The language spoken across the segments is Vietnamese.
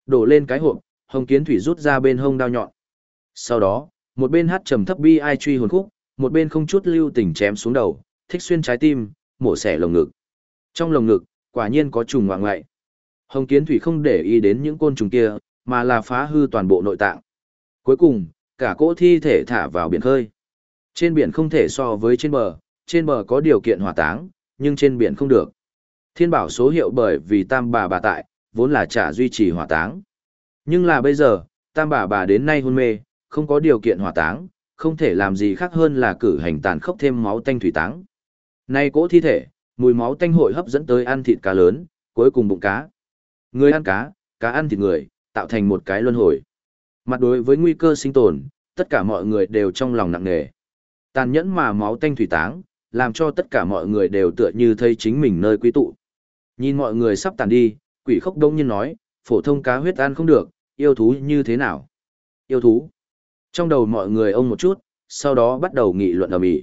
Đổ lên cái hộp, Hồng Kiến Thủy rút ra bên hông đao nhọn. Sau đó, một bên hát trầm thấp bi ai truy hồn khúc, một bên không chút lưu tình chém xuống đầu, thích xuyên trái tim, mổ xẻ lồng ngực. Trong lồng ngực, quả nhiên có trùng ngoạng ngoại. Hồng Kiến Thủy không để ý đến những côn trùng kia, mà là phá hư toàn bộ nội tạng. Cuối cùng, cả cỗ thi thể thả vào biển khơi. Trên biển không thể so với trên bờ có điều kiện hỏa táng, nhưng trên biển không được. Thiên bảo số hiệu bởi vì tam bà tại, vốn là trả duy trì hỏa táng. Nhưng là bây giờ, tam bà đến nay hôn mê, không có điều kiện hỏa táng, không thể làm gì khác hơn là cử hành tàn khốc thêm máu tanh thủy táng. Nay cỗ thi thể, mùi máu tanh hội hấp dẫn tới ăn thịt cá lớn, cuối cùng bụng cá. Người ăn cá, cá ăn thịt người, tạo thành một cái luân hồi. Mặt đối với nguy cơ sinh tồn, tất cả mọi người đều trong lòng nặng nề. Tàn nhẫn mà máu tanh thủy táng, làm cho tất cả mọi người đều tựa như thấy chính mình nơi quy tụ. Nhìn mọi người sắp tàn đi, Quỷ Khốc đông nhiên nói, phổ thông cá huyết ăn không được, yêu thú như thế nào? Yêu thú. Trong đầu mọi người ông một chút, sau đó bắt đầu nghị luận ầm ĩ.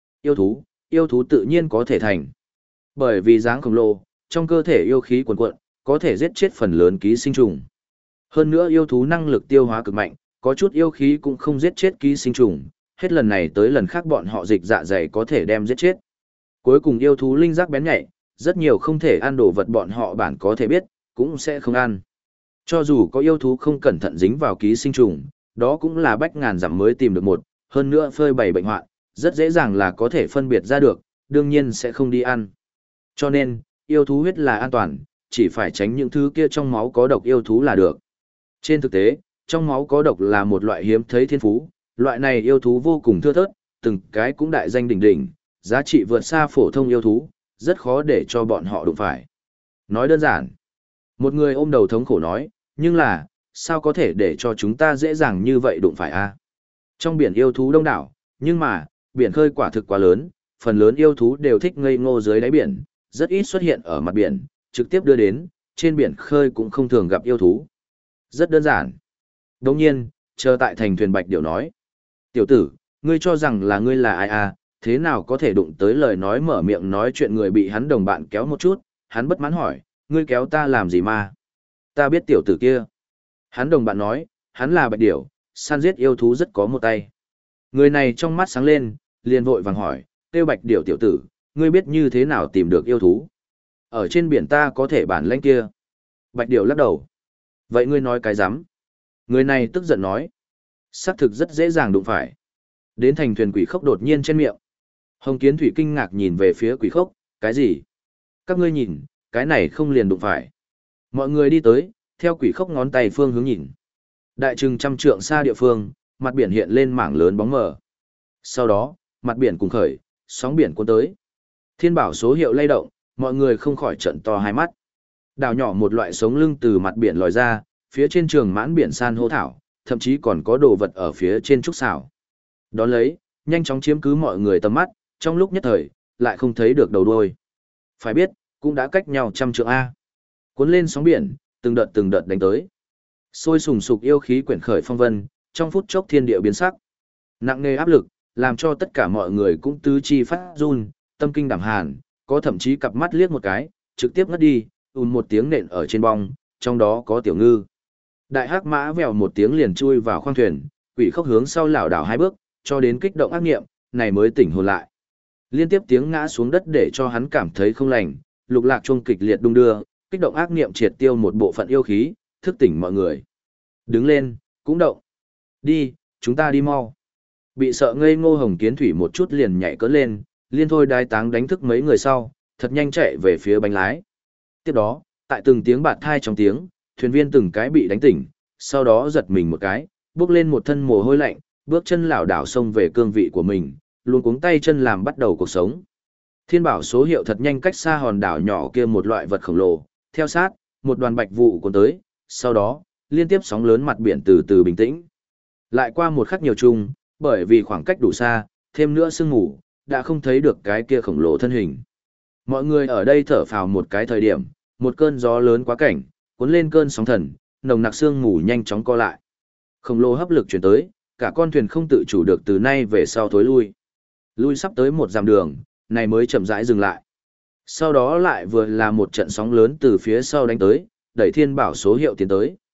Yêu thú tự nhiên có thể thành. Bởi vì dáng khổng lồ, trong cơ thể yêu khí cuồn cuộn, có thể giết chết phần lớn ký sinh trùng. Hơn nữa yêu thú năng lực tiêu hóa cực mạnh, có chút yêu khí cũng không giết chết ký sinh trùng, hết lần này tới lần khác bọn họ dịch dạ dày có thể đem giết chết. Cuối cùng yêu thú linh giác bén nhạy, rất nhiều không thể ăn đồ vật bọn họ bản có thể biết, cũng sẽ không ăn. Cho dù có yêu thú không cẩn thận dính vào ký sinh trùng, đó cũng là bách ngàn dặm mới tìm được một, hơn nữa phơi bày bệnh hoạn, rất dễ dàng là có thể phân biệt ra được, đương nhiên sẽ không đi ăn. Cho nên, yêu thú huyết là an toàn, chỉ phải tránh những thứ kia trong máu có độc yêu thú là được. Trên thực tế, trong máu có độc là một loại hiếm thấy thiên phú, loại này yêu thú vô cùng thưa thớt, từng cái cũng đại danh đỉnh đỉnh, giá trị vượt xa phổ thông yêu thú, rất khó để cho bọn họ đụng phải. Nói đơn giản, một người ôm đầu thống khổ nói, nhưng là, sao có thể để cho chúng ta dễ dàng như vậy đụng phải a? Trong biển yêu thú đông đảo, nhưng mà, biển khơi quả thực quá lớn, phần lớn yêu thú đều thích ngây ngô dưới đáy biển, rất ít xuất hiện ở mặt biển, trực tiếp đưa đến, trên biển khơi cũng không thường gặp yêu thú. Rất đơn giản. Đồng nhiên, chờ tại thành thuyền Bạch Điểu nói. Tiểu tử, ngươi cho rằng là ngươi là ai à, thế nào có thể đụng tới lời nói mở miệng nói chuyện người bị hắn đồng bạn kéo một chút, hắn bất mãn hỏi, ngươi kéo ta làm gì mà? Ta biết tiểu tử kia. Hắn đồng bạn nói, hắn là Bạch Điểu, săn giết yêu thú rất có một tay. Người này trong mắt sáng lên, liền vội vàng hỏi, tiêu Bạch Điểu tiểu tử, ngươi biết như thế nào tìm được yêu thú? Ở trên biển ta có thể bản lĩnh kia. Bạch Điểu lắc đầu. Vậy ngươi nói cái rắm? Người này tức giận nói. Xác thực rất dễ dàng đụng phải. Đến thành thuyền Quỷ Khốc đột nhiên trên miệng. Hồng Kiến Thủy kinh ngạc nhìn về phía Quỷ Khốc, cái gì? Các ngươi nhìn, cái này không liền đụng phải. Mọi người đi tới, theo Quỷ Khốc ngón tay phương hướng nhìn. Đại chừng trăm trượng xa địa phương, mặt biển hiện lên mảng lớn bóng mờ. Sau đó, mặt biển cùng khởi, sóng biển cuốn tới. Thiên bảo số hiệu lay động, mọi người không khỏi trợn to hai mắt. Đảo nhỏ một loại sống lưng từ mặt biển lòi ra, phía trên trường mãn biển san hô thảo, thậm chí còn có đồ vật ở phía trên trúc xảo. Đón lấy, nhanh chóng chiếm cứ mọi người tầm mắt, trong lúc nhất thời, lại không thấy được đầu đuôi. Phải biết, cũng đã cách nhau trăm trượng A. Cuốn lên sóng biển, từng đợt đánh tới. Sôi sùng sục yêu khí quyển khởi phong vân, trong phút chốc thiên địa biến sắc. Nặng nề áp lực, làm cho tất cả mọi người cũng tứ chi phát run, tâm kinh đảm hàn, có thậm chí cặp mắt liếc một cái, trực tiếp ngất đi, một tiếng nện ở trên bong, trong đó có tiểu ngư. Đại hắc mã vèo một tiếng liền chui vào khoang thuyền, Quỷ Khốc hướng sau lảo đảo hai bước, cho đến kích động ác nghiệm, này mới tỉnh hồn lại. Liên tiếp tiếng ngã xuống đất để cho hắn cảm thấy không lành, lục lạc chuông kịch liệt đung đưa, kích động ác nghiệm triệt tiêu một bộ phận yêu khí, thức tỉnh mọi người. Đứng lên, cũng động. Đi, chúng ta đi mau. Bị sợ ngây ngô Hồng Kiến Thủy một chút liền nhảy cỡ lên, liên thôi đai táng đánh thức mấy người sau, thật nhanh chạy về phía bánh lái. Tiếp đó, tại từng tiếng bạt thai trong tiếng, thuyền viên từng cái bị đánh tỉnh, sau đó giật mình một cái, bước lên một thân mồ hôi lạnh, bước chân lảo đảo xông về cương vị của mình, luôn cuống tay chân làm bắt đầu cuộc sống. Thiên bảo số hiệu thật nhanh cách xa hòn đảo nhỏ kia một loại vật khổng lồ, theo sát, một đoàn bạch vụ cuốn tới, sau đó, liên tiếp sóng lớn mặt biển từ từ bình tĩnh. Lại qua một khắc nhiều chung, bởi vì khoảng cách đủ xa, thêm nữa sương mù, đã không thấy được cái kia khổng lồ thân hình. Mọi người ở đây thở phào một cái thời điểm, một cơn gió lớn quá cảnh, cuốn lên cơn sóng thần, nồng nặc sương mù nhanh chóng co lại. Khổng lồ hấp lực chuyển tới, cả con thuyền không tự chủ được từ nay về sau thối lui. Lui sắp tới một dặm đường, này mới chậm rãi dừng lại. Sau đó lại vừa là một trận sóng lớn từ phía sau đánh tới, đẩy thiên bảo số hiệu tiến tới.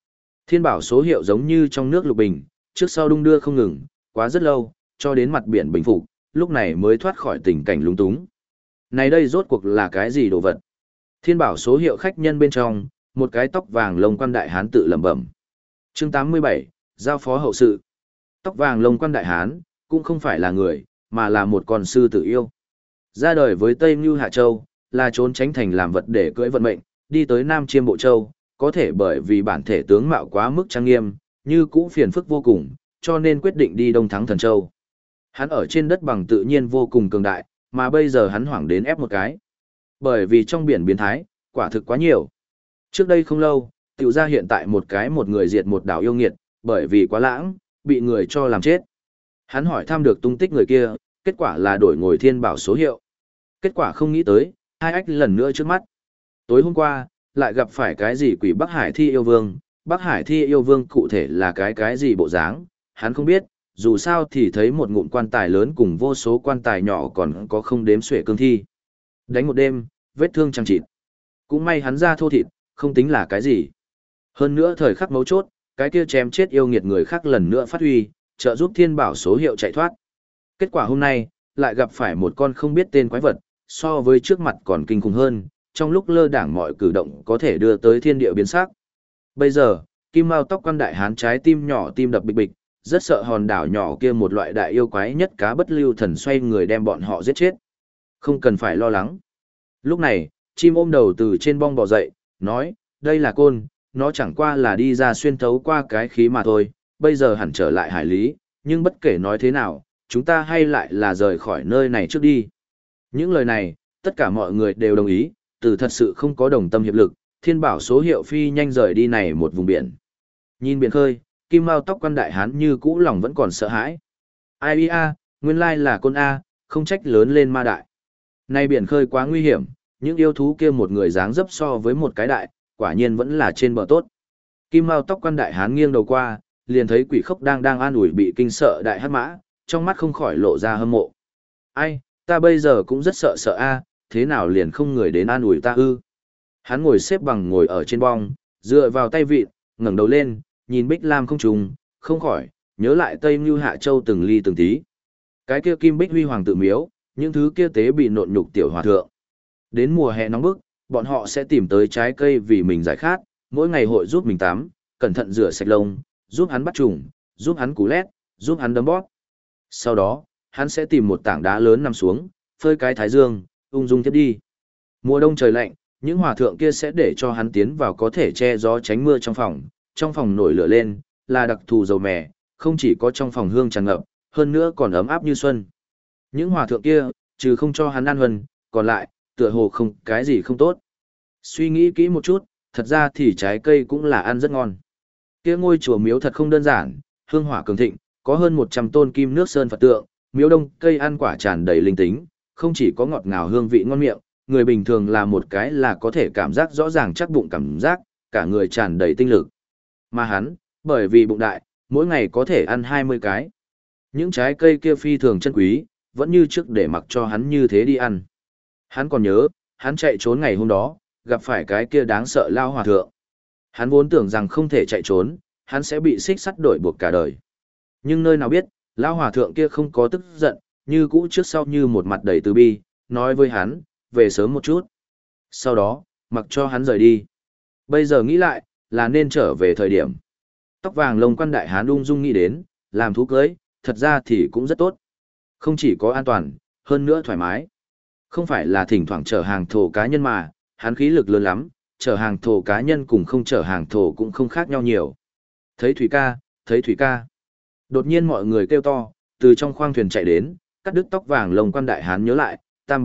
Thiên bảo số hiệu giống như trong nước lục bình, trước sau đung đưa không ngừng, quá rất lâu, cho đến mặt biển bình phục, lúc này mới thoát khỏi tình cảnh lúng túng. Này đây rốt cuộc là cái gì đồ vật? Thiên bảo số hiệu khách nhân bên trong, một cái tóc vàng lông quan đại hán tự lẩm bẩm. Chương 87, giao phó hậu sự. Tóc vàng lông quan đại hán, cũng không phải là người, mà là một con sư tử yêu. Ra đời với Tây Mưu Hạ Châu, là trốn tránh thành làm vật để cưỡi vận mệnh, đi tới Nam Chiêm Bộ Châu, có thể bởi vì bản thể tướng mạo quá mức trang nghiêm, như cũ phiền phức vô cùng, cho nên quyết định đi Đông Thắng Thần Châu. Hắn ở trên đất bằng tự nhiên vô cùng cường đại, mà bây giờ hắn hoảng đến ép một cái. Bởi vì trong biển biến thái, quả thực quá nhiều. Trước đây không lâu, tiểu ra hiện tại một người diệt một đảo yêu nghiệt, bởi vì quá lãng, bị người cho làm chết. Hắn hỏi thăm được tung tích người kia, kết quả là đổi ngồi thiên bảo số hiệu. Kết quả không nghĩ tới, hai ách lần nữa trước mắt. Tối hôm qua, lại gặp phải cái gì quỷ Bắc Hải Thi Yêu Vương. Bắc Hải Thi Yêu Vương cụ thể là cái gì bộ dáng, hắn không biết, dù sao thì thấy một ngụm quan tài lớn cùng vô số quan tài nhỏ còn có không đếm xuể cương thi. Đánh một đêm, vết thương chẳng chịt. Cũng may hắn ra thô thịt, không tính là cái gì. Hơn nữa thời khắc mấu chốt, cái kia chém chết yêu nghiệt người khác lần nữa phát huy, trợ giúp thiên bảo số hiệu chạy thoát. Kết quả hôm nay, lại gặp phải một con không biết tên quái vật, so với trước mặt còn kinh khủng hơn, trong lúc lơ đảng mọi cử động có thể đưa tới thiên địa biến sắc. Bây giờ, kim mao tóc quan đại hán trái tim nhỏ tim đập bịch bịch, rất sợ hòn đảo nhỏ kia một loại đại yêu quái nhất cá bất lưu thần xoay người đem bọn họ giết chết. Không cần phải lo lắng. Lúc này, chim ôm đầu từ trên bong bò dậy, nói, đây là côn, nó chẳng qua là đi ra xuyên thấu qua cái khí mà thôi, bây giờ hẳn trở lại hải lý, nhưng bất kể nói thế nào, chúng ta hay lại là rời khỏi nơi này trước đi. Những lời này, tất cả mọi người đều đồng ý, từ thật sự không có đồng tâm hiệp lực, thiên bảo số hiệu phi nhanh rời đi này một vùng biển. Nhìn biển khơi, kim mao tóc quan đại hán như cũ lòng vẫn còn sợ hãi. Ai a, nguyên lai là côn A, không trách lớn lên ma đại. Nay biển khơi quá nguy hiểm, những yêu thú kia một người dáng dấp so với một cái đại, quả nhiên vẫn là trên bờ tốt. Kim mao tóc quan đại hán nghiêng đầu qua, liền thấy quỷ khốc đang an ủi bị kinh sợ đại hắc mã, trong mắt không khỏi lộ ra hâm mộ. Ai, ta bây giờ cũng rất sợ a, thế nào liền không người đến an ủi ta ư? Hắn ngồi xếp bằng ngồi ở trên bong, dựa vào tay vịn, ngẩng đầu lên, nhìn bích lam không trùng, không khỏi nhớ lại Tây Mưu Hạ Châu từng ly từng tí. Cái kia kim bích huy hoàng tự miếu, những thứ kia tế bị nộn nhục tiểu hòa thượng. Đến mùa hè nóng bức, bọn họ sẽ tìm tới trái cây vì mình giải khát, mỗi ngày hội giúp mình tắm, cẩn thận rửa sạch lông, giúp hắn bắt trùng, giúp hắn cú lét, giúp hắn đấm bóp. Sau đó, hắn sẽ tìm một tảng đá lớn nằm xuống, phơi cái thái dương, ung dung tiếp đi. Mùa đông trời lạnh, những hòa thượng kia sẽ để cho hắn tiến vào có thể che gió tránh mưa trong phòng nổi lửa lên, là đặc thù dầu mè, không chỉ có trong phòng hương tràn ngập, hơn nữa còn ấm áp như xuân. Những hòa thượng kia, trừ không cho hắn ăn huân, còn lại, tựa hồ không cái gì không tốt. Suy nghĩ kỹ một chút, thật ra thì trái cây cũng là ăn rất ngon. Kia ngôi chùa miếu thật không đơn giản, hương hỏa cường thịnh, có hơn 100 tôn kim nước sơn Phật tượng, miếu đông cây ăn quả tràn đầy linh tính, không chỉ có ngọt ngào hương vị ngon miệng, người bình thường là một cái là có thể cảm giác rõ ràng chắc bụng cảm giác, cả người tràn đầy tinh lực. Mà hắn, bởi vì bụng đại, mỗi ngày có thể ăn 20 cái. Những trái cây kia phi thường chân quý, vẫn như trước để mặc cho hắn như thế đi ăn. Hắn còn nhớ, hắn chạy trốn ngày hôm đó, gặp phải cái kia đáng sợ lao hòa thượng. Hắn vốn tưởng rằng không thể chạy trốn, hắn sẽ bị xích sắt đổi buộc cả đời. Nhưng nơi nào biết, lao hòa thượng kia không có tức giận, như cũ trước sau như một mặt đầy từ bi, nói với hắn, về sớm một chút. Sau đó, mặc cho hắn rời đi. Bây giờ nghĩ lại, là nên trở về thời điểm. Tóc vàng lông quan đại hán ung dung nghĩ đến, làm thú cưới, thật ra thì cũng rất tốt. Không chỉ có an toàn, hơn nữa thoải mái. Không phải là thỉnh thoảng chở hàng thổ cá nhân mà, hắn khí lực lớn lắm, chở hàng thổ cá nhân cùng không chở hàng thổ cũng không khác nhau nhiều. Thấy Thủy ca, thấy Thủy ca. Đột nhiên mọi người kêu to, từ trong khoang thuyền chạy đến, cắt đứt tóc vàng lông quan đại hán nhớ lại, tam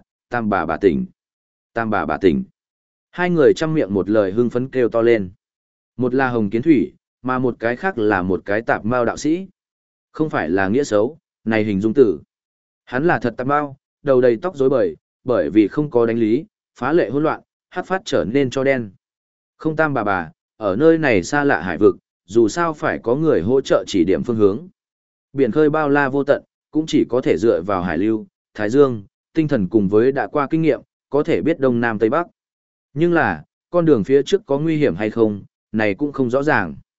bà tỉnh, tam bà tỉnh. Hai người chăm miệng một lời hưng phấn kêu to lên. Một là Hồng Kiến Thủy, mà một cái khác là một cái tạp mao đạo sĩ. Không phải là nghĩa xấu, này hình dung tử. Hắn là thật tạp mao, đầu đầy tóc rối bời, bởi vì không có đánh lý, phá lệ hỗn loạn, hát phát trở nên cho đen. Không tam bà, ở nơi này xa lạ hải vực, dù sao phải có người hỗ trợ chỉ điểm phương hướng. Biển khơi bao la vô tận, cũng chỉ có thể dựa vào hải lưu, thái dương, tinh thần cùng với đã qua kinh nghiệm, có thể biết đông nam tây bắc. Nhưng là, con đường phía trước có nguy hiểm hay không, này cũng không rõ ràng.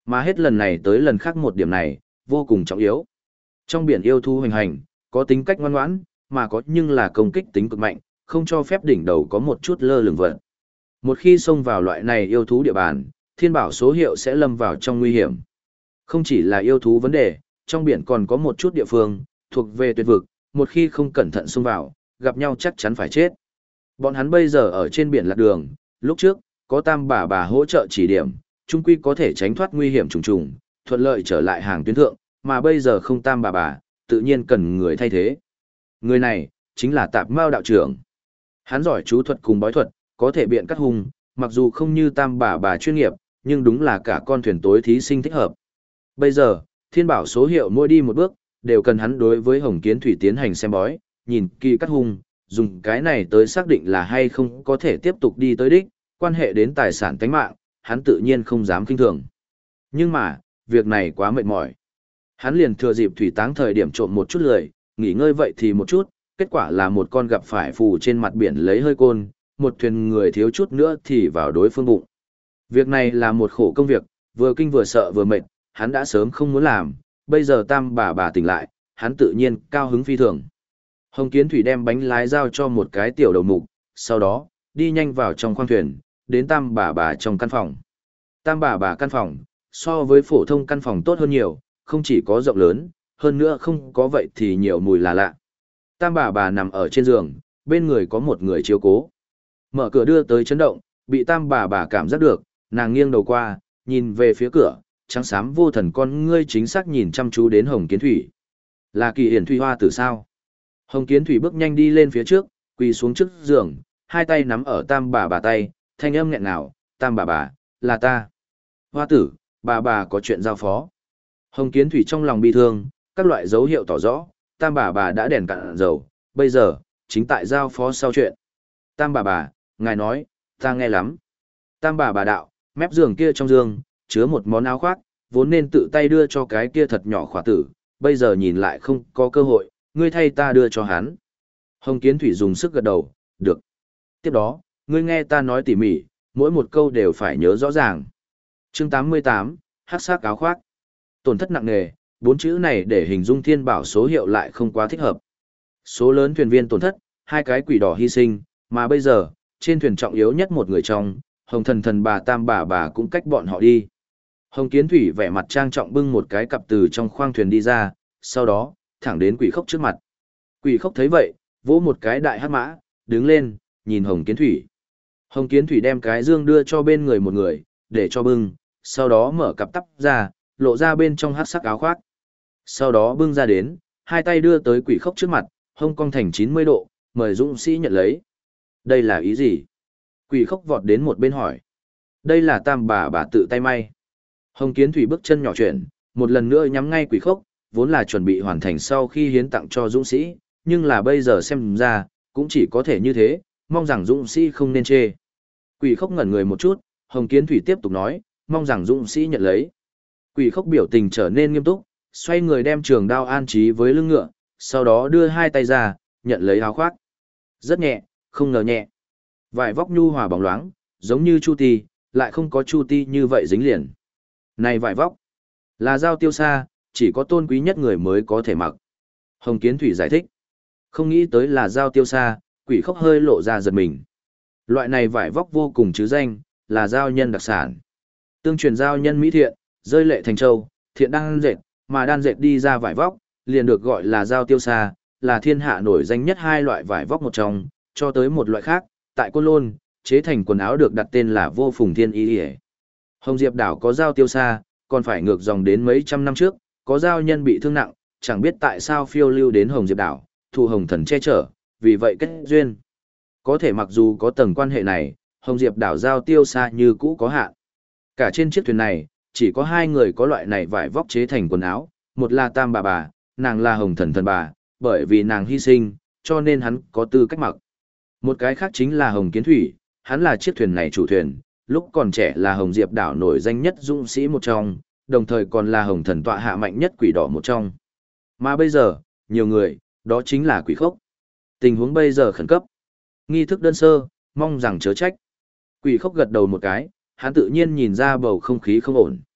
Mà hết lần này tới lần khác một điểm này, vô cùng trọng yếu. Trong biển yêu thú hoành hành, có tính cách ngoan ngoãn, mà có nhưng là công kích tính cực mạnh, không cho phép đỉnh đầu có một chút lơ lửng vật. Một khi xông vào loại này yêu thú địa bàn, thiên bảo số hiệu sẽ lâm vào trong nguy hiểm. Không chỉ là yêu thú vấn đề, trong biển còn có một chút địa phương, thuộc về tuyệt vực, một khi không cẩn thận xông vào, gặp nhau chắc chắn phải chết. Bọn hắn bây giờ ở trên biển lạc đường, lúc trước, có tam bà hỗ trợ chỉ điểm, chung quy có thể tránh thoát nguy hiểm trùng trùng, thuận lợi trở lại hàng tuyến thượng, mà bây giờ không tam bà, tự nhiên cần người thay thế. Người này, chính là Tạp Mao đạo trưởng. Hắn giỏi chú thuật cùng bói thuật, có thể biện cắt hung, mặc dù không như tam bà chuyên nghiệp, nhưng đúng là cả con thuyền tối thí sinh thích hợp. Bây giờ, thiên bảo số hiệu mỗi đi một bước, đều cần hắn đối với Hồng Kiến Thủy tiến hành xem bói, nhìn kỳ cắt hung, dùng cái này tới xác định là hay không có thể tiếp tục đi tới đích, quan hệ đến tài sản tánh mạng, hắn tự nhiên không dám kinh thường. Nhưng mà, việc này quá mệt mỏi. Hắn liền thừa dịp thủy táng thời điểm trộm một chút lười, nghỉ ngơi vậy thì một chút, kết quả là một con gặp phải phù trên mặt biển lấy hơi côn, một thuyền người thiếu chút nữa thì vào đối phương bụng. Việc này là một khổ công việc, vừa kinh vừa sợ vừa mệt, hắn đã sớm không muốn làm, bây giờ tam bà tỉnh lại, hắn tự nhiên cao hứng phi thường. Hồng Kiến Thủy đem bánh lái giao cho một cái tiểu đầu mục, sau đó, đi nhanh vào trong khoang thuyền, đến tam bà trong căn phòng. Tam bà căn phòng, so với phổ thông căn phòng tốt hơn nhiều, không chỉ có rộng lớn, hơn nữa không có vậy thì nhiều mùi là lạ. Tam bà nằm ở trên giường, bên người có một người chiếu cố. Mở cửa đưa tới chấn động, bị tam bà cảm giác được, nàng nghiêng đầu qua, nhìn về phía cửa, trắng xám vô thần con ngươi chính xác nhìn chăm chú đến Hồng Kiến Thủy. Là Kỳ Hiển Thủy Hoa tử sao? Hồng Kiến Thủy bước nhanh đi lên phía trước, quỳ xuống trước giường, hai tay nắm ở tam bà tay, thanh âm nghẹn ngào, tam bà, là ta. Hoa tử, bà có chuyện giao phó. Hồng Kiến Thủy trong lòng bi thương, các loại dấu hiệu tỏ rõ, tam bà đã đèn cạn dầu, bây giờ, chính tại giao phó sau chuyện. Tam bà, ngài nói, ta nghe lắm. Tam bà đạo, mép giường kia trong giường, chứa một món áo khoác, vốn nên tự tay đưa cho cái kia thật nhỏ khỏa tử, bây giờ nhìn lại không có cơ hội, ngươi thay ta đưa cho hắn. Hồng Kiến Thủy dùng sức gật đầu, được. Tiếp đó, ngươi nghe ta nói tỉ mỉ, mỗi một câu đều phải nhớ rõ ràng. Chương 88, hắc sắc áo khoác. Tổn thất nặng nề, bốn chữ này để hình dung thiên bảo số hiệu lại không quá thích hợp. Số lớn thuyền viên tổn thất, hai cái quỷ đỏ hy sinh, mà bây giờ, trên thuyền trọng yếu nhất một người trong, Hồng Thần bà tam bà cũng cách bọn họ đi. Hồng Kiến Thủy vẻ mặt trang trọng bưng một cái cặp từ trong khoang thuyền đi ra, sau đó, thẳng đến Quỷ Khốc trước mặt. Quỷ Khốc thấy vậy, vỗ một cái đại hắc mã, đứng lên, nhìn Hồng Kiến Thủy. Hồng Kiến Thủy đem cái dương đưa cho bên người một người, để cho bưng, sau đó mở cặp tắp ra, lộ ra bên trong hắc sắc áo khoác. Sau đó bưng ra đến, hai tay đưa tới Quỷ Khốc trước mặt, hông cong thành 90 độ, mời dũng sĩ nhận lấy. Đây là ý gì? Quỷ Khốc vọt đến một bên hỏi. Đây là tam bà tự tay may. Hồng Kiến Thủy bước chân nhỏ chuyển, một lần nữa nhắm ngay Quỷ Khốc, vốn là chuẩn bị hoàn thành sau khi hiến tặng cho dũng sĩ, nhưng là bây giờ xem ra, cũng chỉ có thể như thế, mong rằng dũng sĩ không nên chê. Quỷ Khốc ngẩn người một chút, Hồng Kiến Thủy tiếp tục nói, mong rằng dũng sĩ nhận lấy. Quỷ Khốc biểu tình trở nên nghiêm túc, xoay người đem trường đao an trí với lưng ngựa, sau đó đưa hai tay ra, nhận lấy áo khoác. Rất nhẹ, không ngờ nhẹ. Vải vóc nhu hòa bóng loáng, giống như chu ti, lại không có chu ti như vậy dính liền. Này vải vóc, là dao tiêu sa, chỉ có tôn quý nhất người mới có thể mặc. Hồng Kiến Thủy giải thích. Không nghĩ tới là dao tiêu sa, Quỷ Khốc hơi lộ ra giật mình. Loại này vải vóc vô cùng chứ danh, là dao nhân đặc sản. Tương truyền dao nhân mỹ thiện, rơi lệ thành châu, thiện đan dệt, mà đan dệt đi ra vải vóc, liền được gọi là dao tiêu sa, là thiên hạ nổi danh nhất hai loại vải vóc một trong, cho tới một loại khác, tại Côn Lôn, chế thành quần áo được đặt tên là Vô Phùng Thiên Y. Hồng Diệp đảo có dao tiêu sa, còn phải ngược dòng đến mấy trăm năm trước, có dao nhân bị thương nặng, chẳng biết tại sao phiêu lưu đến Hồng Diệp đảo, thụ Hồng Thần che chở, vì vậy kết duyên. Có thể mặc dù có tầng quan hệ này, Hồng Diệp đảo dao tiêu sa như cũ có hạn. Cả trên chiếc thuyền này, chỉ có hai người có loại này vải vóc chế thành quần áo, một là tam bà, nàng là Hồng Thần bà, bởi vì nàng hy sinh, cho nên hắn có tư cách mặc. Một cái khác chính là Hồng Kiến Thủy, hắn là chiếc thuyền này chủ thuyền, lúc còn trẻ là Hồng Diệp đảo nổi danh nhất dũng sĩ một trong, đồng thời còn là Hồng Thần tọa hạ mạnh nhất quỷ đỏ một trong. Mà bây giờ, nhiều người, đó chính là Quỷ Khốc. Tình huống bây giờ khẩn cấp. Nghi thức đơn sơ, mong rằng chớ trách. Quỷ Khốc gật đầu một cái, hắn tự nhiên nhìn ra bầu không khí không ổn.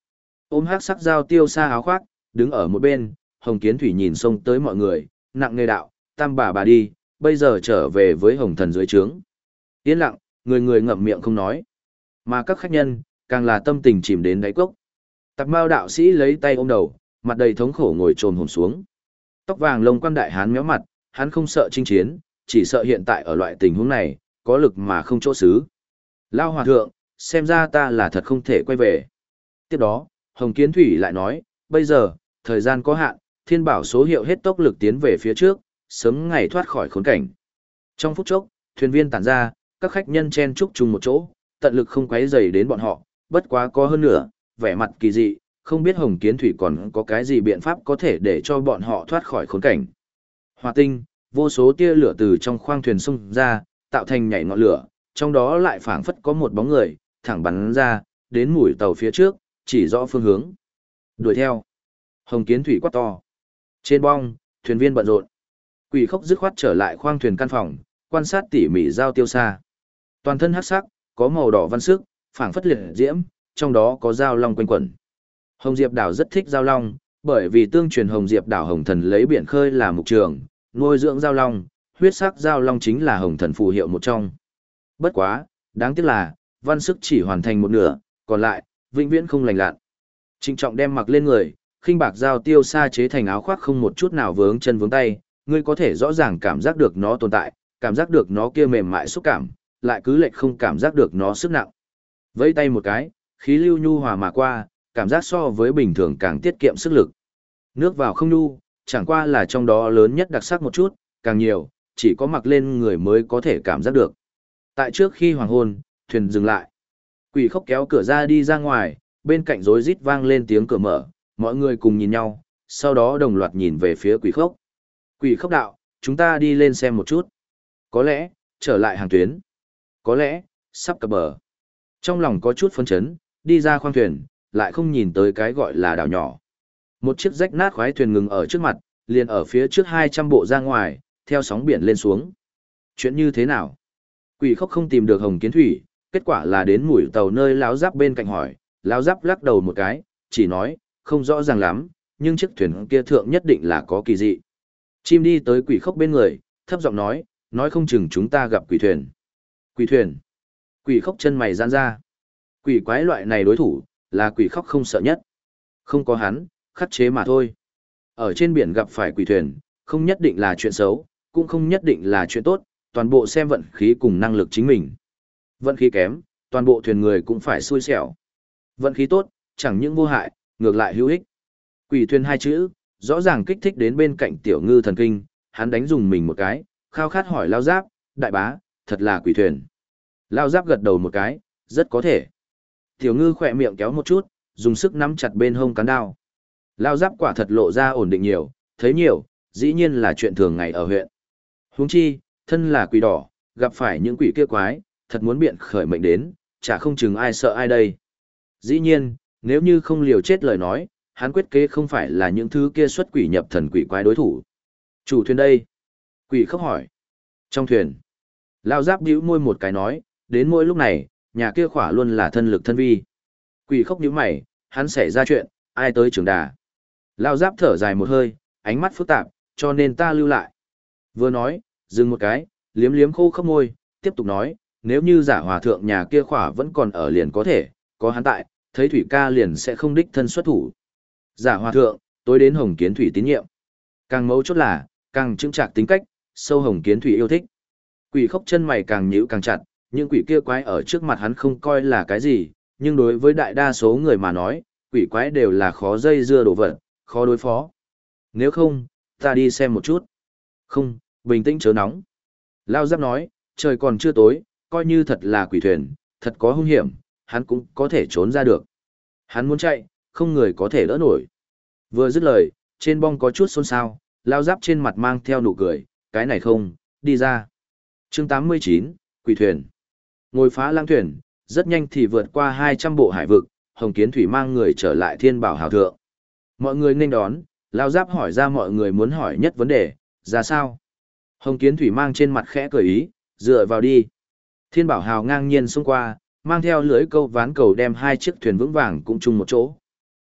Ôm hắc sắc dao tiêu xa áo khoác, đứng ở một bên, Hồng Kiến Thủy nhìn xông tới mọi người, nặng nề đạo, tam bà đi, bây giờ trở về với Hồng Thần dưới trướng. Yên lặng, người người ngậm miệng không nói. Mà các khách nhân, càng là tâm tình chìm đến đáy cốc. Tạp Mao đạo sĩ lấy tay ôm đầu, mặt đầy thống khổ ngồi trồm hổm xuống. Tóc vàng lông quan đại hán méo mặt, hắn không sợ chinh chiến, chỉ sợ hiện tại ở loại tình huống này, có lực mà không chỗ xứ. Lao hòa thượng, xem ra ta là thật không thể quay về. Tiếp đó, Hồng Kiến Thủy lại nói, bây giờ, thời gian có hạn, thiên bảo số hiệu hết tốc lực tiến về phía trước, sớm ngày thoát khỏi khốn cảnh. Trong phút chốc, thuyền viên tản ra, các khách nhân chen chúc chung một chỗ, tận lực không quấy rầy đến bọn họ, bất quá có hơn nữa, vẻ mặt kỳ dị, không biết Hồng Kiến Thủy còn có cái gì biện pháp có thể để cho bọn họ thoát khỏi khốn cảnh. Hỏa tinh, vô số tia lửa từ trong khoang thuyền xông ra, tạo thành nhảy ngọn lửa, trong đó lại phảng phất có một bóng người, thẳng bắn ra, đến mũi tàu phía trước, chỉ rõ phương hướng. Đuổi theo. Hồng Kiến Thủy quát to. Trên bong, thuyền viên bận rộn. Quỷ Khốc dứt khoát trở lại khoang thuyền căn phòng, quan sát tỉ mỉ dao tiêu xa. Toàn thân hắc sắc, có màu đỏ văn sức, phảng phất liệt diễm, trong đó có dao long quanh quẩn. Hồng Diệp Đảo rất thích dao long, bởi vì tương truyền Hồng Diệp Đảo Hồng Thần lấy biển khơi làm mục trường, nuôi dưỡng dao long, huyết sắc dao long chính là Hồng Thần phù hiệu một trong. Bất quá, đáng tiếc là, văn sức chỉ hoàn thành một nửa, còn lại, vĩnh viễn không lành lặn. Trịnh trọng đem mặc lên người, khinh bạc dao tiêu sa chế thành áo khoác không một chút nào vướng chân vướng tay, ngươi có thể rõ ràng cảm giác được nó tồn tại, cảm giác được nó kia mềm mại xúc cảm, lại cứ lệch không cảm giác được nó sức nặng. Vẫy tay một cái, khí lưu nhu hòa mà qua, cảm giác so với bình thường càng tiết kiệm sức lực. Nước vào không nhu, chẳng qua là trong đó lớn nhất đặc sắc một chút, càng nhiều, chỉ có mặc lên người mới có thể cảm giác được. Tại trước khi hoàng hôn, thuyền dừng lại. Quỷ Khốc kéo cửa ra đi ra ngoài, bên cạnh rối rít vang lên tiếng cửa mở, mọi người cùng nhìn nhau, sau đó đồng loạt nhìn về phía Quỷ Khốc. Quỷ Khốc đạo, chúng ta đi lên xem một chút. Có lẽ, trở lại hàng tuyến. Có lẽ, sắp cập bờ. Trong lòng có chút phấn chấn, đi ra khoang thuyền, lại không nhìn tới cái gọi là đảo nhỏ. Một chiếc rách nát khoái thuyền ngừng ở trước mặt, liền ở phía trước 200 bộ ra ngoài, theo sóng biển lên xuống. Chuyện như thế nào? Quỷ Khốc không tìm được Hồng Kiến Thủy, kết quả là đến mũi tàu nơi Lão Giáp bên cạnh hỏi, Lão Giáp lắc đầu một cái, chỉ nói, không rõ ràng lắm, nhưng chiếc thuyền kia thượng nhất định là có kỳ dị. Chim đi tới Quỷ Khốc bên người, thấp giọng nói không chừng chúng ta gặp quỷ thuyền. Quỷ thuyền. Quỷ Khốc chân mày giãn ra. Quỷ quái loại này đối thủ, là Quỷ Khốc không sợ nhất. Không có hắn, khắc chế mà thôi. Ở trên biển gặp phải quỷ thuyền, không nhất định là chuyện xấu, cũng không nhất định là chuyện tốt, toàn bộ xem vận khí cùng năng lực chính mình. Vận khí kém, toàn bộ thuyền người cũng phải xui xẻo. Vận khí tốt, chẳng những vô hại, ngược lại hữu ích. Quỷ thuyền hai chữ, rõ ràng kích thích đến bên cạnh Tiểu Ngư thần kinh, hắn đánh dùng mình một cái, khao khát hỏi Lao Giáp, đại bá, thật là quỷ thuyền. Lao Giáp gật đầu một cái, rất có thể. Tiểu Ngư khỏe miệng kéo một chút, dùng sức nắm chặt bên hông cán đao. Lao Giáp quả thật lộ ra ổn định nhiều, thấy nhiều, dĩ nhiên là chuyện thường ngày ở huyện. Huống chi, thân là quỷ đỏ, gặp phải những quỷ kia quái, thật muốn biện khởi mệnh đến, chả không chừng ai sợ ai đây. Dĩ nhiên, nếu như không liều chết lời nói, hắn quyết kế không phải là những thứ kia xuất quỷ nhập thần quỷ quái đối thủ. Chủ thuyền đây. Quỷ Khốc hỏi. Trong thuyền. Lao Giáp bĩu môi một cái nói, đến mỗi lúc này, nhà kia khỏa luôn là thân lực thân vi. Quỷ Khốc nhíu mày, hắn xảy ra chuyện, ai tới trưởng đà. Lao Giáp thở dài một hơi, ánh mắt phức tạp, cho nên ta lưu lại. Vừa nói, dừng một cái, liếm liếm khô khốc môi, tiếp tục nói, nếu như giả hòa thượng nhà kia khỏa vẫn còn ở liền có thể, có hắn tại, thấy Thủy ca liền sẽ không đích thân xuất thủ. Giả hòa thượng, tối đến Hồng Kiến Thủy tín nhiệm. Càng mấu chốt là, càng chững chạc tính cách, sâu Hồng Kiến Thủy yêu thích. Quỷ Khốc chân mày càng nhíu càng chặt, những quỷ kia quái ở trước mặt hắn không coi là cái gì, nhưng đối với đại đa số người mà nói, quỷ quái đều là khó dây dưa đổ vật, khó đối phó. Nếu không, ta đi xem một chút. Không, bình tĩnh chớ nóng. Lao Giáp nói, trời còn chưa tối, coi như thật là quỷ thuyền, thật có hung hiểm, hắn cũng có thể trốn ra được. Hắn muốn chạy, không người có thể đỡ nổi. Vừa dứt lời, trên bong có chút xôn xao, Lao Giáp trên mặt mang theo nụ cười, cái này không, đi ra. Chương 89, quỷ thuyền. Ngồi phá lang thuyền, rất nhanh thì vượt qua 200 bộ hải vực, Hồng Kiến Thủy mang người trở lại Thiên Bảo Hào Thượng. Mọi người nên đón, Lao Giáp hỏi ra mọi người muốn hỏi nhất vấn đề, ra sao? Hồng Kiến Thủy mang trên mặt khẽ cười ý, dựa vào đi. Thiên Bảo Hào ngang nhiên xông qua, mang theo lưới câu ván cầu đem hai chiếc thuyền vững vàng cũng chung một chỗ.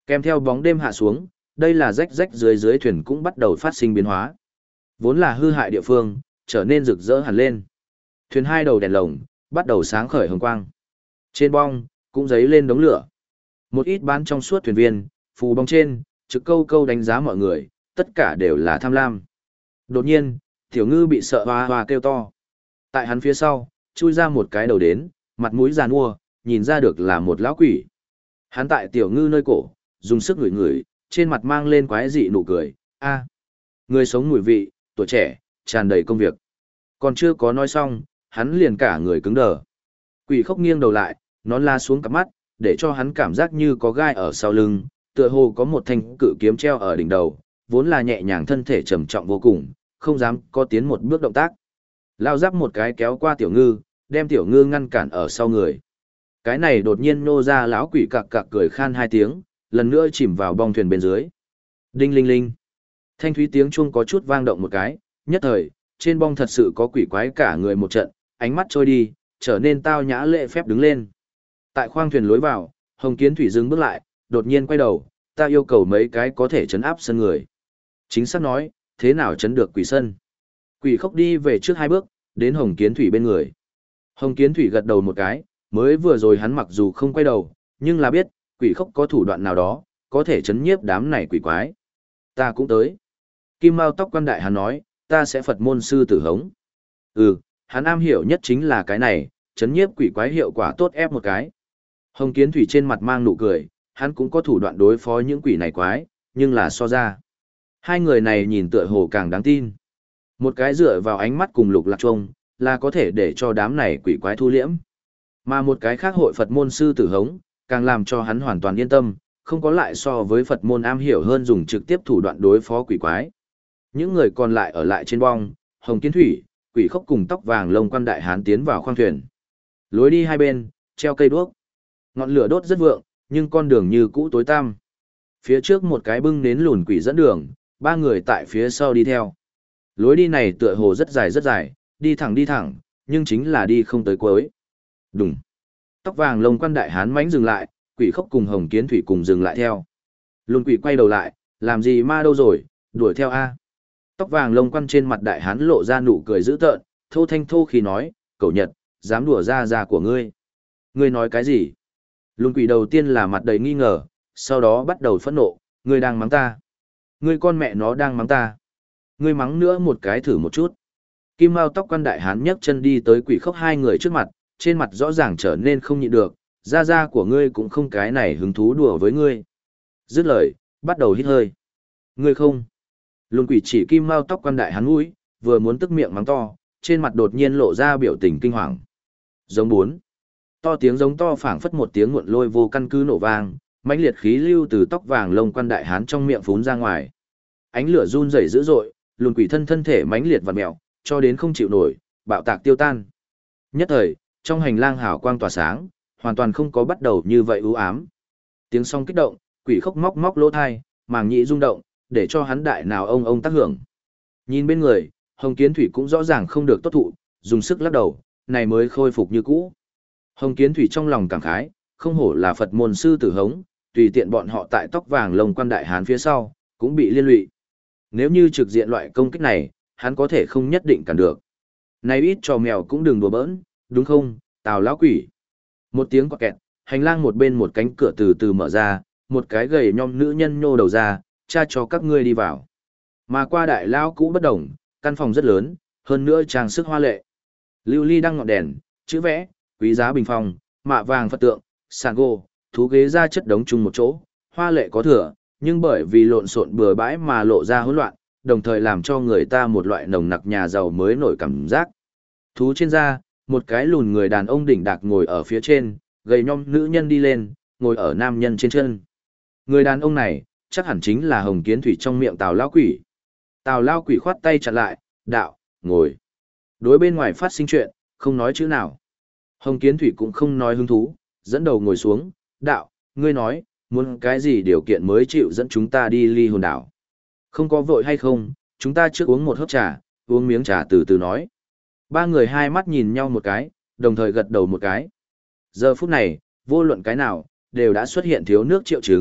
Kèm theo bóng đêm hạ xuống, đây là rách rách dưới dưới thuyền cũng bắt đầu phát sinh biến hóa. Vốn là hư hại địa phương, trở nên rực rỡ hẳn lên. Thuyền hai đầu đèn lồng, bắt đầu sáng khởi hồng quang. Trên bong, cũng giấy lên đống lửa. Một ít bán trong suốt thuyền viên, phù bong trên, trực câu câu đánh giá mọi người, tất cả đều là tham lam. Đột nhiên, tiểu ngư bị sợ hoa hoa kêu to. Tại hắn phía sau, chui ra một cái đầu đến, mặt mũi giàn mua, nhìn ra được là một lão quỷ. Hắn tại tiểu ngư nơi cổ, dùng sức ngửi ngửi, trên mặt mang lên quái dị nụ cười. A, người sống mùi vị, tuổi trẻ, tràn đầy công việc. Còn chưa có nói xong, hắn liền cả người cứng đờ. Quỷ khóc nghiêng đầu lại, nón la xuống cặp mắt, để cho hắn cảm giác như có gai ở sau lưng, tựa hồ có một thanh cự kiếm treo ở đỉnh đầu, vốn là nhẹ nhàng thân thể trầm trọng vô cùng, không dám có tiến một bước động tác. Lao giáp một cái kéo qua tiểu ngư, đem tiểu ngư ngăn cản ở sau người. Cái này đột nhiên nô ra lão quỷ cặc cặc cười khan hai tiếng, lần nữa chìm vào bong thuyền bên dưới. Đinh linh linh. Thanh thúy tiếng chuông có chút vang động một cái, nhất thời, trên bong thật sự có quỷ quái cả người một trận, ánh mắt trôi đi, trở nên tao nhã lễ phép đứng lên. Tại khoang thuyền lối vào, Hồng Kiến Thủy dừng bước lại, đột nhiên quay đầu, ta yêu cầu mấy cái có thể chấn áp sân người. Chính xác nói, thế nào chấn được quỷ sân? Quỷ khóc đi về trước hai bước, đến Hồng Kiến Thủy bên người. Hồng Kiến Thủy gật đầu một cái, mới vừa rồi hắn mặc dù không quay đầu, nhưng là biết, quỷ khóc có thủ đoạn nào đó, có thể chấn nhiếp đám này quỷ quái. Ta cũng tới. Kim Mao tóc quan đại hắn nói, ta sẽ Phật môn sư tử hống. Ừ, hắn am hiểu nhất chính là cái này, chấn nhiếp quỷ quái hiệu quả tốt ép một cái. Hồng Kiến Thủy trên mặt mang nụ cười, hắn cũng có thủ đoạn đối phó những quỷ này quái, nhưng là so ra. Hai người này nhìn tựa hồ càng đáng tin. Một cái dựa vào ánh mắt cùng lục lạc trông, là có thể để cho đám này quỷ quái thu liễm. Mà một cái khác hội Phật môn sư tử hống, càng làm cho hắn hoàn toàn yên tâm, không có lại so với Phật môn am hiểu hơn dùng trực tiếp thủ đoạn đối phó quỷ quái. Những người còn lại ở lại trên bong, Hồng Kiến Thủy, quỷ khóc cùng tóc vàng lông quan đại hán tiến vào khoang thuyền. Lối đi hai bên, treo cây đuốc. Ngọn lửa đốt rất vượng, nhưng con đường như cũ tối tăm. Phía trước một cái bưng nến lùn quỷ dẫn đường, ba người tại phía sau đi theo. Lối đi này tựa hồ rất dài, đi thẳng, nhưng chính là đi không tới cuối. Đùng. Tóc vàng lông quan đại hán mãnh dừng lại, quỷ khóc cùng Hồng Kiến Thủy cùng dừng lại theo. Lùn quỷ quay đầu lại, làm gì ma đâu rồi, đuổi theo a. Tóc vàng lông quan trên mặt đại hán lộ ra nụ cười dữ tợn, thô thanh thô khi nói, cẩu Nhật, dám đùa ra của ngươi. Ngươi nói cái gì? Lùn quỷ đầu tiên là mặt đầy nghi ngờ, sau đó bắt đầu phẫn nộ, ngươi đang mắng ta. Ngươi con mẹ nó đang mắng ta. Ngươi mắng nữa một cái thử một chút. Kim Mao tóc quan đại hán nhấc chân đi tới quỷ khóc hai người trước mặt, trên mặt rõ ràng trở nên không nhịn được, da của ngươi cũng không cái này hứng thú đùa với ngươi. Dứt lời, bắt đầu hít hơi. Ngươi không. Lùn quỷ chỉ Kim Mao tóc quan đại hán mũi, vừa muốn tức miệng mắng to, trên mặt đột nhiên lộ ra biểu tình kinh hoàng. Giống bốn. To tiếng giống to phảng phất một tiếng nguồn lôi vô căn cứ nổ vang, mãnh liệt khí lưu từ tóc vàng lông quan đại hán trong miệng phún ra ngoài. Ánh lửa run rẩy dữ dội, lùn quỷ thân thể mãnh liệt vặn mèo, cho đến không chịu nổi, bạo tạc tiêu tan. Nhất thời, trong hành lang hào quang tỏa sáng, hoàn toàn không có bắt đầu như vậy u ám. Tiếng song kích động, quỷ khóc móc móc lỗ tai, màng nhĩ rung động, để cho hắn đại nào ông tác hưởng. Nhìn bên người, Hồng Kiến Thủy cũng rõ ràng không được tốt thụ, dùng sức lắc đầu, này mới khôi phục như cũ. Hồng Kiến Thủy trong lòng cảm khái, không hổ là Phật môn sư tử hống, tùy tiện bọn họ tại tóc vàng lông quan đại hán phía sau, cũng bị liên lụy. Nếu như trực diện loại công kích này, hắn có thể không nhất định cản được. Này ít trò mèo cũng đừng đùa bỡn, đúng không, Tào lão quỷ. Một tiếng quạt kẹt, hành lang một bên một cánh cửa từ từ mở ra, một cái gầy nhom nữ nhân nhô đầu ra, cha cho các ngươi đi vào. Mà qua đại lão cũ bất đồng, căn phòng rất lớn, hơn nữa trang sức hoa lệ. Lưu ly đăng ngọn đèn, chữ vẽ, quý giá bình phong, mạ vàng Phật tượng, sàn gỗ, thú ghế ra chất đống chung một chỗ, hoa lệ có thừa, nhưng bởi vì lộn xộn bừa bãi mà lộ ra hỗn loạn, đồng thời làm cho người ta một loại nồng nặc nhà giàu mới nổi cảm giác. Thú trên da, một cái lùn người đàn ông đỉnh đạc ngồi ở phía trên, gầy nhom nữ nhân đi lên, ngồi ở nam nhân trên chân. Người đàn ông này, chắc hẳn chính là Hồng Kiến Thủy trong miệng Tào lao quỷ. Tào lao quỷ khoát tay chặn lại, đạo, ngồi. Đối bên ngoài phát sinh chuyện, không nói chữ nào. Hồng Kiến Thủy cũng không nói hứng thú, dẫn đầu ngồi xuống, đạo, ngươi nói, muốn cái gì điều kiện mới chịu dẫn chúng ta đi ly hồn đảo. Không có vội hay không, chúng ta trước uống một hớp trà, uống miếng trà từ từ nói. Ba người hai mắt nhìn nhau một cái, đồng thời gật đầu một cái. Giờ phút này, vô luận cái nào, đều đã xuất hiện thiếu nước triệu chứng,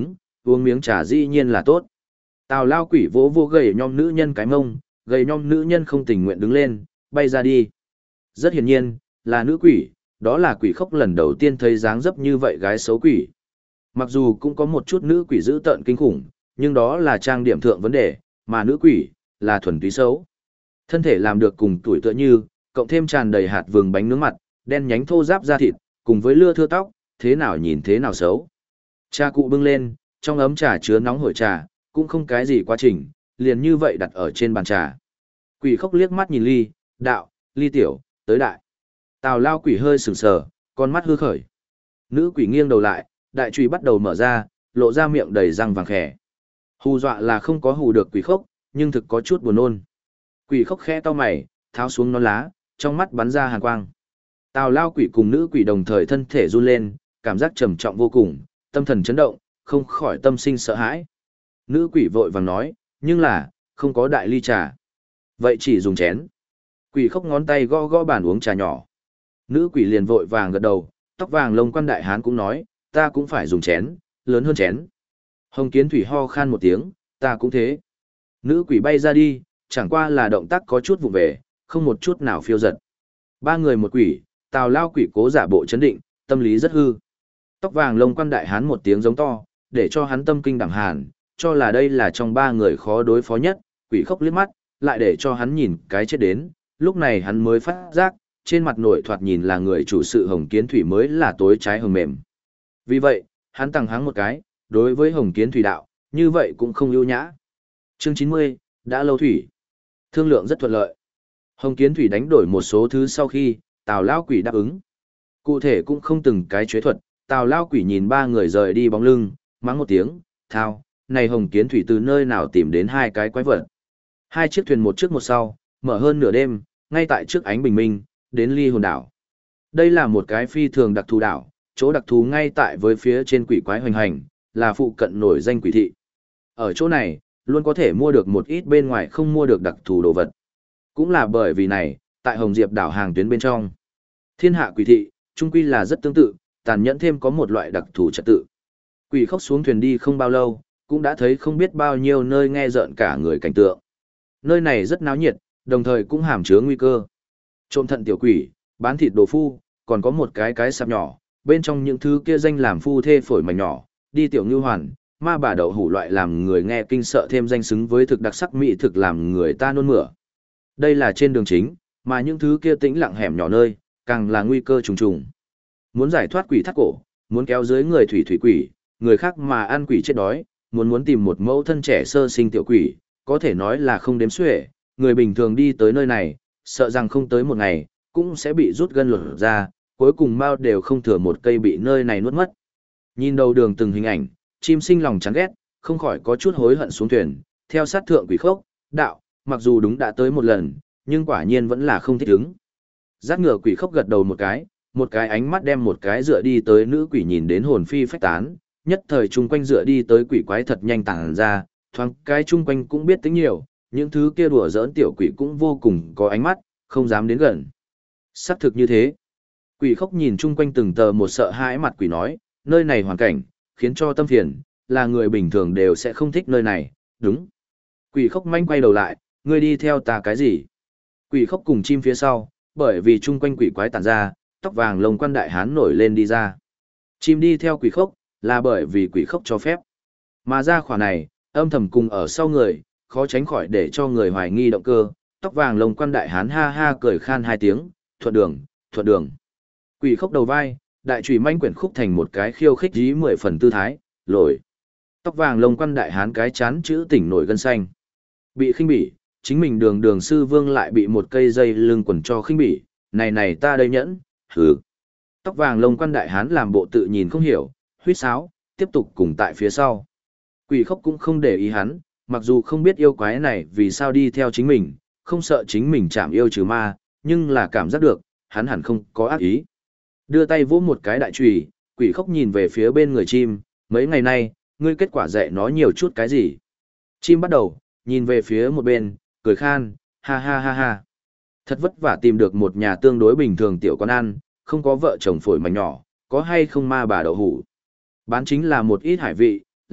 uống miếng trà dĩ nhiên là tốt. Tào lao quỷ vỗ vô gầy nhom nữ nhân cái mông, gầy nhom nữ nhân không tình nguyện đứng lên, bay ra đi. Rất hiển nhiên, là nữ quỷ, đó là quỷ khốc lần đầu tiên thấy dáng dấp như vậy gái xấu quỷ. Mặc dù cũng có một chút nữ quỷ dữ tợn kinh khủng, nhưng đó là trang điểm thượng vấn đề, mà nữ quỷ, là thuần túy xấu. Thân thể làm được cùng tuổi tựa như, cộng thêm tràn đầy hạt vừng bánh nướng mặt, đen nhánh thô ráp da thịt, cùng với lưa thưa tóc, thế nào nhìn thế nào xấu. Trà cụ bưng lên, trong ấm trà chứa nóng hổi trà, cũng không cái gì quá trình, liền như vậy đặt ở trên bàn trà. Quỷ khốc liếc mắt nhìn ly, đạo, ly tiểu, tới đại. Tào lao quỷ hơi sừng sờ, con mắt hư khởi. Nữ quỷ nghiêng đầu lại, đại trùy bắt đầu mở ra, lộ ra miệng đầy răng vàng khẻ. Hù dọa là không có hù được quỷ khốc, nhưng thực có chút buồn nôn. Quỷ khốc khẽ cau mày, tháo xuống nón lá, trong mắt bắn ra hàn quang. Tào lao quỷ cùng nữ quỷ đồng thời thân thể run lên, cảm giác trầm trọng vô cùng, tâm thần chấn động, không khỏi tâm sinh sợ hãi. Nữ quỷ vội vàng nói, nhưng là, không có đại ly trà. Vậy chỉ dùng chén. Quỷ khốc ngón tay gõ gõ bàn uống trà nhỏ. Nữ quỷ liền vội vàng gật đầu, tóc vàng lông quan đại hán cũng nói, ta cũng phải dùng chén, lớn hơn chén. Hồng Kiến Thủy ho khan một tiếng, ta cũng thế. Nữ quỷ bay ra đi, chẳng qua là động tác có chút vụ về, không một chút nào phiêu giật. Ba người một quỷ, Tào lao quỷ cố giả bộ chấn định, tâm lý rất hư. Tóc vàng lông quan đại hán một tiếng giống to, để cho hắn tâm kinh đảm hàn, cho là đây là trong ba người khó đối phó nhất, quỷ khốc liếc mắt, lại để cho hắn nhìn cái chết đến, lúc này hắn mới phát giác, trên mặt nội thoạt nhìn là người chủ sự Hồng Kiến Thủy mới là tối trái hồng mềm. Vì vậy, hắn tăng hắng một cái, đối với Hồng Kiến Thủy đạo, như vậy cũng không ưu nhã. Chương 90, đã lâu thủy. Thương lượng rất thuận lợi. Hồng Kiến Thủy đánh đổi một số thứ sau khi, Tào lao quỷ đáp ứng. Cụ thể cũng không từng cái chế thuật, Tào lao quỷ nhìn ba người rời đi bóng lưng, mắng một tiếng, thao, này Hồng Kiến Thủy từ nơi nào tìm đến hai cái quái vật. Hai chiếc thuyền một trước một sau, mở hơn nửa đêm, ngay tại trước ánh bình minh, đến ly hồn đảo. Đây là một cái phi thường đặc thù đảo, chỗ đặc thù ngay tại với phía trên quỷ quái hoành hành, là phụ cận nổi danh quỷ thị. Ở chỗ này, luôn có thể mua được một ít bên ngoài không mua được đặc thù đồ vật. Cũng là bởi vì này, tại Hồng Diệp đảo hàng tuyến bên trong, thiên hạ quỷ thị, chung quy là rất tương tự, tàn nhẫn thêm có một loại đặc thù trật tự. Quỷ khốc xuống thuyền đi không bao lâu, cũng đã thấy không biết bao nhiêu nơi nghe rợn cả người cảnh tượng. Nơi này rất náo nhiệt, đồng thời cũng hàm chứa nguy cơ. Trộm thận tiểu quỷ, bán thịt đồ phu, còn có một cái sạp nhỏ, bên trong những thứ kia danh làm phu thê phổi mảnh nhỏ, đi tiểu ngưu hoàn, ma bà đậu hủ loại làm người nghe kinh sợ thêm danh xứng với thực đặc sắc mỹ thực làm người ta nôn mửa. Đây là trên đường chính, mà những thứ kia tĩnh lặng hẻm nhỏ nơi, càng là nguy cơ trùng trùng. Muốn giải thoát quỷ thắt cổ, muốn kéo dưới người thủy quỷ, người khác mà ăn quỷ chết đói, muốn tìm một mẫu thân trẻ sơ sinh tiểu quỷ, có thể nói là không đếm xuể, người bình thường đi tới nơi này, sợ rằng không tới một ngày, cũng sẽ bị rút gân lột ra, cuối cùng mau đều không thừa một cây bị nơi này nuốt mất. Nhìn đầu đường từng hình ảnh, chim sinh lòng chán ghét, không khỏi có chút hối hận xuống thuyền, theo sát thượng quỷ khốc, đạo, mặc dù đúng đã tới một lần, nhưng quả nhiên vẫn là không thích ứng. Giác ngựa quỷ khốc gật đầu một cái ánh mắt đem một cái dựa đi tới nữ quỷ nhìn đến hồn phi phách tán, nhất thời chung quanh dựa đi tới quỷ quái thật nhanh tàng ra, thoáng cái chung quanh cũng biết tính nhiều, những thứ kia đùa giỡn tiểu quỷ cũng vô cùng có ánh mắt, không dám đến gần. Xác thực như thế. Quỷ khốc nhìn chung quanh từng tờ một sợ hãi mặt quỷ nói, nơi này hoàn cảnh, khiến cho tâm phiền, là người bình thường đều sẽ không thích nơi này, đúng. Quỷ khốc manh quay đầu lại, ngươi đi theo ta cái gì? Quỷ khốc cùng chim phía sau, bởi vì chung quanh quỷ quái tản ra, tóc vàng lông quan đại hán nổi lên đi ra. Chim đi theo quỷ khốc, là bởi vì quỷ khốc cho phép. Mà ra khỏa này, âm thầm cùng ở sau người, khó tránh khỏi để cho người hoài nghi động cơ. Tóc vàng lông quan đại hán ha ha cười khan hai tiếng, thuận đường, thuận đường. Quỷ khốc đầu vai, đại chùy manh quyển khúc thành một cái khiêu khích dí 10 phần tư thái, lồi. Tóc vàng lông quan đại hán cái chán chữ tỉnh nổi gân xanh. Bị khinh bỉ, chính mình đường sư vương lại bị một cây dây lưng quần cho khinh bỉ, này ta đây nhẫn, hừ. Tóc vàng lông quan đại hán làm bộ tự nhìn không hiểu, huýt sáo, tiếp tục cùng tại phía sau. Quỷ khốc cũng không để ý hắn, mặc dù không biết yêu quái này vì sao đi theo chính mình, không sợ chính mình chạm yêu trừ ma, nhưng là cảm giác được, hắn hẳn không có ác ý. Đưa tay vỗ một cái đại chùy, quỷ khốc nhìn về phía bên người chim, mấy ngày nay, ngươi kết quả dạy nó nhiều chút cái gì. Chim bắt đầu, nhìn về phía một bên, cười khan, ha ha ha ha. Thật vất vả tìm được một nhà tương đối bình thường tiểu con ăn, không có vợ chồng phổi mảnh nhỏ, có hay không ma bà đậu hủ. Bán chính là một ít hải vị,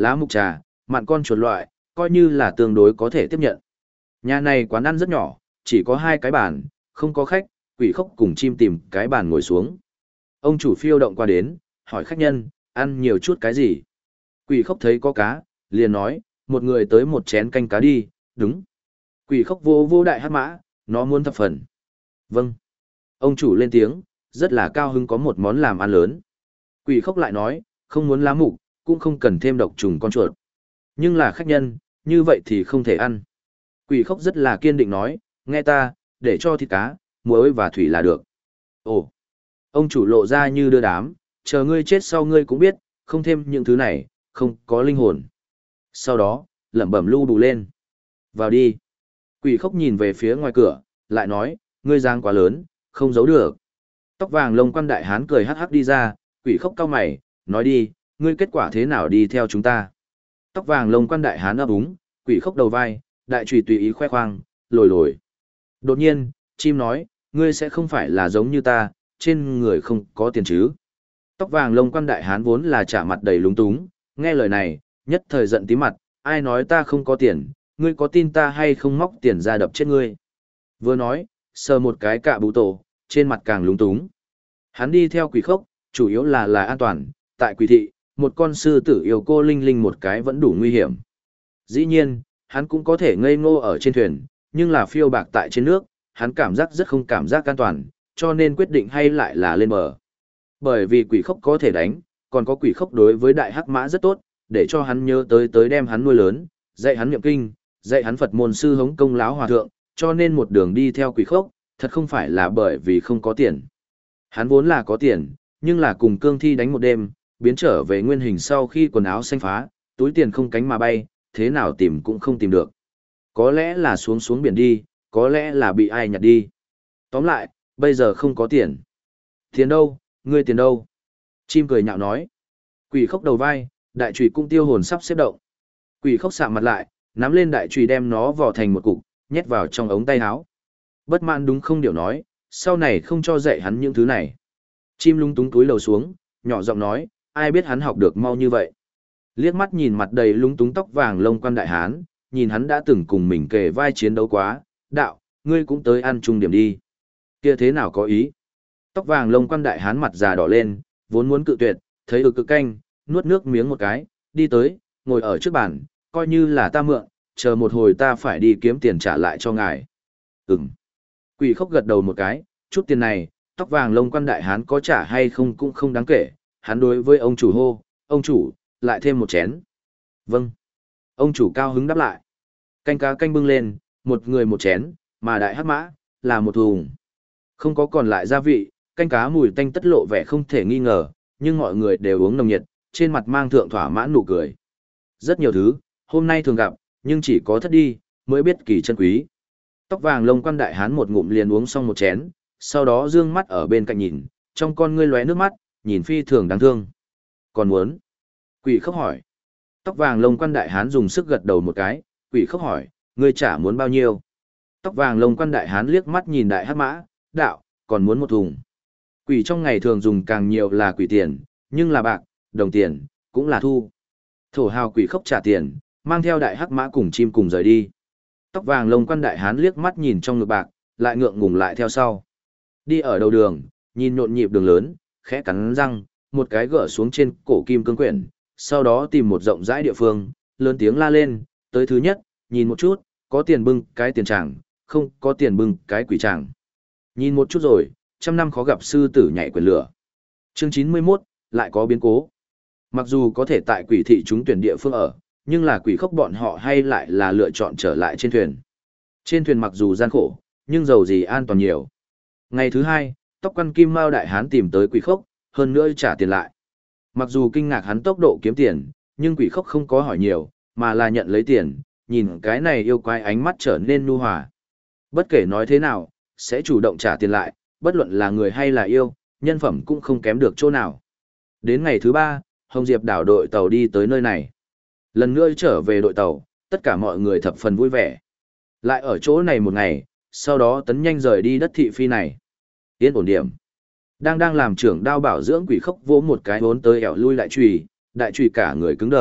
lá mục trà, mặn con chuột loại, coi như là tương đối có thể tiếp nhận. Nhà này quán ăn rất nhỏ, chỉ có 2 cái bàn, không có khách, Quỷ Khốc cùng Chim tìm cái bàn ngồi xuống. Ông chủ phiêu động qua đến, hỏi khách nhân, ăn nhiều chút cái gì? Quỷ Khốc thấy có cá, liền nói, một người tới một chén canh cá đi, đúng. Quỷ Khốc vô vô đại hắc mã, nó muốn thập phần. Vâng. Ông chủ lên tiếng, rất là cao hứng có một món làm ăn lớn. Quỷ Khốc lại nói, không muốn lá mục, cũng không cần thêm độc trùng con chuột. Nhưng là khách nhân, như vậy thì không thể ăn. Quỷ Khốc rất là kiên định nói, nghe ta, để cho thịt cá, muối và thủy là được. Ồ, ông chủ lộ ra như đưa đám, chờ ngươi chết sau ngươi cũng biết, không thêm những thứ này, không có linh hồn. Sau đó, lẩm bẩm lu bù lên. Vào đi. Quỷ Khốc nhìn về phía ngoài cửa, lại nói, ngươi giang quá lớn, không giấu được. Tóc vàng lông quan đại hán cười hắc hắc đi ra, Quỷ Khốc cau mày, nói đi, ngươi kết quả thế nào đi theo chúng ta. Tóc vàng lông quan đại hán ấp úng, Quỷ Khốc đầu vai, đại trùy tùy ý khoe khoang, lồi lồi. Đột nhiên, chim nói, ngươi sẽ không phải là giống như ta, trên người không có tiền chứ. Tóc vàng lông quan đại hán vốn là trả mặt đầy lúng túng, nghe lời này, nhất thời giận tí mặt, ai nói ta không có tiền, ngươi có tin ta hay không móc tiền ra đập chết ngươi. Vừa nói, sờ một cái cạ bụ tổ, trên mặt càng lúng túng. Hắn đi theo Quỷ Khốc, chủ yếu là an toàn, tại Quỷ thị, một con sư tử yêu cô linh linh một cái vẫn đủ nguy hiểm. Dĩ nhiên, hắn cũng có thể ngây ngô ở trên thuyền, nhưng là phiêu bạc tại trên nước, hắn cảm giác rất không cảm giác an toàn, cho nên quyết định hay lại là lên bờ. Bởi vì Quỷ Khốc có thể đánh, còn có Quỷ Khốc đối với đại hắc mã rất tốt, để cho hắn nhớ tới đem hắn nuôi lớn, dạy hắn niệm kinh, dạy hắn Phật môn sư hống công láo hòa thượng, cho nên một đường đi theo Quỷ Khốc, thật không phải là bởi vì không có tiền. Hắn vốn là có tiền, nhưng là cùng cương thi đánh một đêm, biến trở về nguyên hình sau khi quần áo xanh phá, túi tiền không cánh mà bay, thế nào tìm cũng không tìm được. Có lẽ là xuống biển đi, có lẽ là bị ai nhặt đi. Tóm lại, bây giờ không có tiền. Tiền đâu, ngươi tiền đâu? Chim cười nhạo nói. Quỷ Khốc đầu vai, đại chùy cũng tiêu hồn sắp xếp động. Quỷ Khốc sạm mặt lại, nắm lên đại chùy đem nó vò thành một cục, nhét vào trong ống tay áo. Bất mãn đúng không điều nói, sau này không cho dạy hắn những thứ này. Chim lung túng túi lầu xuống, nhỏ giọng nói, ai biết hắn học được mau như vậy. Liếc mắt nhìn mặt đầy lung túng tóc vàng lông quan đại hán, nhìn hắn đã từng cùng mình kề vai chiến đấu quá, đạo, ngươi cũng tới ăn chung điểm đi. Kia thế nào có ý? Tóc vàng lông quan đại hán mặt già đỏ lên, vốn muốn cự tuyệt, thấy cực canh, nuốt nước miếng một cái, đi tới, ngồi ở trước bàn, coi như là ta mượn, chờ một hồi ta phải đi kiếm tiền trả lại cho ngài. Ừm. Quỷ Khốc gật đầu một cái, chút tiền này, tóc vàng lông quan đại hán có trả hay không cũng không đáng kể, hắn đối với ông chủ hô, ông chủ, lại thêm một chén. Vâng. Ông chủ cao hứng đáp lại. Canh cá canh bưng lên, một người một chén, mà đại hắc mã, là một thùng. Không có còn lại gia vị, canh cá mùi tanh tất lộ vẻ không thể nghi ngờ, nhưng mọi người đều uống nồng nhiệt, trên mặt mang thượng thỏa mãn nụ cười. Rất nhiều thứ, hôm nay thường gặp, nhưng chỉ có thất đi, mới biết kỳ chân quý. Tóc vàng lông quan đại hán một ngụm liền uống xong một chén, sau đó dương mắt ở bên cạnh nhìn, trong con ngươi lóe nước mắt, nhìn phi thường đáng thương. Còn muốn? Quỷ Khốc hỏi. Tóc vàng lông quan đại hán dùng sức gật đầu một cái, Quỷ Khốc hỏi, ngươi trả muốn bao nhiêu? Tóc vàng lông quan đại hán liếc mắt nhìn đại hắc mã, đạo, còn muốn một thùng. Quỷ trong ngày thường dùng càng nhiều là quỷ tiền, nhưng là bạc, đồng tiền, cũng là thu. Thổ hào Quỷ Khốc trả tiền, mang theo đại hắc mã cùng chim cùng rời đi. Tóc vàng lông quan đại hán liếc mắt nhìn trong ngực bạc, lại ngượng ngùng lại theo sau. Đi ở đầu đường, nhìn nhộn nhịp đường lớn, khẽ cắn răng, một cái gỡ xuống trên cổ kim cương quyển, sau đó tìm một rộng rãi địa phương, lớn tiếng la lên, tới thứ nhất, nhìn một chút, có tiền bưng cái tiền tràng, không có tiền bưng cái quỷ tràng. Nhìn một chút rồi, trăm năm khó gặp sư tử nhảy quyển lửa. Chương 91, lại có biến cố. Mặc dù có thể tại quỷ thị chúng tuyển địa phương ở, nhưng là Quỷ Khốc bọn họ hay lại là lựa chọn trở lại trên thuyền. Trên thuyền mặc dù gian khổ, nhưng dầu gì an toàn nhiều. Ngày thứ hai, tóc quan kim mao đại hán tìm tới Quỷ Khốc, hơn nữa trả tiền lại. Mặc dù kinh ngạc hắn tốc độ kiếm tiền, nhưng Quỷ Khốc không có hỏi nhiều, mà là nhận lấy tiền, nhìn cái này yêu quái ánh mắt trở nên nhu hòa. Bất kể nói thế nào, sẽ chủ động trả tiền lại, bất luận là người hay là yêu, nhân phẩm cũng không kém được chỗ nào. Đến ngày thứ ba, Hồng Diệp đảo đội tàu đi tới nơi này. Lần nữa trở về đội tàu, tất cả mọi người thập phần vui vẻ. Lại ở chỗ này một ngày, sau đó tấn nhanh rời đi đất thị phi này. Yên ổn điểm. Đang làm trưởng đao bảo dưỡng Quỷ Khốc vỗ một cái vốn tới ẻo lui đại chùy cả người cứng đờ,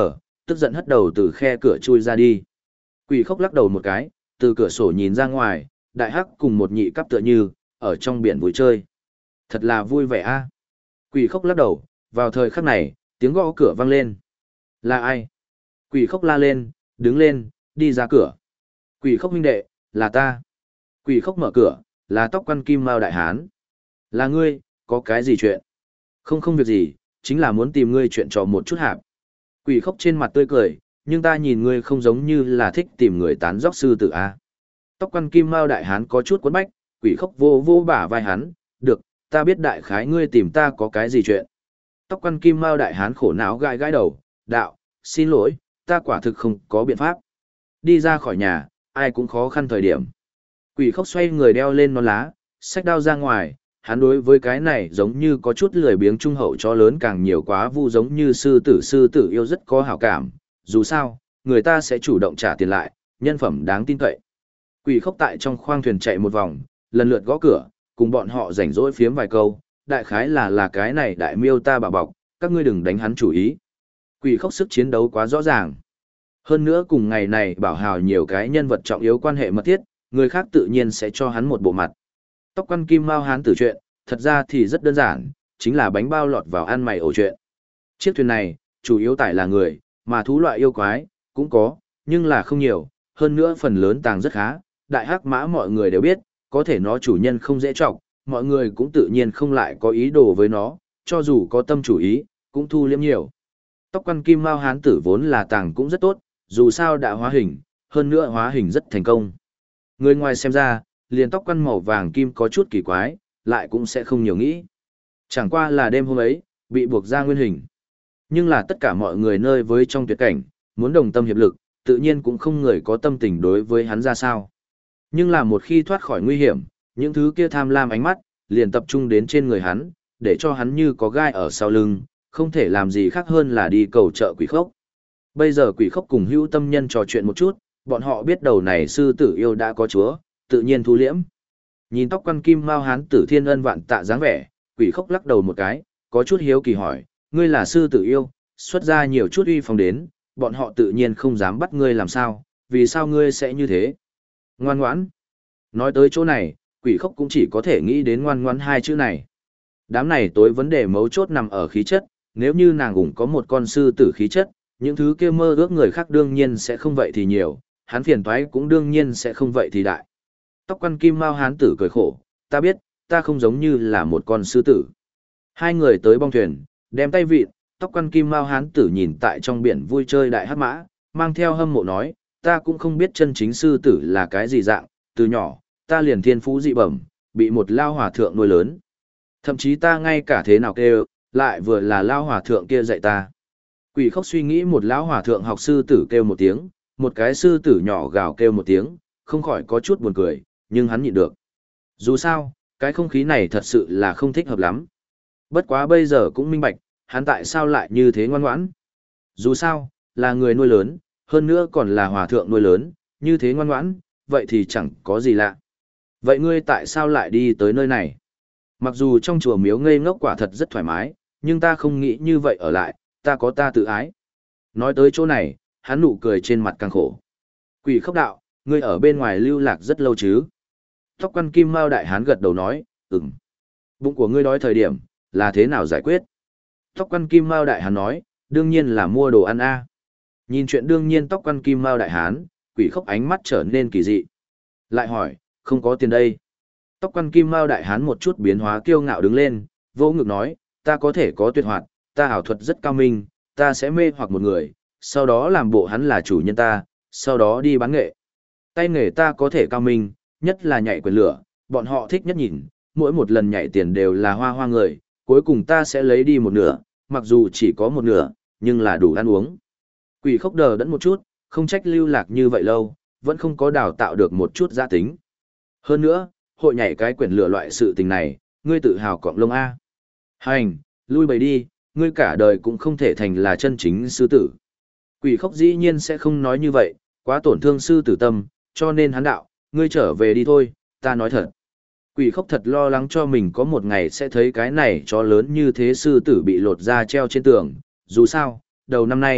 tức giận hất đầu từ khe cửa chui ra đi. Quỷ khốc lắc đầu một cái, từ cửa sổ nhìn ra ngoài, đại hắc cùng một nhị cắp tựa như, ở trong biển vui chơi. Thật là vui vẻ a. Quỷ khốc lắc đầu, vào thời khắc này, tiếng gõ cửa vang lên. Là ai? Quỷ khốc la lên, đứng lên, đi ra cửa. Quỷ khốc huynh đệ, là ta. Quỷ khốc mở cửa, là tóc quăn kim mao đại hán. Là ngươi, có cái gì chuyện? Không việc gì, chính là muốn tìm ngươi chuyện trò một chút hạp. Quỷ khốc trên mặt tươi cười, nhưng ta nhìn ngươi không giống như là thích tìm người tán dóc sư tử a. Tóc quăn kim mao đại hán có chút quấn bách, quỷ khốc vô vô bả vai hắn, được, ta biết đại khái ngươi tìm ta có cái gì chuyện. Tóc quăn kim mao đại hán khổ não gãi gãi đầu, đạo, xin lỗi, ta quả thực không có biện pháp. Đi ra khỏi nhà, ai cũng khó khăn thời điểm. Quỷ khốc xoay người đeo lên nón lá, xách đao ra ngoài, hắn đối với cái này giống như có chút lười biếng trung hậu cho lớn càng nhiều quá vu giống như sư tử yêu rất có hảo cảm, dù sao, người ta sẽ chủ động trả tiền lại, nhân phẩm đáng tin cậy. Quỷ khốc tại trong khoang thuyền chạy một vòng, lần lượt gõ cửa, cùng bọn họ rảnh rỗi phiếm vài câu, đại khái là cái này đại miêu ta bảo bọc, các ngươi đừng đánh hắn chủ ý. Quỷ khốc sức chiến đấu quá rõ ràng. Hơn nữa cùng ngày này bảo hào nhiều cái nhân vật trọng yếu quan hệ mật thiết, người khác tự nhiên sẽ cho hắn một bộ mặt. Tóc quăn kim mao hán tử chuyện, thật ra thì rất đơn giản, chính là bánh bao lọt vào ăn mày ổ chuyện. Chiếc thuyền này, chủ yếu tải là người, mà thú loại yêu quái, cũng có, nhưng là không nhiều, hơn nữa phần lớn tàng rất khá, đại hắc mã mọi người đều biết, có thể nó chủ nhân không dễ trọng, mọi người cũng tự nhiên không lại có ý đồ với nó, cho dù có tâm chủ ý, cũng thu liếm nhiều. Tóc quăn kim mao hán tử vốn là tàng cũng rất tốt, dù sao đã hóa hình, hơn nữa hóa hình rất thành công. Người ngoài xem ra, liền tóc quăn màu vàng kim có chút kỳ quái, lại cũng sẽ không nhiều nghĩ. Chẳng qua là đêm hôm ấy, bị buộc ra nguyên hình. Nhưng là tất cả mọi người nơi với trong tuyệt cảnh, muốn đồng tâm hiệp lực, tự nhiên cũng không người có tâm tình đối với hắn ra sao. Nhưng là một khi thoát khỏi nguy hiểm, những thứ kia tham lam ánh mắt, liền tập trung đến trên người hắn, để cho hắn như có gai ở sau lưng, không thể làm gì khác hơn là đi cầu trợ quỷ khốc. Bây giờ quỷ khốc cùng hữu tâm nhân trò chuyện một chút, bọn họ biết đầu này sư tử yêu đã có chúa, tự nhiên thu liễm. Nhìn tóc quăn kim mao hán tử thiên ân vạn tạ dáng vẻ, quỷ khốc lắc đầu một cái, có chút hiếu kỳ hỏi, ngươi là sư tử yêu, xuất ra nhiều chút uy phong đến, bọn họ tự nhiên không dám bắt ngươi làm sao, vì sao ngươi sẽ như thế? Ngoan ngoãn. Nói tới chỗ này, quỷ khốc cũng chỉ có thể nghĩ đến ngoan ngoãn hai chữ này. Đám này tối vấn đề mấu chốt nằm ở khí chất, nếu như nàng cũng có một con sư tử khí chất, những thứ kia mơ ước người khác đương nhiên sẽ không vậy thì nhiều, hắn phiền toái cũng đương nhiên sẽ không vậy thì đại. Tóc quăn kim mao hán tử cười khổ, ta biết, ta không giống như là một con sư tử. Hai người tới bong thuyền, đem tay vịn, tóc quăn kim mao hán tử nhìn tại trong biển vui chơi đại hắc mã, mang theo hâm mộ nói, ta cũng không biết chân chính sư tử là cái gì dạng, từ nhỏ, ta liền thiên phú dị bẩm, bị một lao hòa thượng nuôi lớn. Thậm chí ta ngay cả thế nào kêu, lại vừa là lao hòa thượng kia dạy ta. Quỷ khốc suy nghĩ một lão hòa thượng học sư tử kêu một tiếng, một cái sư tử nhỏ gào kêu một tiếng, không khỏi có chút buồn cười, nhưng hắn nhịn được. Dù sao, cái không khí này thật sự là không thích hợp lắm. Bất quá bây giờ cũng minh bạch, hắn tại sao lại như thế ngoan ngoãn. Dù sao, là người nuôi lớn, hơn nữa còn là hòa thượng nuôi lớn, như thế ngoan ngoãn, vậy thì chẳng có gì lạ. Vậy ngươi tại sao lại đi tới nơi này? Mặc dù trong chùa miếu ngây ngốc quả thật rất thoải mái, nhưng ta không nghĩ như vậy ở lại, ta có ta tự ái. Nói tới chỗ này, hắn nụ cười trên mặt càng khổ. Quỷ khốc đạo, ngươi ở bên ngoài lưu lạc rất lâu chứ? Tóc quăn kim mao đại hán gật đầu nói, ừm. Bụng của ngươi đói thời điểm, là thế nào giải quyết? Tóc quăn kim mao đại hán nói, đương nhiên là mua đồ ăn a. Nhìn chuyện đương nhiên tóc quăn kim mao đại hán, quỷ khốc ánh mắt trở nên kỳ dị. Lại hỏi, không có tiền đây. Tóc quăn kim mao đại hán một chút biến hóa kiêu ngạo đứng lên, vô ngực nói, ta có thể có tuyệt hoạt, ta ảo thuật rất cao minh, ta sẽ mê hoặc một người, sau đó làm bộ hắn là chủ nhân ta, sau đó đi bán nghệ. Tay nghề ta có thể cao minh, nhất là nhảy quyền lửa, bọn họ thích nhất nhìn, mỗi một lần nhảy tiền đều là hoa hoa người, cuối cùng ta sẽ lấy đi một nửa, mặc dù chỉ có một nửa, nhưng là đủ ăn uống. Quỷ khốc đờ đẫn một chút, không trách lưu lạc như vậy lâu, vẫn không có đào tạo được một chút gia tính. Hơn nữa, hội nhảy cái quyển lửa loại sự tình này, ngươi tự hào cọng lông A. Hành, lui bày đi, ngươi cả đời cũng không thể thành là chân chính sư tử. Quỷ khốc dĩ nhiên sẽ không nói như vậy, quá tổn thương sư tử tâm, cho nên hắn đạo, ngươi trở về đi thôi, ta nói thật. Quỷ khốc thật lo lắng cho mình có một ngày sẽ thấy cái này cho lớn như thế sư tử bị lột ra treo trên tường, dù sao, đầu năm nay,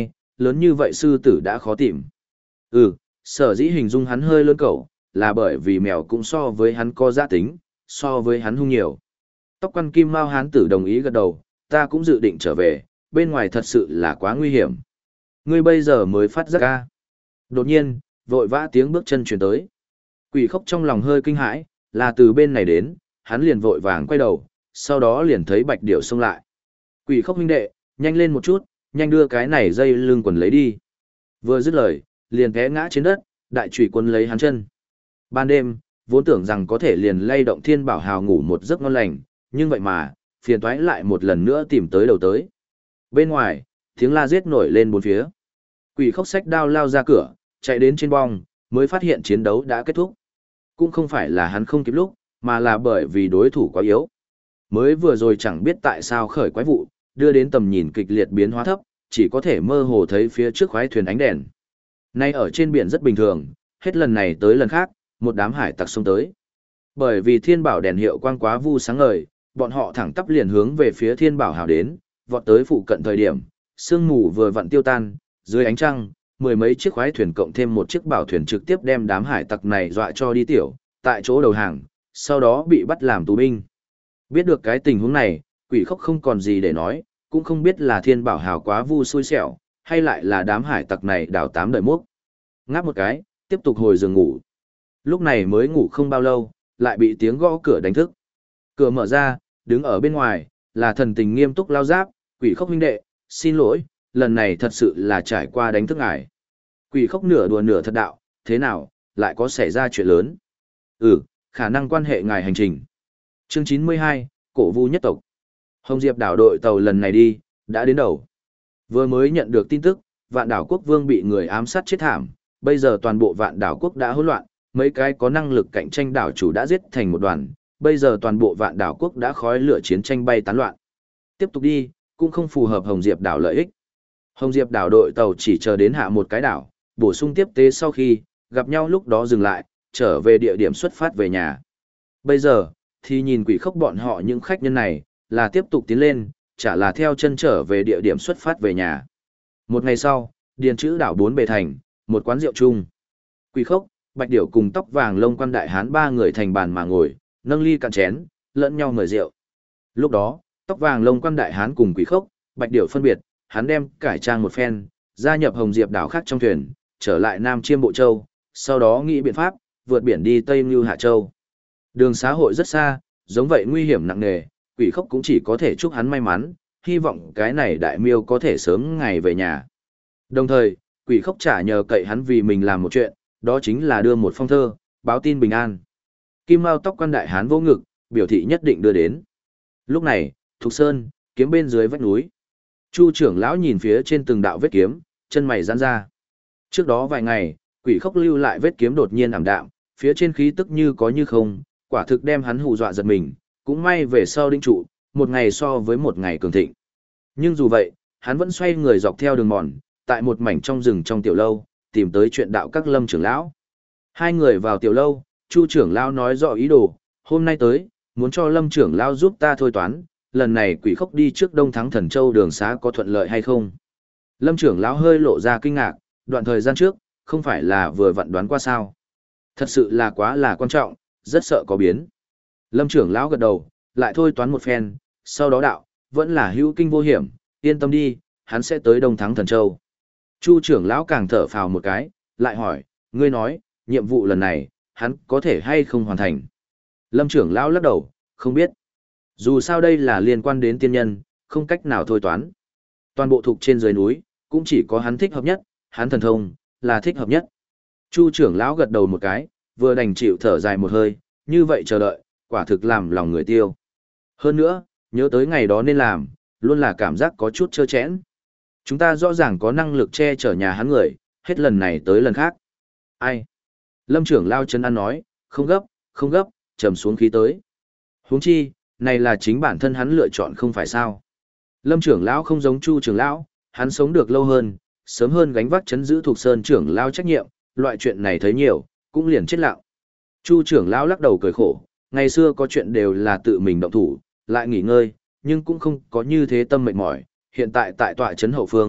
lớn như vậy sư tử đã khó tìm. Sở dĩ hình dung hắn hơi lớn cẩu, là bởi vì mèo cũng so với hắn có giá tính, so với hắn hung nhiều. Tóc quan kim mao hán tử đồng ý gật đầu, ta cũng dự định trở về, bên ngoài thật sự là quá nguy hiểm. Ngươi bây giờ mới phát giác ra. Đột nhiên, vội vã tiếng bước chân chuyển tới. Quỷ khốc trong lòng hơi kinh hãi, là từ bên này đến, hắn liền vội vàng quay đầu, sau đó liền thấy bạch điểu xông lại. Quỷ khốc huynh đệ, nhanh lên một chút, nhanh đưa cái này dây lưng quần lấy đi. Vừa dứt lời, liền té ngã trên đất, đại chủy quân lấy hắn chân. Ban đêm, vốn tưởng rằng có thể liền lay động Thiên Bảo Hào ngủ một giấc ngon lành, nhưng vậy mà, phiền toái lại một lần nữa tìm tới đầu tới. Bên ngoài, tiếng la giết nổi lên bốn phía. Quỷ khốc xách đao lao ra cửa, chạy đến trên bong, mới phát hiện chiến đấu đã kết thúc. Cũng không phải là hắn không kịp lúc, mà là bởi vì đối thủ quá yếu. Mới vừa rồi chẳng biết tại sao khởi quái vụ, đưa đến tầm nhìn kịch liệt biến hóa thấp, chỉ có thể mơ hồ thấy phía trước khoái thuyền ánh đèn. Nay ở trên biển rất bình thường, hết lần này tới lần khác, một đám hải tặc xông tới. Bởi vì Thiên Bảo đèn hiệu quang quá vu sáng ngời, bọn họ thẳng tắp liền hướng về phía Thiên Bảo hào đến, vọt tới phụ cận thời điểm, sương mù vừa vặn tiêu tan, dưới ánh trăng, mười mấy chiếc khoái thuyền cộng thêm một chiếc bảo thuyền trực tiếp đem đám hải tặc này dọa cho đi tiểu, tại chỗ đầu hàng, sau đó bị bắt làm tù binh. Biết được cái tình huống này, quỷ khốc không còn gì để nói, cũng không biết là Thiên Bảo hào quá vu xui xẻo, hay lại là đám hải tặc này đào tám đời múc. Ngáp một cái, tiếp tục hồi giường ngủ. Lúc này mới ngủ không bao lâu, lại bị tiếng gõ cửa đánh thức. Cửa mở ra, đứng ở bên ngoài, là thần tình nghiêm túc lao giáp, quỷ khốc huynh đệ, xin lỗi, lần này thật sự là trải qua đánh thức ngài. Quỷ khốc nửa đùa nửa thật đạo, thế nào, lại có xảy ra chuyện lớn. Khả năng quan hệ ngài hành trình. Chương 92, Cổ Vu nhất tộc. Hồng Diệp đảo đội tàu lần này đi, đã đến đầu. Vừa mới nhận được tin tức, Vạn Đảo Quốc Vương bị người ám sát chết thảm, bây giờ toàn bộ Vạn Đảo Quốc đã hỗn loạn, mấy cái có năng lực cạnh tranh đảo chủ đã giết thành một đoàn, bây giờ toàn bộ Vạn Đảo Quốc đã khói lửa chiến tranh bay tán loạn. Tiếp tục đi, cũng không phù hợp Hồng Diệp đảo lợi ích. Hồng Diệp đảo đội tàu chỉ chờ đến hạ một cái đảo, bổ sung tiếp tế sau khi, gặp nhau lúc đó dừng lại, trở về địa điểm xuất phát về nhà. Bây giờ, thì nhìn quỷ khốc bọn họ những khách nhân này, là tiếp tục tiến lên, chả là theo chân trở về địa điểm xuất phát về nhà. Một ngày sau, điền chữ đảo bốn bề thành, một quán rượu chung. Quỷ khốc, Bạch Điểu cùng tóc vàng lông quan đại hán ba người thành bàn mà ngồi, nâng ly cạn chén, lẫn nhau mời rượu. Lúc đó, tóc vàng lông quan đại hán cùng quỷ khốc, Bạch Điểu phân biệt, hắn đem cải trang một phen, gia nhập Hồng Diệp đảo khác trong thuyền, trở lại Nam Chiêm Bộ Châu, sau đó nghĩ biện pháp, vượt biển đi Tây Ngưu Hạ Châu. Đường xã hội rất xa, giống vậy nguy hiểm nặng nề, quỷ khốc cũng chỉ có thể chúc hắn may mắn, hy vọng cái này đại miêu có thể sớm ngày về nhà. Đồng thời, quỷ khốc trả nhờ cậy hắn vì mình làm một chuyện, đó chính là đưa một phong thơ, báo tin bình an. Kim Mao tóc quan đại hán vô ngực, biểu thị nhất định đưa đến. Lúc này, Thục Sơn, kiếm bên dưới vách núi. Chu trưởng lão nhìn phía trên từng đạo vết kiếm, chân mày giãn ra. Trước đó vài ngày, quỷ khốc lưu lại vết kiếm đột nhiên ảm đạm, phía trên khí tức như có như không, quả thực đem hắn hù dọa giật mình, cũng may về sau đinh trụ, một ngày so với một ngày cường thịnh. Nhưng dù vậy, hắn vẫn xoay người dọc theo đường mòn, tại một mảnh trong rừng trong tiểu lâu, tìm tới chuyện đạo các Lâm trưởng lão. Hai người vào tiểu lâu, Chu trưởng lão nói rõ ý đồ, hôm nay tới, muốn cho Lâm trưởng lão giúp ta thôi toán, lần này quỷ khốc đi trước Đông Thắng Thần Châu đường xá có thuận lợi hay không. Lâm trưởng lão hơi lộ ra kinh ngạc, đoạn thời gian trước, không phải là vừa vặn đoán qua sao. Thật sự là quá là quan trọng, rất sợ có biến. Lâm trưởng lão gật đầu, lại thôi toán một phen, sau đó đạo, vẫn là hữu kinh vô hiểm, yên tâm đi, hắn sẽ tới Đông Thắng Thần Châu. Chu trưởng lão càng thở phào một cái, lại hỏi, ngươi nói, nhiệm vụ lần này, hắn có thể hay không hoàn thành. Lâm trưởng lão lắc đầu, không biết. Dù sao đây là liên quan đến tiên nhân, không cách nào thôi toán. Toàn bộ thuộc trên dưới núi, cũng chỉ có hắn thích hợp nhất, hắn thần thông, là thích hợp nhất. Chu trưởng lão gật đầu một cái, vừa đành chịu thở dài một hơi, như vậy chờ đợi, quả thực làm lòng người tiêu. Hơn nữa, nhớ tới ngày đó nên làm, luôn là cảm giác có chút trơ chẽn. Chúng ta rõ ràng có năng lực che chở nhà hắn người, hết lần này tới lần khác. Ai? Lâm trưởng lao chân ăn nói, không gấp, trầm xuống khí tới. Huống chi, này là chính bản thân hắn lựa chọn không phải sao. Lâm trưởng lão không giống Chu trưởng lão, hắn sống được lâu hơn, sớm hơn gánh vác chấn giữ thuộc sơn trưởng lão trách nhiệm, loại chuyện này thấy nhiều, cũng liền chết lặng. Chu trưởng lão lắc đầu cười khổ, ngày xưa có chuyện đều là tự mình động thủ, lại nghỉ ngơi, nhưng cũng không có như thế tâm mệt mỏi, hiện tại tại tọa trấn hậu phương,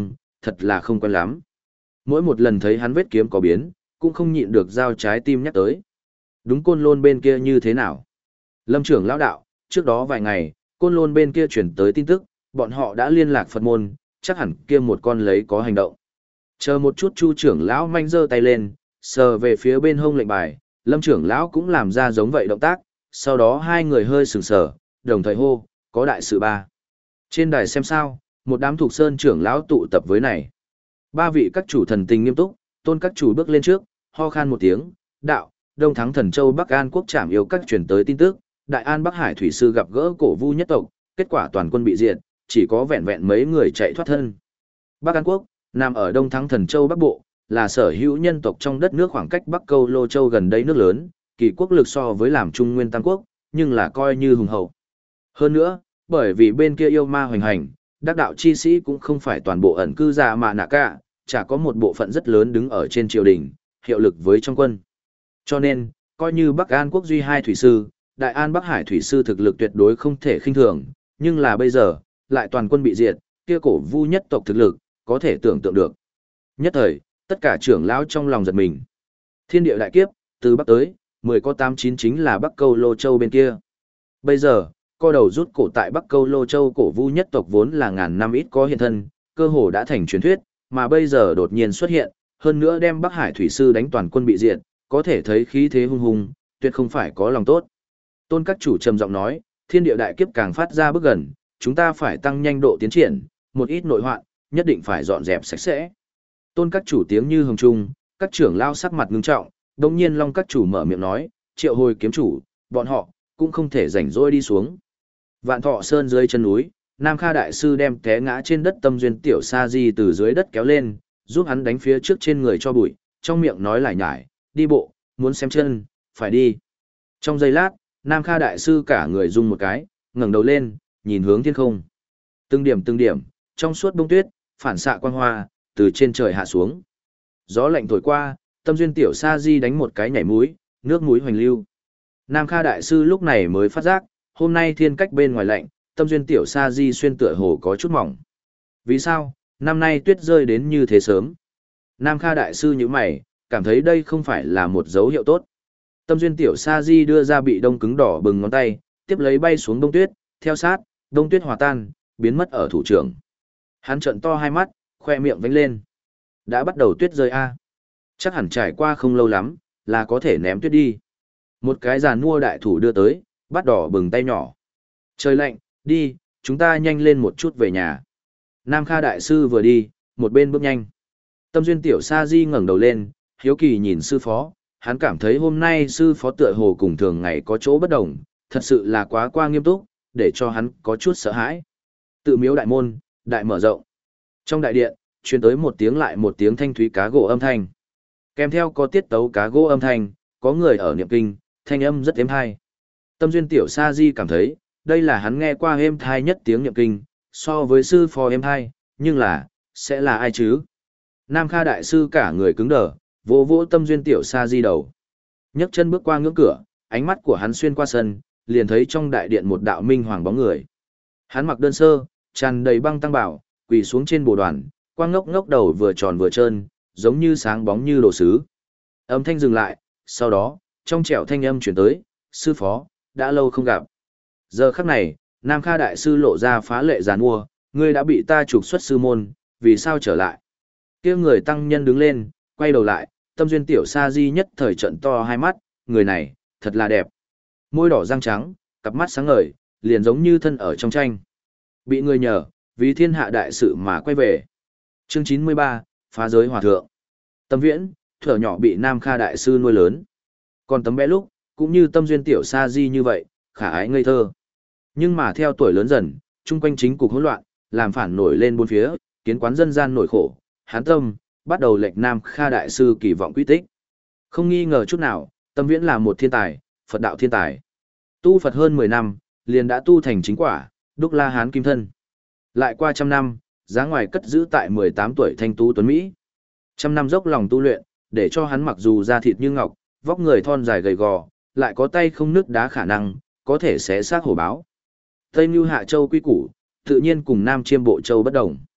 thật là không quen lắm. Mỗi một lần thấy hắn vết kiếm có biến, cũng không nhịn được giao trái tim nhắc tới. Đúng Côn Lôn bên kia như thế nào? Lâm trưởng lão đạo, trước đó vài ngày, Côn Lôn bên kia chuyển tới tin tức, bọn họ đã liên lạc Phật môn, chắc hẳn kia một con lấy có hành động. Chờ một chút Chu trưởng lão manh giơ tay lên, sờ về phía bên hông lệnh bài, Lâm trưởng lão cũng làm ra giống vậy động tác, sau đó hai người hơi sừng sờ, đồng thời hô, có đại sự ba. Trên đài xem sao, một đám thuộc sơn trưởng lão tụ tập với này. Ba vị các chủ thần tình nghiêm túc, Tôn các chủ bước lên trước, ho khan một tiếng, đạo, Đông Thắng Thần Châu Bắc An quốc trảm yêu các truyền tới tin tức, Đại An Bắc Hải thủy sư gặp gỡ cổ vu nhất tộc, kết quả toàn quân bị diệt, chỉ có vẹn vẹn mấy người chạy thoát thân. Bắc An quốc nằm ở Đông Thắng Thần Châu Bắc Bộ, là sở hữu nhân tộc trong đất nước khoảng cách Bắc Câu Lô Châu gần đây nước lớn, kỳ quốc lực so với làm Trung Nguyên Tam Quốc, nhưng là coi như hùng hậu. Hơn nữa, bởi vì bên kia yêu ma hoành hành, đắc đạo chi sĩ cũng không phải toàn bộ ẩn cư giả mà nạ cả, chả có một bộ phận rất lớn đứng ở trên triều đình, hiệu lực với trong quân. Cho nên, coi như Bắc An quốc duy hai thủy sư, Đại An Bắc Hải thủy sư thực lực tuyệt đối không thể khinh thường, nhưng là bây giờ, lại toàn quân bị diệt, kia cổ vu nhất tộc thực lực, có thể tưởng tượng được. Nhất thời, tất cả trưởng lão trong lòng giật mình. Thiên địa đại kiếp, từ Bắc tới, 10 có 89 chính là Bắc Câu Lô Châu bên kia. Bây giờ, co đầu rút cổ tại Bắc Câu Lô Châu cổ vu nhất tộc vốn là ngàn năm ít có hiện thân, cơ hồ đã thành truyền thuyết, mà bây giờ đột nhiên xuất hiện, hơn nữa đem Bắc Hải thủy sư đánh toàn quân bị diệt, có thể thấy khí thế hung hùng, tuyệt không phải có lòng tốt. Tôn các chủ trầm giọng nói, thiên địa đại kiếp càng phát ra bước gần, chúng ta phải tăng nhanh độ tiến triển, một ít nội hoạn, nhất định phải dọn dẹp sạch sẽ. Tôn các chủ tiếng như hồng trung, các trưởng lao sắc mặt ngưng trọng, đồng nhiên Long các chủ mở miệng nói, triệu hồi kiếm chủ, bọn họ, cũng không thể rảnh rỗi đi xuống. Vạn Thọ Sơn dưới chân núi, Nam Kha Đại Sư đem té ngã trên đất Tâm Duyên Tiểu Sa Di từ dưới đất kéo lên, giúp hắn đánh phía trước trên người cho bụi, trong miệng nói lải nhải, đi bộ, muốn xem chân, phải đi. Trong giây lát, Nam Kha Đại Sư cả người rung một cái, ngẩng đầu lên, nhìn hướng thiên không. Từng điểm, trong suốt bông tuyết, phản xạ quang hoa, từ trên trời hạ xuống. Gió lạnh thổi qua, Tâm Duyên Tiểu Sa Di đánh một cái nhảy mũi, nước mũi hoành lưu. Nam Kha Đại Sư lúc này mới phát giác, hôm nay thiên cách bên ngoài lạnh, Tâm Duyên Tiểu Sa Di xuyên tựa hồ có chút mỏng. Vì sao, năm nay tuyết rơi đến như thế sớm? Nam Kha Đại Sư như mày, cảm thấy đây không phải là một dấu hiệu tốt. Tâm Duyên Tiểu Sa Di đưa ra bị đông cứng đỏ bừng ngón tay, tiếp lấy bay xuống đông tuyết, theo sát, đông tuyết hòa tan, biến mất ở thủ trưởng. Hắn trợn to hai mắt, khoe miệng vánh lên. Đã bắt đầu tuyết rơi a. Chắc hẳn trải qua không lâu lắm, là có thể ném tuyết đi. Một cái giàn mua đại thủ đưa tới, bắt đỏ bừng tay nhỏ. Trời lạnh, đi, chúng ta nhanh lên một chút về nhà. Nam Kha Đại Sư vừa đi, một bên bước nhanh. Tâm Duyên Tiểu Sa Di ngẩng đầu lên, hiếu kỳ nhìn sư phó, hắn cảm thấy hôm nay sư phó tựa hồ cùng thường ngày có chỗ bất đồng, thật sự là quá qua nghiêm túc, để cho hắn có chút sợ hãi. Tự miếu đại môn, đại mở rộng. Trong đại điện, truyền tới một tiếng lại một tiếng thanh thúy cá gỗ âm thanh. Kèm theo có tiết tấu cá gỗ âm thanh, có người ở niệm kinh, thanh âm rất êm tai. Tâm Duyên Tiểu Sa Di cảm thấy, đây là hắn nghe qua êm tai nhất tiếng niệm kinh, so với sư phó êm tai, nhưng là, sẽ là ai chứ? Nam Kha Đại Sư cả người cứng đờ, vỗ vỗ Tâm Duyên Tiểu Sa Di đầu. Nhấc chân bước qua ngưỡng cửa, ánh mắt của hắn xuyên qua sân, liền thấy trong đại điện một đạo minh hoàng bóng người. Hắn mặc đơn sơ, tràn đầy băng tăng bảo, quỳ xuống trên bồ đoàn, quang ngốc ngốc đầu vừa tròn vừa trơn, giống như sáng bóng như đồ sứ. Âm thanh dừng lại, sau đó, trong trẻo thanh âm chuyển tới, sư phó, đã lâu không gặp. Giờ khắc này, Nam Kha Đại Sư lộ ra phá lệ giàn mua, ngươi đã bị ta trục xuất sư môn, vì sao trở lại? Kia người tăng nhân đứng lên, quay đầu lại, Tâm Duyên Tiểu Sa Di nhất thời trận to hai mắt, người này, thật là đẹp. Môi đỏ răng trắng, cặp mắt sáng ngời, liền giống như thân ở trong tranh. Bị người nhờ, vì thiên hạ đại sự mà quay về. Chương 93, phá giới hòa thượng. Tâm Viễn, thuở nhỏ bị Nam Kha Đại Sư nuôi lớn. Còn tấm bé lúc, cũng như Tâm Duyên Tiểu Sa Di như vậy, khả ái ngây thơ. Nhưng mà theo tuổi lớn dần, chung quanh chính cục hỗn loạn, làm phản nổi lên bốn phía, kiến quán dân gian nổi khổ, hán tâm, bắt đầu lệch Nam Kha Đại Sư kỳ vọng quy tích. Không nghi ngờ chút nào, Tâm Viễn là một thiên tài, Phật đạo thiên tài. Tu Phật hơn 10 năm, liền đã tu thành chính quả, đúc La Hán kim thân. Lại qua trăm năm, giá ngoài cất giữ tại 18 tuổi thanh tú tuấn Mỹ. Trăm năm dốc lòng tu luyện, để cho hắn mặc dù da thịt như ngọc, vóc người thon dài gầy gò, lại có tay không nứt đá khả năng, có thể xé xác hổ báo. Tây Mưu Hạ Châu quy củ, tự nhiên cùng Nam Chiêm Bộ Châu bất đồng.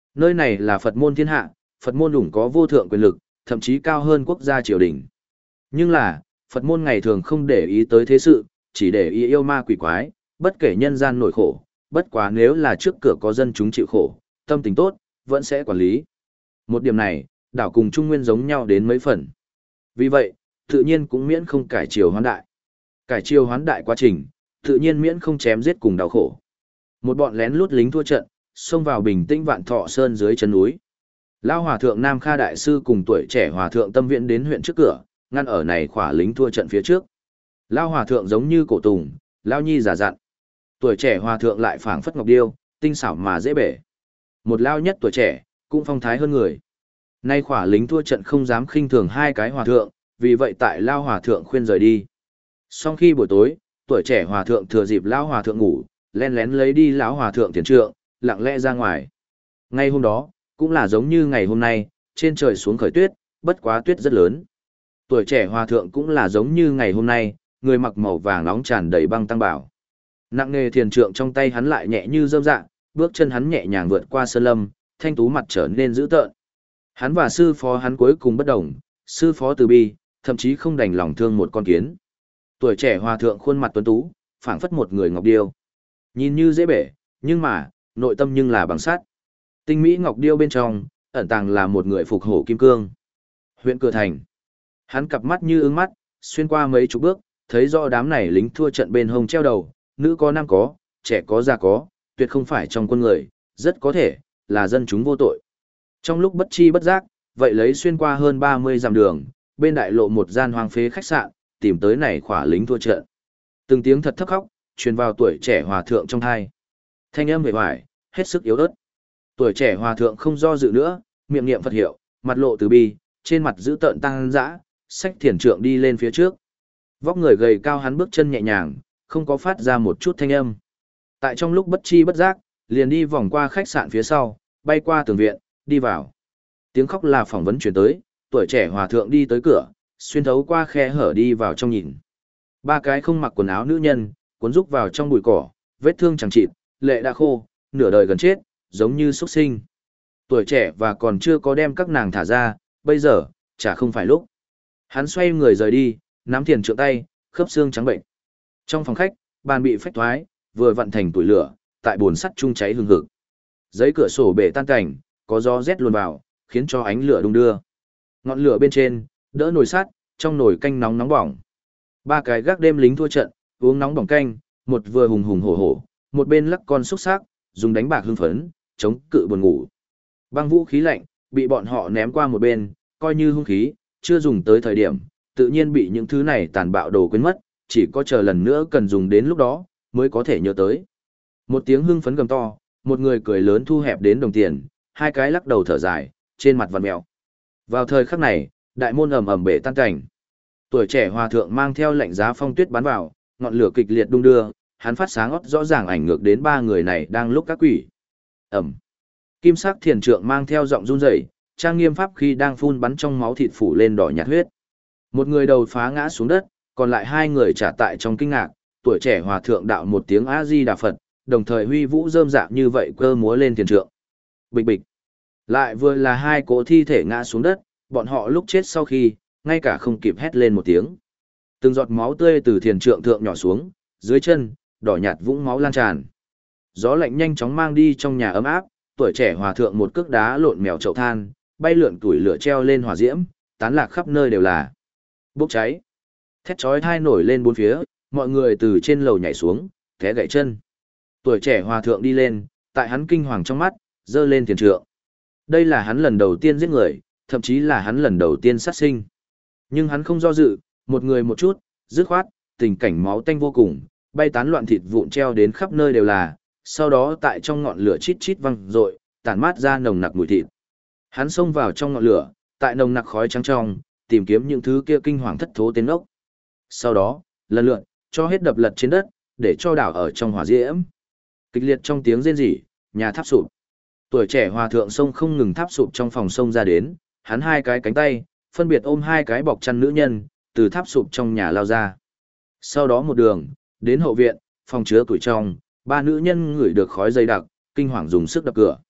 Nơi này là Phật môn thiên hạ, Phật môn ủng có vô thượng quyền lực, thậm chí cao hơn quốc gia triều đình. Nhưng là, Phật môn ngày thường không để ý tới thế sự, chỉ để ý yêu ma quỷ quái, bất kể nhân gian nổi khổ, bất quá nếu là trước cửa có dân chúng chịu khổ, tâm tình tốt, vẫn sẽ quản lý. Một điểm này, đảo cùng Trung Nguyên giống nhau đến mấy phần. Vì vậy, tự nhiên cũng miễn không cải triều hoán đại. Cải triều hoán đại quá trình, tự nhiên miễn không chém giết cùng đau khổ. Một bọn lén lút lính thua trận, xông vào bình tĩnh Vạn Thọ Sơn dưới chân núi. Lao hòa thượng Nam Kha đại sư cùng tuổi trẻ hòa thượng Tâm Viễn đến huyện trước cửa, ngăn ở này khỏa lính thua trận phía trước. Lao hòa thượng giống như cổ tùng, lao nhi giả dặn. Tuổi trẻ hòa thượng lại phảng phất ngọc điêu, tinh xảo mà dễ bể. Một lao nhất tuổi trẻ, cũng phong thái hơn người. Nay khỏa lính thua trận không dám khinh thường hai cái hòa thượng, vì vậy tại lao hòa thượng khuyên rời đi. Sau khi buổi tối, tuổi trẻ hòa thượng thừa dịp lao hòa thượng ngủ, len lén lấy đi lão hòa thượng tiền trượng, lặng lẽ ra ngoài. Ngay hôm đó, cũng là giống như ngày hôm nay, trên trời xuống khởi tuyết, bất quá tuyết rất lớn. Tuổi trẻ hòa thượng cũng là giống như ngày hôm nay, người mặc màu vàng nóng tràn đầy băng tăng bảo. Nặng nề thiền trượng trong tay hắn lại nhẹ như rơm dạ, bước chân hắn nhẹ nhàng vượt qua sơn lâm, thanh tú mặt trở nên dữ tợn. Hắn và sư phó hắn cuối cùng bất đồng, sư phó từ bi, thậm chí không đành lòng thương một con kiến. Tuổi trẻ hòa thượng khuôn mặt tuấn tú, phảng phất một người ngọc điêu. Nhìn như dễ bể, nhưng mà, nội tâm nhưng là bằng sắt. Tinh mỹ ngọc điêu bên trong, ẩn tàng là một người phục hổ kim cương. Huyện Cửa Thành. Hắn cặp mắt như ưng mắt, xuyên qua mấy chục bước, thấy rõ đám này lính thua trận bên hông treo đầu, nữ có nam có, trẻ có già có, tuyệt không phải trong quân người, rất có thể là dân chúng vô tội. Trong lúc bất chi bất giác, vậy lấy xuyên qua hơn 30 dặm đường, bên đại lộ một gian hoang phế khách sạn, tìm tới này khỏa lính thua trận. Từng tiếng thật thấp khóc, truyền vào tuổi trẻ hòa thượng trong tai. Thanh âm vẻ vải, hết sức yếu ớt. Tuổi trẻ hòa thượng không do dự nữa, miệng niệm Phật hiệu, mặt lộ từ bi, trên mặt giữ tợn tăng dã, xách thiền trượng đi lên phía trước. Vóc người gầy cao hắn bước chân nhẹ nhàng, không có phát ra một chút thanh âm. Tại trong lúc bất chi bất giác, liền đi vòng qua khách sạn phía sau, bay qua tường viện, đi vào. Tiếng khóc là phỏng vấn truyền tới, tuổi trẻ hòa thượng đi tới cửa, xuyên thấu qua khe hở đi vào trong nhìn. Ba cái không mặc quần áo nữ nhân, cuốn rúc vào trong bụi cỏ, vết thương chẳng chịt, lệ đã khô, nửa đời gần chết, giống như xuất sinh. Tuổi trẻ và còn chưa có đem các nàng thả ra, bây giờ, chả không phải lúc. Hắn xoay người rời đi, nắm thiền trượng tay, khớp xương trắng bệnh. Trong phòng khách, bàn bị phách thoái, vừa vặn thành tuổi lửa, tại bồn sắt chung cháy hừng hực. Giấy cửa sổ bể tan cảnh, có gió rét luồn vào, khiến cho ánh lửa đung đưa. Ngọn lửa bên trên, đỡ nồi sắt, trong nồi canh nóng nóng bỏng. Ba cái gác đêm lính thua trận, uống nóng bỏng canh, một vừa hùng hùng hổ hổ, một bên lắc con xúc xác, dùng đánh bạc hưng phấn, chống cự buồn ngủ. Băng vũ khí lạnh, bị bọn họ ném qua một bên, coi như hung khí, chưa dùng tới thời điểm, tự nhiên bị những thứ này tàn bạo đồ quên mất, chỉ có chờ lần nữa cần dùng đến lúc đó, mới có thể nhớ tới. Một tiếng hưng phấn gầm to, một người cười lớn thu hẹp đến đồng tiền, hai cái lắc đầu thở dài, trên mặt vằn mèo. Vào thời khắc này, đại môn ầm ầm bể tan cảnh. Tuổi trẻ hòa thượng mang theo lệnh giá phong tuyết bắn vào, ngọn lửa kịch liệt đung đưa, hắn phát sáng óc rõ ràng ảnh ngược đến ba người này đang lúc các quỷ. Ẩm. Kim sắc thiền trượng mang theo giọng run rẩy, trang nghiêm pháp khi đang phun bắn trong máu thịt phủ lên đỏ nhạt huyết. Một người đầu phá ngã xuống đất, còn lại hai người trả tại trong kinh ngạc, tuổi trẻ hòa thượng đạo một tiếng A Di Đà Phật, đồng thời huy vũ rơm rạ như vậy cơ múa lên thiền trượng. Bịch bịch. Lại vừa là hai cỗ thi thể ngã xuống đất, bọn họ lúc chết sau khi, ngay cả không kịp hét lên một tiếng. Từng giọt máu tươi từ thiền trượng thượng nhỏ xuống, dưới chân, đỏ nhạt vũng máu lan tràn. Gió lạnh nhanh chóng mang đi trong nhà ấm áp, tuổi trẻ hòa thượng một cước đá lộn mèo chậu than, bay lượn tuổi lửa treo lên hỏa diễm, tán lạc khắp nơi đều là bốc cháy. Thét chói tai nổi lên bốn phía, mọi người từ trên lầu nhảy xuống, té gãy chân. Tuổi trẻ hòa thượng đi lên, tại hắn kinh hoàng trong mắt, giơ lên thiền trượng. Đây là hắn lần đầu tiên giết người, thậm chí là hắn lần đầu tiên sát sinh. Nhưng hắn không do dự, một người một chút, dứt khoát, tình cảnh máu tanh vô cùng, bay tán loạn thịt vụn treo đến khắp nơi đều là, sau đó tại trong ngọn lửa chít chít văng rội, tản mát ra nồng nặc mùi thịt. Hắn xông vào trong ngọn lửa, tại nồng nặc khói trắng trong, tìm kiếm những thứ kia kinh hoàng thất thố tên ốc. Sau đó, lần lượt, cho hết đập lật trên đất, để cho đảo ở trong hỏa diễm. Kịch liệt trong tiếng rên rỉ, nhà tháp sụp. Tuổi trẻ hòa thượng sông không ngừng tháp sụp trong phòng sông ra đến, hắn hai cái cánh tay, phân biệt ôm hai cái bọc chăn nữ nhân, từ tháp sụp trong nhà lao ra. Sau đó một đường, đến hậu viện, phòng chứa củi trong, ba nữ nhân ngửi được khói dày đặc, kinh hoàng dùng sức đập cửa.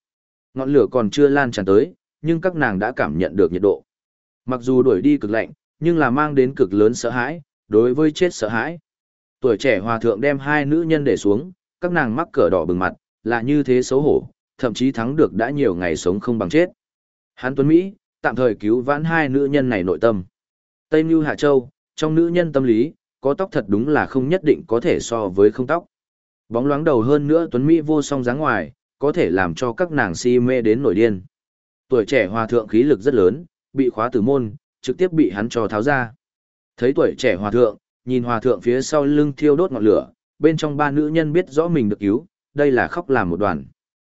Ngọn lửa còn chưa lan tràn tới, nhưng các nàng đã cảm nhận được nhiệt độ. Mặc dù đuổi đi cực lạnh, nhưng là mang đến cực lớn sợ hãi, đối với chết sợ hãi. Tuổi trẻ hòa thượng đem hai nữ nhân để xuống, các nàng mắc cỡ đỏ bừng mặt, là như thế xấu hổ, thậm chí thắng được đã nhiều ngày sống không bằng chết. Hán Tuấn Mỹ, tạm thời cứu vãn hai nữ nhân này nội tâm. Tây Mưu Hạ Châu, trong nữ nhân tâm lý, có tóc thật đúng là không nhất định có thể so với không tóc. Bóng loáng đầu hơn nữa Tuấn Mỹ vô song dáng ngoài, có thể làm cho các nàng si mê đến nổi điên. Tuổi trẻ hòa thượng khí lực rất lớn, bị khóa tử môn, trực tiếp bị hắn cho tháo ra. Thấy tuổi trẻ hòa thượng, nhìn hòa thượng phía sau lưng thiêu đốt ngọn lửa, bên trong ba nữ nhân biết rõ mình được cứu, đây là khóc làm một đoàn.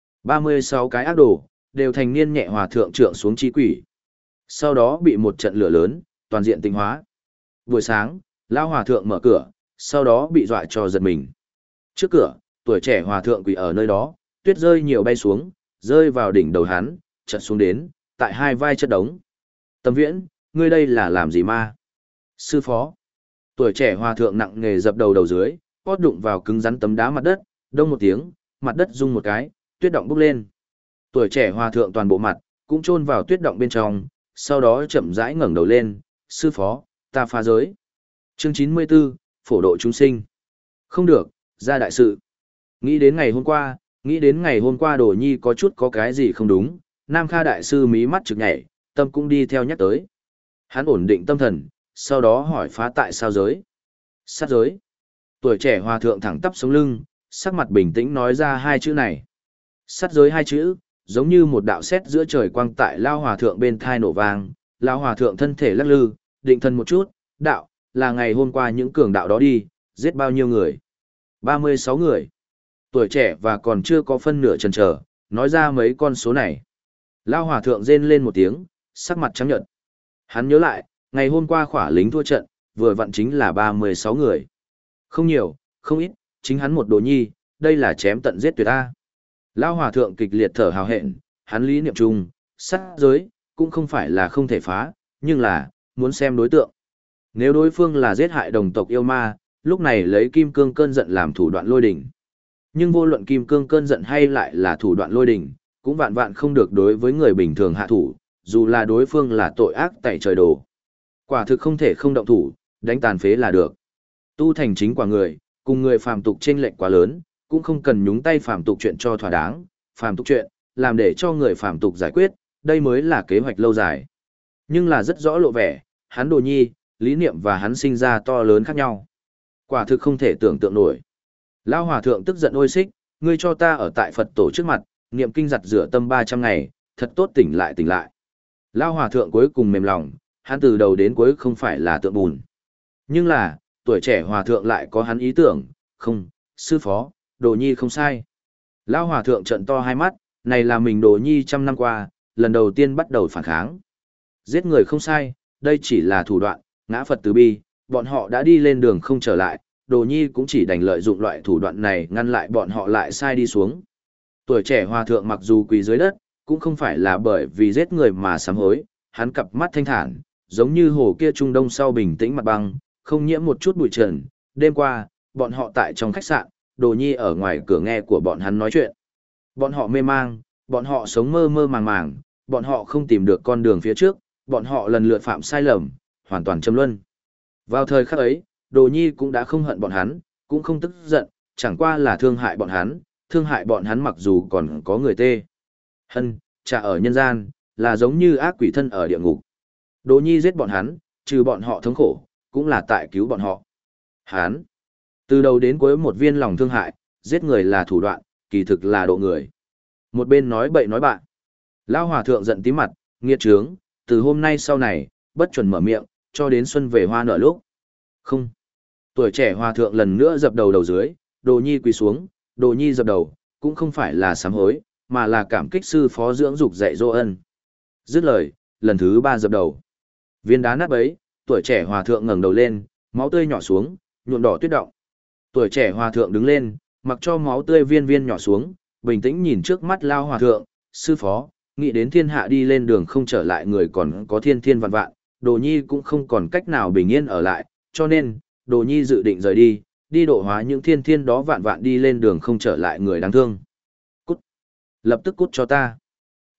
36 cái ác đồ, đều thành niên nhẹ hòa thượng trượng xuống chi quỷ. Sau đó bị một trận lửa lớn, toàn diện tinh hóa. Buổi sáng, lão hòa thượng mở cửa, sau đó bị dọa cho giật mình. Trước cửa, tuổi trẻ hòa thượng quỳ ở nơi đó, tuyết rơi nhiều bay xuống, rơi vào đỉnh đầu hắn, chợt xuống đến, tại hai vai chất đống. Tâm Viễn, ngươi đây là làm gì ma? Sư phó. Tuổi trẻ hòa thượng nặng nề dập đầu dưới, hót đụng vào cứng rắn tấm đá mặt đất, đông một tiếng, mặt đất rung một cái, tuyết động bốc lên. Tuổi trẻ hòa thượng toàn bộ mặt, cũng chôn vào tuyết động bên trong, sau đó chậm rãi ngẩng đầu lên, sư phó, ta phá giới. Chương 94, phổ độ chúng sinh. Không được, ra đại sự. Nghĩ đến ngày hôm qua Đồ Nhi có chút có cái gì không đúng, Nam Kha đại sư mí mắt trực nhảy, tâm cũng đi theo nhắc tới. Hắn ổn định tâm thần, sau đó hỏi phá tại sao giới. Sát giới. Tuổi trẻ hòa thượng thẳng tắp sống lưng, sắc mặt bình tĩnh nói ra hai chữ này. Sát giới hai chữ, giống như một đạo sét giữa trời quang tại lao hòa thượng bên thai nổ vang, lao hòa thượng thân thể lắc lư, định thân một chút, đạo, là ngày hôm qua những cường đạo đó đi, giết bao nhiêu người? 36 người. Tuổi trẻ và còn chưa có phân nửa chần chờ, nói ra mấy con số này. Lao hòa thượng rên lên một tiếng, sắc mặt trắng nhợt. Hắn nhớ lại, ngày hôm qua khỏa lính thua trận, vừa vặn chính là 36 người. Không nhiều, không ít, chính hắn một Đồ Nhi, đây là chém tận giết tuyệt ta. Lao hòa thượng kịch liệt thở hào hẹn, hắn lý niệm chung, sát giới, cũng không phải là không thể phá, nhưng là, muốn xem đối tượng. Nếu đối phương là giết hại đồng tộc yêu ma, lúc này lấy kim cương cơn giận làm thủ đoạn lôi đỉnh. Nhưng vô luận kim cương cơn giận hay lại là thủ đoạn lôi đỉnh, cũng vạn vạn không được đối với người bình thường hạ thủ, dù là đối phương là tội ác tại trời đồ. Quả thực không thể không động thủ, đánh tàn phế là được. Tu thành chính quả người, cùng người phàm tục chênh lệch quá lớn, cũng không cần nhúng tay phàm tục chuyện cho thỏa đáng, phàm tục chuyện, làm để cho người phàm tục giải quyết, đây mới là kế hoạch lâu dài. Nhưng là rất rõ lộ vẻ, hắn Đồ Nhi, lý niệm và hắn sinh ra to lớn khác nhau. Quả thực không thể tưởng tượng nổi. Lão hòa thượng tức giận ôi xích, ngươi cho ta ở tại Phật tổ trước mặt, niệm kinh giặt rửa tâm 300 ngày, thật tốt tỉnh lại tỉnh lại. Lão hòa thượng cuối cùng mềm lòng, hắn từ đầu đến cuối không phải là tượng bùn. Nhưng là, tuổi trẻ hòa thượng lại có hắn ý tưởng, không, sư phó, Đồ Nhi không sai. Lão hòa thượng trợn to hai mắt, này là mình Đồ Nhi trăm năm qua, lần đầu tiên bắt đầu phản kháng. Giết người không sai, đây chỉ là thủ đoạn, ngã Phật từ bi, bọn họ đã đi lên đường không trở lại, Đồ Nhi cũng chỉ đành lợi dụng loại thủ đoạn này ngăn lại bọn họ lại sai đi xuống. Tuổi trẻ hòa thượng mặc dù quỳ dưới đất, cũng không phải là bởi vì giết người mà sám hối, hắn cặp mắt thanh thản, giống như hồ kia trung đông sau bình tĩnh mặt băng, không nhiễm một chút bụi trần. Đêm qua, bọn họ tại trong khách sạn, Đồ Nhi ở ngoài cửa nghe của bọn hắn nói chuyện. Bọn họ mê mang, bọn họ sống mơ mơ màng màng, bọn họ không tìm được con đường phía trước, bọn họ lần lượt phạm sai lầm, hoàn toàn châm luân. Vào thời khắc ấy, Đồ Nhi cũng đã không hận bọn hắn, cũng không tức giận, chẳng qua là thương hại bọn hắn mặc dù còn có người tê. Hân, trả ở nhân gian, là giống như ác quỷ thân ở địa ngục. Đồ Nhi giết bọn hắn, trừ bọn họ thống khổ, cũng là tại cứu bọn họ. Hắn, từ đầu đến cuối một viên lòng thương hại, giết người là thủ đoạn, kỳ thực là độ người. Một bên nói bậy nói bạn. Lão hòa thượng giận tím mặt, nghiệt trướng, từ hôm nay sau này, bất chuẩn mở miệng, cho đến xuân về hoa nở lúc. Không. Tuổi trẻ hòa thượng lần nữa dập đầu dưới, Đồ Nhi quỳ xuống, Đồ Nhi dập đầu, cũng không phải là sám hối, mà là cảm kích sư phó dưỡng dục dạy dỗ ân. Dứt lời, lần thứ 3 dập đầu. Viên đá nát bấy, tuổi trẻ hòa thượng ngẩng đầu lên, máu tươi nhỏ xuống, nhuộm đỏ tuyết động. Tuổi trẻ hòa thượng đứng lên, mặc cho máu tươi viên viên nhỏ xuống, bình tĩnh nhìn trước mắt lao hòa thượng, sư phó, nghĩ đến thiên hạ đi lên đường không trở lại người còn có thiên thiên vạn vạn, Đồ Nhi cũng không còn cách nào bình yên ở lại, cho nên, Đồ Nhi dự định rời đi, đi độ hóa những thiên thiên đó vạn vạn đi lên đường không trở lại người đáng thương. Cút! Lập tức cút cho ta!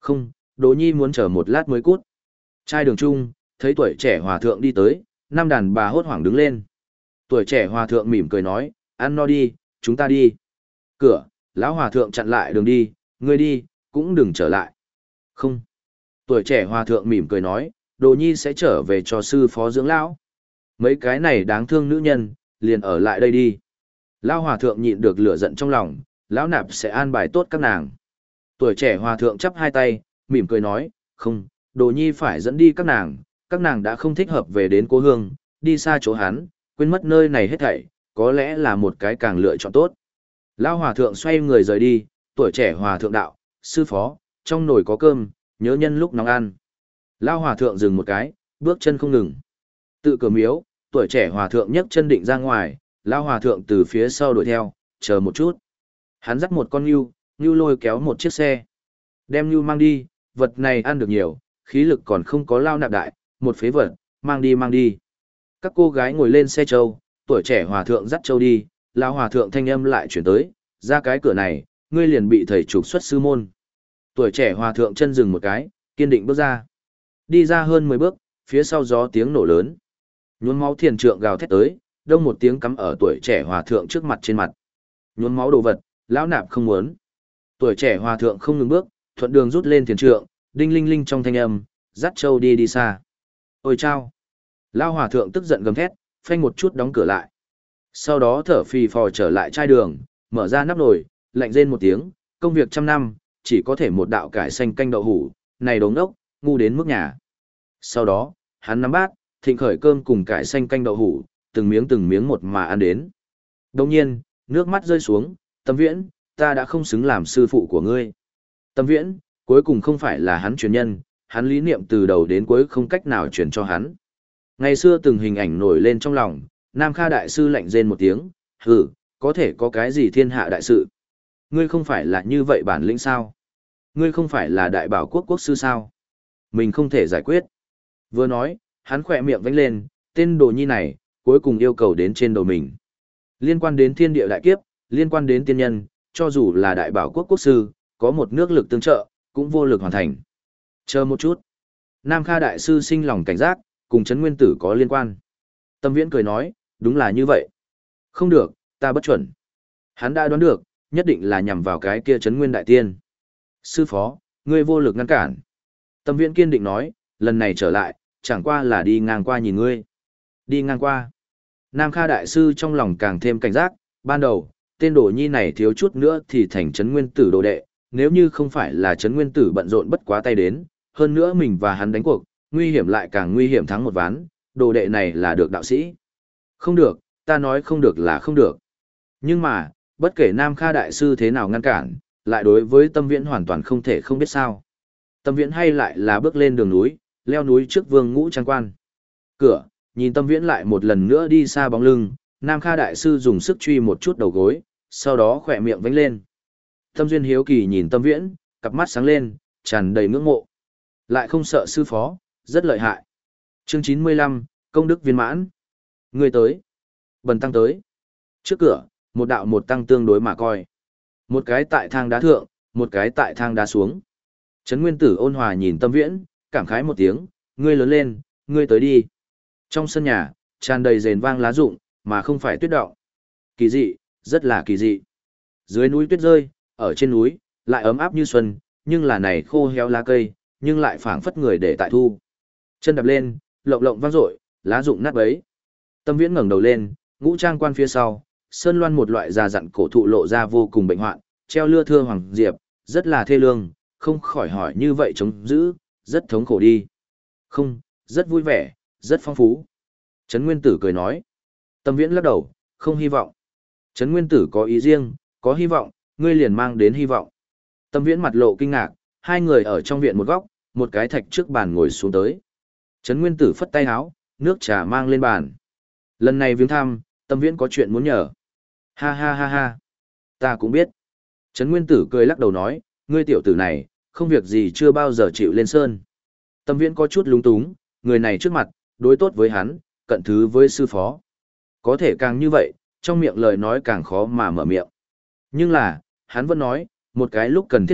Không, Đỗ Nhi muốn chờ một lát mới cút. Trai đường trung, thấy tuổi trẻ hòa thượng đi tới, năm đàn bà hốt hoảng đứng lên. Tuổi trẻ hòa thượng mỉm cười nói, ăn no đi, chúng ta đi. Cửa, lão hòa thượng chặn lại đường đi, ngươi đi, cũng đừng trở lại. Không. Tuổi trẻ hòa thượng mỉm cười nói, Đồ Nhi sẽ trở về cho sư phó dưỡng lão. Mấy cái này đáng thương nữ nhân, liền ở lại đây đi. Lão hòa thượng nhịn được lửa giận trong lòng, lão nạp sẽ an bài tốt các nàng. Tuổi trẻ hòa thượng chắp hai tay, mỉm cười nói, không, Đồ Nhi phải dẫn đi các nàng đã không thích hợp về đến cố hương, đi xa chỗ hắn, quên mất nơi này hết thảy, có lẽ là một cái càng lựa chọn tốt. Lão hòa thượng xoay người rời đi, tuổi trẻ hòa thượng đạo, sư phó, trong nồi có cơm, nhớ nhân lúc nóng ăn. Lão hòa thượng dừng một cái, bước chân không ngừng. Tự cửa miếu, tuổi trẻ hòa thượng nhấc chân định ra ngoài, lão hòa thượng từ phía sau đuổi theo, chờ một chút. Hắn dắt một con ngưu, ngưu lôi kéo một chiếc xe. Đem ngưu mang đi, vật này ăn được nhiều, khí lực còn không có lao nạp đại, một phế vật, mang đi. Các cô gái ngồi lên xe trâu, tuổi trẻ hòa thượng dắt trâu đi, lão hòa thượng thanh âm lại chuyển tới, ra cái cửa này, ngươi liền bị thầy trục xuất sư môn. Tuổi trẻ hòa thượng chân dừng một cái, kiên định bước ra. Đi ra hơn 10 bước, phía sau gió tiếng nổ lớn. Nhuốm máu thiền trượng gào thét tới, đông một tiếng cắm ở tuổi trẻ hòa thượng trước mặt trên mặt. Nhuốm máu đồ vật, lão nạp không muốn. Tuổi trẻ hòa thượng không ngừng bước, thuận đường rút lên thiền trượng, đinh linh linh trong thanh âm, dắt trâu đi xa. Ôi chao! Lão hòa thượng tức giận gầm thét, phanh một chút đóng cửa lại. Sau đó thở phì phò trở lại chai đường, mở ra nắp nồi, lạnh rên một tiếng, công việc trăm năm, chỉ có thể một đạo cải xanh canh đậu hủ, này đống đốc, ngu đến mức nhà. Sau đó, hắn nắm bát, thịnh khởi cơm cùng cải xanh canh đậu hủ, từng miếng một mà ăn đến. Đồng nhiên, nước mắt rơi xuống, Tâm Viễn, ta đã không xứng làm sư phụ của ngươi. Tâm Viễn, cuối cùng không phải là hắn truyền nhân, hắn lý niệm từ đầu đến cuối không cách nào truyền cho hắn. Ngày xưa từng hình ảnh nổi lên trong lòng, Nam Kha đại sư lạnh rên một tiếng, hừ, có thể có cái gì thiên hạ đại sự. Ngươi không phải là như vậy bản lĩnh sao? Ngươi không phải là đại bảo quốc quốc sư sao? Mình không thể giải quyết. Vừa nói, hắn khỏe miệng vánh lên, tên đồ nhi này, cuối cùng yêu cầu đến trên đầu mình. Liên quan đến thiên địa đại kiếp, liên quan đến tiên nhân, cho dù là đại bảo quốc quốc sư, có một nước lực tương trợ, cũng vô lực hoàn thành. Chờ một chút. Nam Kha đại sư sinh lòng cảnh giác, cùng Trấn Nguyên Tử có liên quan. Tâm Viễn cười nói, đúng là như vậy. Không được, ta bất chuẩn. Hắn đã đoán được, nhất định là nhằm vào cái kia Trấn Nguyên đại tiên. Sư phó, ngươi vô lực ngăn cản. Tâm Viễn kiên định nói, lần này trở lại, chẳng qua là đi ngang qua nhìn ngươi. Đi ngang qua. Nam Kha đại sư trong lòng càng thêm cảnh giác, ban đầu, tên đồ nhi này thiếu chút nữa thì thành Trấn Nguyên Tử đồ đệ, nếu như không phải là Trấn Nguyên Tử bận rộn bất quá tay đến, hơn nữa mình và hắn đánh cuộc, nguy hiểm lại càng nguy hiểm thắng một ván, đồ đệ này là được đạo sĩ. Không được, ta nói không được là không được. Nhưng mà, bất kể Nam Kha đại sư thế nào ngăn cản, lại đối với Tâm Viễn hoàn toàn không thể không biết sao. Tâm Viễn hay lại là bước lên đường núi, leo núi trước Vương Ngũ Trang Quan. Cửa, nhìn Tâm Viễn lại một lần nữa đi xa bóng lưng, Nam Kha đại sư dùng sức truy một chút đầu gối, sau đó khỏe miệng vánh lên. Tâm Duyên hiếu kỳ nhìn Tâm Viễn, cặp mắt sáng lên, tràn đầy ngưỡng mộ. Lại không sợ sư phó, rất lợi hại. Chương 95, công đức viên mãn. Người tới. Bần tăng tới. Trước cửa, một đạo một tăng tương đối mà coi. Một cái tại thang đá thượng, một cái tại thang đá xuống. Trấn Nguyên Tử ôn hòa nhìn Tâm Viễn, cảm khái một tiếng, ngươi lớn lên, ngươi tới đi. Trong sân nhà, tràn đầy rền vang lá rụng, mà không phải tuyết động. Kỳ dị, rất là kỳ dị. Dưới núi tuyết rơi, ở trên núi, lại ấm áp như xuân, nhưng là này khô héo lá cây, nhưng lại phảng phất người để tại thu. Chân đạp lên, lộng lộng vang dội, lá rụng nát bấy. Tâm Viễn ngẩng đầu lên, Ngũ Trang Quan phía sau, sơn loan một loại già dặn cổ thụ lộ ra vô cùng bệnh hoạn, treo lưa thưa hoàng diệp, rất là thê lương, không khỏi hỏi như vậy chống giữ, rất thống khổ đi. Không, rất vui vẻ, rất phong phú. Trấn Nguyên Tử cười nói. Tâm Viễn lắc đầu, không hy vọng. Trấn Nguyên Tử có ý riêng, có hy vọng, ngươi liền mang đến hy vọng. Tâm Viễn mặt lộ kinh ngạc, hai người ở trong viện một góc, một cái thạch trước bàn ngồi xuống tới. Trấn Nguyên Tử phất tay áo, nước trà mang lên bàn. Lần này viếng thăm, Tâm Viễn có chuyện muốn nhờ. Ha ha ha ha. Ta cũng biết. Trấn Nguyên Tử cười lắc đầu nói, ngươi tiểu tử này, không việc gì chưa bao giờ chịu lên sơn. Tâm Viễn có chút lúng túng, người này trước mặt, đối tốt với hắn, cận thứ với sư phó. Có thể càng như vậy, trong miệng lời nói càng khó mà mở miệng. Nhưng là, hắn vẫn nói, một cái lúc cần thiết khắc,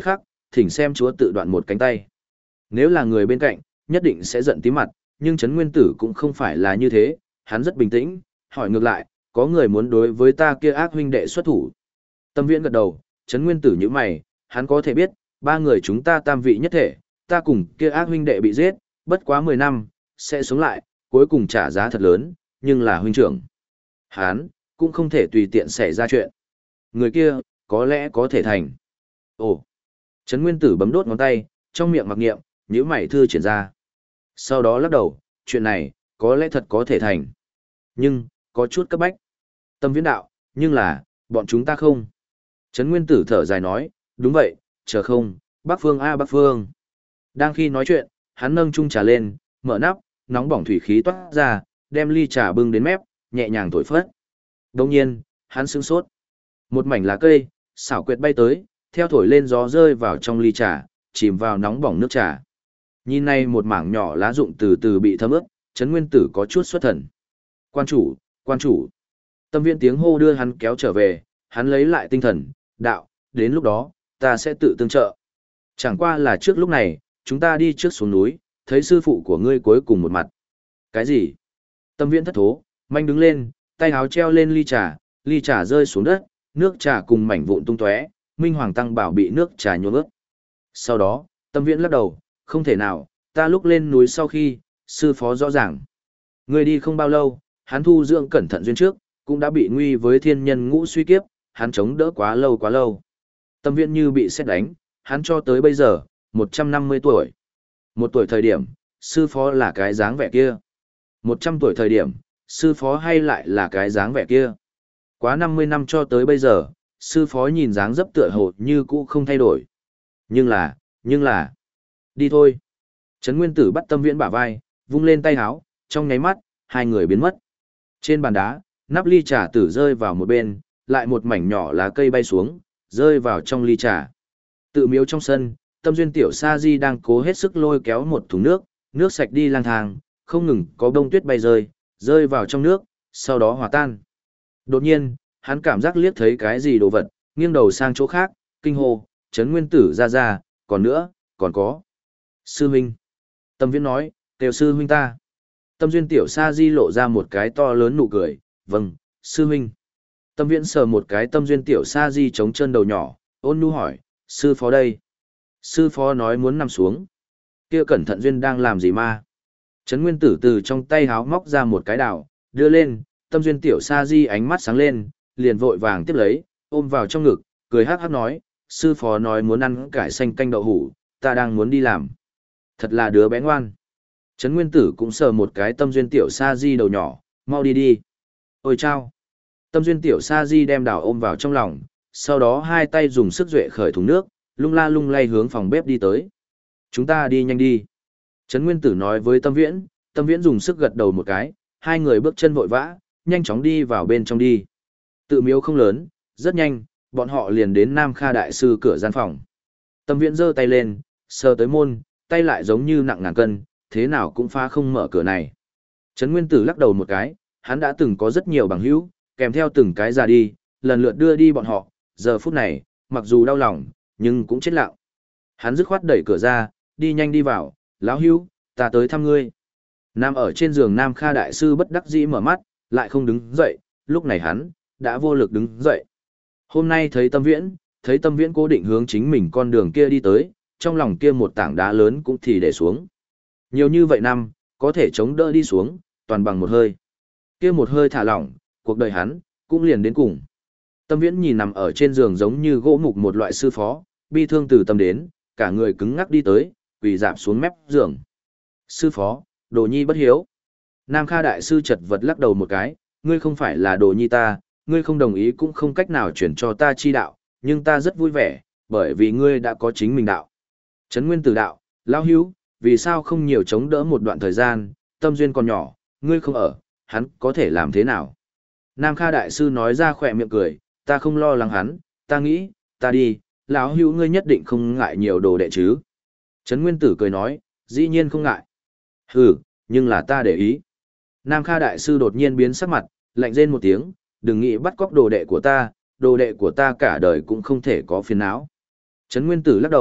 thỉnh xem chúa tự đoạn một cánh tay. Nếu là người bên cạnh, nhất định sẽ giận tí mặt, nhưng Trấn Nguyên Tử cũng không phải là như thế, hắn rất bình tĩnh, hỏi ngược lại, có người muốn đối với ta kia ác huynh đệ xuất thủ. Tâm Viễn gật đầu, Trấn Nguyên Tử như mày, hắn có thể biết, ba người chúng ta tam vị nhất thể, ta cùng kia ác huynh đệ bị giết, bất quá 10 năm, sẽ sống lại, cuối cùng trả giá thật lớn, nhưng là huynh trưởng. Hắn, cũng không thể tùy tiện xảy ra chuyện. Người kia, có lẽ có thể thành. Ồ! Trấn Nguyên Tử bấm đốt ngón tay, trong miệng mặc niệm, nhíu mày thư triển ra. Sau đó lắc đầu, chuyện này, có lẽ thật có thể thành. Nhưng, có chút cấp bách. Tâm Viễn đạo, nhưng là, bọn chúng ta không. Trấn Nguyên Tử thở dài nói, đúng vậy, chờ không, Bắc Phương a Bắc Phương. Đang khi nói chuyện, hắn nâng chung trà lên, mở nắp, nóng bỏng thủy khí toát ra, đem ly trà bưng đến mép, nhẹ nhàng thổi phất. Đồng nhiên, hắn sững sốt. Một mảnh lá cây, xảo quyệt bay tới, theo thổi lên gió rơi vào trong ly trà, chìm vào nóng bỏng nước trà. Nhìn này một mảng nhỏ lá rụng từ từ bị thấm ướt, Trấn Nguyên Tử có chút xuất thần. Quan chủ, quan chủ. Tâm Viễn tiếng hô đưa hắn kéo trở về, hắn lấy lại tinh thần, đạo, đến lúc đó, ta sẽ tự tương trợ. Chẳng qua là trước lúc này, chúng ta đi trước xuống núi, thấy sư phụ của ngươi cuối cùng một mặt. Cái gì? Tâm Viễn thất thố, manh đứng lên, tay áo treo lên ly trà rơi xuống đất, nước trà cùng mảnh vụn tung tóe, Minh Hoàng Tăng Bảo bị nước trà nhuốm ướt. Sau đó, Tâm Viễn lắc đầu, không thể nào, ta lúc lên núi sau khi, sư phó rõ ràng. Người đi không bao lâu, hắn thu dưỡng cẩn thận duyên trước, cũng đã bị nguy với thiên nhân ngũ suy kiếp, hắn chống đỡ quá lâu quá lâu. Tâm Viễn như bị sét đánh, hắn cho tới bây giờ, 150 tuổi. Một tuổi thời điểm, sư phó là cái dáng vẻ kia. 100 tuổi thời điểm, sư phó hay lại là cái dáng vẻ kia. Quá 50 năm cho tới bây giờ, sư phó nhìn dáng dấp tựa hồ như cũ không thay đổi. Nhưng là, đi thôi. Trấn Nguyên Tử bắt Tâm Viễn bả vai, vung lên tay háo, trong nháy mắt, hai người biến mất. Trên bàn đá, nắp ly trà tử rơi vào một bên, lại một mảnh nhỏ lá cây bay xuống, rơi vào trong ly trà. Tự miếu trong sân, Tâm Duyên Tiểu Sa Di đang cố hết sức lôi kéo một thùng nước, nước sạch đi lang thang, không ngừng có bông tuyết bay rơi vào trong nước, sau đó hòa tan. Đột nhiên, hắn cảm giác liếc thấy cái gì đồ vật, nghiêng đầu sang chỗ khác, kinh hô, Trấn Nguyên Tử ra, còn nữa, còn có. Sư huynh. Tâm Viễn nói, kêu sư huynh ta. Tâm Duyên Tiểu Sa Di lộ ra một cái to lớn nụ cười, vâng, sư huynh. Tâm Viễn sờ một cái Tâm Duyên Tiểu Sa Di chống chân đầu nhỏ, ôn nhu hỏi, sư phó đây. Sư phó nói muốn nằm xuống. Kia cẩn thận Duyên đang làm gì ma? Trấn Nguyên Tử từ trong tay háo móc ra một cái đào, đưa lên, Tâm Duyên Tiểu Sa Di ánh mắt sáng lên, liền vội vàng tiếp lấy, ôm vào trong ngực, cười hắc hắc nói, sư phó nói muốn ăn cải xanh canh đậu hủ, ta đang muốn đi làm. Thật là đứa bé ngoan. Trấn Nguyên Tử cũng sờ một cái Tâm Duyên Tiểu Sa Di đầu nhỏ, mau đi đi. Ôi chao. Tâm Duyên Tiểu Sa Di đem đào ôm vào trong lòng, sau đó hai tay dùng sức duệ khởi thùng nước, lung la lung lay hướng phòng bếp đi tới. Chúng ta đi nhanh đi. Trấn Nguyên Tử nói với Tâm Viễn dùng sức gật đầu một cái, hai người bước chân vội vã, nhanh chóng đi vào bên trong đi. Tự miếu không lớn, rất nhanh, bọn họ liền đến Nam Kha Đại Sư cửa gian phòng. Tâm Viễn giơ tay lên, sờ tới môn, tay lại giống như nặng ngàn cân, thế nào cũng phá không mở cửa này. Trấn Nguyên Tử lắc đầu một cái, hắn đã từng có rất nhiều bằng hữu, kèm theo từng cái ra đi, lần lượt đưa đi bọn họ, giờ phút này, mặc dù đau lòng, nhưng cũng chết lặng. Hắn dứt khoát đẩy cửa ra, đi nhanh đi vào, lão hữu, ta tới thăm ngươi. Nằm ở trên giường Nam Kha Đại Sư bất đắc dĩ mở mắt, lại không đứng dậy, lúc này hắn, đã vô lực đứng dậy. Hôm nay thấy Tâm Viễn cố định hướng chính mình con đường kia đi tới, trong lòng kia một tảng đá lớn cũng thì để xuống. Nhiều như vậy năm, có thể chống đỡ đi xuống, toàn bằng một hơi. Kia một hơi thả lỏng, cuộc đời hắn, cũng liền đến cùng. Tâm Viễn nhìn nằm ở trên giường giống như gỗ mục một loại sư phó, bi thương từ tâm đến, cả người cứng ngắc đi tới, quỳ dạp xuống mép giường. Sư phó, đồ nhi bất hiếu. Nam Kha Đại Sư chật vật lắc đầu một cái, ngươi không phải là đồ nhi ta, ngươi không đồng ý cũng không cách nào chuyển cho ta chi đạo, nhưng ta rất vui vẻ, bởi vì ngươi đã có chính mình đạo. Trấn Nguyên Tử đạo, lão hữu, vì sao không nhiều chống đỡ một đoạn thời gian, Tâm Duyên còn nhỏ, ngươi không ở, hắn có thể làm thế nào? Nam Kha Đại Sư nói ra khỏe miệng cười, ta không lo lắng hắn, ta nghĩ, ta đi, lão hữu ngươi nhất định không ngại nhiều đồ đệ chứ. Trấn Nguyên Tử cười nói, dĩ nhiên không ngại. Hừ, nhưng là ta để ý. Nam Kha Đại Sư đột nhiên biến sắc mặt, lạnh rên một tiếng, đừng nghĩ bắt cóc đồ đệ của ta cả đời cũng không thể có phiền não. Trấn Nguyên Tử lắc đầu,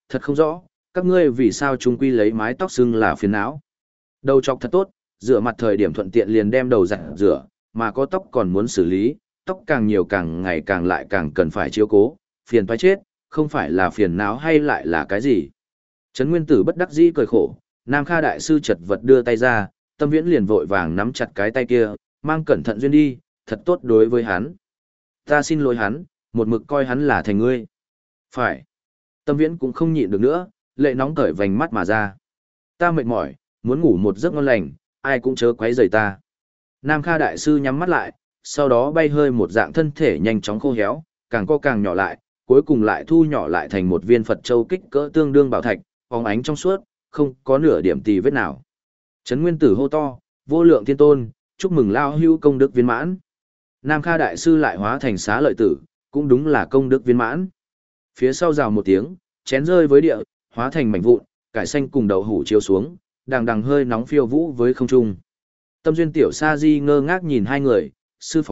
thật không rõ, các ngươi vì sao chung quy lấy mái tóc xưng là phiền não. Đầu chọc thật tốt, rửa mặt thời điểm thuận tiện liền đem đầu giặt rửa, mà có tóc còn muốn xử lý, tóc càng nhiều càng ngày càng lại càng cần phải chiếu cố, phiền toái chết, không phải là phiền não hay lại là cái gì. Trấn Nguyên Tử bất đắc dĩ cười khổ, Nam Kha đại sư chật vật đưa tay ra, Tâm Viễn liền vội vàng nắm chặt cái tay kia, mang cẩn thận duyên đi, thật tốt đối với hắn. Ta xin lỗi hắn, một mực coi hắn là thành ngươi. Phải. Tâm Viễn cũng không nhịn được nữa, lệ nóng cởi vành mắt mà ra. Ta mệt mỏi, muốn ngủ một giấc ngon lành, ai cũng chớ quấy rầy ta. Nam Kha đại sư nhắm mắt lại, sau đó bay hơi một dạng thân thể nhanh chóng khô héo, càng co càng nhỏ lại, cuối cùng lại thu nhỏ lại thành một viên Phật châu kích cỡ tương đương bảo thạch, phóng ánh trong suốt, không có nửa điểm tì vết nào. Trấn Nguyên Tử hô to, vô lượng thiên tôn, chúc mừng lao hưu công đức viên mãn. Nam Kha đại sư lại hóa thành xá lợi tử, cũng đúng là công đức viên mãn. Phía sau rào một tiếng, chén rơi với địa, hóa thành mảnh vụn, cải xanh cùng đậu hủ chiếu xuống, đằng đằng hơi nóng phiêu vũ với không trung. Tâm duyên tiểu sa di ngơ ngác nhìn hai người, sư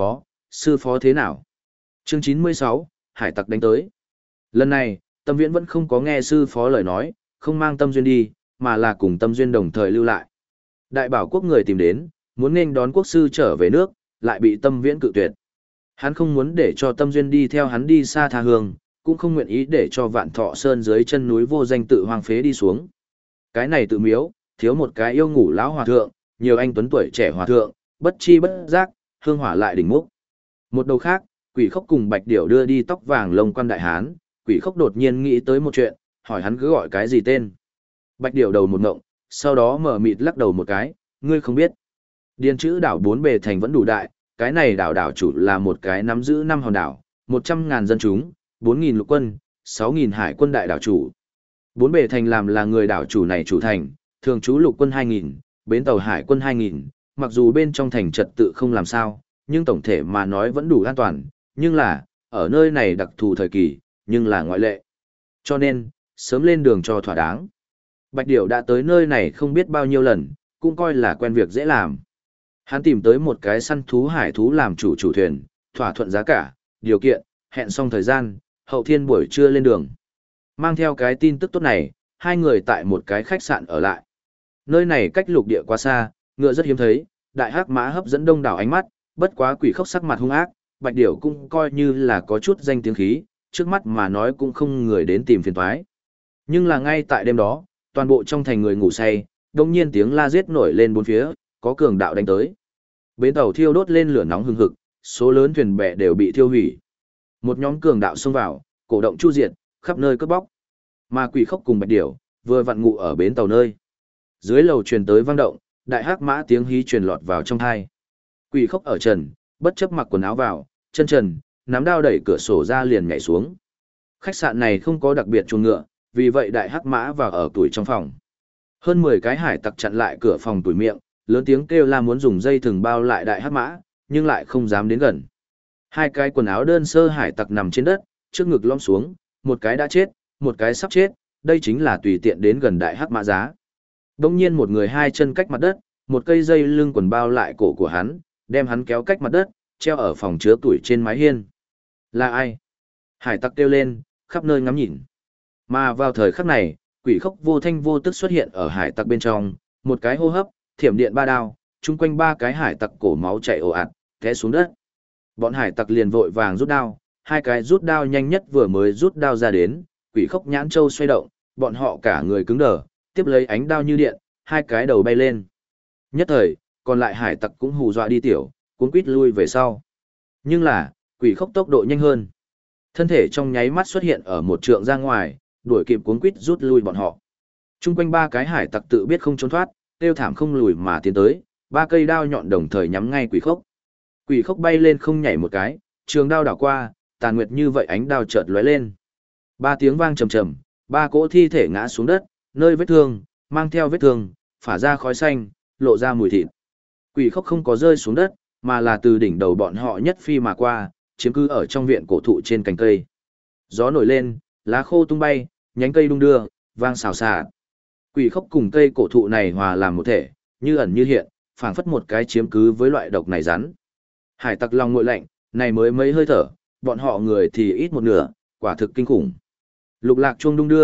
phó thế nào? Chương 96, hải tặc đánh tới. Lần này, Tâm Viễn vẫn không có nghe sư phó lời nói, không mang Tâm duyên đi, mà là cùng Tâm duyên đồng thời lưu lại. Đại bảo quốc người tìm đến, muốn nên đón quốc sư trở về nước, lại bị Tâm Viễn cự tuyệt. Hắn không muốn để cho Tâm duyên đi theo hắn đi xa tha hương, cũng không nguyện ý để cho Vạn Thọ Sơn dưới chân núi vô danh tự hoang phế đi xuống. Cái này tự miếu, thiếu một cái yêu ngủ lão hòa thượng, nhiều anh tuấn tuổi trẻ hòa thượng, bất chi bất giác, hương hỏa lại đỉnh múc. Một đầu khác, Quỷ Khốc cùng Bạch Điểu đưa đi tóc vàng lông quan đại hán, Quỷ Khốc đột nhiên nghĩ tới một chuyện, hỏi hắn cứ gọi cái gì tên. Bạch Điểu đầu một ngộng, sau đó mở mịt lắc đầu một cái, ngươi không biết. Điền chữ đảo bốn bề thành vẫn đủ đại, cái này đảo chủ là một cái nắm giữ 5 hòn đảo, 100.000 dân chúng, 4.000 lục quân, 6.000 hải quân đại đảo chủ. Bốn bề thành làm là người đảo chủ này chủ thành, thường trú lục quân 2.000, bến tàu hải quân 2.000, mặc dù bên trong thành trật tự không làm sao, nhưng tổng thể mà nói vẫn đủ an toàn, nhưng là, ở nơi này đặc thù thời kỳ, nhưng là ngoại lệ. Cho nên, sớm lên đường cho thỏa đáng. Bạch Điểu đã tới nơi này không biết bao nhiêu lần, cũng coi là quen việc dễ làm. Hắn tìm tới một cái săn thú hải thú làm chủ thuyền, thỏa thuận giá cả, điều kiện, hẹn xong thời gian, hậu thiên buổi trưa lên đường. Mang theo cái tin tức tốt này, hai người tại một cái khách sạn ở lại. Nơi này cách lục địa quá xa, ngựa rất hiếm thấy, đại hắc mã hấp dẫn đông đảo ánh mắt, bất quá Quỷ Khốc sắc mặt hung ác, Bạch Điểu cũng coi như là có chút danh tiếng khí, trước mắt mà nói cũng không người đến tìm phiền toái. Nhưng là ngay tại đêm đó, toàn bộ trong thành người ngủ say, đột nhiên tiếng la giết nổi lên bốn phía, có cường đạo đánh tới. Bến tàu thiêu đốt lên lửa nóng hừng hực, số lớn thuyền bè đều bị thiêu hủy. Một nhóm cường đạo xông vào, cổ động chu diệt, khắp nơi cướp bóc. Mà Quỷ Khốc cùng Bạch Điểu vừa vặn ngủ ở bến tàu nơi. Dưới lầu truyền tới vang động, đại hắc mã tiếng hí truyền lọt vào trong tai. Quỷ Khốc ở trần, bất chấp mặc quần áo vào, chân trần, nắm đao đẩy cửa sổ ra liền nhảy xuống. Khách sạn này không có đặc biệt chuồng ngựa, vì vậy đại hắc mã vào ở tuổi trong phòng. Hơn 10 cái hải tặc chặn lại cửa phòng tuổi miệng, lớn tiếng kêu la muốn dùng dây thừng bao lại đại hắc mã, nhưng lại không dám đến gần. Hai cái quần áo đơn sơ hải tặc nằm trên đất, trước ngực lõm xuống, một cái đã chết, một cái sắp chết, đây chính là tùy tiện đến gần đại hắc mã giá. Đông nhiên một người hai chân cách mặt đất, một cây dây lưng quần bao lại cổ của hắn, đem hắn kéo cách mặt đất, treo ở phòng chứa tuổi trên mái hiên. Là ai? Hải tặc kêu lên, khắp nơi ngắm nhìn. Mà vào thời khắc này, Quỷ Khốc vô thanh vô tức xuất hiện ở hải tặc bên trong, một cái hô hấp, thiểm điện ba đao, chung quanh ba cái hải tặc cổ máu chảy ồ ạt, té xuống đất. Bọn hải tặc liền vội vàng rút đao, hai cái rút đao nhanh nhất vừa mới rút đao ra đến, Quỷ Khốc nhãn châu xoay động, bọn họ cả người cứng đờ, tiếp lấy ánh đao như điện, hai cái đầu bay lên. Nhất thời, còn lại hải tặc cũng hù dọa đi tiểu, cuống quít lui về sau. Nhưng là, Quỷ Khốc tốc độ nhanh hơn. Thân thể trong nháy mắt xuất hiện ở một trượng ra ngoài, đuổi kịp cuống quít rút lui bọn họ. Trung quanh ba cái hải tặc tự biết không trốn thoát, tiêu thảm không lùi mà tiến tới, ba cây đao nhọn đồng thời nhắm ngay Quỷ Khốc. Quỷ Khốc bay lên không nhảy một cái, trường đao đảo qua, tàn nguyệt như vậy ánh đao chợt lóe lên. Ba tiếng vang trầm trầm, ba cỗ thi thể ngã xuống đất, nơi vết thương, mang theo vết thương, phả ra khói xanh, lộ ra mùi thịt. Quỷ Khốc không có rơi xuống đất, mà là từ đỉnh đầu bọn họ nhất phi mà qua, chiếm cứ ở trong viện cổ thụ trên cành cây. Gió nổi lên, lá khô tung bay, nhánh cây đung đưa, vang xào xạc. Quỷ Khốc cùng cây cổ thụ này hòa làm một thể, như ẩn như hiện, phảng phất một cái chiếm cứ với loại độc này rắn. Hải tặc lòng nguội lạnh, này mới mấy hơi thở, bọn họ người thì ít một nửa, quả thực kinh khủng. Lục lạc chuông đung đưa,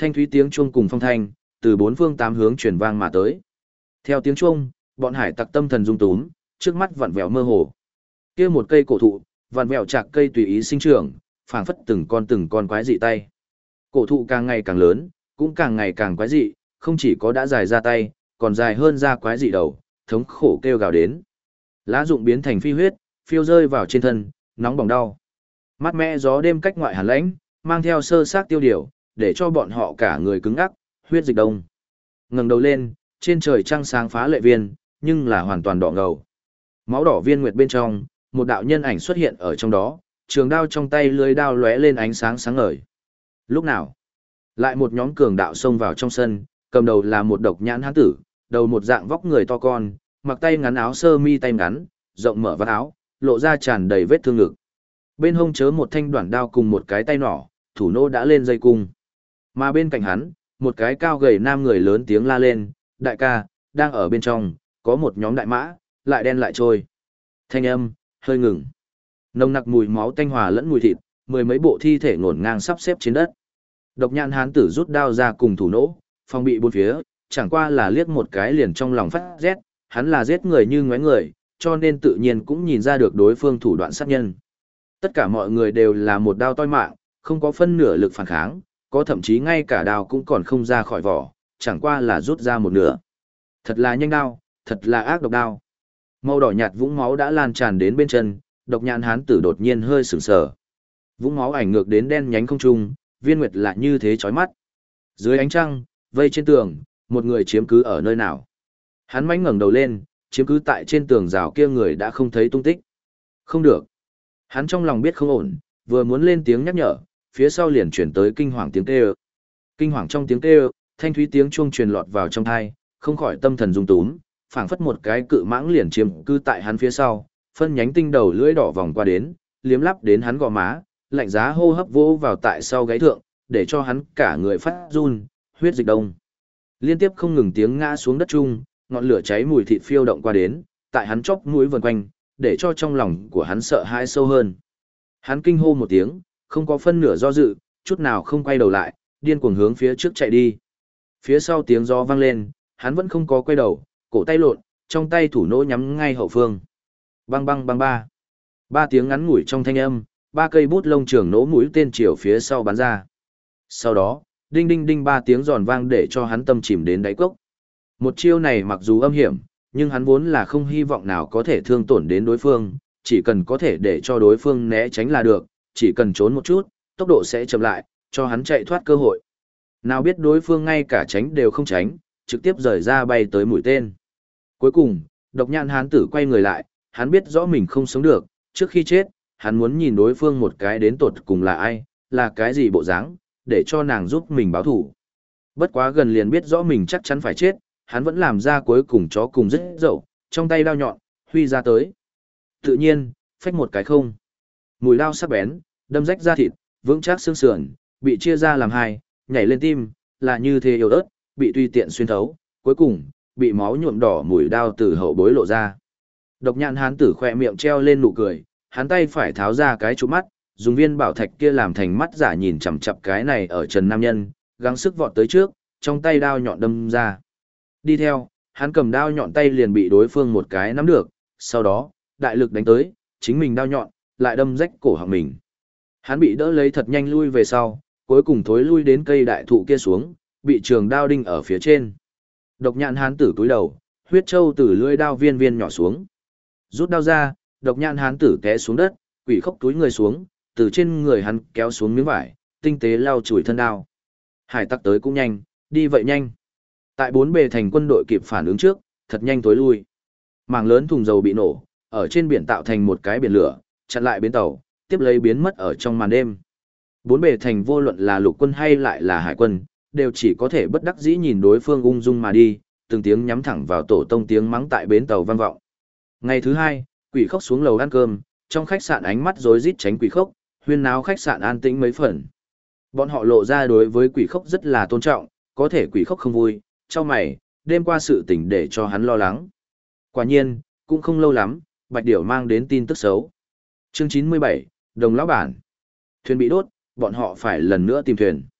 thanh thúy tiếng chuông cùng phong thanh, từ bốn phương tám hướng truyền vang mà tới. Theo tiếng chuông, bọn hải tặc tâm thần rung túm, trước mắt vặn vẹo mơ hồ. Kia một cây cổ thụ, vặn vẹo chạc cây tùy ý sinh trưởng, phảng phất từng con quái dị tay. Cổ thụ càng ngày càng lớn, cũng càng ngày càng quái dị, không chỉ có đã dài ra tay, còn dài hơn ra quái dị đầu, thống khổ kêu gào đến. Lá rụng biến thành phi huyết, phiêu rơi vào trên thân, nóng bỏng đau. Mát mẻ gió đêm cách ngoại hàn lãnh, mang theo sơ xác tiêu điều, để cho bọn họ cả người cứng ngắc, huyết dịch đông. Ngẩng đầu lên, trên trời trăng sáng phá lệ viên, nhưng là hoàn toàn đỏ ngầu. Máu đỏ viên nguyệt bên trong, một đạo nhân ảnh xuất hiện ở trong đó, trường đao trong tay lưới đao lóe lên ánh sáng sáng ngời. Lúc nào, lại một nhóm cường đạo xông vào trong sân, cầm đầu là một độc nhãn hán tử, đầu một dạng vóc người to con, mặc tay ngắn áo sơ mi tay ngắn, rộng mở vạt áo, lộ ra tràn đầy vết thương ngực. Bên hông chớ một thanh đoạn đao cùng một cái tay nỏ, thủ nô đã lên dây cung. Mà bên cạnh hắn, một cái cao gầy nam người lớn tiếng la lên, đại ca, đang ở bên trong, có một nhóm đại mã, lại đen lại trôi. Thanh âm, hơi ngừng. Nồng nặc mùi máu tanh hòa lẫn mùi thịt, mười mấy bộ thi thể ngổn ngang sắp xếp trên đất. Độc nhãn hán tử rút đao ra cùng thủ nỗ, phòng bị bốn phía, chẳng qua là liếc một cái liền trong lòng phát rét, hắn là giết người như ngoé người, cho nên tự nhiên cũng nhìn ra được đối phương thủ đoạn sát nhân. Tất cả mọi người đều là một đao toi mạng, không có phân nửa lực phản kháng, có thậm chí ngay cả đao cũng còn không ra khỏi vỏ, chẳng qua là rút ra một nửa. Thật là nhanh đao, thật là ác độc đao. Màu đỏ nhạt vũng máu đã lan tràn đến bên chân, độc nhãn hán tử đột nhiên hơi sửng sờ. Vũng máu ảnh ngược đến đen nhánh không trung, viên nguyệt lại như thế chói mắt. Dưới ánh trăng, vây trên tường, một người chiếm cứ ở nơi nào. Hắn mãnh ngẩng đầu lên, chiếm cứ tại trên tường rào kia người đã không thấy tung tích. Không được. Hắn trong lòng biết không ổn, vừa muốn lên tiếng nhắc nhở, phía sau liền chuyển tới kinh hoàng tiếng kêu. Kinh hoàng trong tiếng kêu, thanh thúy tiếng chuông truyền lọt vào trong tai, không khỏi tâm thần rung túm, phảng phất một cái cự mãng liền chiếm cứ tại hắn phía sau, phân nhánh tinh đầu lưỡi đỏ vòng qua đến, liếm lắp đến hắn gò má, lạnh giá hô hấp vô vào tại sau gáy thượng, để cho hắn cả người phát run, huyết dịch đông. Liên tiếp không ngừng tiếng ngã xuống đất chung, ngọn lửa cháy mùi thịt phiêu động qua đến, tại hắn chóp mũi vần quanh, để cho trong lòng của hắn sợ hãi sâu hơn. Hắn kinh hô một tiếng, không có phân nửa do dự, chút nào không quay đầu lại, điên cuồng hướng phía trước chạy đi. Phía sau tiếng gió vang lên, hắn vẫn không có quay đầu, cổ tay lộn, trong tay thủ nỗ nhắm ngay hậu phương. Bang bang bang ba. Ba tiếng ngắn ngủi trong thanh âm, ba cây bút lông trường nỗ mũi tên chiều phía sau bắn ra. Sau đó, đinh đinh đinh ba tiếng giòn vang để cho hắn tâm chìm đến đáy cốc. Một chiêu này mặc dù âm hiểm, nhưng hắn vốn là không hy vọng nào có thể thương tổn đến đối phương, chỉ cần có thể để cho đối phương né tránh là được, chỉ cần trốn một chút, tốc độ sẽ chậm lại, cho hắn chạy thoát cơ hội. Nào biết đối phương ngay cả tránh đều không tránh, trực tiếp rời ra bay tới mũi tên. Cuối cùng, độc nhãn hán tử quay người lại, hắn biết rõ mình không sống được, trước khi chết, hắn muốn nhìn đối phương một cái đến tột cùng là ai, là cái gì bộ dáng, để cho nàng giúp mình báo thủ. Bất quá gần liền biết rõ mình chắc chắn phải chết, hắn vẫn làm ra cuối cùng chó cùng rất dậu, trong tay đao nhọn, huy ra tới. Tự nhiên, phách một cái không. Mùi đao sắc bén, đâm rách da thịt, vững chắc xương sườn, bị chia ra làm hai, nhảy lên tim, là như thế yếu ớt, bị tùy tiện xuyên thấu, cuối cùng, bị máu nhuộm đỏ mùi đao từ hậu bối lộ ra. Độc nhãn hán tử khỏe miệng treo lên nụ cười, hắn tay phải tháo ra cái trụ mắt, dùng viên bảo thạch kia làm thành mắt giả nhìn chằm chằm cái này ở trần nam nhân, gắng sức vọt tới trước, trong tay đao nhọn đâm ra. Đi theo, hắn cầm đao nhọn tay liền bị đối phương một cái nắm được, sau đó, đại lực đánh tới, chính mình đao nhọn, lại đâm rách cổ họng mình. Hắn bị đỡ lấy thật nhanh lui về sau, cuối cùng thối lui đến cây đại thụ kia xuống, bị trường đao đinh ở phía trên. Độc nhãn hán tử cúi đầu, huyết châu từ lưỡi đao viên viên nhỏ xuống. Rút đao ra, độc nhãn hán tử té xuống đất, quỷ khốc túi người xuống, từ trên người hắn kéo xuống miếng vải, tinh tế lau chùi thân đao. Hải tặc tới cũng nhanh, đi vậy nhanh. Tại bốn bề thành quân đội kịp phản ứng trước, thật nhanh tối lui. Mảng lớn thùng dầu bị nổ, ở trên biển tạo thành một cái biển lửa, chặn lại bến tàu, tiếp lấy biến mất ở trong màn đêm. Bốn bề thành vô luận là lục quân hay lại là hải quân, đều chỉ có thể bất đắc dĩ nhìn đối phương ung dung mà đi, từng tiếng nhắm thẳng vào tổ tông tiếng mắng tại bến tàu vang vọng. Ngày thứ hai, quỷ khốc xuống lầu ăn cơm, trong khách sạn ánh mắt rối rít tránh quỷ khốc, huyên náo khách sạn an tĩnh mấy phần. Bọn họ lộ ra đối với quỷ khốc rất là tôn trọng, có thể quỷ khốc không vui, cho mày, đêm qua sự tình để cho hắn lo lắng. Quả nhiên, cũng không lâu lắm, Bạch Điểu mang đến tin tức xấu. Chương 97, Đồng lão bản. Thuyền bị đốt, bọn họ phải lần nữa tìm thuyền.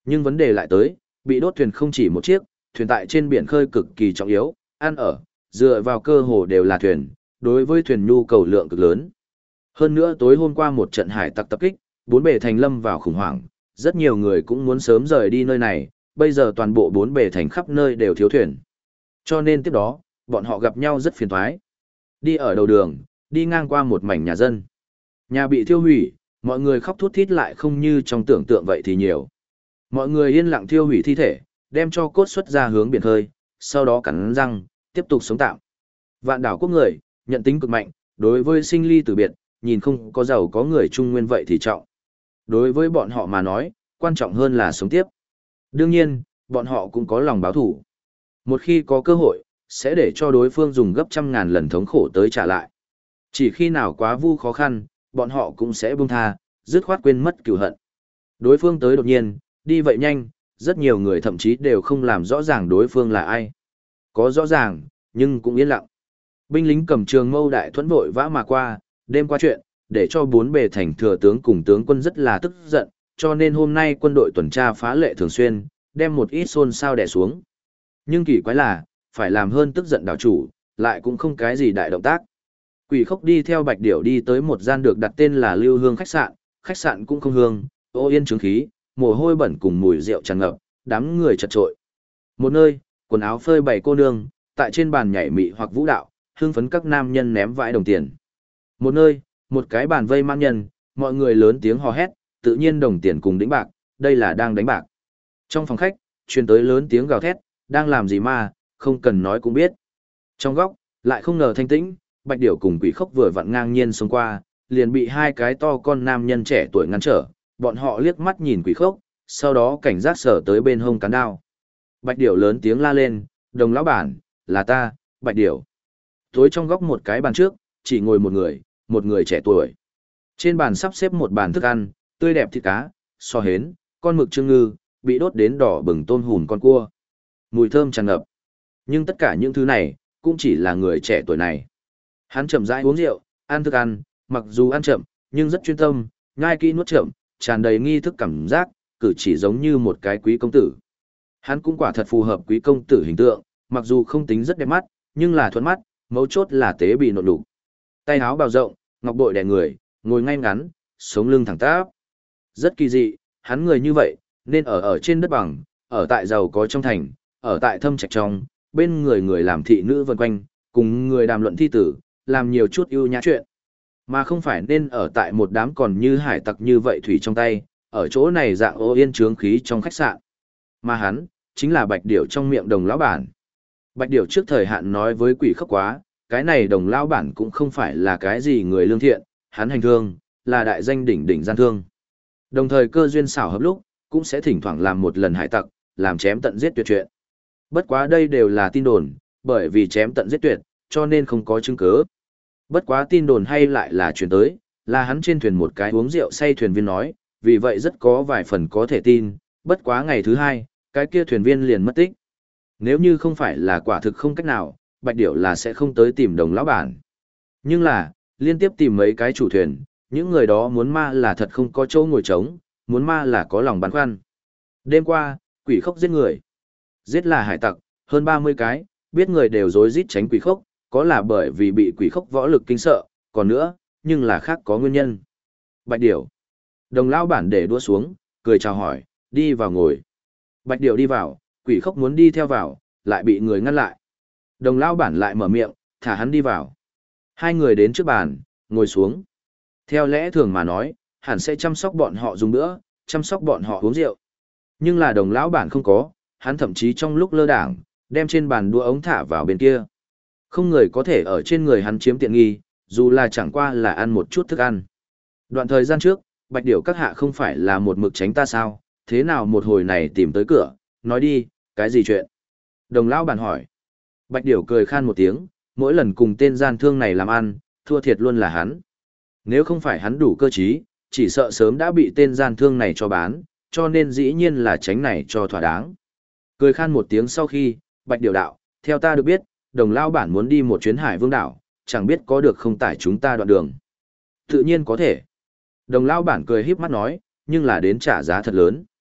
Nhưng vấn đề lại tới, bị đốt thuyền không chỉ một chiếc, thuyền tại trên biển khơi cực kỳ trọng yếu, ăn ở, dựa vào cơ hồ đều là thuyền, đối với thuyền nhu cầu lượng cực lớn. Hơn nữa tối hôm qua một trận hải tặc tập kích, bốn bề thành lâm vào khủng hoảng, rất nhiều người cũng muốn sớm rời đi nơi này, bây giờ toàn bộ bốn bề thành khắp nơi đều thiếu thuyền. Cho nên tiếp đó, bọn họ gặp nhau rất phiền toái. Đi ở đầu đường, đi ngang qua một mảnh nhà dân. Nhà bị thiêu hủy, mọi người khóc thút thít lại không như trong tưởng tượng vậy thì nhiều. Mọi người yên lặng thiêu hủy thi thể, đem cho cốt xuất ra hướng biển khơi, sau đó cắn răng, tiếp tục sống tạm. Vạn đảo quốc người, nhận tính cực mạnh, đối với sinh ly tử biệt, nhìn không có giàu có người trung nguyên vậy thì trọng. Đối với bọn họ mà nói, quan trọng hơn là sống tiếp. Đương nhiên, bọn họ cũng có lòng báo thủ. Một khi có cơ hội, sẽ để cho đối phương dùng gấp trăm ngàn lần thống khổ tới trả lại. Chỉ khi nào quá vu khó khăn, bọn họ cũng sẽ buông tha, dứt khoát quên mất cừu hận. Đối phương tới đột nhiên, đi vậy nhanh, rất nhiều người thậm chí đều không làm rõ ràng đối phương là ai. Có rõ ràng, nhưng cũng yên lặng. Binh lính cầm trường mâu đại thuẫn vội vã mà qua, đêm qua chuyện, để cho bốn bề thành thừa tướng cùng tướng quân rất là tức giận, cho nên hôm nay quân đội tuần tra phá lệ thường xuyên, đem một ít xôn xao đè xuống. Nhưng kỳ quái là, phải làm hơn tức giận đảo chủ, lại cũng không cái gì đại động tác. Quỷ Khốc đi theo Bạch Điểu đi tới một gian được đặt tên là Lưu Hương khách sạn cũng không hương, ô yên trướng khí, mồ hôi bẩn cùng mùi rượu tràn ngập, đám người chật trội. Một nơi, quần áo phơi bày cô nương, tại trên bàn nhảy mị hoặc vũ đạo, hưng phấn các nam nhân ném vãi đồng tiền. Một nơi, một cái bàn vây mãn nhân, mọi người lớn tiếng hò hét, tự nhiên đồng tiền cùng đĩnh bạc, đây là đang đánh bạc. Trong phòng khách, truyền tới lớn tiếng gào thét, đang làm gì mà, không cần nói cũng biết. Trong góc, lại không ngờ thanh tĩnh, Bạch Điểu cùng Quỷ Khốc vừa vặn ngang nhiên xông qua, liền bị hai cái to con nam nhân trẻ tuổi ngăn trở, bọn họ liếc mắt nhìn Quỷ Khốc, sau đó cảnh giác sở tới bên hông cán đao. Bạch Điểu lớn tiếng la lên, đồng lão bản, là ta, Bạch Điểu. Tối trong góc một cái bàn trước, chỉ ngồi một người trẻ tuổi. Trên bàn sắp xếp một bàn thức ăn, tươi đẹp thịt cá, so hến, con mực trương ngư, bị đốt đến đỏ bừng tôm hùm con cua. Mùi thơm tràn ngập. Nhưng tất cả những thứ này, cũng chỉ là người trẻ tuổi này. Hắn chậm rãi uống rượu, ăn thức ăn, mặc dù ăn chậm, nhưng rất chuyên tâm, nhai kỹ nuốt chậm, tràn đầy nghi thức cảm giác, cử chỉ giống như một cái quý công tử. Hắn cũng quả thật phù hợp quý công tử hình tượng, mặc dù không tính rất đẹp mắt, nhưng là thuận mắt, mấu chốt là tế bị nộn đủ. Tay áo bào rộng, ngọc bội đè người, ngồi ngay ngắn, sống lưng thẳng tắp. Rất kỳ dị, hắn người như vậy, nên ở trên đất bằng, ở tại giàu có trong thành, ở tại thâm trạch trong, bên người làm thị nữ vần quanh, cùng người đàm luận thi tử, làm nhiều chút ưu nhã chuyện. Mà không phải nên ở tại một đám còn như hải tặc như vậy thủy trong tay, ở chỗ này dạng ô yên trướng khí trong khách sạn. Mà hắn, chính là Bạch Điểu trong miệng đồng lão bản. Bạch Điểu trước thời hạn nói với Quỷ Khốc quá, cái này đồng lão bản cũng không phải là cái gì người lương thiện, hắn hành thương, là đại danh đỉnh đỉnh gian thương. Đồng thời cơ duyên xảo hợp lúc, cũng sẽ thỉnh thoảng làm một lần hải tặc, làm chém tận giết tuyệt chuyện. Bất quá đây đều là tin đồn, bởi vì chém tận giết tuyệt, cho nên không có chứng cứ. Bất quá tin đồn hay lại là truyền tới, là hắn trên thuyền một cái uống rượu say thuyền viên nói, vì vậy rất có vài phần có thể tin, bất quá ngày thứ hai, cái kia thuyền viên liền mất tích. Nếu như không phải là quả thực không cách nào, Bạch Điểu là sẽ không tới tìm đồng lão bản. Nhưng là, liên tiếp tìm mấy cái chủ thuyền, những người đó muốn ma là thật không có chỗ ngồi trống, muốn ma là có lòng băn khoăn. Đêm qua, Quỷ Khốc giết người. Giết là hải tặc, hơn 30 cái, biết người đều rối rít tránh Quỷ Khốc, có là bởi vì bị Quỷ Khốc võ lực kinh sợ, còn nữa, nhưng là khác có nguyên nhân. Bạch Điểu. Đồng lão bản để đua xuống, cười chào hỏi, đi vào ngồi. Bạch Điểu đi vào, Quỷ Khốc muốn đi theo vào, lại bị người ngăn lại. Đồng lão bản lại mở miệng, thả hắn đi vào. Hai người đến trước bàn, ngồi xuống. Theo lẽ thường mà nói, hẳn sẽ chăm sóc bọn họ dùng bữa, chăm sóc bọn họ uống rượu. Nhưng là đồng lão bản không có, hắn thậm chí trong lúc lơ đảng, đem trên bàn đũa ống thả vào bên kia. Không người có thể ở trên người hắn chiếm tiện nghi, dù là chẳng qua là ăn một chút thức ăn. Đoạn thời gian trước, Bạch Điểu các hạ không phải là một mực tránh ta sao, thế nào một hồi này tìm tới cửa, nói đi, cái gì chuyện? Đồng lão bản hỏi. Bạch Điểu cười khan một tiếng, mỗi lần cùng tên gian thương này làm ăn, thua thiệt luôn là hắn. Nếu không phải hắn đủ cơ trí, chỉ sợ sớm đã bị tên gian thương này cho bán, cho nên dĩ nhiên là tránh này cho thỏa đáng. Cười khan một tiếng sau khi, Bạch Điểu đạo, theo ta được biết, đồng lao bản muốn đi một chuyến Hải Vương đảo, chẳng biết có được không tải chúng ta đoạn đường. Tự nhiên có thể. Đồng lao bản cười híp mắt nói, nhưng là đến trả giá thật lớn.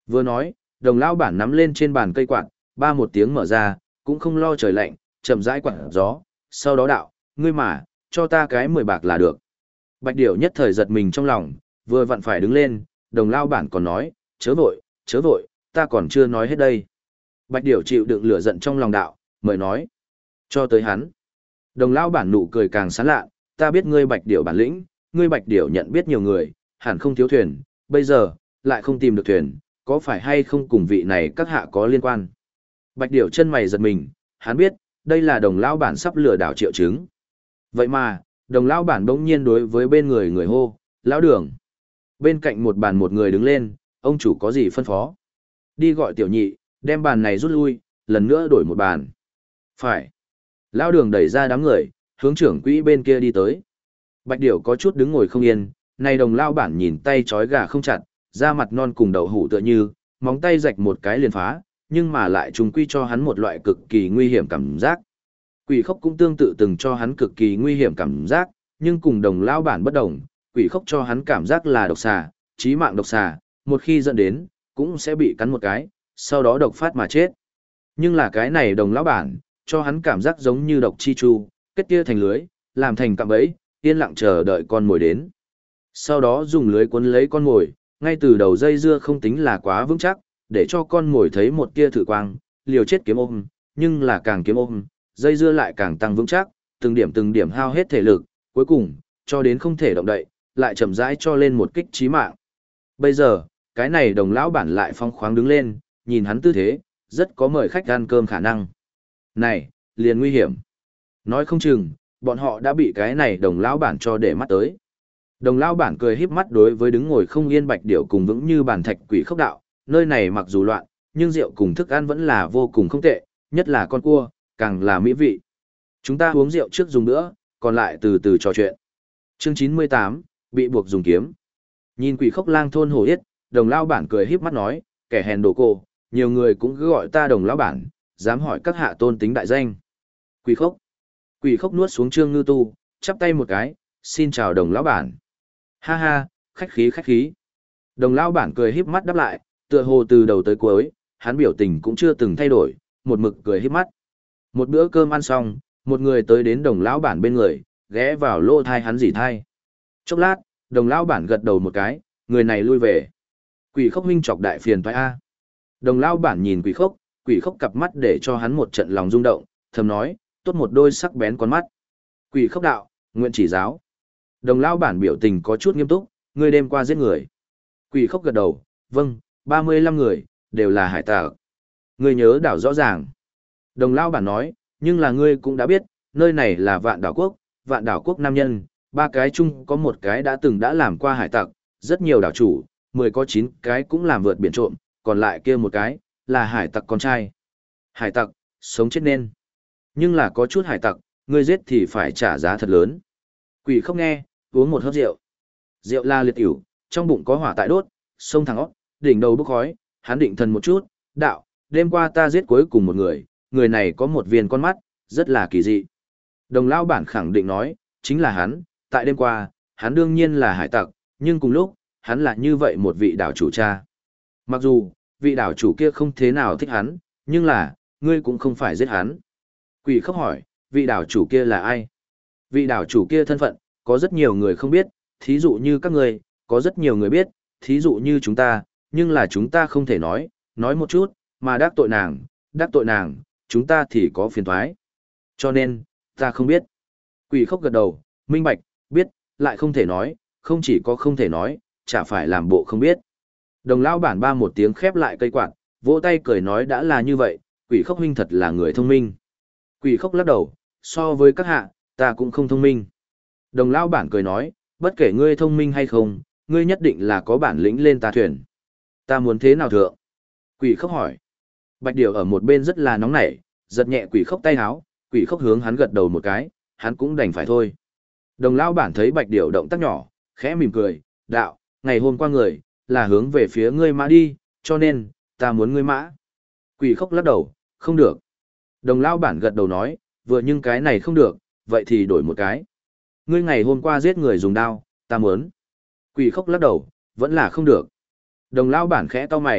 Vừa nói, đồng lão bản nắm lên trên bàn cây quạt, ba một tiếng mở ra, cũng không lo trời lạnh, chậm rãi quạt gió, sau đó đạo, ngươi mà, cho ta cái 10 bạc là được. Bạch Điểu nhất thời giật mình trong lòng, vừa vặn phải đứng lên, đồng lão bản còn nói, chớ vội, ta còn chưa nói hết đây. Bạch Điểu chịu đựng lửa giận trong lòng đạo, mời nói, cho tới hắn. Đồng lão bản nụ cười càng sán lạ, ta biết ngươi Bạch Điểu bản lĩnh, ngươi Bạch Điểu nhận biết nhiều người, hẳn không thiếu thuyền, bây giờ, lại không tìm được thuyền, có phải hay không cùng vị này các hạ có liên quan. Bạch Điểu chân mày giật mình, hắn biết, đây là đồng lão bản sắp lừa đảo triệu chứng. Vậy mà, đồng lão bản bỗng nhiên đối với bên người hô, lão Đường. Bên cạnh một bàn một người đứng lên, ông chủ có gì phân phó. Đi gọi tiểu nhị, đem bàn này rút lui, lần nữa đổi một bàn. Phải. Lão Đường đẩy ra đám người, hướng trưởng quỹ bên kia đi tới. Bạch Điểu có chút đứng ngồi không yên, này đồng lão bản nhìn tay trói gà không chặt, da mặt non cùng đậu hủ tựa như, móng tay rạch một cái liền phá, nhưng mà lại trùng quy cho hắn một loại cực kỳ nguy hiểm cảm giác. Quỷ khốc cũng tương tự từng cho hắn cực kỳ nguy hiểm cảm giác, nhưng cùng đồng lão bản bất đồng, quỷ khốc cho hắn cảm giác là độc xà, chí mạng độc xà, một khi dẫn đến, cũng sẽ bị cắn một cái, sau đó độc phát mà chết. Nhưng là cái này đồng lão bản, cho hắn cảm giác giống như độc chi chu, kết tia thành lưới, làm thành cạm bẫy, yên lặng chờ đợi con mồi đến. Sau đó dùng lưới cuốn lấy con mồi, ngay từ đầu dây dưa không tính là quá vững chắc, để cho con mồi thấy một tia thử quang, liều chết kiếm ôm, nhưng là càng kiếm ôm, dây dưa lại càng tăng vững chắc, từng điểm hao hết thể lực, cuối cùng, cho đến không thể động đậy, lại chậm rãi cho lên một kích chí mạng. Bây giờ, cái này đồng lão bản lại phong khoáng đứng lên, nhìn hắn tư thế, rất có mời khách ăn cơm khả năng. Này, liền nguy hiểm. Nói không chừng, bọn họ đã bị cái này đồng lão bản cho để mắt tới. Đồng lão bản cười híp mắt đối với đứng ngồi không yên Bạch Điểu cùng vững như bàn thạch quỷ khốc đạo, nơi này mặc dù loạn, nhưng rượu cùng thức ăn vẫn là vô cùng không tệ, nhất là con cua, càng là mỹ vị. Chúng ta uống rượu trước dùng nữa, còn lại từ từ trò chuyện. Chương 98, bị buộc dùng kiếm. Nhìn quỷ khốc lang thôn hồ yết, đồng lão bản cười híp mắt nói, kẻ hèn đồ cô, nhiều người cũng cứ gọi ta đồng lão bản, dám hỏi các hạ tôn tính đại danh. Quỷ khốc. Quỷ khốc nuốt xuống Trương Ngư Tu, chắp tay một cái, xin chào đồng lão bản. Ha ha, khách khí. Đồng lão bản cười híp mắt đáp lại, tựa hồ từ đầu tới cuối, hắn biểu tình cũng chưa từng thay đổi, một mực cười híp mắt. Một bữa cơm ăn xong, một người tới đến đồng lão bản bên người, ghé vào lỗ thai hắn dỉ thai. Chốc lát, đồng lão bản gật đầu một cái, người này lui về. Quỷ khốc huynh chọc đại phiền toái a. Đồng lão bản nhìn quỷ khốc cặp mắt để cho hắn một trận lòng rung động, thầm nói, tốt một đôi sắc bén con mắt. Quỷ khốc đạo, nguyện chỉ giáo. Đồng lão bản biểu tình có chút nghiêm túc, ngươi đêm qua giết người. Quỷ khốc gật đầu, vâng, 35 người, đều là hải tặc. Ngươi nhớ đảo rõ ràng. Đồng lão bản nói, nhưng là ngươi cũng đã biết, nơi này là vạn đảo quốc nam nhân, ba cái chung có một cái đã làm qua hải tặc, rất nhiều đảo chủ, 10 có 9 cái cũng làm vượt biển trộm, còn lại kia một cái, là hải tặc con trai. Hải tặc, sống chết nên. Nhưng là có chút hải tặc, ngươi giết thì phải trả giá thật lớn. Quỷ không nghe, uống một hớp rượu. Rượu là liệt ỉu, trong bụng có hỏa tại đốt, sông thẳng óc, đỉnh đầu bốc khói, hắn định thần một chút, đạo, đêm qua ta giết cuối cùng một người này có một viên con mắt, rất là kỳ dị. Đồng lão bản khẳng định nói, chính là hắn, tại đêm qua, hắn đương nhiên là hải tặc, nhưng cùng lúc, hắn là như vậy một vị đảo chủ cha. Mặc dù, vị đảo chủ kia không thế nào thích hắn, nhưng là, ngươi cũng không phải giết hắn. Quỷ khóc hỏi, vị đảo chủ kia là ai? Vị đảo chủ kia thân phận, có rất nhiều người không biết, thí dụ như các ngươi, có rất nhiều người biết, thí dụ như chúng ta, nhưng là chúng ta không thể nói một chút, mà đắc tội nàng, chúng ta thì có phiền toái. Cho nên, ta không biết. Quỷ khóc gật đầu, minh bạch, biết, lại không thể nói, không chỉ có không thể nói, chả phải làm bộ không biết. Đồng lão bản ba một tiếng khép lại cây quạt, vỗ tay cười nói đã là như vậy, quỷ khóc huynh thật là người thông minh. Quỷ khóc lắc đầu, so với các hạ, ta cũng không thông minh. Đồng lão bản cười nói, bất kể ngươi thông minh hay không, ngươi nhất định là có bản lĩnh lên ta thuyền. Ta muốn thế nào thượng? Quỷ khóc hỏi. Bạch Điểu ở một bên rất là nóng nảy, giật nhẹ quỷ khóc tay háo, quỷ khóc hướng hắn gật đầu một cái, hắn cũng đành phải thôi. Đồng lão bản thấy Bạch Điểu động tác nhỏ, khẽ mỉm cười, đạo, ngày hôm qua người, là hướng về phía ngươi mã đi, cho nên, ta muốn ngươi mã. Quỷ khóc lắc đầu, không được. Đồng lão bản gật đầu nói, vừa nhưng cái này không được, vậy thì đổi một cái. Ngươi ngày hôm qua giết người dùng đao, ta muốn. Quỷ khóc lắc đầu, vẫn là không được. Đồng lão bản khẽ cau mày,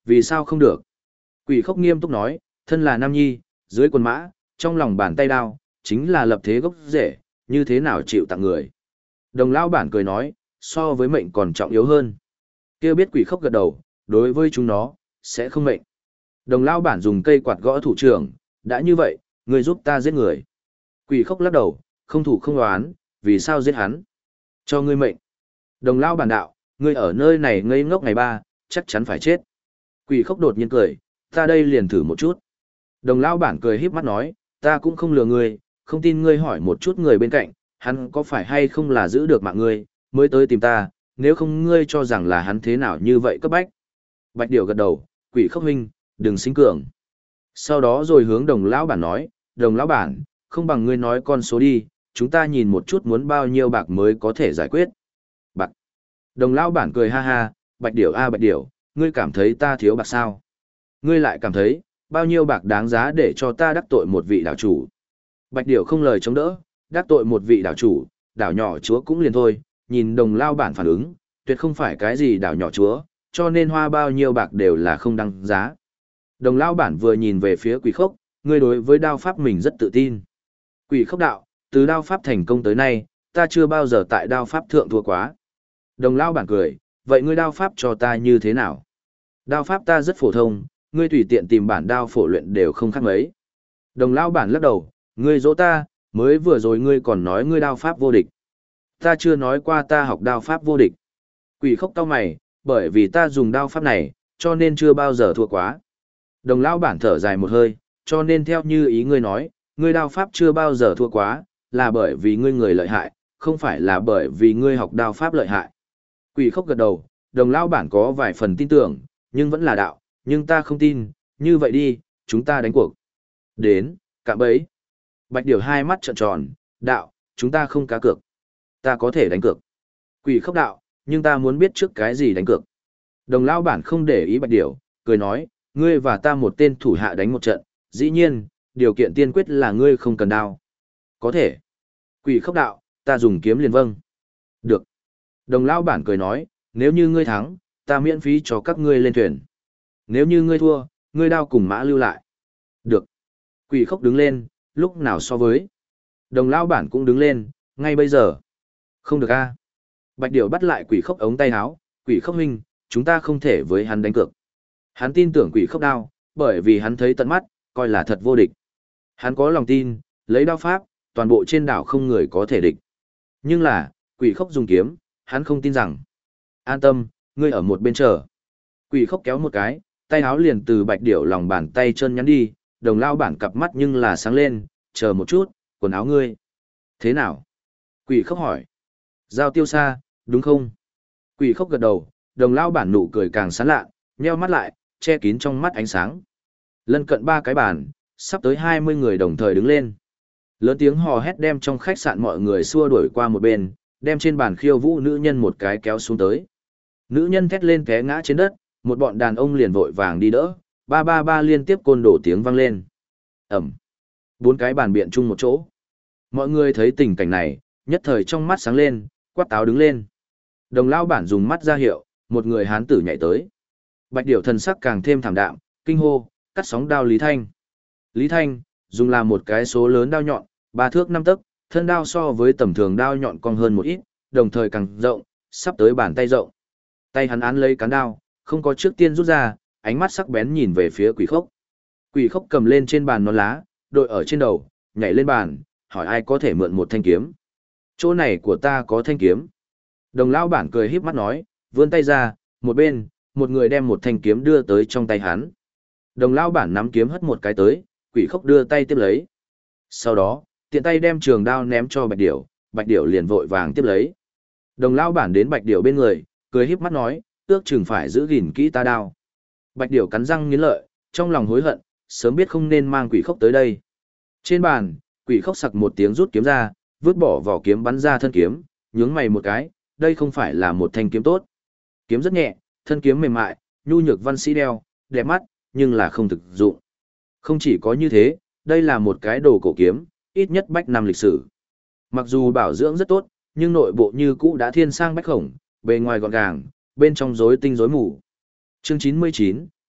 Vì sao không được? Quỷ khốc nghiêm túc nói, thân là nam nhi, dưới quần mã, trong lòng bàn tay đao, chính là lập thế gốc rễ, như thế nào chịu tặng người. Đồng lão bản cười nói, so với mệnh còn trọng yếu hơn. Kia biết quỷ khốc gật đầu, đối với chúng nó, sẽ không mệnh. Đồng lão bản dùng cây quạt gõ thủ trưởng, đã như vậy, người giúp ta giết người. Quỷ khốc lắc đầu, không thủ không đoán, vì sao giết hắn? Cho ngươi mệnh. Đồng lão bản đạo, ngươi ở nơi này ngây ngốc ngày 3, chắc chắn phải chết. Quỷ khốc đột nhiên cười, ta đây liền thử một chút. Đồng lão bản cười híp mắt nói, ta cũng không lừa ngươi, không tin ngươi hỏi một chút người bên cạnh, hắn có phải hay không là giữ được mạng ngươi, mới tới tìm ta, nếu không ngươi cho rằng là hắn thế nào như vậy cấp bách. Bạch Điểu gật đầu, quỷ khốc huynh, đừng sinh cường. Sau đó rồi hướng đồng lão bản nói, đồng lão bản, không bằng ngươi nói con số đi, chúng ta nhìn một chút muốn bao nhiêu bạc mới có thể giải quyết. Bạc. Đồng lão bản cười ha ha, Bạch Điểu a Bạch Điểu, ngươi cảm thấy ta thiếu bạc sao? Ngươi lại cảm thấy, bao nhiêu bạc đáng giá để cho ta đắc tội một vị đảo chủ? Bạch Điểu không lời chống đỡ, đắc tội một vị đảo chủ, đảo nhỏ chúa cũng liền thôi, nhìn đồng lao bản phản ứng, tuyệt không phải cái gì đảo nhỏ chúa, cho nên hoa bao nhiêu bạc đều là không đăng giá. Đồng lao bản vừa nhìn về phía quỷ khốc, ngươi đối với đao pháp mình rất tự tin. Quỷ khốc đạo, từ đao pháp thành công tới nay, ta chưa bao giờ tại đao pháp thượng thua quá. Đồng lao bản cười, vậy ngươi đao pháp cho ta như thế nào? Đao pháp ta rất phổ thông, ngươi tùy tiện tìm bản đao phổ luyện đều không khác mấy. Đồng lao bản lắc đầu, ngươi dỗ ta, mới vừa rồi ngươi còn nói ngươi đao pháp vô địch. Ta chưa nói qua ta học đao pháp vô địch. Quỷ khốc cau mày, bởi vì ta dùng đao pháp này, cho nên chưa bao giờ thua quá. Đồng lao bản thở dài một hơi, cho nên theo như ý ngươi nói, ngươi đao pháp chưa bao giờ thua quá, là bởi vì ngươi người lợi hại, không phải là bởi vì ngươi học đao pháp lợi hại. Quỷ khốc gật đầu, đồng lao bản có vài phần tin tưởng, nhưng vẫn là đạo, nhưng ta không tin, như vậy đi, chúng ta đánh cuộc. Đến, cạm bẫy. Bạch Điểu hai mắt trợn tròn, đạo, chúng ta không cá cược. Ta có thể đánh cược. Quỷ khốc đạo, nhưng ta muốn biết trước cái gì đánh cược. Đồng lao bản không để ý Bạch Điểu, cười nói, ngươi và ta một tên thủ hạ đánh một trận, dĩ nhiên, điều kiện tiên quyết là ngươi không cần đao. Có thể. Quỷ khốc đạo, ta dùng kiếm liền vâng. Được. Đồng lao bản cười nói, nếu như ngươi thắng, ta miễn phí cho các ngươi lên thuyền. Nếu như ngươi thua, ngươi đao cùng mã lưu lại. Được. Quỷ khốc đứng lên, lúc nào so với. Đồng lao bản cũng đứng lên, ngay bây giờ. Không được a. Bạch Điểu bắt lại quỷ khốc ống tay áo, quỷ khốc huynh, chúng ta không thể với hắn đánh cược. Hắn tin tưởng quỷ khốc đao, bởi vì hắn thấy tận mắt, coi là thật vô địch. Hắn có lòng tin, lấy đao pháp, toàn bộ trên đảo không người có thể địch. Nhưng là, quỷ khốc dùng kiếm, hắn không tin rằng. An tâm, ngươi ở một bên chờ. Quỷ khốc kéo một cái, tay áo liền từ Bạch Điểu lòng bàn tay chân nhắn đi, đồng lao bản cặp mắt nhưng là sáng lên, chờ một chút, quần áo ngươi. Thế nào? Quỷ khốc hỏi. Giao tiêu xa, đúng không? Quỷ khốc gật đầu, đồng lao bản nụ cười càng sán lạ, nheo mắt lại, che kín trong mắt ánh sáng. Lân cận 3 cái bàn, sắp tới 20 người đồng thời đứng lên. Lớn tiếng hò hét đem trong khách sạn mọi người xua đuổi qua một bên, đem trên bàn khiêu vũ nữ nhân một cái kéo xuống tới. Nữ nhân thét lên té ngã trên đất, một bọn đàn ông liền vội vàng đi đỡ, ba ba ba liên tiếp côn đổ tiếng vang lên. Ẩm. 4 cái bàn biện chung một chỗ. Mọi người thấy tình cảnh này, nhất thời trong mắt sáng lên, quát táo đứng lên. Đồng lao bản dùng mắt ra hiệu, một người hán tử nhảy tới. Bạch Điểu thần sắc càng thêm thảm đạm, kinh hô, cắt sóng đao Lý Thanh. Lý Thanh, dùng làm một cái số lớn đao nhọn, 3 thước 5 tấc, thân đao so với tầm thường đao nhọn cong hơn một ít, đồng thời càng rộng, sắp tới bàn tay rộng. Tay hắn án lấy cán đao, không có trước tiên rút ra, ánh mắt sắc bén nhìn về phía quỷ khốc. Quỷ khốc cầm lên trên bàn nón lá, đội ở trên đầu, nhảy lên bàn, hỏi ai có thể mượn một thanh kiếm. Chỗ này của ta có thanh kiếm. Đồng lão bản cười híp mắt nói, vươn tay ra, một bên, một người đem một thanh kiếm đưa tới trong tay hắn. Đồng lão bản nắm kiếm hất một cái tới, quỷ khốc đưa tay tiếp lấy. Sau đó, tiện tay đem trường đao ném cho Bạch Điểu liền vội vàng tiếp lấy. Đồng lão bản đến Bạch Điểu bên người, cười híp mắt nói, ước chừng phải giữ gìn kỹ ta đao. Bạch Điểu cắn răng nghiến lợi, trong lòng hối hận, sớm biết không nên mang quỷ khốc tới đây. Trên bàn, quỷ khốc sặc một tiếng rút kiếm ra, vứt bỏ vỏ kiếm bắn ra thân kiếm, nhướng mày một cái, đây không phải là một thanh kiếm tốt. Kiếm rất nhẹ, thân kiếm mềm mại, nhu nhược văn sĩ đeo, đẹp mắt, nhưng là không thực dụng. Không chỉ có như thế, đây là một cái đồ cổ kiếm, ít nhất bách năm lịch sử. Mặc dù bảo dưỡng rất tốt, nhưng nội bộ như cũ đã thiên sang bách khổng, bề ngoài gọn gàng, bên trong rối tinh rối mù. Chương 99,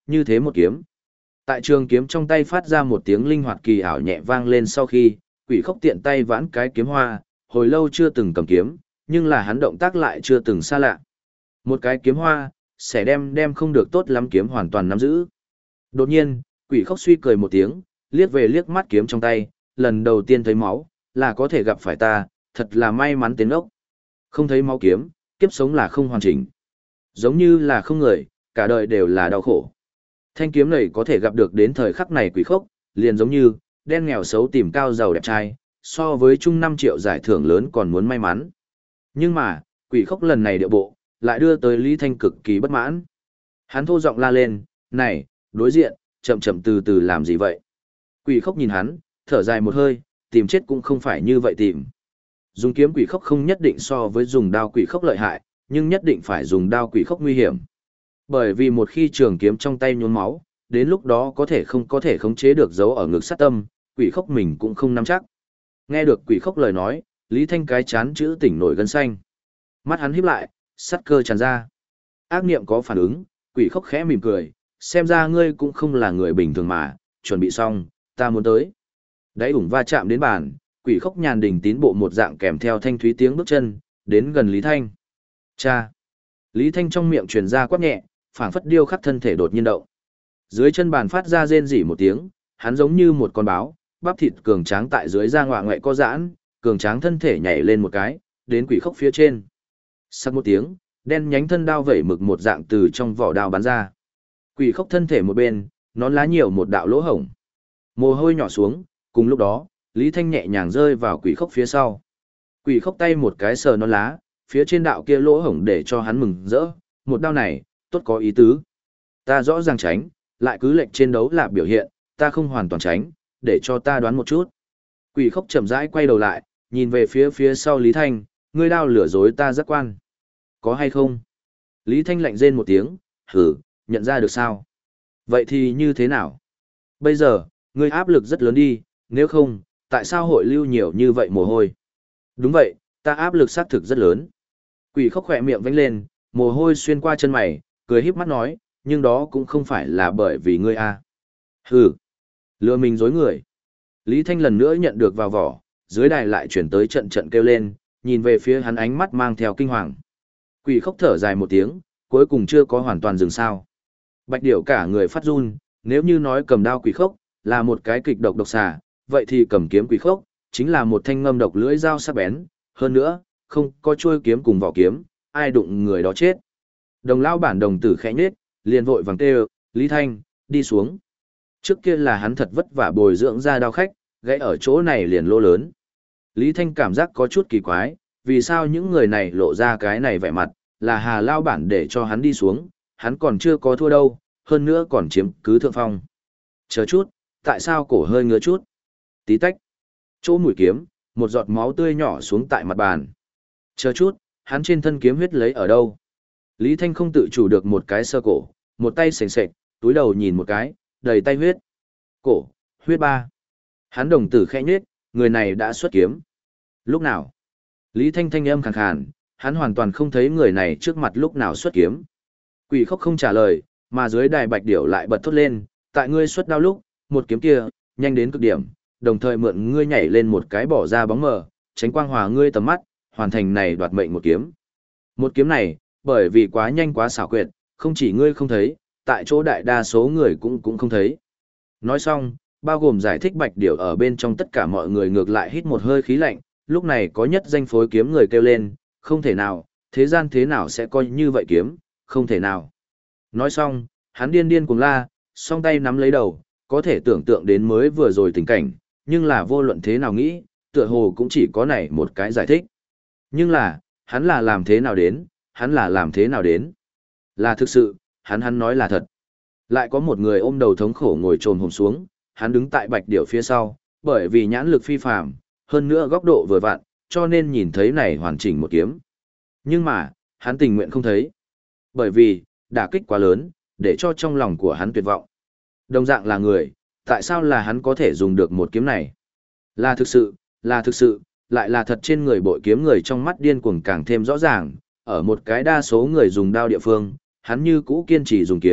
như thế một kiếm. Tại trường kiếm trong tay phát ra một tiếng linh hoạt kỳ ảo nhẹ vang lên sau khi, Quỷ Khốc tiện tay vãn cái kiếm hoa, hồi lâu chưa từng cầm kiếm, nhưng là hắn động tác lại chưa từng xa lạ. Một cái kiếm hoa, sẽ đem không được tốt lắm kiếm hoàn toàn nắm giữ. Đột nhiên, Quỷ Khốc suy cười một tiếng, liếc về liếc mắt kiếm trong tay, lần đầu tiên thấy máu, là có thể gặp phải ta, thật là may mắn tiến ốc. Không thấy máu kiếm, kiếp sống là không hoàn chỉnh. Giống như là không người, cả đời đều là đau khổ. Thanh kiếm này có thể gặp được đến thời khắc này Quỷ Khốc, liền giống như, đen nghèo xấu tìm cao giàu đẹp trai, so với chung 5 triệu giải thưởng lớn còn muốn may mắn. Nhưng mà, Quỷ Khốc lần này điệu bộ, lại đưa tới Lý Thanh cực kỳ bất mãn. Hắn thô giọng la lên, này, đối diện, chậm chậm từ từ làm gì vậy? Quỷ Khốc nhìn hắn, thở dài một hơi, tìm chết cũng không phải như vậy tìm. Dùng kiếm Quỷ Khốc không nhất định so với dùng đao Quỷ Khốc lợi hại, nhưng nhất định phải dùng đao Quỷ Khốc nguy hiểm. Bởi vì một khi trường kiếm trong tay nhuốm máu, đến lúc đó không có thể khống chế được dấu ở ngực sát tâm, Quỷ Khốc mình cũng không nắm chắc. Nghe được Quỷ Khốc lời nói, Lý Thanh cái chán chữ tỉnh nổi gân xanh. Mắt hắn híp lại, sắt cơ tràn ra. Ác niệm có phản ứng, Quỷ Khốc khẽ mỉm cười, xem ra ngươi cũng không là người bình thường mà, chuẩn bị xong, ta muốn tới. Đáy ủng va chạm đến bàn, Quỷ Khốc nhàn đình tín bộ một dạng kèm theo thanh thúy tiếng bước chân, đến gần Lý Thanh. Cha! Lý Thanh trong miệng truyền ra quát nhẹ, phảng phất điêu khắc thân thể đột nhiên động. Dưới chân bàn phát ra rên rỉ một tiếng, hắn giống như một con báo, bắp thịt cường tráng tại dưới da ngoạ ngoại co giãn, cường tráng thân thể nhảy lên một cái, đến Quỷ Khốc phía trên. Sắc một tiếng, đen nhánh thân đao vẩy mực một dạng từ trong vỏ đao bắn ra. Quỷ Khốc thân thể một bên, nón lá nhiều một đạo lỗ hổng. Mồ hôi nhỏ xuống, cùng lúc đó, Lý Thanh nhẹ nhàng rơi vào Quỷ Khốc phía sau. Quỷ Khốc tay một cái sờ nón lá, phía trên đạo kia lỗ hổng để cho hắn mừng rỡ, một đao này, tốt có ý tứ. Ta rõ ràng tránh, lại cứ lệnh trên đấu là biểu hiện, ta không hoàn toàn tránh, để cho ta đoán một chút. Quỷ Khốc chậm rãi quay đầu lại, nhìn về phía sau Lý Thanh, ngươi đao lừa dối ta giác quan. Có hay không? Lý Thanh lạnh rên một tiếng, hử, nhận ra được sao? Vậy thì như thế nào? Bây giờ, ngươi áp lực rất lớn đi, nếu không, tại sao hội lưu nhiều như vậy mồ hôi? Đúng vậy, ta áp lực xác thực rất lớn. Quỷ Khốc khỏe miệng vánh lên, mồ hôi xuyên qua chân mày, cười híp mắt nói, nhưng đó cũng không phải là bởi vì ngươi a. Hừ, lừa mình dối người. Lý Thanh lần nữa nhận được vào vỏ, dưới đài lại chuyển tới trận trận kêu lên, nhìn về phía hắn ánh mắt mang theo kinh hoàng. Quỷ Khốc thở dài một tiếng, cuối cùng chưa có hoàn toàn dừng sao. Bạch Điểu cả người phát run, nếu như nói cầm đao Quỷ Khốc là một cái kịch độc xà, vậy thì cầm kiếm Quỷ Khốc chính là một thanh ngâm độc lưỡi dao sắc bén, hơn nữa, không có chuôi kiếm cùng vỏ kiếm, ai đụng người đó chết. Đồng lao bản đồng tử khẽ nhếch, liền vội vàng kêu, Lý Thanh, đi xuống. Trước kia là hắn thật vất vả bồi dưỡng ra đao khách, gãy ở chỗ này liền lỗ lớn. Lý Thanh cảm giác có chút kỳ quái, vì sao những người này lộ ra cái này vẻ mặt, là Hà lao bản để cho hắn đi xuống, hắn còn chưa có thua đâu, hơn nữa còn chiếm cứ thượng phong. Chờ chút, tại sao cổ hơi ngứa chút? Tí tách. Chỗ mũi kiếm, một giọt máu tươi nhỏ xuống tại mặt bàn. Chờ chút, hắn trên thân kiếm huyết lấy ở đâu? Lý Thanh không tự chủ được một cái sơ cổ, một tay sền sệt, túi đầu nhìn một cái, đầy tay huyết. Cổ, huyết ba. Hắn đồng tử khẽ nhếch, người này đã xuất kiếm. Lúc nào? Lý Thanh thanh âm khàn khàn, hắn hoàn toàn không thấy người này trước mặt lúc nào xuất kiếm. Quỷ Khốc không trả lời, mà dưới đài Bạch Điểu lại bật thốt lên, tại ngươi xuất đao lúc, một kiếm kia, nhanh đến cực điểm, đồng thời mượn ngươi nhảy lên một cái bỏ ra bóng mờ, tránh quang hòa ngươi tầm mắt, hoàn thành này đoạt mệnh một kiếm. Một kiếm này, bởi vì quá nhanh quá xảo quyệt, không chỉ ngươi không thấy, tại chỗ đại đa số người cũng không thấy. Nói xong, bao gồm giải thích Bạch Điểu ở bên trong tất cả mọi người ngược lại hít một hơi khí lạnh, lúc này có nhất danh phối kiếm người kêu lên, không thể nào, thế gian thế nào sẽ coi như vậy kiếm, không thể nào. Nói xong, hắn điên điên cuồng la, song tay nắm lấy đầu, có thể tưởng tượng đến mới vừa rồi tình cảnh, nhưng là vô luận thế nào nghĩ, tựa hồ cũng chỉ có này một cái giải thích. Nhưng là, hắn là làm thế nào đến, hắn là làm thế nào đến. Là thực sự, hắn nói là thật. Lại có một người ôm đầu thống khổ ngồi trồm hổm xuống, hắn đứng tại Bạch Điểu phía sau, bởi vì nhãn lực phi phàm, hơn nữa góc độ vừa vặn, cho nên nhìn thấy này hoàn chỉnh một kiếm. Nhưng mà, hắn tình nguyện không thấy. Bởi vì, đả kích quá lớn, để cho trong lòng của hắn tuyệt vọng. Đồng dạng là người, tại sao là hắn có thể dùng được một kiếm này? Là thực sự, lại là thật trên người bội kiếm người trong mắt điên cuồng càng thêm rõ ràng, ở một cái đa số người dùng đao địa phương, hắn như cũ kiên trì dùng kiếm,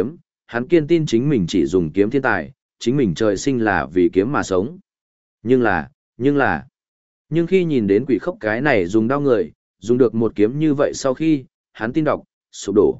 hắn kiên tin chính mình chỉ dùng kiếm thiên tài, chính mình trời sinh là vì kiếm mà sống. Nhưng khi nhìn đến quỷ khốc cái này dùng đao người, dùng được một kiếm như vậy sau khi, hắn tin đọc, sụp đổ.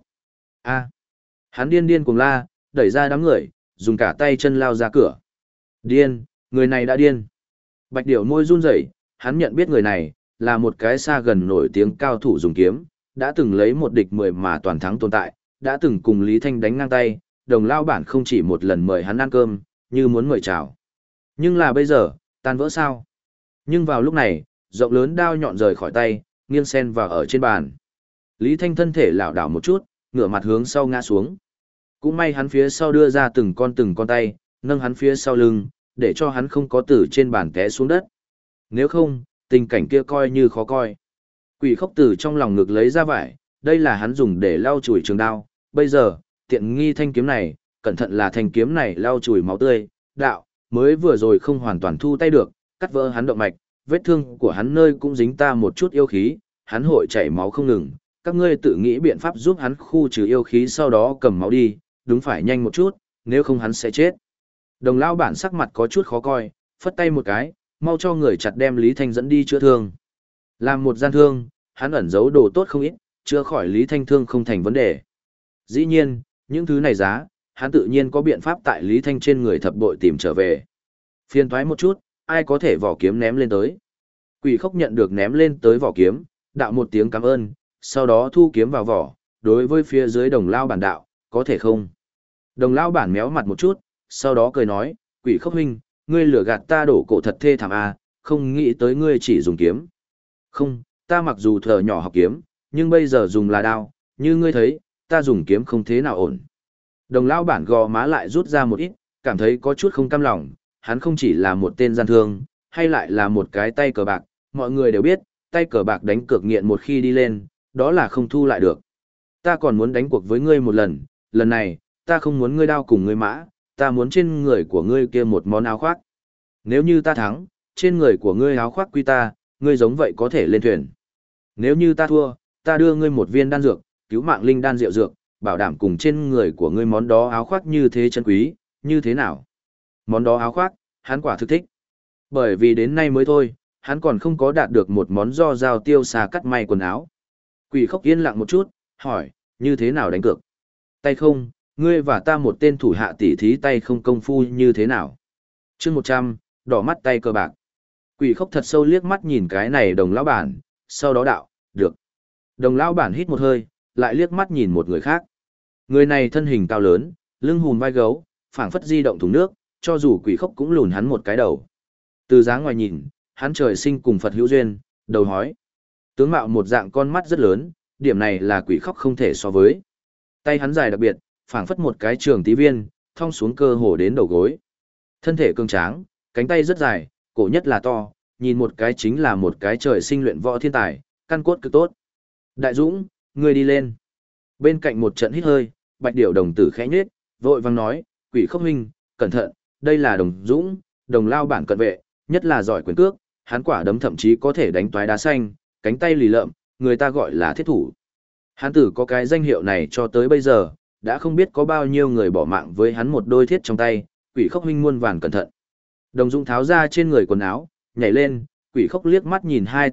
Hắn điên điên cuồng la, đẩy ra đám người, dùng cả tay chân lao ra cửa. Điên, người này đã điên. Bạch Điểu môi run rẩy, hắn nhận biết người này, là một cái xa gần nổi tiếng cao thủ dùng kiếm, đã từng lấy một địch 10 mà toàn thắng tồn tại, đã từng cùng Lý Thanh đánh ngang tay, Đồng lao bản không chỉ một lần mời hắn ăn cơm, như muốn mời chào. Nhưng là bây giờ, tan vỡ sao? Nhưng vào lúc này, rộng lớn đao nhọn rời khỏi tay, nghiêng sen vào ở trên bàn. Lý Thanh thân thể lảo đảo một chút, ngửa mặt hướng sau ngã xuống. Cũng may hắn phía sau đưa ra từng con tay, nâng hắn phía sau lưng, để cho hắn không có từ trên bàn té xuống đất. Nếu không, tình cảnh kia coi như khó coi. Quỷ khốc từ trong lòng ngực lấy ra vải, đây là hắn dùng để lau chùi trường đao. Bây giờ, tiện nghi thanh kiếm này, cẩn thận là thanh kiếm này lau chùi máu tươi, đạo, mới vừa rồi không hoàn toàn thu tay được, cắt vỡ hắn động mạch, vết thương của hắn nơi cũng dính ta một chút yêu khí, hắn hội chảy máu không ngừng. Các ngươi tự nghĩ biện pháp giúp hắn khu trừ yêu khí sau đó cầm máu đi, đúng phải nhanh một chút, nếu không hắn sẽ chết. Đồng lao bản sắc mặt có chút khó coi, phất tay một cái, mau cho người chặt đem Lý Thanh dẫn đi chữa thương. Làm một gian thương, hắn ẩn giấu đồ tốt không ít, chữa khỏi Lý Thanh thương không thành vấn đề. Dĩ nhiên, những thứ này giá, hắn tự nhiên có biện pháp tại Lý Thanh trên người thập bội tìm trở về. Phiền thoái một chút, ai có thể vỏ kiếm ném lên tới. Quỷ khốc nhận được ném lên tới vỏ kiếm, đạo một tiếng cảm ơn, sau đó thu kiếm vào vỏ, đối với phía dưới đồng lao bản đạo, có thể không? Đồng lao bản méo mặt một chút, sau đó cười nói, quỷ khốc huynh, ngươi lừa gạt ta đổ cổ thật thê thảm à, không nghĩ tới ngươi chỉ dùng kiếm. Không, ta mặc dù thở nhỏ học kiếm, nhưng bây giờ dùng là đao, như ngươi thấy, ta dùng kiếm không thế nào ổn. Đồng lao bản gò má lại rút ra một ít, cảm thấy có chút không cam lòng, hắn không chỉ là một tên gian thương, hay lại là một cái tay cờ bạc, mọi người đều biết, tay cờ bạc đánh cược nghiện một khi đi lên, đó là không thu lại được. Ta còn muốn đánh cuộc với ngươi một lần, lần này, ta không muốn ngươi đao cùng ngươi mã, ta muốn trên người của ngươi kia một món áo khoác. Nếu như ta thắng, trên người của ngươi áo khoác quy ta, ngươi giống vậy có thể lên thuyền. Nếu như ta thua, ta đưa ngươi một viên đan dược, cứu mạng linh đan rượu dược, bảo đảm cùng trên người của ngươi món đó áo khoác như thế chân quý, như thế nào? Món đó áo khoác, hắn quả thực thích. Bởi vì đến nay mới thôi, hắn còn không có đạt được một món do dao tiêu xà cắt may quần áo. Quỷ khốc yên lặng một chút, hỏi, như thế nào đánh cược? Tay không, ngươi và ta một tên thủ hạ tỉ thí tay không công phu như thế nào? Chương 100, đỏ mắt tay cờ bạc. Quỷ khốc thật sâu liếc mắt nhìn cái này đồng lão bản, sau đó đạo, được. Đồng lão bản hít một hơi, lại liếc mắt nhìn một người khác. Người này thân hình cao lớn, lưng hùm vai gấu, phảng phất di động thùng nước, cho dù quỷ khốc cũng lùn hắn một cái đầu. Từ dáng ngoài nhìn, hắn trời sinh cùng Phật hữu duyên, đầu hói. Tướng mạo một dạng con mắt rất lớn, điểm này là quỷ khốc không thể so với. Tay hắn dài đặc biệt, phảng phất một cái trường tí viên, thong xuống cơ hồ đến đầu gối. Thân thể cường tráng, cánh tay rất dài, cổ nhất là to, nhìn một cái chính là một cái trời sinh luyện võ thiên tài, căn cốt cực tốt. Đại Dũng, ngươi đi lên. Bên cạnh một trận hít hơi, Bạch Điểu đồng tử khẽ nhếch, vội vang nói, quỷ khốc huynh, cẩn thận, đây là Đồng Dũng, đồng lao bản cận vệ, nhất là giỏi quyền cước, hắn quả đấm thậm chí có thể đánh toái đá xanh, cánh tay lì lợm, người ta gọi là thiết thủ. Hắn tử có cái danh hiệu này cho tới bây giờ, đã không biết có bao nhiêu người bỏ mạng với hắn một đôi thiết trong tay, quỷ khốc huynh muôn vàn cẩn thận. Đồng Dũng tháo ra trên người quần áo, nhảy lên, quỷ khốc liếc mắt nhìn hai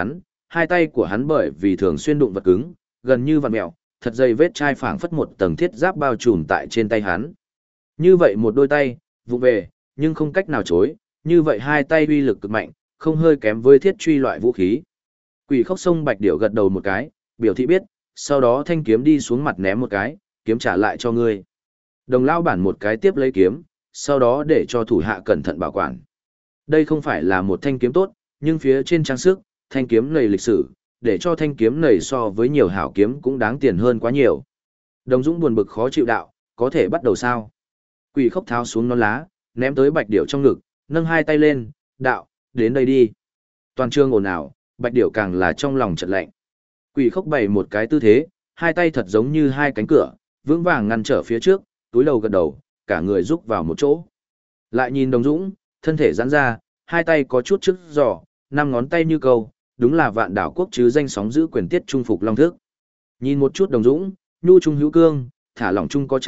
tay của hắn bởi vì thường xuyên đụng vật cứng, gần như vặn mèo, thật dày vết chai phảng phất một tầng thiết giáp bao trùm tại trên tay hắn. Như vậy một đôi tay, vụ về, nhưng không cách nào chối, như vậy hai tay uy lực cực mạnh, không hơi kém với thiết truy loại vũ khí. Quỷ khốc sông Bạch Điểu gật đầu một cái, biểu thị biết, sau đó thanh kiếm đi xuống mặt ném một cái, kiếm trả lại cho ngươi. Đồng lao bản một cái tiếp lấy kiếm, sau đó để cho thủ hạ cẩn thận bảo quản. Đây không phải là một thanh kiếm tốt, nhưng phía trên trang sức, thanh kiếm này lịch sử, để cho thanh kiếm này so với nhiều hảo kiếm cũng đáng tiền hơn quá nhiều. Đồng Dũng buồn bực khó chịu đạo, có thể bắt đầu sao? Quỷ khốc tháo xuống nón lá, ném tới Bạch Điểu trong ngực, nâng hai tay lên, đạo, đến đây đi. Toàn trường ồn ào, Bạch Điểu càng là trong lòng chợt lạnh. Quỷ khốc bày một cái tư thế, hai tay thật giống như hai cánh cửa, vững vàng ngăn trở phía trước, túi đầu gật đầu, cả người rúc vào một chỗ. Lại nhìn Đồng Dũng, thân thể giãn ra, hai tay có chút trước giò, năm ngón tay như câu, đúng là vạn đảo quốc chứ danh sóng giữ quyền tiết trung phục long thức. Nhìn một chút Đồng Dũng, nhu trung hữu cương, thả lỏng trung có chặt,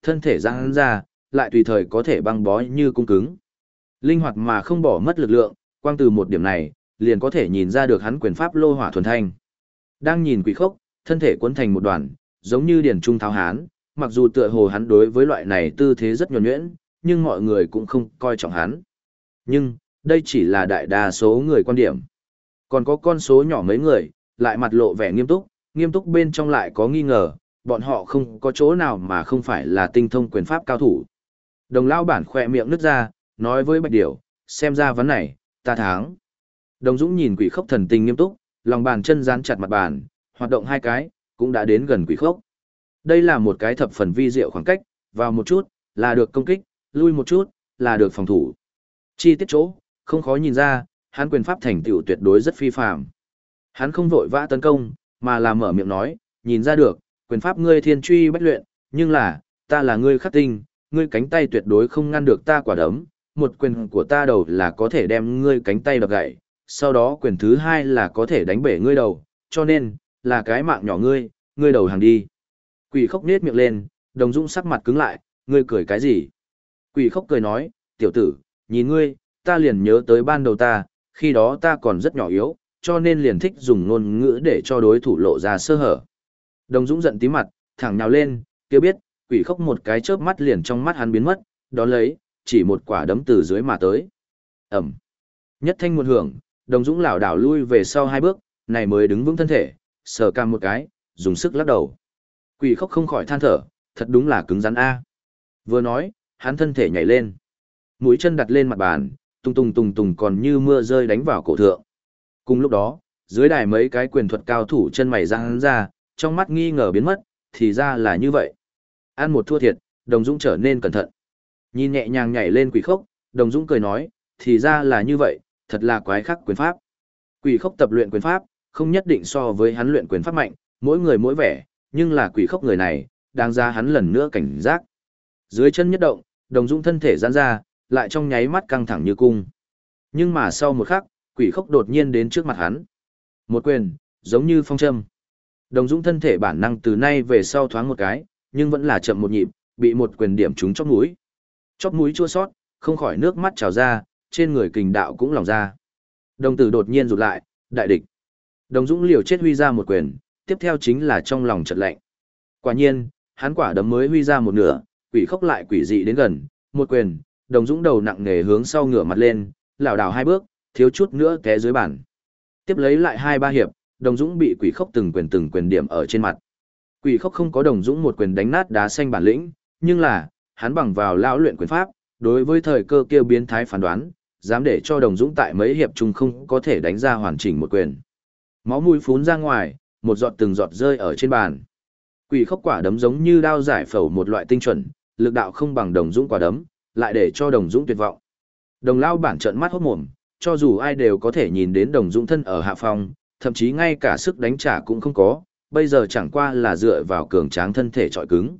thân thể giãn ra, lại tùy thời có thể băng bó như cung cứng. Linh hoạt mà không bỏ mất lực lượng, quang từ một điểm này, liền có thể nhìn ra được hắn quyền pháp lô hỏa thuần thanh. Đang nhìn Quỷ Khốc, thân thể cuốn thành một đoàn, giống như điển trung tháo hán, mặc dù tựa hồ hắn đối với loại này tư thế rất nhuần nhuyễn, nhưng mọi người cũng không coi trọng hắn. Nhưng, đây chỉ là đại đa số người quan điểm. Còn có con số nhỏ mấy người, lại mặt lộ vẻ nghiêm túc bên trong lại có nghi ngờ, bọn họ không có chỗ nào mà không phải là tinh thông quyền pháp cao thủ. Đồng lao bản khỏe miệng nứt ra, nói với Bạch Điểu, xem ra ván này, ta thắng. Đồng Dũng nhìn Quỷ Khốc thần tình nghiêm túc, lòng bàn chân dán chặt mặt bàn, hoạt động hai cái, cũng đã đến gần Quỷ Khốc. Đây là một cái thập phần vi diệu khoảng cách, vào một chút, là được công kích, lui một chút, là được phòng thủ. Chi tiết chỗ, không khó nhìn ra, hắn quyền pháp thành tựu tuyệt đối rất phi phàm. Hắn không vội vã tấn công, mà là mở miệng nói, nhìn ra được, quyền pháp ngươi thiên truy bách luyện, nhưng là, ta là ngươi khắc tinh, ngươi cánh tay tuyệt đối không ngăn được ta quả đấm, một quyền của ta đầu là có thể đem ngươi cánh tay đập gãy, sau đó quyền thứ hai là có thể đánh bể ngươi đầu, cho nên, là cái mạng nhỏ ngươi đầu hàng đi. Quỷ Khốc nết miệng lên, Đồng Dũng sắc mặt cứng lại, ngươi cười cái gì? Quỷ Khốc cười nói, tiểu tử, nhìn ngươi, ta liền nhớ tới ban đầu ta, khi đó ta còn rất nhỏ yếu, cho nên liền thích dùng ngôn ngữ để cho đối thủ lộ ra sơ hở. Đồng Dũng giận tí mặt, thẳng nhào lên, kia biết, Quỷ Khốc một cái chớp mắt liền trong mắt hắn biến mất, đón lấy, chỉ một quả đấm từ dưới mà tới. Ẩm. Nhất thanh một hưởng, Đồng Dũng lảo đảo lui về sau hai bước, này mới đứng vững thân thể, sờ cằm một cái, dùng sức lắc đầu. Quỷ Khốc không khỏi than thở, thật đúng là cứng rắn a. Vừa nói, hắn thân thể nhảy lên, mũi chân đặt lên mặt bàn, tung tung còn như mưa rơi đánh vào cổ thượng. Cùng lúc đó, dưới đài mấy cái quyền thuật cao thủ chân mày giãn ra, trong mắt nghi ngờ biến mất, thì ra là như vậy. Ăn một thua thiệt, Đồng Dũng trở nên cẩn thận. Nhìn nhẹ nhàng nhảy lên Quỷ Khốc, Đồng Dũng cười nói, thì ra là như vậy, thật là quái khắc quyền pháp. Quỷ Khốc tập luyện quyền pháp, không nhất định so với hắn luyện quyền pháp mạnh, mỗi người mỗi vẻ, nhưng là Quỷ Khốc người này, đáng ra hắn lần nữa cảnh giác. Dưới chân nhất động, Đồng Dũng thân thể giãn ra, lại trong nháy mắt căng thẳng như cung. Nhưng mà sau một khắc, Quỷ Khốc đột nhiên đến trước mặt hắn. Một quyền, giống như phong châm. Đồng Dũng thân thể bản năng từ nay về sau thoáng một cái, nhưng vẫn là chậm một nhịp, bị một quyền điểm trúng chóp mũi. Chóp mũi chua xót, không khỏi nước mắt trào ra, trên người kình đạo cũng lỏng ra. Đồng tử đột nhiên rụt lại, đại địch. Đồng Dũng liều chết huy ra một quyền, tiếp theo chính là trong lòng chợt lạnh. Quả nhiên, hắn quả đấm mới huy ra một nửa, Quỷ Khốc lại quỷ dị đến gần, một quyền, Đồng Dũng đầu nặng nề hướng sau ngửa mặt lên, lảo đảo hai bước, thiếu chút nữa té dưới bàn. Tiếp lấy lại hai ba hiệp, Đồng Dũng bị Quỷ Khốc từng quyền điểm ở trên mặt. Quỷ Khốc không có Đồng Dũng một quyền đánh nát đá xanh bản lĩnh, nhưng là, hắn bằng vào lão luyện quyền pháp, đối với thời cơ kia biến thái phán đoán, dám để cho Đồng Dũng tại mấy hiệp chung không có thể đánh ra hoàn chỉnh một quyền. Máu mũi phún ra ngoài, một giọt từng giọt rơi ở trên bàn. Quỷ Khốc quả đấm giống như đao giải phẫu một loại tinh chuẩn, lực đạo không bằng Đồng Dũng quả đấm, lại để cho Đồng Dũng tuyệt vọng. Đồng lao bản trợn mắt hốt mồm, cho dù ai đều có thể nhìn đến Đồng Dũng thân ở hạ phong, thậm chí ngay cả sức đánh trả cũng không có, bây giờ chẳng qua là dựa vào cường tráng thân thể trọi cứng.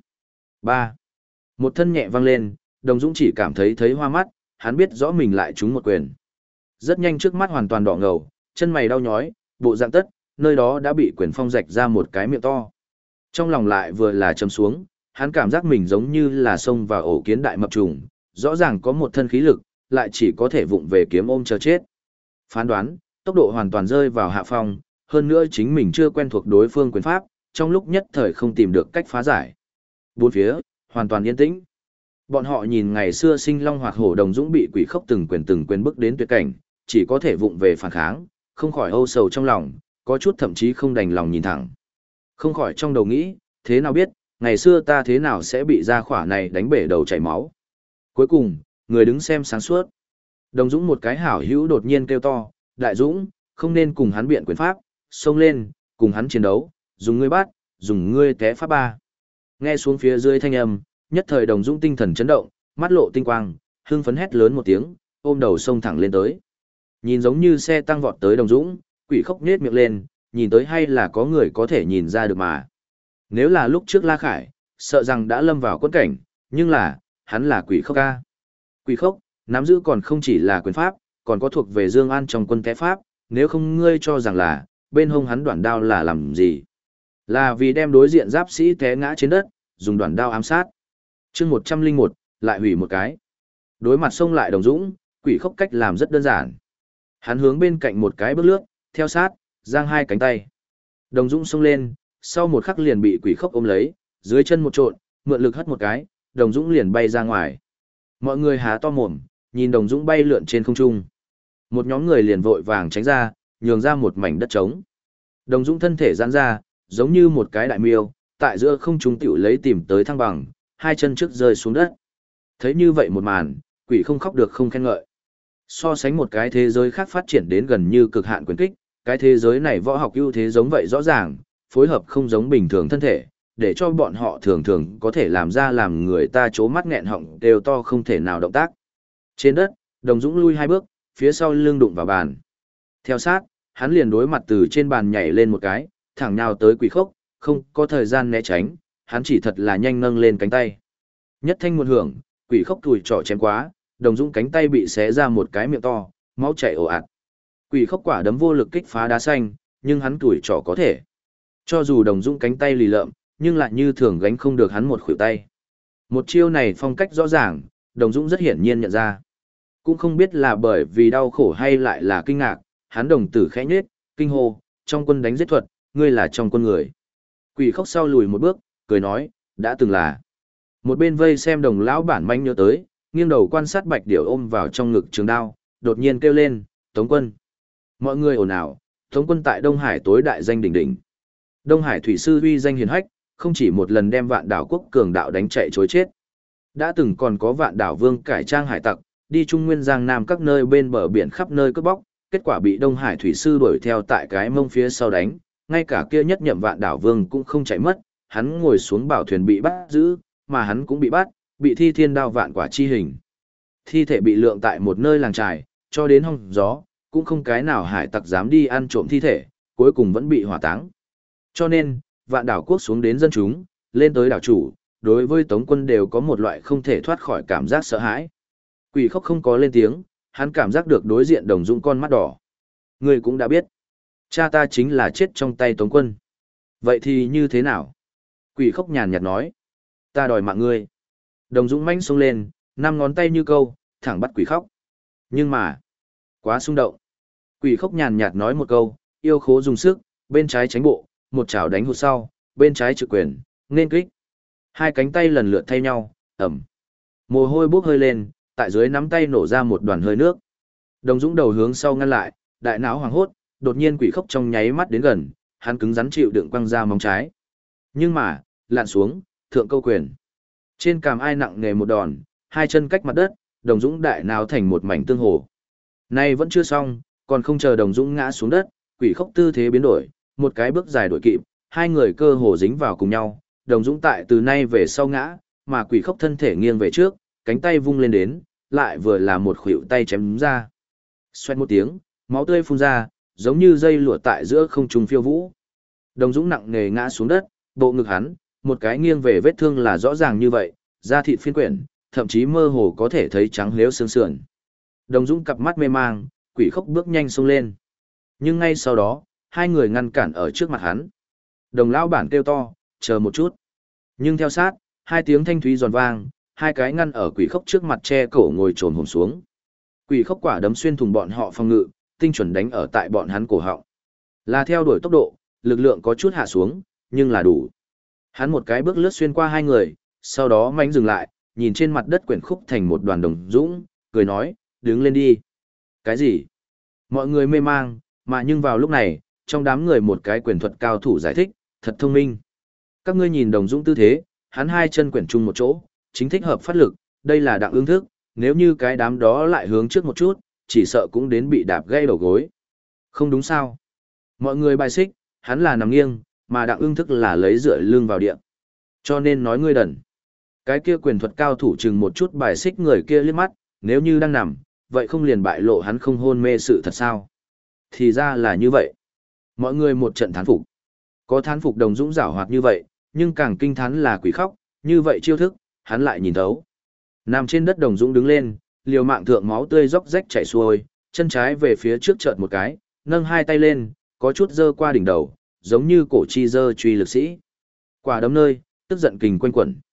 3. Một thân nhẹ vang lên, Đồng Dũng chỉ cảm thấy hoa mắt, hắn biết rõ mình lại trúng một quyền. Rất nhanh trước mắt hoàn toàn đỏ ngầu, chân mày đau nhói, bộ dạng tất, nơi đó đã bị quyền phong rạch ra một cái miệng to. Trong lòng lại vừa là chấm xuống, hắn cảm giác mình giống như là xông vào ổ kiến đại mập trùng, rõ ràng có một thân khí lực, lại chỉ có thể vụng về kiếm ôm chờ chết. Phán đoán, tốc độ hoàn toàn rơi vào hạ phong, hơn nữa chính mình chưa quen thuộc đối phương quyền pháp, trong lúc nhất thời không tìm được cách phá giải. Bốn phía, hoàn toàn yên tĩnh. Bọn họ nhìn ngày xưa sinh long hoạt hổ Đồng Dũng bị Quỷ Khốc từng quyền bước đến tuyệt cảnh, chỉ có thể vụng về phản kháng, không khỏi âu sầu trong lòng, có chút thậm chí không đành lòng nhìn thẳng. Không khỏi trong đầu nghĩ, thế nào biết, ngày xưa ta thế nào sẽ bị ra khỏa này đánh bể đầu chảy máu. Cuối cùng, người đứng xem sáng suốt. Đồng Dũng một cái hảo hữu đột nhiên kêu to, Đại Dũng, không nên cùng hắn biện quyền pháp, xông lên, cùng hắn chiến đấu, dùng ngươi bắt, dùng ngươi té pháp ba. Nghe xuống phía dưới thanh âm, nhất thời Đồng Dũng tinh thần chấn động, mắt lộ tinh quang, hưng phấn hét lớn một tiếng, ôm đầu xông thẳng lên tới. Nhìn giống như xe tăng vọt tới Đồng Dũng, Quỷ Khốc nhếch miệng lên, nhìn tới hay là có người có thể nhìn ra được mà. Nếu là lúc trước La Khải, sợ rằng đã lâm vào quẫn cảnh, nhưng là, hắn là Quỷ Khốc ca. Quỷ Khốc, nắm giữ còn không chỉ là quyền pháp, còn có thuộc về Dương An trong quân té pháp, nếu không ngươi cho rằng là, bên hông hắn đoạn đao là làm gì? Là vì đem đối diện giáp sĩ té ngã trên đất, dùng đoạn đao ám sát. chương 101, lại hủy một cái. Đối mặt xông lại Đồng Dũng, Quỷ Khốc cách làm rất đơn giản. Hắn hướng bên cạnh một cái bước lướt, theo sát, giang hai cánh tay. Đồng Dũng xông lên, sau một khắc liền bị Quỷ Khốc ôm lấy, dưới chân một trộn, mượn lực hất một cái, Đồng Dũng liền bay ra ngoài. Mọi người há to mồm, nhìn Đồng Dũng bay lượn trên không trung. Một nhóm người liền vội vàng tránh ra, nhường ra một mảnh đất trống. Đồng Dũng thân thể giãn ra, giống như một cái đại miêu, tại giữa không trung tiểu lấy tìm tới thăng bằng, hai chân trước rơi xuống đất. Thấy như vậy một màn, Quỷ không khóc được không khen ngợi. So sánh một cái thế giới khác phát triển đến gần như cực hạn quyền kích, cái thế giới này võ học ưu thế giống vậy rõ ràng, phối hợp không giống bình thường thân thể, để cho bọn họ thường thường có thể làm ra làm người ta chố mắt nghẹn họng đều to không thể nào động tác. Trên đất, Đồng Dũng lui hai bước, phía sau lưng đụng vào bàn. Theo sát, hắn liền đối mặt từ trên bàn nhảy lên một cái, thẳng nhào tới Quỷ Khốc, không có thời gian né tránh, hắn chỉ thật là nhanh nâng lên cánh tay. Nhất thanh một hưởng, Quỷ Khốc thùi trỏ chém quá, Đồng Dũng cánh tay bị xé ra một cái miệng to, máu chảy ồ ạt. Quỷ Khốc quả đấm vô lực kích phá đá xanh, nhưng hắn thùi trỏ có thể. Cho dù Đồng Dũng cánh tay lì lợm, nhưng lại như thường gánh không được hắn một khuỷu tay. Một chiêu này phong cách rõ ràng, Đồng Dũng rất hiển nhiên nhận ra. Cũng không biết là bởi vì đau khổ hay lại là kinh ngạc, hắn đồng tử khẽ nhếch, kinh hô, trong quân đánh giết thuật, ngươi là trong quân người. Quỷ Khốc sau lùi một bước, cười nói, đã từng là. Một bên vây xem Đồng lão bản manh nhớ tới, nghiêng đầu quan sát Bạch Điểu ôm vào trong ngực trường đao, đột nhiên kêu lên, Tống quân. Mọi người ồn ào, Tống quân tại Đông Hải tối đại danh đỉnh đỉnh. Đông Hải thủy sư uy danh hiền hách, không chỉ một lần đem Vạn Đảo quốc cường đạo đánh chạy chối chết. Đã từng còn có Vạn Đảo vương cải trang hải tặc, đi Trung Nguyên Giang Nam các nơi bên bờ biển khắp nơi cướp bóc, kết quả bị Đông Hải thủy sư đuổi theo tại cái mông phía sau đánh, ngay cả kia nhất nhậm Vạn Đảo vương cũng không chạy mất, hắn ngồi xuống bảo thuyền bị bắt giữ, mà hắn cũng bị bắt, bị thi thiên đao vạn quả chi hình. Thi thể bị lượng tại một nơi làng trài, cho đến hong gió, cũng không cái nào hải tặc dám đi ăn trộm thi thể, cuối cùng vẫn bị hỏa táng. Cho nên, Vạn Đảo quốc xuống đến dân chúng, lên tới đảo chủ, đối với Tống quân đều có một loại không thể thoát khỏi cảm giác sợ hãi. Quỷ Khốc không có lên tiếng, hắn cảm giác được đối diện Đồng Dũng con mắt đỏ. Ngươi cũng đã biết, cha ta chính là chết trong tay Tống quân. Vậy thì như thế nào? Quỷ Khốc nhàn nhạt nói, ta đòi mạng ngươi. Đồng Dũng mãnh xông lên, năm ngón tay như câu, thẳng bắt Quỷ Khốc. Nhưng mà, quá xung động. Quỷ Khốc nhàn nhạt nói một câu, yêu khố dùng sức, bên trái tránh bộ, một chảo đánh hụt sau, bên trái trực quyền, nên kích. Hai cánh tay lần lượt thay nhau, ẩm. Mồ hôi bốc hơi lên, tại dưới nắm tay nổ ra một đoàn hơi nước. Đồng Dũng đầu hướng sau ngăn lại, đại não hoảng hốt, đột nhiên Quỷ Khốc trong nháy mắt đến gần, hắn cứng rắn chịu đựng quăng ra móng trái. Nhưng mà, lặn xuống, thượng câu quyền. Trên cằm ai nặng nề một đòn, hai chân cách mặt đất, Đồng Dũng đại não thành một mảnh tương hồ. Nay vẫn chưa xong, còn không chờ Đồng Dũng ngã xuống đất, Quỷ Khốc tư thế biến đổi, một cái bước dài đổi kịp, hai người cơ hồ dính vào cùng nhau, Đồng Dũng tại từ nay về sau ngã, mà Quỷ Khốc thân thể nghiêng về trước, cánh tay vung lên đến, lại vừa là một khuỷu tay chém ra. Xoẹt một tiếng, máu tươi phun ra, giống như dây lụa tại giữa không trung phiêu vũ. Đồng Dũng nặng nề ngã xuống đất, bộ ngực hắn, một cái nghiêng về vết thương là rõ ràng như vậy, da thịt phiên quyển, thậm chí mơ hồ có thể thấy trắng lếu xương sườn. Đồng Dũng cặp mắt mê mang, Quỷ Khốc bước nhanh xông lên. Nhưng ngay sau đó, hai người ngăn cản ở trước mặt hắn. Đồng lão bản kêu to, chờ một chút. Nhưng theo sát, hai tiếng thanh thúy giòn vang, hai cái ngăn ở Quỷ Khốc trước mặt che cổ ngồi trồn hổm xuống. Quỷ Khốc quả đấm xuyên thủng bọn họ phòng ngự, tinh chuẩn đánh ở tại bọn hắn cổ họng. Là theo đuổi tốc độ, lực lượng có chút hạ xuống, nhưng là đủ. Hắn một cái bước lướt xuyên qua hai người, sau đó mánh dừng lại, nhìn trên mặt đất quyển khúc thành một đoàn Đồng Dũng, cười nói, đứng lên đi. Cái gì? Mọi người mê mang, mà nhưng vào lúc này, trong đám người một cái quyền thuật cao thủ giải thích, thật thông minh. Các ngươi nhìn Đồng Dũng tư thế, hắn hai chân quyển chung một chỗ, chính thích hợp phát lực, đây là đặng ương thức, nếu như cái đám đó lại hướng trước một chút, chỉ sợ cũng đến bị đạp gãy đầu gối. Không đúng sao? Mọi người bài xích, hắn là nằm nghiêng, mà đặng ương thức là lấy dựa lưng vào địa. Cho nên nói ngươi đần. Cái kia quyền thuật cao thủ chừng một chút bài xích người kia liếc mắt, nếu như đang nằm, vậy không liền bại lộ hắn không hôn mê sự thật sao? Thì ra là như vậy. Mọi người một trận thán phục. Có thán phục Đồng Dũng giảo hoạt như vậy, nhưng càng kinh thán là Quỷ Khốc, như vậy chiêu thức, hắn lại nhìn thấu. Nằm trên đất Đồng Dũng đứng lên, liều mạng thượng máu tươi róc rách chảy xuôi, chân trái về phía trước chợt một cái, nâng hai tay lên, có chút giơ qua đỉnh đầu, giống như cổ chi giơ truy lực sĩ. Quả đấm nơi, tức giận kình quanh quẩn.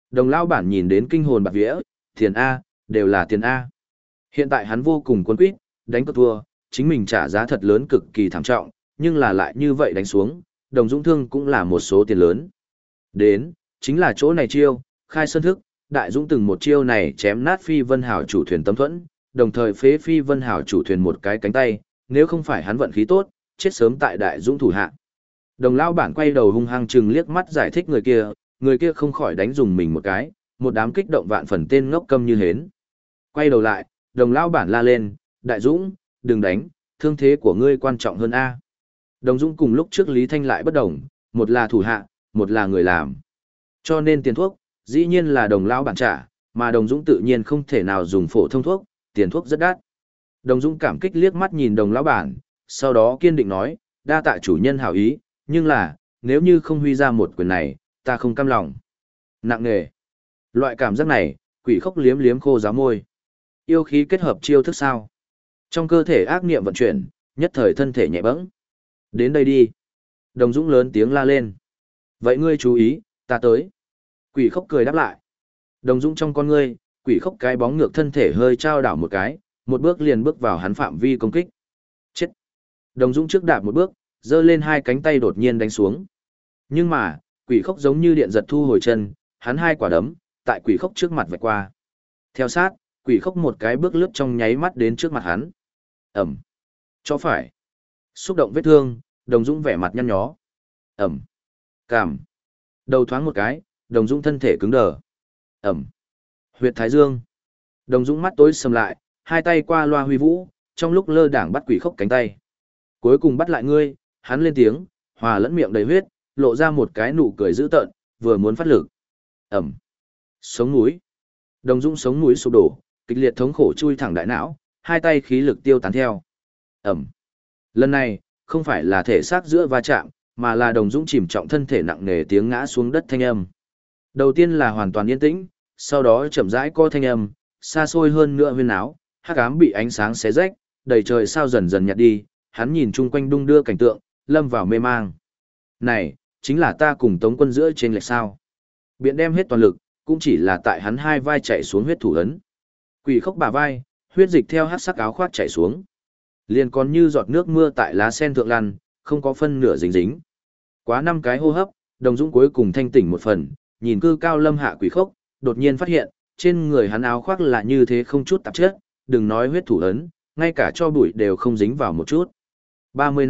Đồng lão bản nhìn đến kinh hồn bạt vía, tiền A, đều là tiền A. Hiện tại hắn vô cùng cuốn quýt, đánh cược thua, chính mình trả giá thật lớn cực kỳ thảm trọng, nhưng là lại như vậy đánh xuống, Đồng Dũng thương cũng là một số tiền lớn. Đến, chính là chỗ này chiêu, khai sơn thức, Đại Dũng từng một chiêu này chém nát Phi Vân Hảo chủ thuyền Tấm Thuẫn, đồng thời phế Phi Vân Hảo chủ thuyền một cái cánh tay, nếu không phải hắn vận khí tốt, chết sớm tại Đại Dũng thủ hạ. Đồng lão bản quay đầu hung hăng chừng liếc mắt giải thích người kia không khỏi đánh dùng mình một cái, một đám kích động vạn phần tên ngốc câm như hến. Quay đầu lại, đồng lão bản la lên, Đại Dũng, đừng đánh, thương thế của ngươi quan trọng hơn A. Đồng Dũng cùng lúc trước Lý Thanh lại bất đồng, một là thủ hạ, một là người làm. Cho nên tiền thuốc, dĩ nhiên là đồng lão bản trả, mà Đồng Dũng tự nhiên không thể nào dùng phổ thông thuốc, tiền thuốc rất đắt. Đồng Dũng cảm kích liếc mắt nhìn đồng lão bản, sau đó kiên định nói, đa tạ chủ nhân hảo ý, nhưng là, nếu như không huy ra một quyền này, ta không cam lòng. Nặng nề. Loại cảm giác này, quỷ khốc liếm liếm khô giáo môi. Yêu khí kết hợp chiêu thức sao? Trong cơ thể ác niệm vận chuyển, nhất thời thân thể nhẹ bẫng. Đến đây đi. Đồng Dũng lớn tiếng la lên. Vậy ngươi chú ý, ta tới. Quỷ khốc cười đáp lại. Đồng Dũng trong con ngươi, quỷ khốc cái bóng ngược thân thể hơi trao đảo một cái, một bước liền bước vào hắn phạm vi công kích. Chết. Đồng Dũng trước đạp một bước, giơ lên hai cánh tay đột nhiên đánh xuống. Nhưng mà, quỷ khốc giống như điện giật thu hồi chân, hắn hai quả đấm, tại quỷ khốc trước mặt vạch qua. Theo sát, quỷ khốc một cái bước lướt trong nháy mắt đến trước mặt hắn. Ẩm. Cho phải. Xúc động vết thương, Đồng Dũng vẻ mặt nhăn nhó. Ẩm. Cảm. Đầu thoáng một cái, Đồng Dũng thân thể cứng đờ. Ẩm. Huyệt thái dương. Đồng Dũng mắt tối sầm lại, hai tay qua loa huy vũ, trong lúc lơ đảng bắt quỷ khốc cánh tay. Cuối cùng bắt lại ngươi, hắn lên tiếng, hòa lẫn miệng đầy huyết, lộ ra một cái nụ cười dữ tợn, vừa muốn phát lực. Ẩm. Sống núi. Đồng Dũng sống núi sụp đổ, kịch liệt thống khổ chui thẳng đại não, hai tay khí lực tiêu tán theo. Ẩm. Lần này, không phải là thể xác giữa va chạm, mà là Đồng Dũng chìm trọng thân thể nặng nề tiếng ngã xuống đất thanh âm. Đầu tiên là hoàn toàn yên tĩnh, sau đó chậm rãi có thanh âm, xa xôi hơn nữa huyên áo, hắc ám bị ánh sáng xé rách, đầy trời sao dần dần nhạt đi, hắn nhìn chung quanh đung đưa cảnh tượng, lâm vào mê mang. Này, chính là ta cùng Tống Quân giữa trên lệch sao? Biện đem hết toàn lực, cũng chỉ là tại hắn hai vai chạy xuống huyết thủ ấn. Quỷ khốc bả vai, huyết dịch theo hắc sắc áo khoác chảy xuống. Liền còn như giọt nước mưa tại lá sen thượng lăn, không có phân nửa dính dính. Quá 5 cái hô hấp, Đồng Dũng cuối cùng thanh tỉnh một phần, nhìn cư cao lâm hạ quỷ khốc, đột nhiên phát hiện, trên người hắn áo khoác là như thế không chút tạp chất, đừng nói huyết thủ ấn, ngay cả cho bụi đều không dính vào một chút. 30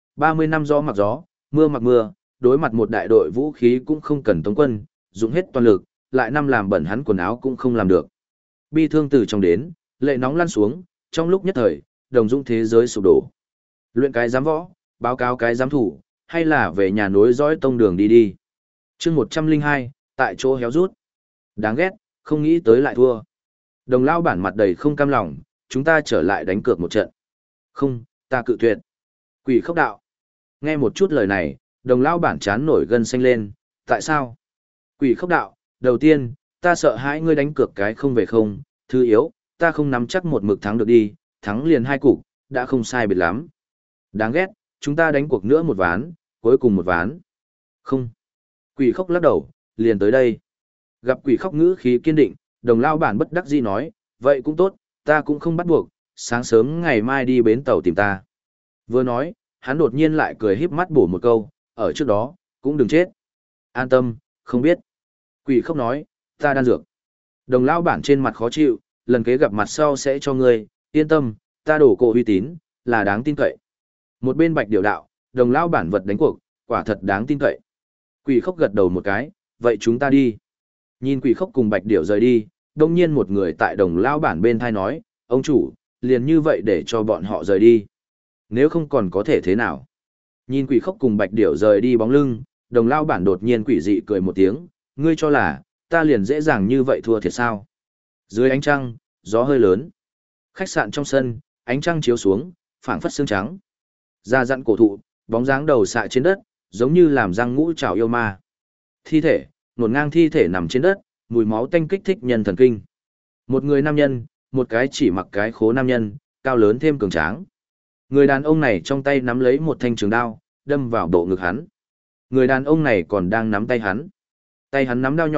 năm gió mặc gió, mưa mặc mưa, đối mặt một đại đội vũ khí cũng không cần Tống Quân, dùng hết toàn lực, lại năm làm bẩn hắn quần áo cũng không làm được. Bi thương từ trong đến, lệ nóng lăn xuống, trong lúc nhất thời, Đồng Dũng thế giới sụp đổ. Luyện cái giám võ, báo cáo cái giám thủ, hay là về nhà nối dõi tông đường đi đi. chương 102, tại chỗ héo rút. Đáng ghét, không nghĩ tới lại thua. Đồng lao bản mặt đầy không cam lòng, chúng ta trở lại đánh cược một trận. Không, ta cự tuyệt. Quỷ khốc đạo. Nghe một chút lời này, đồng lao bản chán nổi gân xanh lên, tại sao? Quỷ khốc đạo, đầu tiên, ta sợ hãi ngươi đánh cược cái không về không, thứ yếu, ta không nắm chắc một mực thắng được đi, thắng liền 2 cục, đã không sai biệt lắm. Đáng ghét, chúng ta đánh cuộc nữa một ván, cuối cùng một ván. Không. Quỷ khốc lắc đầu, liền tới đây. Gặp quỷ khốc ngữ khí kiên định, đồng lao bản bất đắc dĩ nói, vậy cũng tốt, ta cũng không bắt buộc, sáng sớm ngày mai đi bến tàu tìm ta. Vừa nói, hắn đột nhiên lại cười híp mắt bổ một câu, ở trước đó, cũng đừng chết. An tâm, không biết. Quỷ khốc nói, ta đan dược. Đồng lao bản trên mặt khó chịu, lần kế gặp mặt sau sẽ cho ngươi, yên tâm, ta đổ cổ uy tín, là đáng tin cậy. Một bên bạch điều đạo, đồng lao bản vật đánh cuộc, quả thật đáng tin cậy. Quỷ khốc gật đầu một cái, vậy chúng ta đi. Nhìn quỷ khốc cùng bạch điểu rời đi, đông nhiên một người tại đồng lao bản bên thai nói, ông chủ, liền như vậy để cho bọn họ rời đi. Nếu không còn có thể thế nào. Nhìn quỷ khốc cùng bạch điểu rời đi bóng lưng, đồng lao bản đột nhiên quỷ dị cười một tiếng, ngươi cho là, ta liền dễ dàng như vậy thua thiệt sao. Dưới ánh trăng, gió hơi lớn. Khách sạn trong sân, ánh trăng chiếu xuống, phảng phất xương trắng. Da dặn cổ thụ, bóng dáng đầu xạ trên đất, giống như làm răng ngũ trảo yêu ma. Thi thể, ngổn ngang thi thể nằm trên đất, mùi máu tanh kích thích nhân thần kinh. Một người nam nhân, một cái chỉ mặc cái khố nam nhân, cao lớn thêm cường tráng. Người đàn ông này trong tay nắm lấy một thanh trường đao, đâm vào bộ ngực hắn. Người đàn ông này còn đang nắm tay hắn. Tay hắn nắm đao nhọn,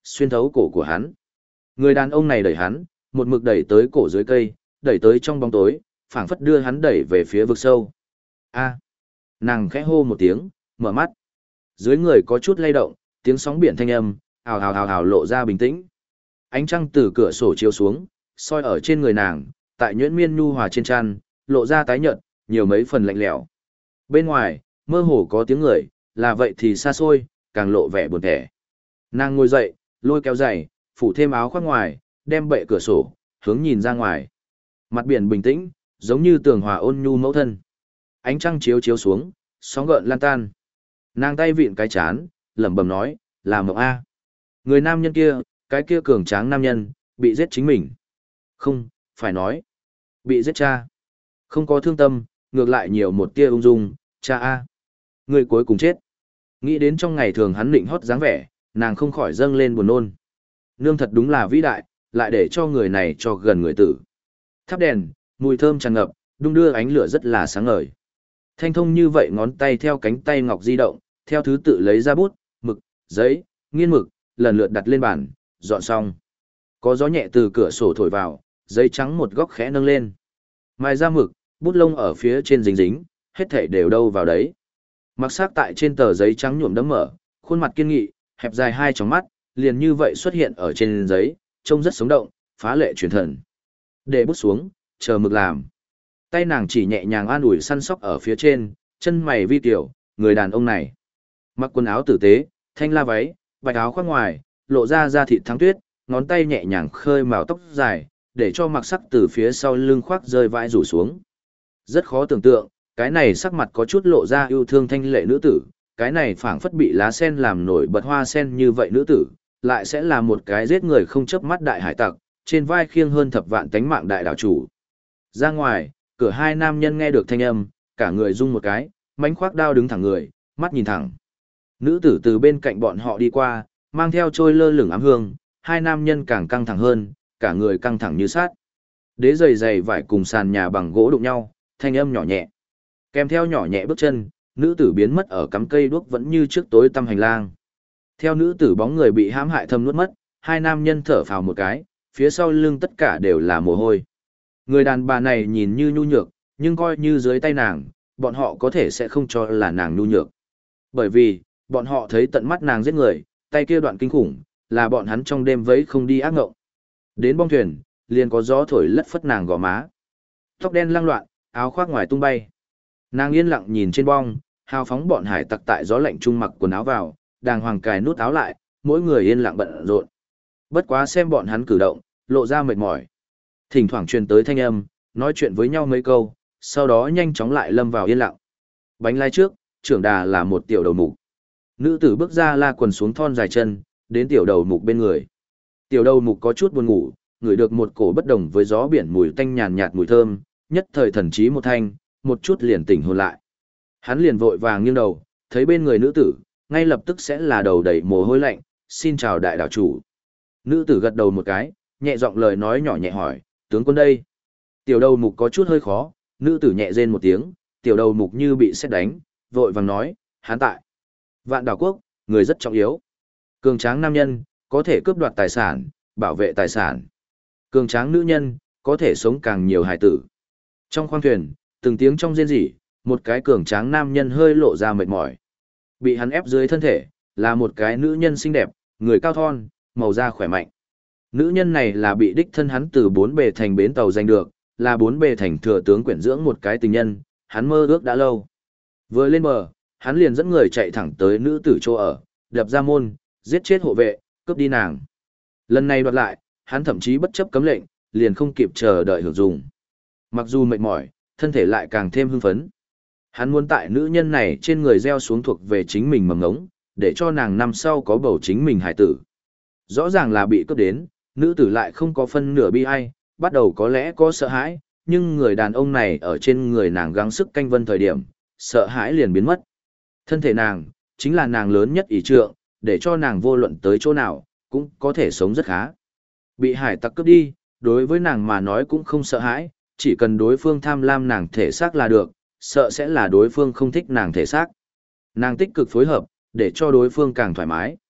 xuyên thấu cổ của hắn. Người đàn ông này đẩy hắn, một mực đẩy tới cổ dưới cây, đẩy tới trong bóng tối, phảng phất đưa hắn đẩy về phía vực sâu. A. Nàng khẽ hô một tiếng, mở mắt. Dưới người có chút lay động, tiếng sóng biển thanh âm, ào ào ào ào lộ ra bình tĩnh. Ánh trăng từ cửa sổ chiếu xuống, soi ở trên người nàng, tại nhuyễn miên nhu hòa trên trán, lộ ra tái nhợt, nhiều mấy phần lạnh lẽo. Bên ngoài, mơ hồ có tiếng người, là vậy thì xa xôi, càng lộ vẻ buồn thẻ. Nàng ngồi dậy, lôi kéo giày, phủ thêm áo khoác ngoài, đem bệ cửa sổ, hướng nhìn ra ngoài. Mặt biển bình tĩnh, giống như tường hòa ôn nhu mẫu thân. Ánh trăng chiếu chiếu xuống, sóng gợn lan tan. Nàng tay vịn cái chán, lẩm bẩm nói, là mộng A. Người nam nhân kia, cái kia cường tráng nam nhân, bị giết chính mình. Không, phải nói, bị giết cha. Không có thương tâm, ngược lại nhiều một tia ung dung, cha A. Người cuối cùng chết. Nghĩ đến trong ngày thường hắn định hót dáng vẻ, nàng không khỏi dâng lên buồn nôn. Nương thật đúng là vĩ đại, lại để cho người này cho gần người tử. Thắp đèn, mùi thơm tràn ngập, đung đưa ánh lửa rất là sáng ngời. Thanh thông như vậy ngón tay theo cánh tay ngọc di động, theo thứ tự lấy ra bút, mực, giấy, nghiên mực, lần lượt đặt lên bàn, dọn xong. Có gió nhẹ từ cửa sổ thổi vào, giấy trắng một góc khẽ nâng lên. Mai ra mực, bút lông ở phía trên dính dính, hết thảy đều đâu vào đấy. Mặc sắc tại trên tờ giấy trắng nhuộm đẫm mở, khuôn mặt kiên nghị, hẹp dài hai tròng mắt, liền như vậy xuất hiện ở trên giấy, trông rất sống động, phá lệ truyền thần. Để bút xuống, chờ mực làm. Tay nàng chỉ nhẹ nhàng an ủi săn sóc ở phía trên, chân mày vi tiểu, người đàn ông này. Mặc quần áo tử tế, thanh la váy, bạch áo khoác ngoài, lộ ra da thịt thắng tuyết, ngón tay nhẹ nhàng khơi màu tóc dài, để cho mặc sắc từ phía sau lưng khoác rơi vãi rủ xuống. Rất khó tưởng tượng, cái này sắc mặt có chút lộ ra yêu thương thanh lệ nữ tử, cái này phảng phất bị lá sen làm nổi bật hoa sen như vậy nữ tử, lại sẽ là một cái giết người không chớp mắt đại hải tặc, trên vai khiêng hơn thập vạn tánh mạng đại đảo chủ. Ra ngoài, cửa hai nam nhân nghe được thanh âm, cả người rung một cái, mánh khoác đao đứng thẳng người, mắt nhìn thẳng. Nữ tử từ bên cạnh bọn họ đi qua, mang theo trôi lơ lửng ám hương, hai nam nhân càng căng thẳng hơn, cả người căng thẳng như sát. Đế giày giày vải cùng sàn nhà bằng gỗ đụng nhau, thanh âm nhỏ nhẹ. Kèm theo nhỏ nhẹ bước chân, nữ tử biến mất ở cắm cây đuốc vẫn như trước tối tăm hành lang. Theo nữ tử bóng người bị hãm hại thâm nuốt mất, hai nam nhân thở phào một cái, phía sau lưng tất cả đều là mồ hôi. Người đàn bà này nhìn như nhu nhược, nhưng coi như dưới tay nàng, bọn họ có thể sẽ không cho là nàng nhu nhược. Bởi vì, bọn họ thấy tận mắt nàng giết người, tay kia đoạn kinh khủng, là bọn hắn trong đêm vẫy không đi ác ngộng. Đến bong thuyền, liền có gió thổi lất phất nàng gò má. Tóc đen lăng loạn, áo khoác ngoài tung bay. Nàng yên lặng nhìn trên bong, hào phóng bọn hải tặc tại gió lạnh trung mặc quần áo vào, đàng hoàng cài nút áo lại, mỗi người yên lặng bận rộn. Bất quá xem bọn hắn cử động, lộ ra mệt mỏi. Thỉnh thoảng truyền tới thanh âm, nói chuyện với nhau mấy câu, sau đó nhanh chóng lại lâm vào yên lặng. Bánh lái trước, trưởng đà là một tiểu đầu mục. Nữ tử bước ra la quần xuống thon dài chân, đến tiểu đầu mục bên người. Tiểu đầu mục có chút buồn ngủ, ngửi được một cổ bất đồng với gió biển mùi tanh nhàn nhạt mùi thơm, nhất thời thần trí một thanh, một chút liền tỉnh hồn lại. Hắn liền vội vàng nghiêng đầu, thấy bên người nữ tử, ngay lập tức sẽ là đầu đầy mồ hôi lạnh, xin chào đại đảo chủ. Nữ tử gật đầu một cái, nhẹ giọng lời nói nhỏ nhẹ hỏi, tướng quân đây. Tiểu đầu mục có chút hơi khó, nữ tử nhẹ rên một tiếng, tiểu đầu mục như bị sét đánh, vội vàng nói, hắn tại Vạn Đảo Quốc, người rất trọng yếu. Cường tráng nam nhân, có thể cướp đoạt tài sản, bảo vệ tài sản. Cường tráng nữ nhân, có thể sống càng nhiều hài tử. Trong khoang thuyền, từng tiếng trong rên rỉ, một cái cường tráng nam nhân hơi lộ ra mệt mỏi. Bị hắn ép dưới thân thể, là một cái nữ nhân xinh đẹp, người cao thon, màu da khỏe mạnh. Nữ nhân này là bị đích thân hắn từ bốn bề thành bến tàu giành được, là bốn bề thành thừa tướng quyển dưỡng một cái tình nhân, hắn mơ ước đã lâu. Vừa lên bờ, hắn liền dẫn người chạy thẳng tới nữ tử chỗ ở, đập ra môn, giết chết hộ vệ, cướp đi nàng. Lần này đoạt lại, hắn thậm chí bất chấp cấm lệnh, liền không kịp chờ đợi hưởng dụng. Mặc dù mệt mỏi, thân thể lại càng thêm hưng phấn. Hắn muốn tại nữ nhân này trên người gieo xuống thuộc về chính mình mầm ngống, để cho nàng năm sau có bầu chính mình hải tử. Rõ ràng là bị cướp đến, nữ tử lại không có phân nửa bi ai, bắt đầu có lẽ có sợ hãi, nhưng người đàn ông này ở trên người nàng gắng sức canh vân thời điểm, sợ hãi liền biến mất. Thân thể nàng, chính là nàng lớn nhất ỷ trượng, để cho nàng vô luận tới chỗ nào, cũng có thể sống rất khá. Bị hải tặc cướp đi, đối với nàng mà nói cũng không sợ hãi, chỉ cần đối phương tham lam nàng thể xác là được, sợ sẽ là đối phương không thích nàng thể xác. Nàng tích cực phối hợp, để cho đối phương càng thoải mái.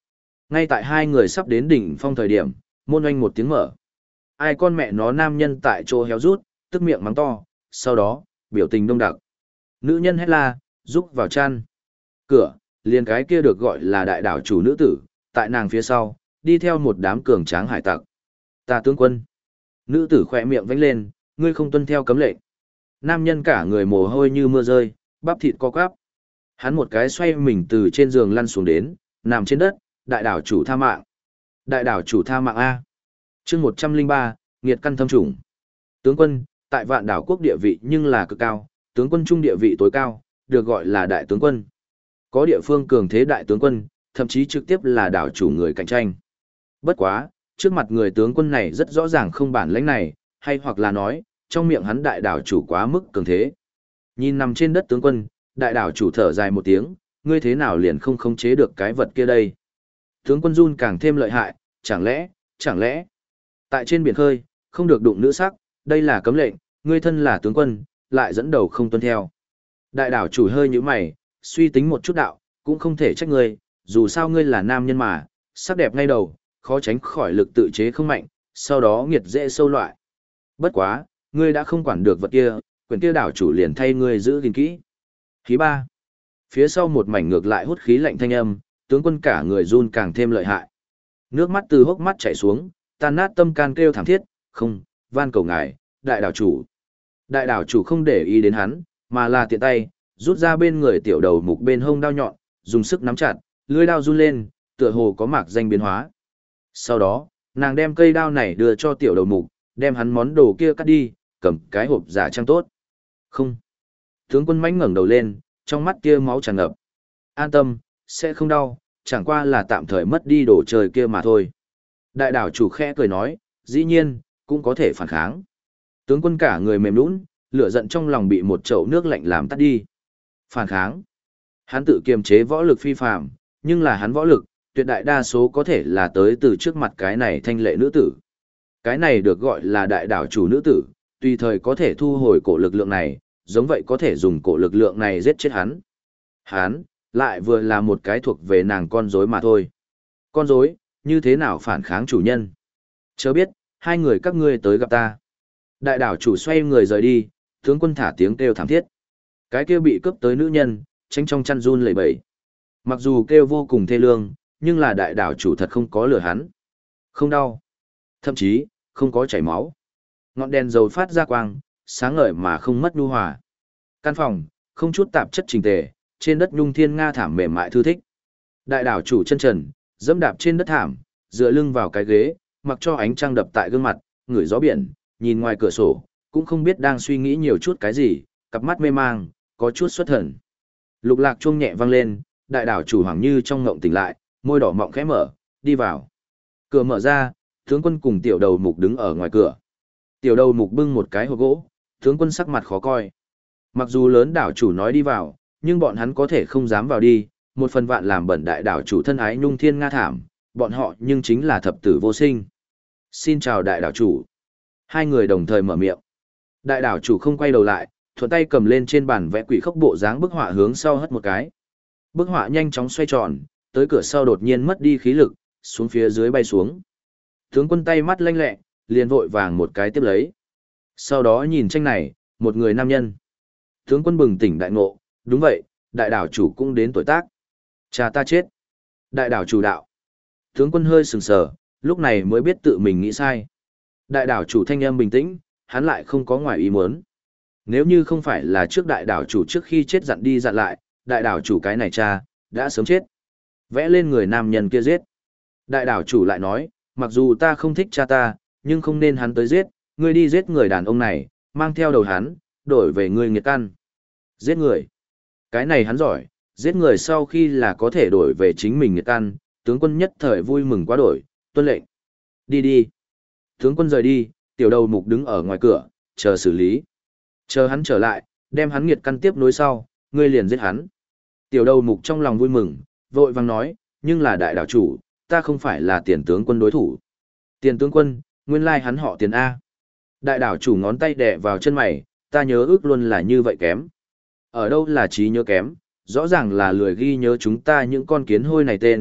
Ngay tại hai người sắp đến đỉnh phong thời điểm, môn oanh một tiếng mở. Ai con mẹ nó nam nhân tại chỗ héo rút, tức miệng mắng to, sau đó, biểu tình đông đặc. Nữ nhân hét la, rúc vào chăn. Cửa, liền cái kia được gọi là đại đảo chủ nữ tử, tại nàng phía sau, đi theo một đám cường tráng hải tặc. Ta tướng quân. Nữ tử khỏe miệng vánh lên, ngươi không tuân theo cấm lệnh. Nam nhân cả người mồ hôi như mưa rơi, bắp thịt co quắp. Hắn một cái xoay mình từ trên giường lăn xuống đến, nằm trên đất, đại đảo chủ tha mạng. Đại đảo chủ tha mạng A. chương 103, nghiệt căn thâm trùng. Tướng quân, tại vạn đảo quốc địa vị nhưng là cực cao, tướng quân trung địa vị tối cao, được gọi là đại tướng quân. Có địa phương cường thế đại tướng quân, thậm chí trực tiếp là đảo chủ người cạnh tranh. Bất quá, trước mặt người tướng quân này rất rõ ràng không bản lãnh này, hay hoặc là nói, trong miệng hắn đại đảo chủ quá mức cường thế. Nhìn nằm trên đất tướng quân, đại đảo chủ thở dài một tiếng, ngươi thế nào liền không khống chế được cái vật kia đây? Tướng quân run càng thêm lợi hại, chẳng lẽ, tại trên biển khơi, không được đụng nữ sắc, đây là cấm lệnh, ngươi thân là tướng quân, lại dẫn đầu không tuân theo. Đại đảo chủ hơi nhíu mày, suy tính một chút đạo, cũng không thể trách ngươi, dù sao ngươi là nam nhân mà, sắc đẹp ngay đầu, khó tránh khỏi lực tự chế không mạnh, sau đó nghiệt dễ sâu loại. Bất quá, ngươi đã không quản được vật kia, quyền kia đảo chủ liền thay ngươi giữ gìn kỹ. Khí ba. Phía sau một mảnh ngược lại hút khí lạnh thanh âm, tướng quân cả người run càng thêm lợi hại. Nước mắt từ hốc mắt chảy xuống, tan nát tâm can kêu thảm thiết, không, van cầu ngài, đại đảo chủ. Đại đảo chủ không để ý đến hắn, mà là tiện tay, rút ra bên người tiểu đầu mục bên hông đao nhọn, dùng sức nắm chặt, lưỡi đao run lên, tựa hồ có mạc danh biến hóa. Sau đó, nàng đem cây đao này đưa cho tiểu đầu mục, đem hắn món đồ kia cắt đi, cầm cái hộp giả trang tốt. Không. Tướng quân mãnh ngẩng đầu lên, trong mắt kia máu tràn ngập. An tâm, sẽ không đau, chẳng qua là tạm thời mất đi đồ chơi kia mà thôi. Đại đảo chủ khẽ cười nói, dĩ nhiên, cũng có thể phản kháng. Tướng quân cả người mềm nhũn, lửa giận trong lòng bị một chậu nước lạnh làm tắt đi. Phản kháng. Hắn tự kiềm chế võ lực phi phàm, nhưng là hắn võ lực, tuyệt đại đa số có thể là tới từ trước mặt cái này thanh lệ nữ tử. Cái này được gọi là đại đảo chủ nữ tử, tùy thời có thể thu hồi cổ lực lượng này, giống vậy có thể dùng cổ lực lượng này giết chết hắn. Hắn, lại vừa là một cái thuộc về nàng con rối mà thôi. Con rối, như thế nào phản kháng chủ nhân? Chớ biết, hai người các ngươi tới gặp ta. Đại đảo chủ xoay người rời đi, tướng quân thả tiếng kêu thảm thiết. Cái kia bị cướp tới nữ nhân, tránh trong chăn run lẩy bẩy. Mặc dù kêu vô cùng thê lương, nhưng là đại đảo chủ thật không có lừa hắn. Không đau. Thậm chí, không có chảy máu. Ngọn đèn dầu phát ra quang, sáng ngời mà không mất nhu hòa. Căn phòng, không chút tạp chất chỉnh tề, trên đất nhung thiên nga thảm mềm mại thư thích. Đại đảo chủ chân trần, dẫm đạp trên đất thảm, dựa lưng vào cái ghế, mặc cho ánh trăng đập tại gương mặt, ngửi gió biển, nhìn ngoài cửa sổ, cũng không biết đang suy nghĩ nhiều chút cái gì, cặp mắt mê mang, có chút xuất thần. Lục lạc chuông nhẹ vang lên, đại đảo chủ hoàng như trong ngộng tỉnh lại, môi đỏ mọng khẽ mở, đi vào. Cửa mở ra, tướng quân cùng tiểu đầu mục đứng ở ngoài cửa. Tiểu đầu mục bưng một cái hộp gỗ, tướng quân sắc mặt khó coi. Mặc dù lớn đảo chủ nói đi vào, nhưng bọn hắn có thể không dám vào đi, một phần vạn làm bẩn đại đảo chủ thân ái nhung thiên nga thảm, bọn họ nhưng chính là thập tử vô sinh. Xin chào đại đảo chủ. Hai người đồng thời mở miệng. Đại đảo chủ không quay đầu lại, thuận tay cầm lên trên bàn vẽ quỷ khốc bộ dáng bức họa hướng sau hất một cái. Bức họa nhanh chóng xoay tròn, tới cửa sau đột nhiên mất đi khí lực, xuống phía dưới bay xuống. Tướng quân tay mắt lanh lẹ, liền vội vàng một cái tiếp lấy. Sau đó nhìn tranh này, một người nam nhân. Tướng quân bừng tỉnh đại ngộ, đúng vậy, đại đảo chủ cũng đến tuổi tác. Cha ta chết. Đại đảo chủ đạo. Tướng quân hơi sừng sờ, lúc này mới biết tự mình nghĩ sai. Đại đảo chủ thanh âm bình tĩnh, hắn lại không có ngoài ý muốn. Nếu như không phải là trước đại đảo chủ trước khi chết dặn đi dặn lại, đại đảo chủ cái này cha, đã sớm chết. Vẽ lên người nam nhân kia giết. Đại đảo chủ lại nói, mặc dù ta không thích cha ta, nhưng không nên hắn tới giết, ngươi đi giết người đàn ông này, mang theo đầu hắn, đổi về ngươi nghiệt căn. Giết người. Cái này hắn giỏi, giết người sau khi là có thể đổi về chính mình nghiệt căn, tướng quân nhất thời vui mừng quá đổi, tuân lệnh. Đi đi. Tướng quân rời đi, tiểu đầu mục đứng ở ngoài cửa, chờ xử lý. Chờ hắn trở lại, đem hắn nghiệt căn tiếp nối sau, ngươi liền giết hắn. Tiểu đầu mục trong lòng vui mừng, vội vàng nói, nhưng là đại đảo chủ, ta không phải là tiền tướng quân đối thủ. Tiền tướng quân, nguyên lai hắn họ tiền A. Đại đảo chủ ngón tay đè vào chân mày, ta nhớ ước luôn là như vậy kém. Ở đâu là trí nhớ kém, rõ ràng là lười ghi nhớ chúng ta những con kiến hôi này tên,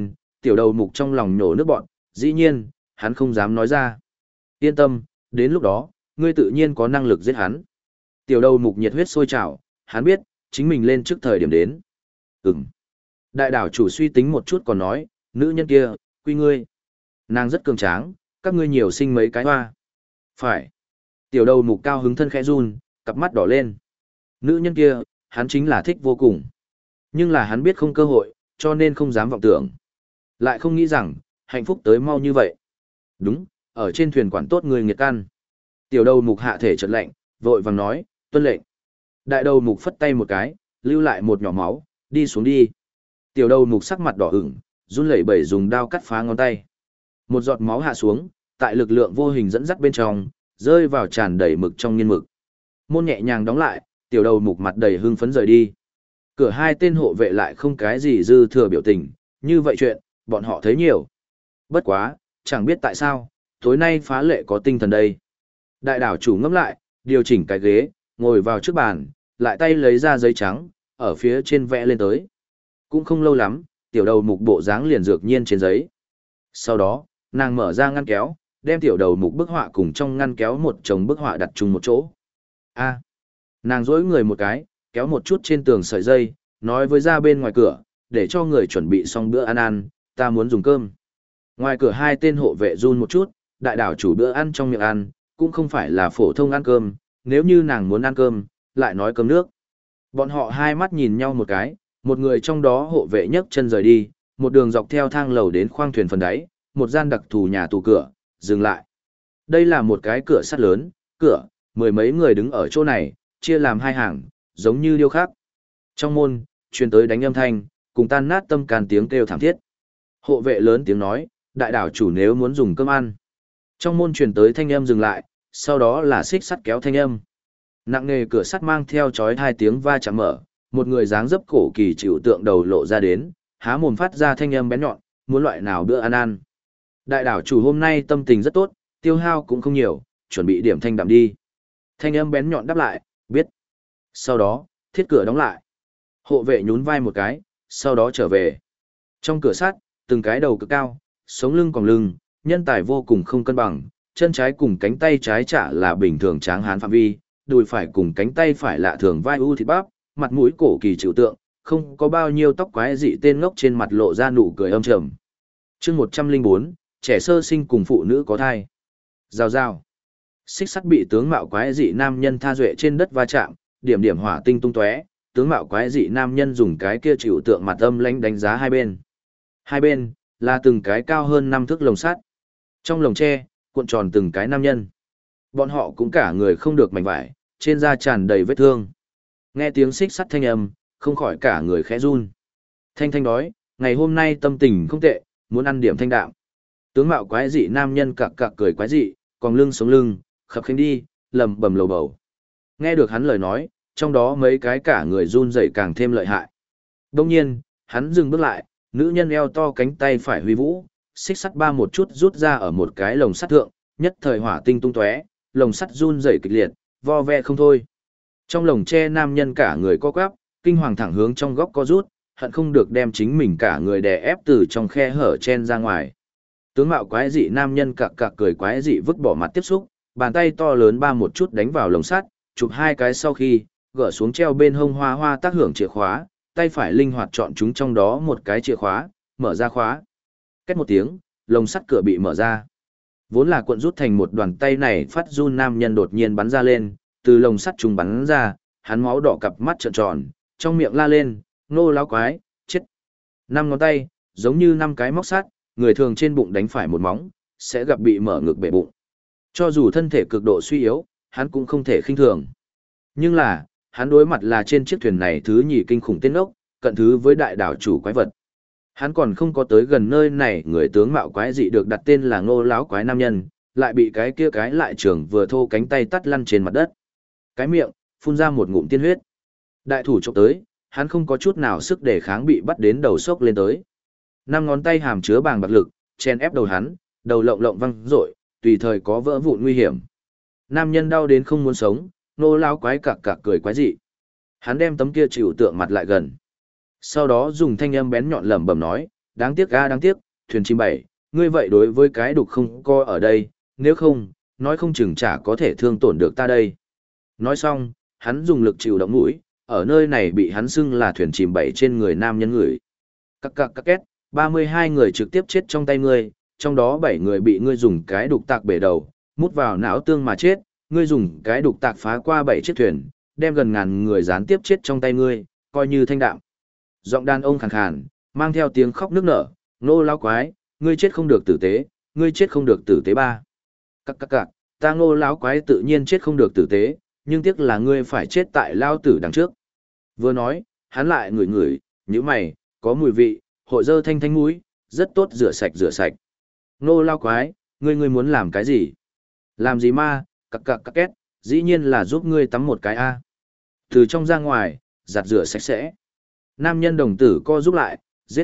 Tiểu đầu mục trong lòng nhổ nước bọn, dĩ nhiên, hắn không dám nói ra. Yên tâm, đến lúc đó, ngươi tự nhiên có năng lực giết hắn. Tiểu đầu mục nhiệt huyết sôi trào, hắn biết, chính mình lên trước thời điểm đến. Ừm. Đại đảo chủ suy tính một chút còn nói, nữ nhân kia, quy ngươi. Nàng rất cường tráng, các ngươi nhiều sinh mấy cái hoa. Phải. Tiểu đầu mục cao hứng thân khẽ run, cặp mắt đỏ lên. Nữ nhân kia, hắn chính là thích vô cùng. Nhưng là hắn biết không cơ hội, cho nên không dám vọng tưởng. Lại không nghĩ rằng, hạnh phúc tới mau như vậy. Đúng, ở trên thuyền quản tốt người nghiệt căn. Tiểu đầu mục hạ thể chợt lạnh, vội vàng nói, tuân lệnh. Đại đầu mục phất tay một cái, lưu lại một nhỏ máu, đi xuống đi. Tiểu đầu mục sắc mặt đỏ ửng, run lẩy bẩy dùng đao cắt phá ngón tay. Một giọt máu hạ xuống, tại lực lượng vô hình dẫn dắt bên trong, rơi vào tràn đầy mực trong nghiên mực. Môn nhẹ nhàng đóng lại, tiểu đầu mục mặt đầy hưng phấn rời đi. Cửa hai tên hộ vệ lại không cái gì dư thừa biểu tình, như vậy chuyện, bọn họ thấy nhiều. Bất quá, chẳng biết tại sao, tối nay phá lệ có tinh thần đây. Đại đảo chủ ngẫm lại, điều chỉnh cái ghế, ngồi vào trước bàn, lại tay lấy ra giấy trắng, ở phía trên vẽ lên tới. Cũng không lâu lắm, tiểu đầu mục bộ dáng liền dược nhiên trên giấy. Sau đó, nàng mở ra ngăn kéo, đem tiểu đầu mục bức họa cùng trong ngăn kéo một chồng bức họa đặt chung một chỗ. A. Nàng dỗi người một cái, kéo một chút trên tường sợi dây, nói với ra bên ngoài cửa, để cho người chuẩn bị xong bữa ăn ăn, ta muốn dùng cơm. Ngoài cửa hai tên hộ vệ run một chút, đại đảo chủ bữa ăn trong miệng ăn, cũng không phải là phổ thông ăn cơm, nếu như nàng muốn ăn cơm, lại nói cơm nước. Bọn họ hai mắt nhìn nhau một cái, một người trong đó hộ vệ nhấc chân rời đi, một đường dọc theo thang lầu đến khoang thuyền phần đáy, một gian đặc thù nhà tù cửa, dừng lại. Đây là một cái cửa sắt lớn, cửa, mười mấy người đứng ở chỗ này, chia làm hai hàng, giống như điêu khắc. Trong môn, truyền tới đánh âm thanh, cùng tan nát tâm can tiếng kêu thảm thiết. Hộ vệ lớn tiếng nói, đại đảo chủ nếu muốn dùng cơm ăn. Trong môn truyền tới thanh âm dừng lại, sau đó là xích sắt kéo thanh âm. Nặng nề cửa sắt mang theo chói hai tiếng va chạm mở, một người dáng dấp cổ kỳ chịu tượng đầu lộ ra đến, há mồm phát ra thanh âm bén nhọn, muốn loại nào bữa ăn ăn. Đại đảo chủ hôm nay tâm tình rất tốt, tiêu hao cũng không nhiều, chuẩn bị điểm thanh đạm đi. Thanh âm bén nhọn đáp lại, biết. Sau đó, thiết cửa đóng lại. Hộ vệ nhún vai một cái, sau đó trở về. Trong cửa sắt, từng cái đầu cực cao, sống lưng còng lưng, nhân tài vô cùng không cân bằng, chân trái cùng cánh tay trái chả là bình thường tráng hán phạm vi, đùi phải cùng cánh tay phải lạ thường vai u thịt bắp, mặt mũi cổ kỳ chịu tượng, không có bao nhiêu tóc quái dị tên ngốc trên mặt lộ ra nụ cười âm trầm. Chương 104, trẻ sơ sinh cùng phụ nữ có thai. Rào rào. Xích sắt bị tướng mạo quái dị nam nhân tha duệ trên đất va chạm, điểm điểm hỏa tinh tung tóe, tướng mạo quái dị nam nhân dùng cái kia chịu tượng mặt âm lãnh đánh giá hai bên. Hai bên là từng cái cao hơn 5 thước lồng sắt. Trong lồng tre, cuộn tròn từng cái nam nhân. Bọn họ cũng cả người không được mảnh vải, trên da tràn đầy vết thương. Nghe tiếng xích sắt thanh âm, không khỏi cả người khẽ run. Thanh thanh đói, ngày hôm nay tâm tình không tệ, muốn ăn điểm thanh đạm. Tướng mạo quái dị nam nhân cặc cặc cười quái dị, còn lưng sống lưng, khập khênh đi, lầm bầm lầu bầu. Nghe được hắn lời nói, trong đó mấy cái cả người run rẩy càng thêm lợi hại. Đông nhiên, hắn dừng bước lại, nữ nhân eo to cánh tay phải huy vũ, xích sắt ba một chút rút ra ở một cái lồng sắt thượng, nhất thời hỏa tinh tung tóe, lồng sắt run rẩy kịch liệt, vo ve không thôi. Trong lồng tre nam nhân cả người co quắp, kinh hoàng thẳng hướng trong góc co rút, hận không được đem chính mình cả người đè ép từ trong khe hở chen ra ngoài. Tướng mạo quái dị nam nhân cặc cặc cười quái dị vứt bỏ mặt tiếp xúc, bàn tay to lớn ba một chút đánh vào lồng sắt, chụp hai cái sau khi, gỡ xuống treo bên hông hoa hoa tác hưởng chìa khóa, tay phải linh hoạt chọn chúng trong đó một cái chìa khóa, mở ra khóa. Két một tiếng, lồng sắt cửa bị mở ra. Vốn là cuộn rút thành một đoàn tay này phát run nam nhân đột nhiên bắn ra lên, từ lồng sắt trùng bắn ra, hắn máu đỏ cặp mắt trợn tròn, trong miệng la lên, nô láo quái, chết. 5 ngón tay, giống như 5 cái móc sắt, người thường trên bụng đánh phải một móng, sẽ gặp bị mở ngực bể bụng. Cho dù thân thể cực độ suy yếu, hắn cũng không thể khinh thường. Nhưng là, hắn đối mặt là trên chiếc thuyền này thứ nhì kinh khủng tên ốc, cận thứ với đại đảo chủ quái vật. Hắn còn không có tới gần nơi này, người tướng mạo quái dị được đặt tên là ngô láo quái nam nhân, lại bị cái kia cái lại trường vừa thô cánh tay tắt lăn trên mặt đất. Cái miệng, phun ra một ngụm tiên huyết. Đại thủ chụp tới, hắn không có chút nào sức để kháng bị bắt đến đầu sốc lên tới. 5 ngón tay hàm chứa bàng bạc lực, chen ép đầu hắn, đầu lộng lộng văng rội, tùy thời có vỡ vụn nguy hiểm. Nam nhân đau đến không muốn sống, nô lao quái cặc cặc cười quái dị. Hắn đem tấm kia chịu tượng mặt lại gần. Sau đó dùng thanh âm bén nhọn lẩm bẩm nói, đáng tiếc ga đáng tiếc, thuyền chim bảy, ngươi vậy đối với cái đục không co ở đây, nếu không, nói không chừng chả có thể thương tổn được ta đây. Nói xong, hắn dùng lực chịu động mũi, ở nơi này bị hắn xưng là thuyền chìm bảy trên người nam nhân người. Các két, 32 người trực tiếp chết trong tay ngươi, trong đó 7 người bị ngươi dùng cái đục tạc bể đầu, mút vào não tương mà chết, ngươi dùng cái đục tạc phá qua 7 chiếc thuyền, đem gần ngàn người gián tiếp chết trong tay ngươi, coi như thanh đạm. Giọng đàn ông khàn khàn, mang theo tiếng khóc nức nở, nô lão quái, ngươi chết không được tử tế, ngươi chết không được tử tế ba. Các, ta ngô lão quái tự nhiên chết không được tử tế, nhưng tiếc là ngươi phải chết tại lao tử đằng trước. Vừa nói, hắn lại ngửi, như mày, có mùi vị, hội dơ thanh thanh mũi, rất tốt rửa sạch. Ngô lão quái, ngươi muốn làm cái gì? Làm gì ma, các két, dĩ nhiên là giúp ngươi tắm một cái a. Từ trong ra ngoài, giặt rửa sạch sẽ. Nam nhân đồng tử co giúp lại, giết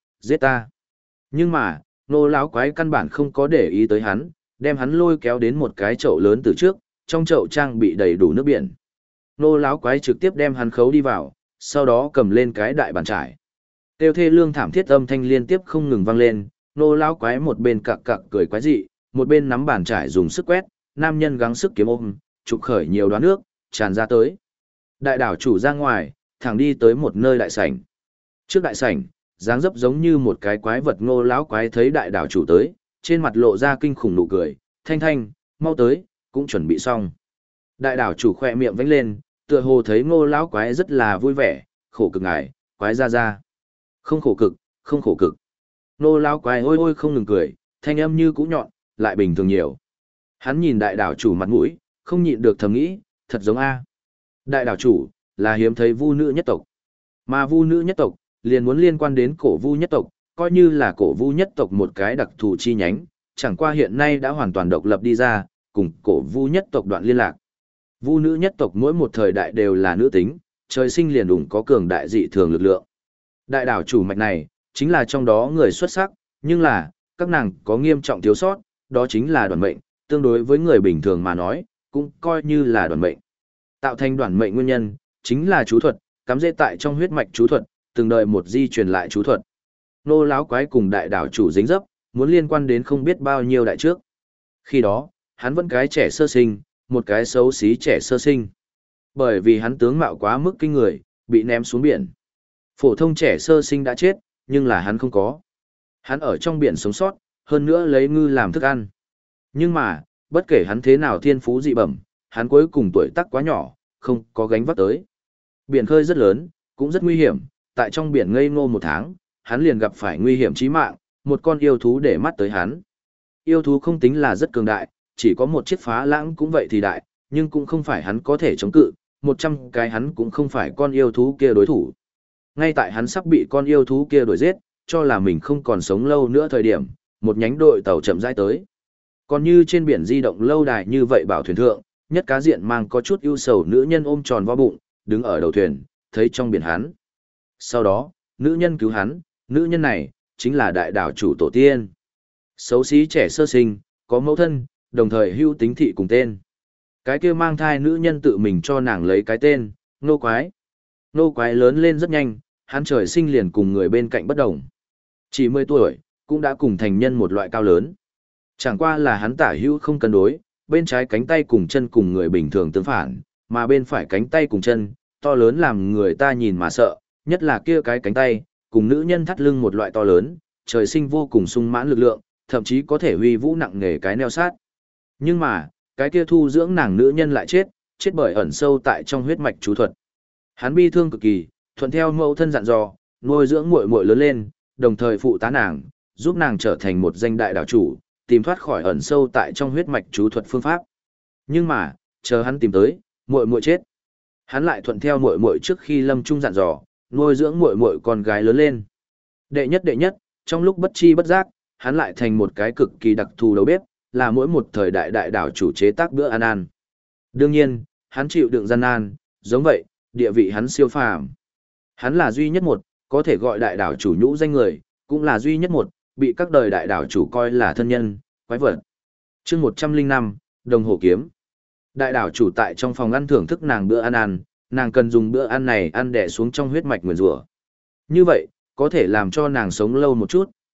ta. Nhưng mà, nô lão quái căn bản không có để ý tới hắn, đem hắn lôi kéo đến một cái chậu lớn từ trước, trong chậu trang bị đầy đủ nước biển. Nô lão quái trực tiếp đem hắn khấu đi vào, sau đó cầm lên cái đại bàn trải. Tiêu thê lương thảm thiết âm thanh liên tiếp không ngừng vang lên, nô lão quái một bên cặc cười quái dị, một bên nắm bàn trải dùng sức quét, nam nhân gắng sức kiếm ôm, trục khởi nhiều đoán nước, tràn ra tới. Đại đảo chủ ra ngoài, thẳng đi tới một nơi đại sảnh. Trước đại sảnh, dáng dấp giống như một cái quái vật ngô lão quái thấy đại đảo chủ tới, trên mặt lộ ra kinh khủng nụ cười, thanh, mau tới, cũng chuẩn bị xong. Đại đảo chủ khỏe miệng vánh lên, tựa hồ thấy ngô lão quái rất là vui vẻ, khổ cực ngài, quái ra. Không khổ cực. Ngô lão quái ôi không ngừng cười, thanh âm như cũ nhọn, lại bình thường nhiều. Hắn nhìn đại đảo chủ mặt mũi, không nhịn được thầm nghĩ, thật giống A. Đại đảo chủ, là hiếm thấy vu nữ nhất tộc. Mà vu nữ nhất tộc, liền muốn liên quan đến cổ vu nhất tộc, coi như là cổ vu nhất tộc một cái đặc thù chi nhánh, chẳng qua hiện nay đã hoàn toàn độc lập đi ra, cùng cổ vu nhất tộc đoạn liên lạc. Vu nữ nhất tộc mỗi một thời đại đều là nữ tính, trời sinh liền đủng có cường đại dị thường lực lượng. Đại đảo chủ mạch này, chính là trong đó người xuất sắc, nhưng là, các nàng có nghiêm trọng thiếu sót, đó chính là đoàn mệnh, tương đối với người bình thường mà nói, cũng coi như là đoàn mệnh. Tạo thành đoàn mệnh nguyên nhân, chính là chú thuật, cắm rễ tại trong huyết mạch chú thuật, từng đời một di truyền lại chú thuật. Nô lão quái cùng đại đảo chủ dính dấp, muốn liên quan đến không biết bao nhiêu đại trước. Khi đó, hắn vẫn cái trẻ sơ sinh, một cái xấu xí trẻ sơ sinh. Bởi vì hắn tướng mạo quá mức kinh người, bị ném xuống biển. Phổ thông trẻ sơ sinh đã chết, nhưng là hắn không có. Hắn ở trong biển sống sót, hơn nữa lấy ngư làm thức ăn. Nhưng mà, bất kể hắn thế nào thiên phú dị bẩm, hắn cuối cùng tuổi tác quá nhỏ, không có gánh vác tới. Biển khơi rất lớn, cũng rất nguy hiểm, tại trong biển ngây ngô một tháng, hắn liền gặp phải nguy hiểm chí mạng, một con yêu thú để mắt tới hắn. Yêu thú không tính là rất cường đại, chỉ có một chiếc phá lãng cũng vậy thì đại, nhưng cũng không phải hắn có thể chống cự, 100 cái hắn cũng không phải con yêu thú kia đối thủ. Ngay tại hắn sắp bị con yêu thú kia đuổi giết, cho là mình không còn sống lâu nữa thời điểm, một nhánh đội tàu chậm rãi tới. Còn như trên biển di động lâu đài như vậy bảo thuyền thượng, nhất cá diện mang có chút ưu sầu nữ nhân ôm tròn vo bụng, đứng ở đầu thuyền, thấy trong biển hắn. Sau đó, nữ nhân cứu hắn, nữ nhân này, chính là đại đảo chủ tổ tiên. Xấu xí trẻ sơ sinh, có mẫu thân, đồng thời hưu tính thị cùng tên. Cái kia mang thai nữ nhân tự mình cho nàng lấy cái tên, nô quái. Nô quái lớn lên rất nhanh, hắn trời sinh liền cùng người bên cạnh bất đồng. Chỉ 10 tuổi, cũng đã cùng thành nhân một loại cao lớn. Chẳng qua là hắn tả hữu không cân đối, bên trái cánh tay cùng chân cùng người bình thường tương phản, mà bên phải cánh tay cùng chân, to lớn làm người ta nhìn mà sợ, nhất là kia cái cánh tay, cùng nữ nhân thắt lưng một loại to lớn, trời sinh vô cùng sung mãn lực lượng, thậm chí có thể huy vũ nặng nghề cái neo sát. Nhưng mà, cái kia thu dưỡng nàng nữ nhân lại chết bởi ẩn sâu tại trong huyết mạch chú thuật. Hắn bi thương cực kỳ, thuận theo mẫu thân dặn dò, nuôi dưỡng muội muội lớn lên, đồng thời phụ tá nàng, giúp nàng trở thành một danh đại đảo chủ, tìm thoát khỏi ẩn sâu tại trong huyết mạch chú thuật phương pháp. Nhưng mà, chờ hắn tìm tới, muội muội chết. Hắn lại thuận theo muội muội trước khi lâm trung dặn dò, nuôi dưỡng muội muội con gái lớn lên. Đệ nhất, trong lúc bất chi bất giác, hắn lại thành một cái cực kỳ đặc thù đầu bếp, là mỗi một thời đại đại đảo chủ chế tác bữa ăn. Đương nhiên, hắn chịu đựng gian nan, giống vậy, địa vị hắn siêu phàm. Hắn là duy nhất một, có thể gọi đại đảo chủ nhũ danh người, cũng là duy nhất một, bị các đời đại đảo chủ coi là thân nhân, quái vật. Chương 105, đồng hồ kiếm. Đại đảo chủ tại trong phòng ăn thưởng thức nàng bữa ăn, nàng cần dùng bữa ăn này ăn đè xuống trong huyết mạch nguyền rủa. Như vậy, có thể làm cho nàng sống lâu một chút,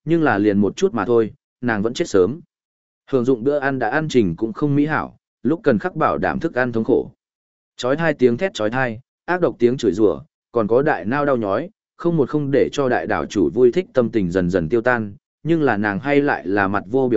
nhưng là liền một chút mà thôi, nàng vẫn chết sớm. Hưởng dụng bữa ăn đã ăn trình cũng không mỹ hảo, lúc cần khắc bảo đảm thức ăn thống khổ. Chói tai tiếng thét chói tai, ác độc tiếng chửi rủa, còn có đại nao đau nhói, không một không để cho đại đảo chủ vui thích tâm tình dần dần tiêu tan, nhưng là nàng hay lại là mặt vô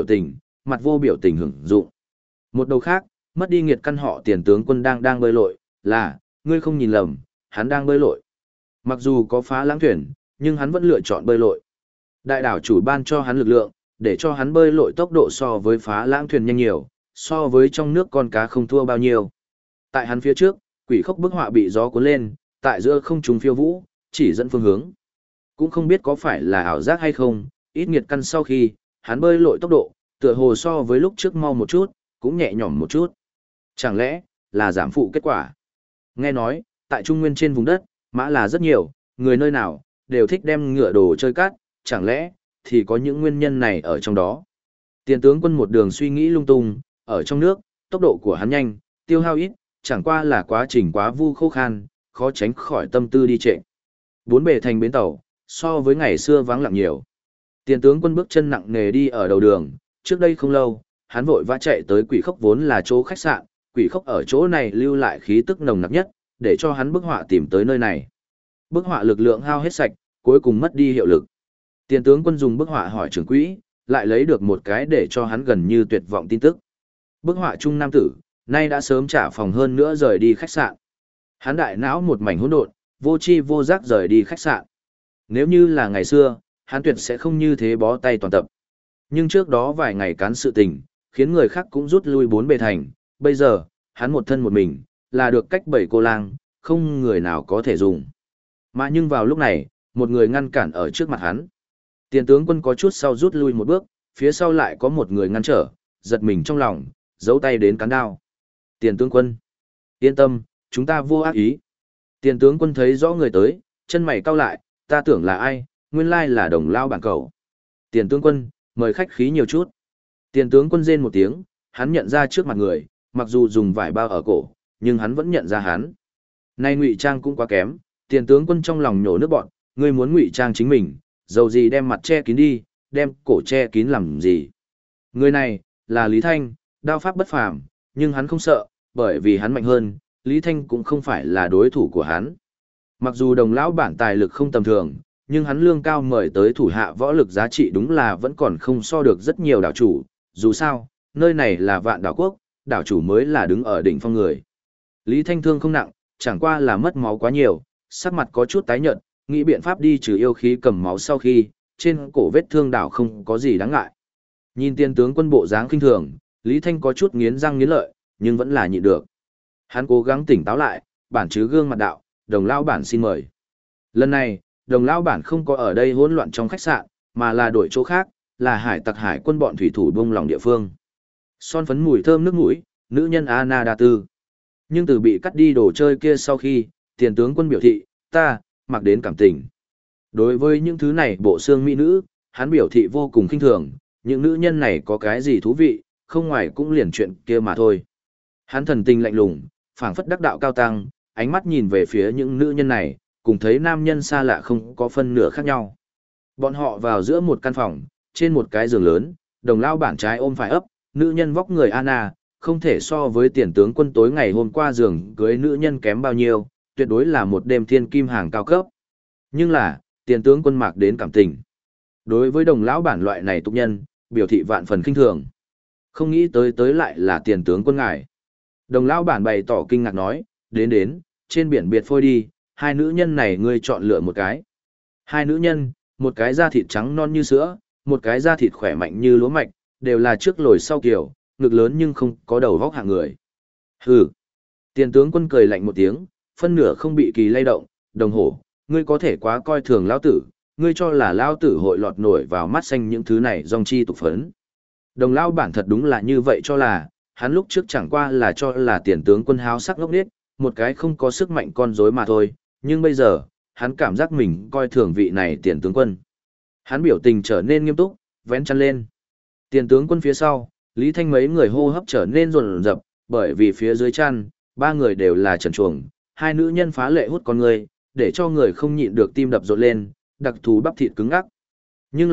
biểu tình hưởng dụng. Một đầu khác, mất đi nghiệt căn họ tiền tướng quân đang bơi lội, là, ngươi không nhìn lầm, hắn đang bơi lội. Mặc dù có phá lãng thuyền, nhưng hắn vẫn lựa chọn bơi lội. Đại đảo chủ ban cho hắn lực lượng, để cho hắn bơi lội tốc độ so với phá lãng thuyền nhanh nhiều, so với trong nước con cá không thua bao nhiêu. Tại hắn phía trước, quỷ khốc bức họa bị gió cuốn lên, tại giữa không trung phiêu vũ, chỉ dẫn phương hướng. Cũng không biết có phải là ảo giác hay không, ít nghiệt căn sau khi, hắn bơi lội tốc độ, tựa hồ so với lúc trước mau một chút, cũng nhẹ nhõm một chút. Chẳng lẽ, là giảm phụ kết quả? Nghe nói, tại Trung Nguyên trên vùng đất, mã là rất nhiều, người nơi nào, đều thích đem ngựa đồ chơi cát, chẳng lẽ, thì có những nguyên nhân này ở trong đó. Tiền tướng quân một đường suy nghĩ lung tung, ở trong nước, tốc độ của hắn nhanh, tiêu hao ít, chẳng qua là quá trình quá vu khô khan, khó tránh khỏi tâm tư đi trệ. Bốn bề thành bến tàu, so với ngày xưa vắng lặng nhiều. Tiền tướng quân bước chân nặng nề đi ở đầu đường, trước đây không lâu, hắn vội vã chạy tới quỷ khốc vốn là chỗ khách sạn, quỷ khốc ở chỗ này lưu lại khí tức nồng nặc nhất, để cho hắn bức họa tìm tới nơi này. Bức họa lực lượng hao hết sạch, cuối cùng mất đi hiệu lực. Tiền tướng quân dùng bức họa hỏi trưởng quỹ, lại lấy được một cái để cho hắn gần như tuyệt vọng tin tức. Bức họa trung nam tử, nay đã sớm trả phòng hơn nữa rời đi khách sạn. Hắn đại não một mảnh hỗn độn, vô tri vô giác rời đi khách sạn. Nếu như là ngày xưa, hắn tuyệt sẽ không như thế bó tay toàn tập. Nhưng trước đó vài ngày cán sự tình, khiến người khác cũng rút lui bốn bề thành, bây giờ, hắn một thân một mình, là được cách bảy cô lang, không người nào có thể dùng. Mà nhưng vào lúc này, một người ngăn cản ở trước mặt hắn. Tiền tướng quân có chút sau rút lui một bước, phía sau lại có một người ngăn trở, giật mình trong lòng, giấu tay đến cán đao. Tiền tướng quân, yên tâm, chúng ta vô ác ý. Tiền tướng quân thấy rõ người tới, chân mày cau lại, ta tưởng là ai, nguyên lai là Đồng Lao bản cầu. Tiền tướng quân, mời khách khí nhiều chút. Tiền tướng quân rên một tiếng, hắn nhận ra trước mặt người, mặc dù dùng vải bao ở cổ, nhưng hắn vẫn nhận ra hắn. Nay ngụy trang cũng quá kém, tiền tướng quân trong lòng nhổ nước bọn, ngươi muốn ngụy trang chính mình, dầu gì đem mặt che kín đi, đem cổ che kín làm gì. Người này, là Lý Thanh, đao pháp bất phàm, nhưng hắn không sợ, bởi vì hắn mạnh hơn, Lý Thanh cũng không phải là đối thủ của hắn. Mặc dù Đồng lão bản tài lực không tầm thường, nhưng hắn lương cao mời tới thủ hạ võ lực giá trị đúng là vẫn còn không so được rất nhiều đảo chủ, dù sao, nơi này là Vạn Đảo Quốc, đảo chủ mới là đứng ở đỉnh phong người. Lý Thanh thương không nặng, chẳng qua là mất máu quá nhiều, sắc mặt có chút tái nhợt, nghĩ biện pháp đi trừ yêu khí cầm máu sau khi, trên cổ vết thương đảo không có gì đáng ngại. Nhìn tiền tướng quân bộ dáng kinh thường, Lý Thanh có chút nghiến răng nghiến lợi, nhưng vẫn là nhịn được. Hắn cố gắng tỉnh táo lại, bản chứ gương mặt đạo, Đồng lão bản xin mời. Lần này, Đồng lão bản không có ở đây hỗn loạn trong khách sạn, mà là đổi chỗ khác, là hải tặc hải quân bọn thủy thủ bông lòng địa phương. Son phấn mùi thơm nước mũi, nữ nhân Anna Đa Tư. Nhưng từ bị cắt đi đồ chơi kia sau khi, tiền tướng quân biểu thị, ta, mặc đến cảm tình. Đối với những thứ này bộ xương mỹ nữ, hắn biểu thị vô cùng khinh thường, những nữ nhân này có cái gì thú vị, không ngoài cũng liền chuyện kia mà thôi. Hắn thần tình lạnh lùng, phảng phất đắc đạo cao tăng, ánh mắt nhìn về phía những nữ nhân này, cùng thấy nam nhân xa lạ không có phân nửa khác nhau. Bọn họ vào giữa một căn phòng, trên một cái giường lớn, Đồng lao bản trái ôm phải ấp, nữ nhân vóc người Anna, không thể so với tiền tướng quân tối ngày hôm qua giường cưới nữ nhân kém bao nhiêu, tuyệt đối là một đêm thiên kim hàng cao cấp. Nhưng là, tiền tướng quân mạc đến cảm tình. Đối với Đồng lão bản loại này tục nhân, biểu thị vạn phần khinh thường. Không nghĩ tới lại là tiền tướng quân ngài. Đồng lão bản bày tỏ kinh ngạc nói, đến, trên biển biệt phôi đi, hai nữ nhân này ngươi chọn lựa một cái. Hai nữ nhân, một cái da thịt trắng non như sữa, một cái da thịt khỏe mạnh như lúa mạch, đều là trước lồi sau kiểu, ngực lớn nhưng không có đầu vóc hạng người. Hừ. Tiền tướng quân cười lạnh một tiếng, phân nửa không bị kỳ lay động, Đồng hổ, ngươi có thể quá coi thường lão tử, ngươi cho là lão tử hội lọt nổi vào mắt xanh những thứ này dòng chi tục phấn. Đồng lão bản thật đúng là như vậy cho là, hắn lúc trước chẳng qua là cho là tiền tướng quân háo sắc ngốc nghếch, một cái không có sức mạnh con rối mà thôi, nhưng bây giờ, hắn cảm giác mình coi thường vị này tiền tướng quân. Hắn biểu tình trở nên nghiêm túc, vén chăn lên. Tiền tướng quân phía sau, Lý Thanh mấy người hô hấp trở nên rồn rập, bởi vì phía dưới chăn, ba người đều là trần truồng, hai nữ nhân phá lệ hút con người, để cho người không nhịn được tim đập rộn lên, đặc thù bắp thịt cứng ngắc. Nhưng là,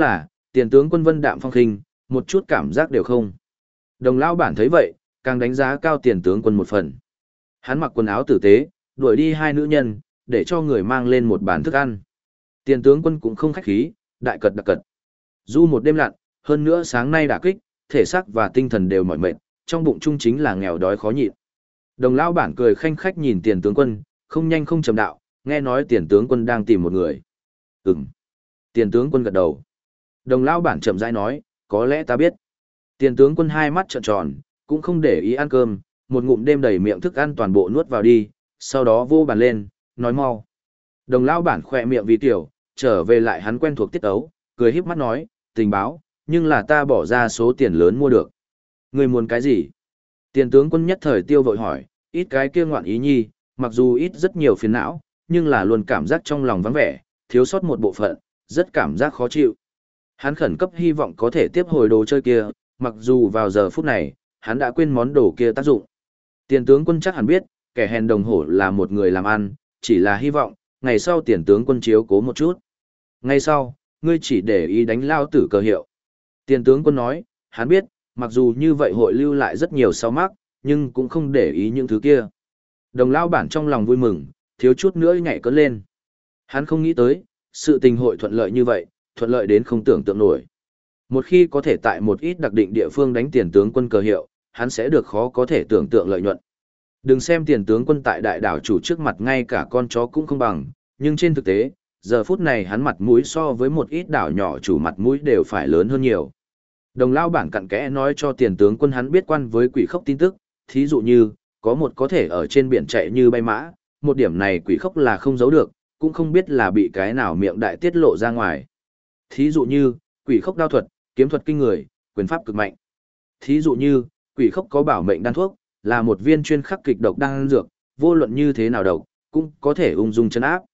Tiền tướng quân vân đạm phong khinh, một chút cảm giác đều không. Đồng lão bản thấy vậy, càng đánh giá cao tiền tướng quân một phần. Hắn mặc quần áo tử tế, đuổi đi hai nữ nhân, để cho người mang lên một bàn thức ăn. Tiền tướng quân cũng không khách khí, đại cật đặc cật. Du một đêm lặn, hơn nữa sáng nay đả kích, thể xác và tinh thần đều mỏi mệt, trong bụng chung chính là nghèo đói khó nhịn. Đồng lão bản cười khanh khách nhìn tiền tướng quân, không nhanh không chậm đạo, nghe nói tiền tướng quân đang tìm một người. Ừm. Tiền tướng quân gật đầu. Đồng lão bản chậm rãi nói, có lẽ ta biết. Tiền tướng quân hai mắt trợn tròn, cũng không để ý ăn cơm, một ngụm đêm đầy miệng thức ăn toàn bộ nuốt vào đi, sau đó vô bàn lên, nói mau. Đồng lão bản khỏe miệng vì tiểu, trở về lại hắn quen thuộc tiết ấu, cười híp mắt nói, tình báo, nhưng là ta bỏ ra số tiền lớn mua được. Người muốn cái gì? Tiền tướng quân nhất thời tiêu vội hỏi, ít cái kia ngoạn ý nhi, mặc dù ít rất nhiều phiền não, nhưng là luôn cảm giác trong lòng vắng vẻ, thiếu sót một bộ phận, rất cảm giác khó chịu. Hắn khẩn cấp hy vọng có thể tiếp hồi đồ chơi kia, mặc dù vào giờ phút này, hắn đã quên món đồ kia tác dụng. Tiền tướng quân chắc hẳn biết, kẻ hèn đồng hổ là một người làm ăn, chỉ là hy vọng, ngày sau tiền tướng quân chiếu cố một chút. Ngày sau, ngươi chỉ để ý đánh lao tử cờ hiệu. Tiền tướng quân nói, hắn biết, mặc dù như vậy hội lưu lại rất nhiều sau mắc, nhưng cũng không để ý những thứ kia. Đồng lao bản trong lòng vui mừng, thiếu chút nữa nhảy cất lên. Hắn không nghĩ tới, sự tình hội thuận lợi như vậy, thuận lợi đến không tưởng tượng nổi. Một khi có thể tại một ít đặc định địa phương đánh tiền tướng quân cờ hiệu, hắn sẽ được khó có thể tưởng tượng lợi nhuận. Đừng xem tiền tướng quân tại đại đảo chủ trước mặt ngay cả con chó cũng không bằng, nhưng trên thực tế, giờ phút này hắn mặt mũi so với một ít đảo nhỏ chủ mặt mũi đều phải lớn hơn nhiều. Đồng lao bản cặn kẽ nói cho tiền tướng quân hắn biết quan với quỷ khốc tin tức, thí dụ như, có một có thể ở trên biển chạy như bay mã, một điểm này quỷ khốc là không giấu được, cũng không biết là bị cái nào miệng đại tiết lộ ra ngoài. Thí dụ như, quỷ khốc đao thuật, kiếm thuật kinh người, quyền pháp cực mạnh. Thí dụ như, quỷ khốc có bảo mệnh đan thuốc, là một viên chuyên khắc kịch độc đan dược, vô luận như thế nào độc, cũng có thể ung dung chân áp.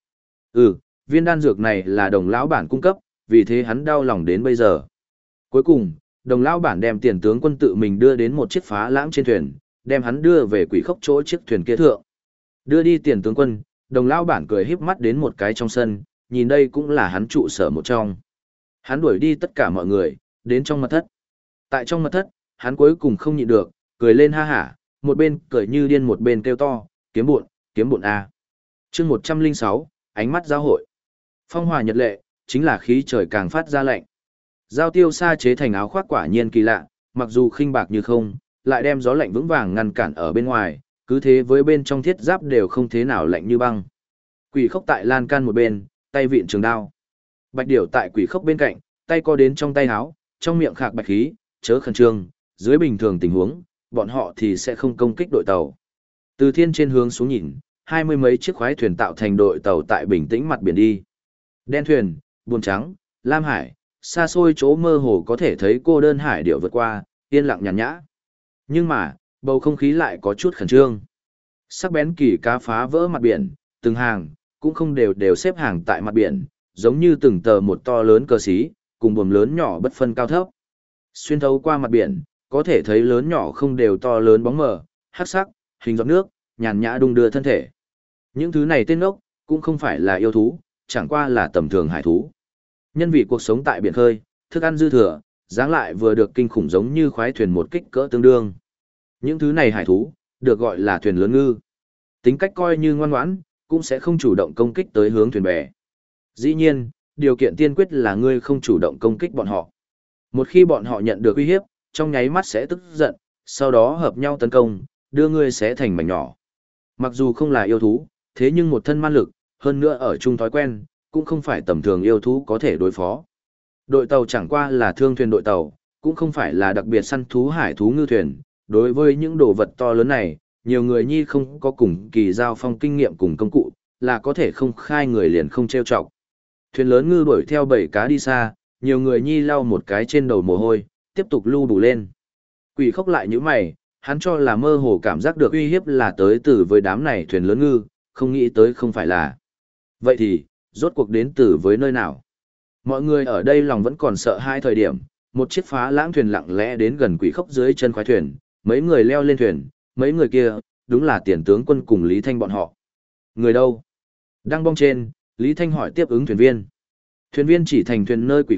Viên đan dược này là đồng lão bản cung cấp, vì thế hắn đau lòng đến bây giờ. Cuối cùng, đồng lão bản đem tiền tướng quân tự mình đưa đến một chiếc phá lãng trên thuyền, đem hắn đưa về quỷ khốc chỗ chiếc thuyền kia thượng. Đưa đi tiền tướng quân, đồng lão bản cười híp mắt đến một cái trong sân, nhìn đây cũng là hắn trụ sở một trong. Hắn đuổi đi tất cả mọi người, đến trong mật thất. Tại trong mật thất, hắn cuối cùng không nhịn được, cười lên ha hả, một bên cười như điên một bên kêu to, kiếm bộn a. Chương 106, ánh mắt giao hội. Phong hòa nhật lệ, chính là khí trời càng phát ra lạnh. Giao tiêu sa chế thành áo khoác quả nhiên kỳ lạ, mặc dù khinh bạc như không, lại đem gió lạnh vững vàng ngăn cản ở bên ngoài, cứ thế với bên trong thiết giáp đều không thế nào lạnh như băng. Quỷ khốc tại lan can một bên, tay vịn trường đao. Bạch điểu tại quỷ khốc bên cạnh, tay co đến trong tay áo, trong miệng khạc bạch khí, chớ khẩn trương, dưới bình thường tình huống, bọn họ thì sẽ không công kích đội tàu. Từ thiên trên hướng xuống nhìn, 20 mấy chiếc khoái thuyền tạo thành đội tàu tại bình tĩnh mặt biển đi. Đen thuyền, buồn trắng, lam hải, xa xôi chỗ mơ hồ có thể thấy cô đơn hải điệu vượt qua, yên lặng nhàn nhã. Nhưng mà, bầu không khí lại có chút khẩn trương. Sắc bén kỳ cá phá vỡ mặt biển, từng hàng, cũng không đều xếp hàng tại mặt biển, giống như từng tờ một to lớn cờ xí, cùng buồm lớn nhỏ bất phân cao thấp. Xuyên thấu qua mặt biển, có thể thấy lớn nhỏ không đều to lớn bóng mờ, hắc sắc, hình giọt nước, nhàn nhã đung đưa thân thể. Những thứ này tên ốc, cũng không phải là yêu thú, chẳng qua là tầm thường hải thú. Nhân vì cuộc sống tại biển khơi, thức ăn dư thừa, dáng lại vừa được kinh khủng giống như khoái thuyền một kích cỡ tương đương. Những thứ này hải thú, được gọi là thuyền lớn ngư. Tính cách coi như ngoan ngoãn, cũng sẽ không chủ động công kích tới hướng thuyền bè. Dĩ nhiên, điều kiện tiên quyết là ngươi không chủ động công kích bọn họ. Một khi bọn họ nhận được uy hiếp, trong nháy mắt sẽ tức giận, sau đó hợp nhau tấn công, đưa ngươi sẽ thành mảnh nhỏ. Mặc dù không là yêu thú, thế nhưng một thân man lực, hơn nữa ở chung thói quen, cũng không phải tầm thường yêu thú có thể đối phó. Đội tàu chẳng qua là thương thuyền đội tàu, cũng không phải là đặc biệt săn thú hải thú ngư thuyền. Đối với những đồ vật to lớn này, nhiều người nhi không có cùng kỳ giao phong kinh nghiệm cùng công cụ, là có thể không khai người liền không trêu chọc. Thuyền lớn ngư đuổi theo bầy cá đi xa, nhiều người nhi lau một cái trên đầu mồ hôi, tiếp tục lưu đủ lên. Quỷ khốc lại như mày, hắn cho là mơ hồ cảm giác được uy hiếp là tới từ với đám này thuyền lớn ngư, không nghĩ tới không phải là. Vậy thì, rốt cuộc đến từ với nơi nào? Mọi người ở đây lòng vẫn còn sợ hai thời điểm, một chiếc phá lãng thuyền lặng lẽ đến gần quỷ khốc dưới chân khoái thuyền, mấy người leo lên thuyền, mấy người kia, đúng là tiền tướng quân cùng Lý Thanh bọn họ. Người đâu? Đang bong trên, Lý Thanh hỏi tiếp ứng thuyền viên. Thuyền viên chỉ thành thuyền nơi quỷ khốc,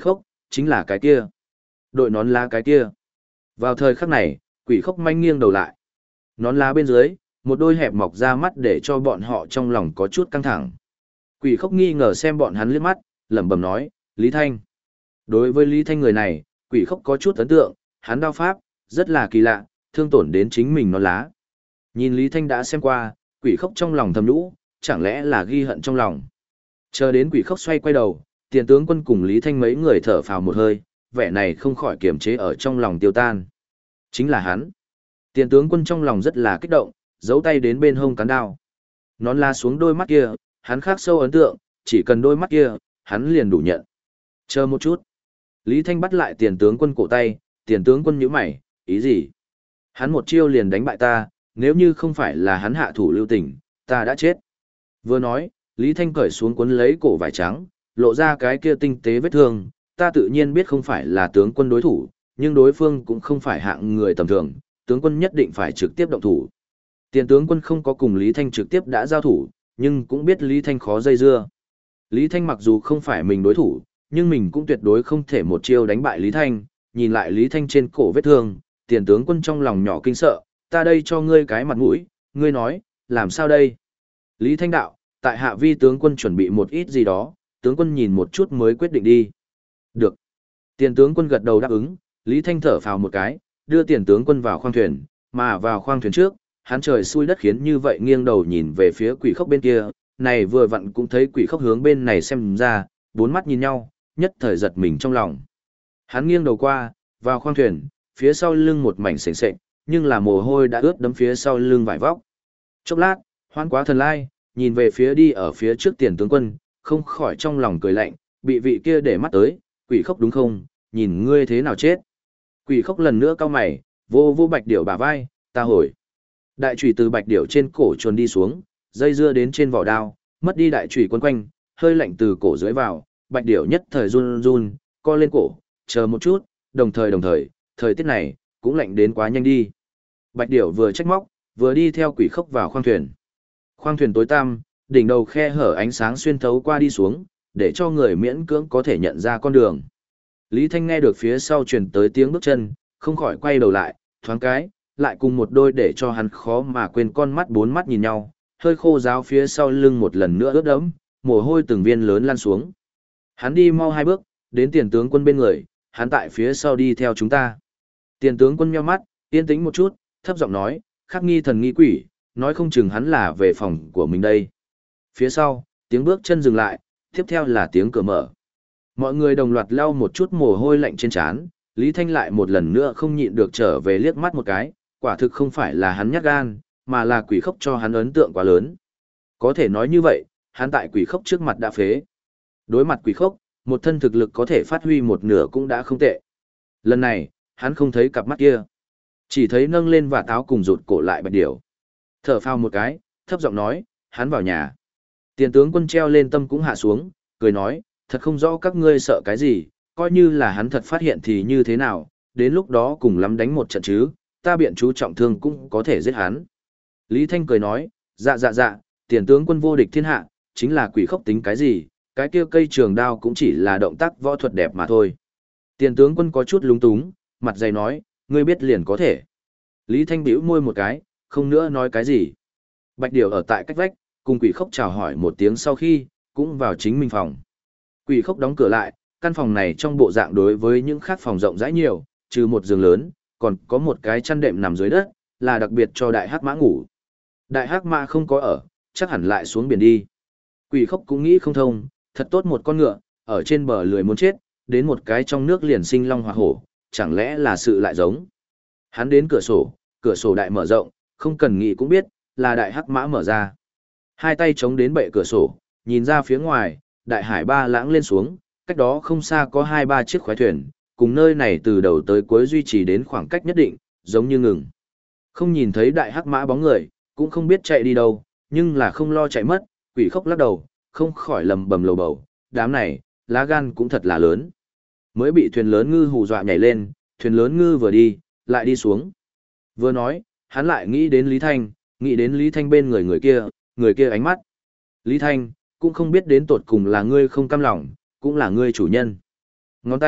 chính là cái kia. Đội nón lá cái kia. Vào thời khắc này, quỷ khốc manh nghiêng đầu lại. Nón lá bên dưới, một đôi hẹp mọc ra mắt để cho bọn họ trong lòng có chút căng thẳng. Quỷ khốc nghi ngờ xem bọn hắn liếc mắt, lẩm bẩm nói, Lý Thanh. Đối với Lý Thanh người này, quỷ khốc có chút ấn tượng, hắn đao pháp, rất là kỳ lạ, thương tổn đến chính mình nón lá. Nhìn Lý Thanh đã xem qua, quỷ khốc trong lòng thầm nhũ, chẳng lẽ là ghi hận trong lòng. Chờ đến quỷ khốc xoay quay đầu, tiền tướng quân cùng Lý Thanh mấy người thở phào một hơi, vẻ này không khỏi kiềm chế ở trong lòng tiêu tan. Chính là hắn. Tiền tướng quân trong lòng rất là kích động, giấu tay đến bên hông cán đao. Nón lá xuống đôi mắt kia, hắn khắc sâu ấn tượng, chỉ cần đôi mắt kia, hắn liền đủ nhận. Chờ một chút. Lý Thanh bắt lại tiền tướng quân cổ tay, tiền tướng quân nhíu mày, ý gì? Hắn một chiêu liền đánh bại ta, nếu như không phải là hắn hạ thủ lưu tình, ta đã chết. Vừa nói, Lý Thanh cởi xuống cuốn lấy cổ vải trắng, lộ ra cái kia tinh tế vết thương, ta tự nhiên biết không phải là tướng quân đối thủ, nhưng đối phương cũng không phải hạng người tầm thường, tướng quân nhất định phải trực tiếp động thủ. Tiền tướng quân không có cùng Lý Thanh trực tiếp đã giao thủ, nhưng cũng biết Lý Thanh khó dây dưa. Lý Thanh mặc dù không phải mình đối thủ, nhưng mình cũng tuyệt đối không thể một chiêu đánh bại Lý Thanh, nhìn lại Lý Thanh trên cổ vết thương, tiền tướng quân trong lòng nhỏ kinh sợ, ta đây cho ngươi cái mặt mũi, ngươi nói, làm sao đây? Lý Thanh đạo, tại hạ vi tướng quân chuẩn bị một ít gì đó, tướng quân nhìn một chút mới quyết định đi. Được. Tiền tướng quân gật đầu đáp ứng, Lý Thanh thở phào một cái, đưa tiền tướng quân vào khoang thuyền, mà vào khoang thuyền trước, hắn trời xui đất khiến như vậy nghiêng đầu nhìn về phía quỷ khốc bên kia, này vừa vặn cũng thấy quỷ khốc hướng bên này xem ra, bốn mắt nhìn nhau, nhất thời giật mình trong lòng. Hắn nghiêng đầu qua, vào khoang thuyền, phía sau lưng một mảnh sền sệt, nhưng là mồ hôi đã ướt đẫm phía sau lưng vải vóc. Chốc lát, Hoan quá thần lai, nhìn về phía đi ở phía trước tiền tướng quân, không khỏi trong lòng cười lạnh, bị vị kia để mắt tới, quỷ khốc đúng không, nhìn ngươi thế nào chết. Quỷ khốc lần nữa cau mày, vô vô bạch điểu bả vai, ta hồi. Đại chủy từ bạch điểu trên cổ chuồn đi xuống, dây dưa đến trên vỏ đao, mất đi đại chủy quấn quanh, hơi lạnh từ cổ dưới vào, bạch điểu nhất thời run run, co lên cổ, chờ một chút, đồng thời, thời tiết này, cũng lạnh đến quá nhanh đi. Bạch điểu vừa trách móc, vừa đi theo quỷ khốc vào khoang thuyền. Khoang thuyền tối tăm, đỉnh đầu khe hở ánh sáng xuyên thấu qua đi xuống, để cho người miễn cưỡng có thể nhận ra con đường. Lý Thanh nghe được phía sau truyền tới tiếng bước chân, không khỏi quay đầu lại, thoáng cái, lại cùng một đôi để cho hắn khó mà quên con mắt bốn mắt nhìn nhau, hơi khô ráo phía sau lưng một lần nữa ướt đẫm, mồ hôi từng viên lớn lan xuống. Hắn đi mau hai bước, đến tiền tướng quân bên người, hắn tại phía sau đi theo chúng ta. Tiền tướng quân nheo mắt, yên tĩnh một chút, thấp giọng nói, khắc nghi thần nghi quỷ, nói không chừng hắn là về phòng của mình đây. Phía sau, tiếng bước chân dừng lại, tiếp theo là tiếng cửa mở. Mọi người đồng loạt lau một chút mồ hôi lạnh trên trán, Lý Thanh lại một lần nữa không nhịn được trở về liếc mắt một cái, quả thực không phải là hắn nhát gan, mà là quỷ khốc cho hắn ấn tượng quá lớn. Có thể nói như vậy, hắn tại quỷ khốc trước mặt đã phế. Đối mặt quỷ khốc, một thân thực lực có thể phát huy một nửa cũng đã không tệ. Lần này, hắn không thấy cặp mắt kia. Chỉ thấy nâng lên và táo cùng rụt cổ lại bạch điểu. Thở phào một cái, thấp giọng nói, hắn vào nhà. Tiền tướng quân treo lên tâm cũng hạ xuống, cười nói, thật không rõ các ngươi sợ cái gì, coi như là hắn thật phát hiện thì như thế nào, đến lúc đó cùng lắm đánh một trận chứ, ta biện chú trọng thương cũng có thể giết hắn. Lý Thanh cười nói, dạ, tiền tướng quân vô địch thiên hạ, chính là quỷ khốc tính cái gì, cái kia cây trường đao cũng chỉ là động tác võ thuật đẹp mà thôi. Tiền tướng quân có chút lúng túng, mặt dày nói, ngươi biết liền có thể. Lý Thanh bĩu môi một cái, không nữa nói cái gì. Bạch điểu ở tại cách vách, cùng quỷ khốc chào hỏi một tiếng sau khi, cũng vào chính mình phòng. Quỷ khốc đóng cửa lại, căn phòng này trong bộ dạng đối với những khác phòng rộng rãi nhiều, trừ một giường lớn, còn có một cái chăn đệm nằm dưới đất, là đặc biệt cho đại hắc mã ngủ. Đại hắc mã không có ở, chắc hẳn lại xuống biển đi. Quỷ khốc cũng nghĩ không thông, thật tốt một con ngựa, ở trên bờ lười muốn chết, đến một cái trong nước liền sinh long hỏa hổ, chẳng lẽ là sự lại giống. Hắn đến cửa sổ đại mở rộng, không cần nghĩ cũng biết, là đại hắc mã mở ra. Hai tay chống đến bệ cửa sổ, nhìn ra phía ngoài, đại hải ba lãng lên xuống, cách đó không xa có 2-3 chiếc khoái thuyền, cùng nơi này từ đầu tới cuối duy trì đến khoảng cách nhất định, giống như ngừng. Không nhìn thấy đại hắc mã bóng người, cũng không biết chạy đi đâu, nhưng là không lo chạy mất, quỷ khốc lắc đầu, không khỏi lầm bầm lầu bầu, đám này, lá gan cũng thật là lớn. Mới bị thuyền lớn ngư hù dọa nhảy lên, thuyền lớn ngư vừa đi, lại đi xuống. Vừa nói, hắn lại nghĩ đến Lý Thanh bên người kia ánh mắt. Lý Thanh, cũng không biết đến tột cùng là ngươi không cam lòng, cũng là ngươi chủ nhân. Ngón tay,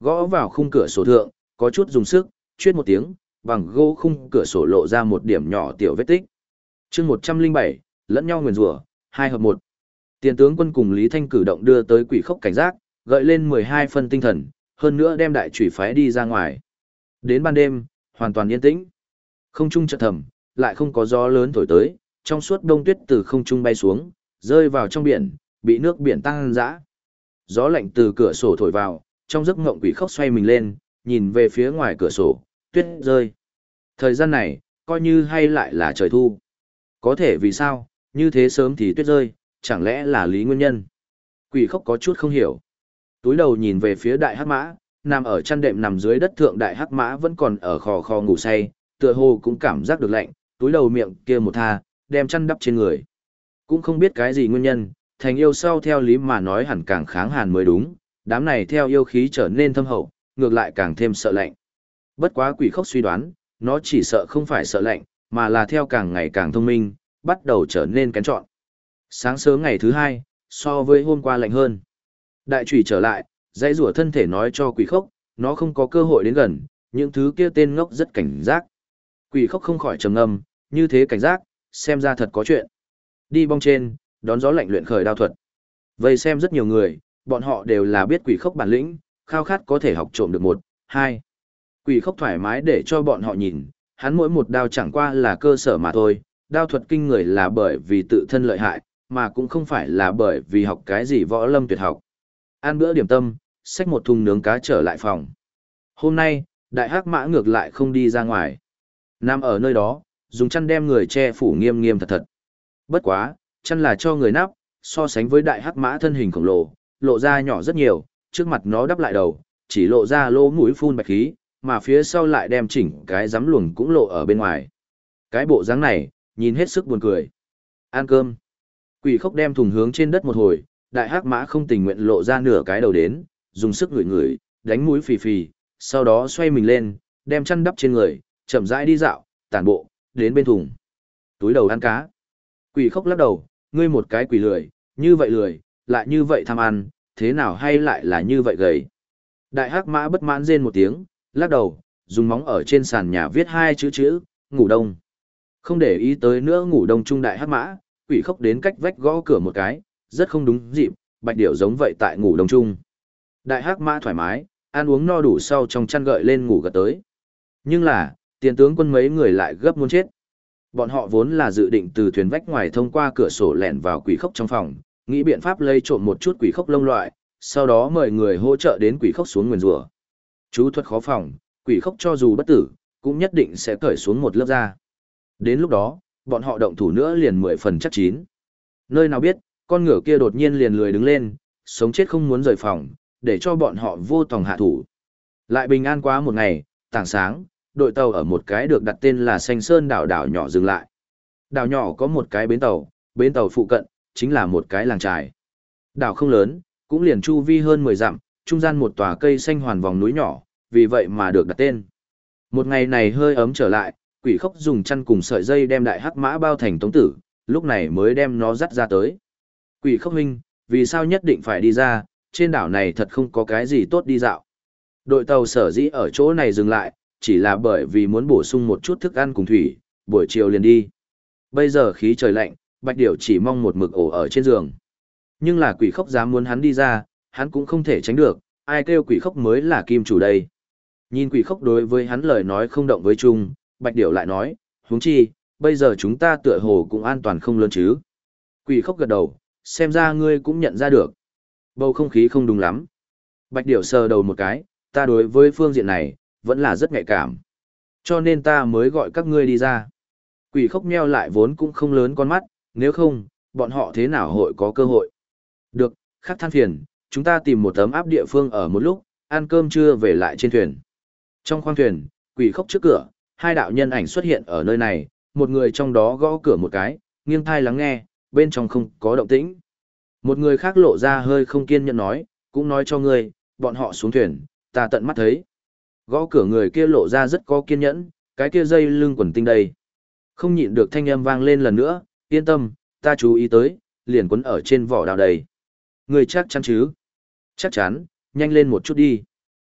Gõ vào khung cửa sổ thượng, có chút dùng sức, chuyết một tiếng, bằng gỗ khung cửa sổ lộ ra một điểm nhỏ tiểu vết tích. chương 107, lẫn nhau nguyền rủa 2 hợp 1. Tiền tướng quân cùng Lý Thanh cử động đưa tới quỷ khốc cảnh giác, gợi lên 12 phân tinh thần, hơn nữa đem đại chủy phái đi ra ngoài. Đến ban đêm, hoàn toàn yên tĩnh. Không trung chợt thầm, lại không có gió lớn thổi tới, trong suốt đông tuyết từ không trung bay xuống, rơi vào trong biển, bị nước biển tăng dã. Gió lạnh từ cửa sổ thổi vào, trong giấc ngộng quỷ khốc xoay mình lên, nhìn về phía ngoài cửa sổ, tuyết rơi. Thời gian này, coi như hay lại là trời thu. Có thể vì sao, như thế sớm thì tuyết rơi, chẳng lẽ là lý nguyên nhân? Quỷ khốc có chút không hiểu. Túi đầu nhìn về phía đại hắc mã, nằm ở chăn đệm nằm dưới đất thượng đại hắc mã vẫn còn ở khò khò ngủ say, tựa hồ cũng cảm giác được lạnh, túi đầu miệng kia một tha, đem chăn đắp trên người. Cũng không biết cái gì nguyên nhân, thành yêu sau theo lý mà nói hẳn càng kháng hàn mới đúng, đám này theo yêu khí trở nên thâm hậu, ngược lại càng thêm sợ lạnh. Bất quá quỷ khốc suy đoán, nó chỉ sợ không phải sợ lạnh, mà là theo càng ngày càng thông minh, bắt đầu trở nên kén chọn. Sáng sớm ngày thứ hai, so với hôm qua lạnh hơn. Đại chủy trở lại, dãy rủa thân thể nói cho quỷ khốc, nó không có cơ hội đến gần, những thứ kia tên ngốc rất cảnh giác. Quỷ khốc không khỏi trầm ngâm, như thế cảnh giác, xem ra thật có chuyện. Đi bong trên, đón gió lạnh luyện khởi đao thuật. Vây xem rất nhiều người, bọn họ đều là biết quỷ khốc bản lĩnh, khao khát có thể học trộm được 1, 2. Quỷ khốc thoải mái để cho bọn họ nhìn, hắn mỗi một đao chẳng qua là cơ sở mà thôi, đao thuật kinh người là bởi vì tự thân lợi hại, mà cũng không phải là bởi vì học cái gì võ lâm tuyệt học. Ăn bữa điểm tâm, xách một thùng nướng cá trở lại phòng. Hôm nay, đại hắc mã ngược lại không đi ra ngoài. Nằm ở nơi đó, dùng chăn đem người che phủ nghiêm nghiêm thật thật. Bất quá, chăn là cho người nắp, so sánh với đại hắc mã thân hình khổng lồ, lộ ra nhỏ rất nhiều, trước mặt nó đắp lại đầu, chỉ lộ ra lỗ mũi phun bạch khí, mà phía sau lại đem chỉnh cái giấm luồng cũng lộ ở bên ngoài. Cái bộ dáng này, nhìn hết sức buồn cười. Ăn cơm. Quỷ khốc đem thùng hướng trên đất một hồi, đại hắc mã không tình nguyện lộ ra nửa cái đầu đến, dùng sức ngửi ngửi, đánh mũi phì phì, sau đó xoay mình lên, đem chăn đắp trên người, chậm rãi đi dạo, tản bộ, đến bên thùng. Túi đầu ăn cá. Quỷ khốc lắc đầu, ngươi một cái quỷ lười, như vậy lười, lại như vậy tham ăn, thế nào hay lại là như vậy gầy. Đại hắc mã bất mãn rên một tiếng, lắc đầu, dùng móng ở trên sàn nhà viết 2 chữ, ngủ đông. Không để ý tới nữa ngủ đông chung đại hắc mã, quỷ khốc đến cách vách gõ cửa một cái, rất không đúng dịp, bạch điểu giống vậy tại ngủ đông chung. Đại hắc mã thoải mái, ăn uống no đủ sau trong chăn gợi lên ngủ gật tới. Nhưng là, tiền tướng quân mấy người lại gấp muốn chết. Bọn họ vốn là dự định từ thuyền vách ngoài thông qua cửa sổ lẻn vào quỷ khốc trong phòng, nghĩ biện pháp lây trộm một chút quỷ khốc lông loại, sau đó mời người hỗ trợ đến quỷ khốc xuống nguyền rủa. Chú thuật khó phòng, quỷ khốc cho dù bất tử, cũng nhất định sẽ cởi xuống một lớp da. Đến lúc đó, bọn họ động thủ nữa liền 10 phần chắc chín. Nơi nào biết, con ngựa kia đột nhiên liền lười đứng lên, sống chết không muốn rời phòng, để cho bọn họ vô tòng hạ thủ. Lại bình an quá một ngày, tảng sáng, đội tàu ở một cái được đặt tên là Xanh Sơn đảo nhỏ dừng lại. Đảo nhỏ có một cái bến tàu phụ cận, chính là một cái làng trài. Đảo không lớn, cũng liền chu vi hơn 10 dặm, trung gian một tòa cây xanh hoàn vòng núi nhỏ, vì vậy mà được đặt tên. Một ngày này hơi ấm trở lại, quỷ khốc dùng chăn cùng sợi dây đem đại hắc mã bao thành tống tử, lúc này mới đem nó dắt ra tới. Quỷ khốc huynh, vì sao nhất định phải đi ra, trên đảo này thật không có cái gì tốt đi dạo. Đội tàu sở dĩ ở chỗ này dừng lại, chỉ là bởi vì muốn bổ sung một chút thức ăn cùng thủy, buổi chiều liền đi. Bây giờ khí trời lạnh, bạch điểu chỉ mong một mực ổ ở trên giường. Nhưng là quỷ khốc dám muốn hắn đi ra, hắn cũng không thể tránh được, ai kêu quỷ khốc mới là kim chủ đây. Nhìn quỷ khốc đối với hắn lời nói không động với chung, bạch điểu lại nói, huống chi, bây giờ chúng ta tựa hồ cũng an toàn không lớn chứ. Quỷ khốc gật đầu, xem ra ngươi cũng nhận ra được. Bầu không khí không đúng lắm. Bạch điểu sờ đầu một cái, ta đối với phương diện này, vẫn là rất nhạy cảm. Cho nên ta mới gọi các ngươi đi ra. Quỷ khốc nheo lại vốn cũng không lớn con mắt, nếu không, bọn họ thế nào hội có cơ hội. Được, khắc than phiền, chúng ta tìm một tấm áp địa phương ở một lúc, ăn cơm trưa về lại trên thuyền. Trong khoang thuyền, quỷ khốc trước cửa, 2 đạo nhân ảnh xuất hiện ở nơi này, một người trong đó gõ cửa một cái, nghiêng thai lắng nghe, bên trong không có động tĩnh. Một người khác lộ ra hơi không kiên nhẫn nói, cũng nói cho ngươi, bọn họ xuống thuyền, ta tận mắt thấy. Gõ cửa người kia lộ ra rất có kiên nhẫn, cái kia dây lưng quần tinh đây. Không nhịn được thanh âm vang lên lần nữa, yên tâm, ta chú ý tới, liền quấn ở trên vỏ đào đầy. Ngươi chắc chắn chứ? Chắc chắn, nhanh lên một chút đi.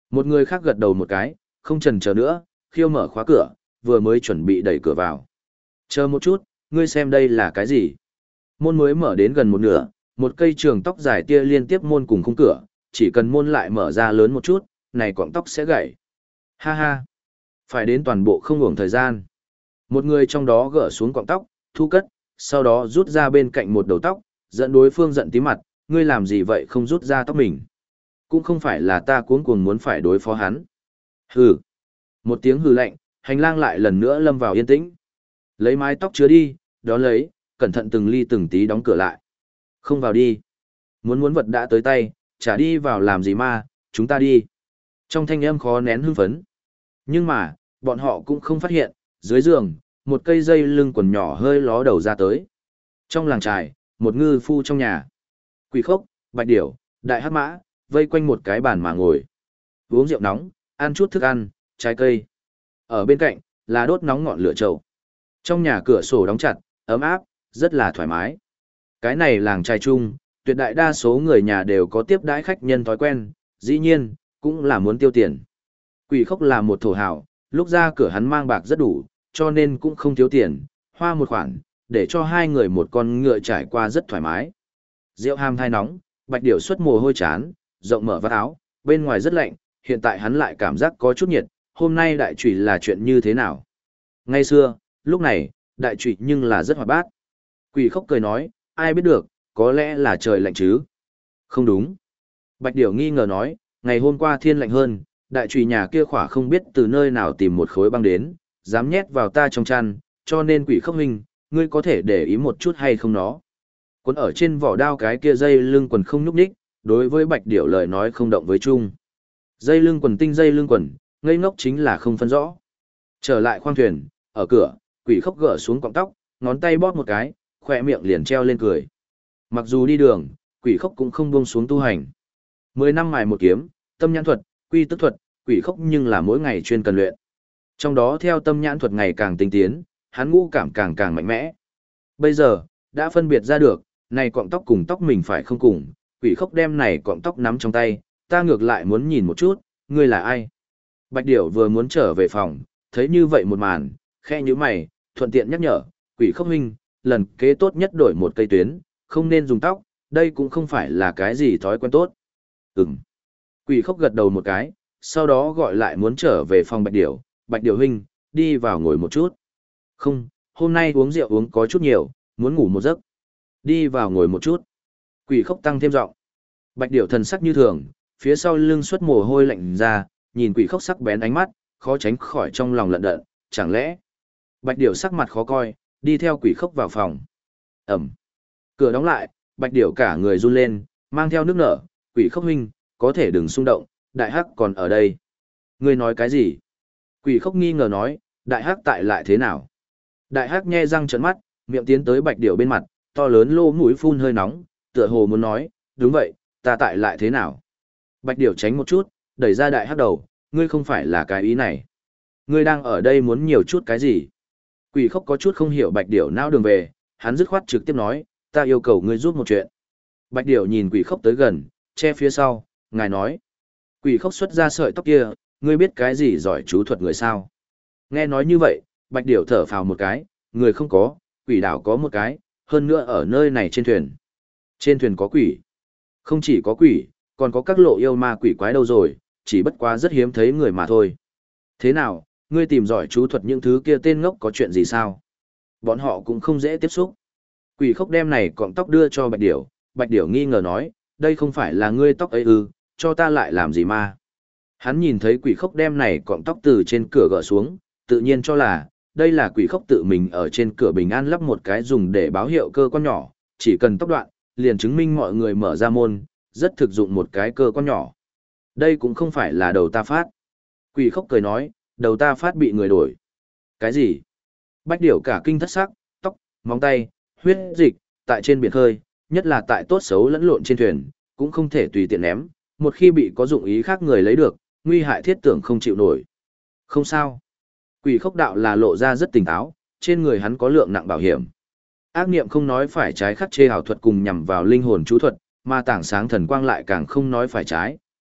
Một người khác gật đầu một cái, không chần chờ nữa, khiêu mở khóa cửa, vừa mới chuẩn bị đẩy cửa vào. Chờ một chút, ngươi xem đây là cái gì? Môn mới mở đến gần một nửa, một cây trường tóc dài tia liên tiếp môn cùng khung cửa, chỉ cần môn lại mở ra lớn một chút, này quọng tóc sẽ gãy. Ha ha, phải đến toàn bộ không uổng thời gian. Một người trong đó gỡ xuống quọng tóc, thu cất, sau đó rút ra bên cạnh một đầu tóc, dẫn đối phương giận tí mặt, ngươi làm gì vậy không rút ra tóc mình. Cũng không phải là ta cuống cuồng muốn phải đối phó hắn. Hừ. Một tiếng hừ lạnh, hành lang lại lần nữa lâm vào yên tĩnh. Lấy mái tóc chứa đi, đó lấy, cẩn thận từng ly từng tí đóng cửa lại. Không vào đi. Muốn vật đã tới tay, chả đi vào làm gì mà, chúng ta đi. Trong thanh âm khó nén hưng phấn. Nhưng mà, bọn họ cũng không phát hiện, dưới giường, một cây dây lưng quần nhỏ hơi ló đầu ra tới. Trong làng trài, một ngư phu trong nhà. Quỷ khốc, bạch điểu, đại hắc mã, vây quanh một cái bàn mà ngồi. Uống rượu nóng, ăn chút thức ăn, trái cây. Ở bên cạnh, là đốt nóng ngọn lửa trầu. Trong nhà cửa sổ đóng chặt, ấm áp, rất là thoải mái. Cái này làng trài chung, tuyệt đại đa số người nhà đều có tiếp đãi khách nhân thói quen, dĩ nhiên, cũng là muốn tiêu tiền. Quỷ khốc là một thổ hào, lúc ra cửa hắn mang bạc rất đủ, cho nên cũng không thiếu tiền, hoa một khoản, để cho hai người một con ngựa trải qua rất thoải mái. Rượu ham thai nóng, bạch điểu xuất mồ hôi chán, rộng mở vắt áo, bên ngoài rất lạnh, hiện tại hắn lại cảm giác có chút nhiệt, hôm nay đại trụy là chuyện như thế nào? Ngay xưa, lúc này, đại trụy nhưng là rất hoạt bát. Quỷ khốc cười nói, ai biết được, có lẽ là trời lạnh chứ? Không đúng. Bạch điểu nghi ngờ nói, ngày hôm qua thiên lạnh hơn, đại trùy nhà kia khỏa không biết từ nơi nào tìm một khối băng đến, dám nhét vào ta trong chăn, cho nên quỷ khốc huynh, ngươi có thể để ý một chút hay không nó. Quấn ở trên vỏ đao cái kia dây lưng quần không nhúc nhích, đối với bạch điểu lời nói không động với chung. Dây lưng quần tinh dây lưng quần, ngây ngốc chính là không phân rõ. Trở lại khoang thuyền, ở cửa, quỷ khốc gỡ xuống cọng tóc, ngón tay bóp một cái, khỏe miệng liền treo lên cười. Mặc dù đi đường, quỷ khốc cũng không buông xuống tu hành. 10 năm mài một kiếm, tâm nhãn thuật, quy tức thuật, quỷ khốc nhưng là mỗi ngày chuyên cần luyện. Trong đó theo tâm nhãn thuật ngày càng tinh tiến, hắn ngũ cảm càng càng mạnh mẽ. Bây giờ, đã phân biệt ra được, này cọng tóc cùng tóc mình phải không cùng, quỷ khốc đem này cọng tóc nắm trong tay, ta ngược lại muốn nhìn một chút, ngươi là ai? Bạch điểu vừa muốn trở về phòng, thấy như vậy một màn, khe như mày, thuận tiện nhắc nhở, quỷ khốc huynh, lần kế tốt nhất đổi một cây tuyến, không nên dùng tóc, đây cũng không phải là cái gì thói quen tốt. Ừm. Quỷ khốc gật đầu một cái, sau đó gọi lại muốn trở về phòng bạch điểu huynh, đi vào ngồi một chút. Không, hôm nay uống rượu uống có chút nhiều, muốn ngủ một giấc. Đi vào ngồi một chút. Quỷ khốc tăng thêm giọng. Bạch điểu thần sắc như thường, phía sau lưng xuất mồ hôi lạnh ra, nhìn quỷ khốc sắc bén ánh mắt, khó tránh khỏi trong lòng lận đận, chẳng lẽ. Bạch điểu sắc mặt khó coi, đi theo quỷ khốc vào phòng. Ẩm. Cửa đóng lại, bạch điểu cả người run lên, mang theo nước nở, quỷ khốc huynh, có thể đừng xung động, đại hắc còn ở đây. Ngươi nói cái gì? Quỷ khốc nghi ngờ nói, đại hắc tại lại thế nào? Đại hắc nhe răng trợn mắt, miệng tiến tới bạch điểu bên mặt, to lớn lô mũi phun hơi nóng, tựa hồ muốn nói, đúng vậy, ta tại lại thế nào? Bạch điểu tránh một chút, đẩy ra đại hắc đầu, ngươi không phải là cái ý này. Ngươi đang ở đây muốn nhiều chút cái gì? Quỷ khốc có chút không hiểu bạch điểu não đường về, hắn dứt khoát trực tiếp nói, ta yêu cầu ngươi giúp một chuyện. Bạch điểu nhìn quỷ khốc tới gần, che phía sau, ngài nói. Quỷ khốc xuất ra sợi tóc kia, ngươi biết cái gì giỏi chú thuật người sao? Nghe nói như vậy, bạch điểu thở phào một cái, người không có, quỷ đảo có một cái, hơn nữa ở nơi này trên thuyền. Trên thuyền có quỷ. Không chỉ có quỷ, còn có các lộ yêu ma quỷ quái đâu rồi, chỉ bất quá rất hiếm thấy người mà thôi. Thế nào, ngươi tìm giỏi chú thuật những thứ kia tên ngốc có chuyện gì sao? Bọn họ cũng không dễ tiếp xúc. Quỷ khốc đem này cọng tóc đưa cho bạch điểu nghi ngờ nói, đây không phải là ngươi tóc ấy ư, cho ta lại làm gì mà. Hắn nhìn thấy quỷ khốc đem này cọng tóc từ trên cửa gỡ xuống, tự nhiên cho là, đây là quỷ khốc tự mình ở trên cửa bình an lắp một cái dùng để báo hiệu cơ quan nhỏ, chỉ cần tóc đoạn, liền chứng minh mọi người mở ra môn, rất thực dụng một cái cơ quan nhỏ. Đây cũng không phải là đầu ta phát. Quỷ khốc cười nói, đầu ta phát bị người đổi. Cái gì? Bách điểu cả kinh thất sắc, tóc, móng tay, huyết dịch, tại trên biển khơi, nhất là tại tốt xấu lẫn lộn trên thuyền, cũng không thể tùy tiện ném, một khi bị có dụng ý khác người lấy được, nguy hại thiết tưởng không chịu nổi. Không sao. Quỷ khốc đạo là lộ ra rất tỉnh táo, trên người hắn có lượng nặng bảo hiểm. Ác niệm không nói phải trái khắc chê ảo thuật cùng nhằm vào linh hồn chú thuật, mà tảng sáng thần quang lại càng không nói phải trái,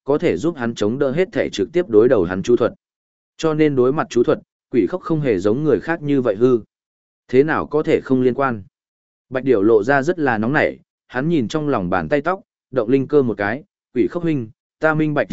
có thể giúp hắn chống đỡ hết thể trực tiếp đối đầu hắn chú thuật. Cho nên đối mặt chú thuật, quỷ khốc không hề giống người khác như vậy hư. Thế nào có thể không liên quan? Bạch Điểu lộ ra rất là nóng nảy, hắn nhìn trong lòng bàn tay tóc, động linh cơ một cái, quỷ khốc huynh, ta minh bạch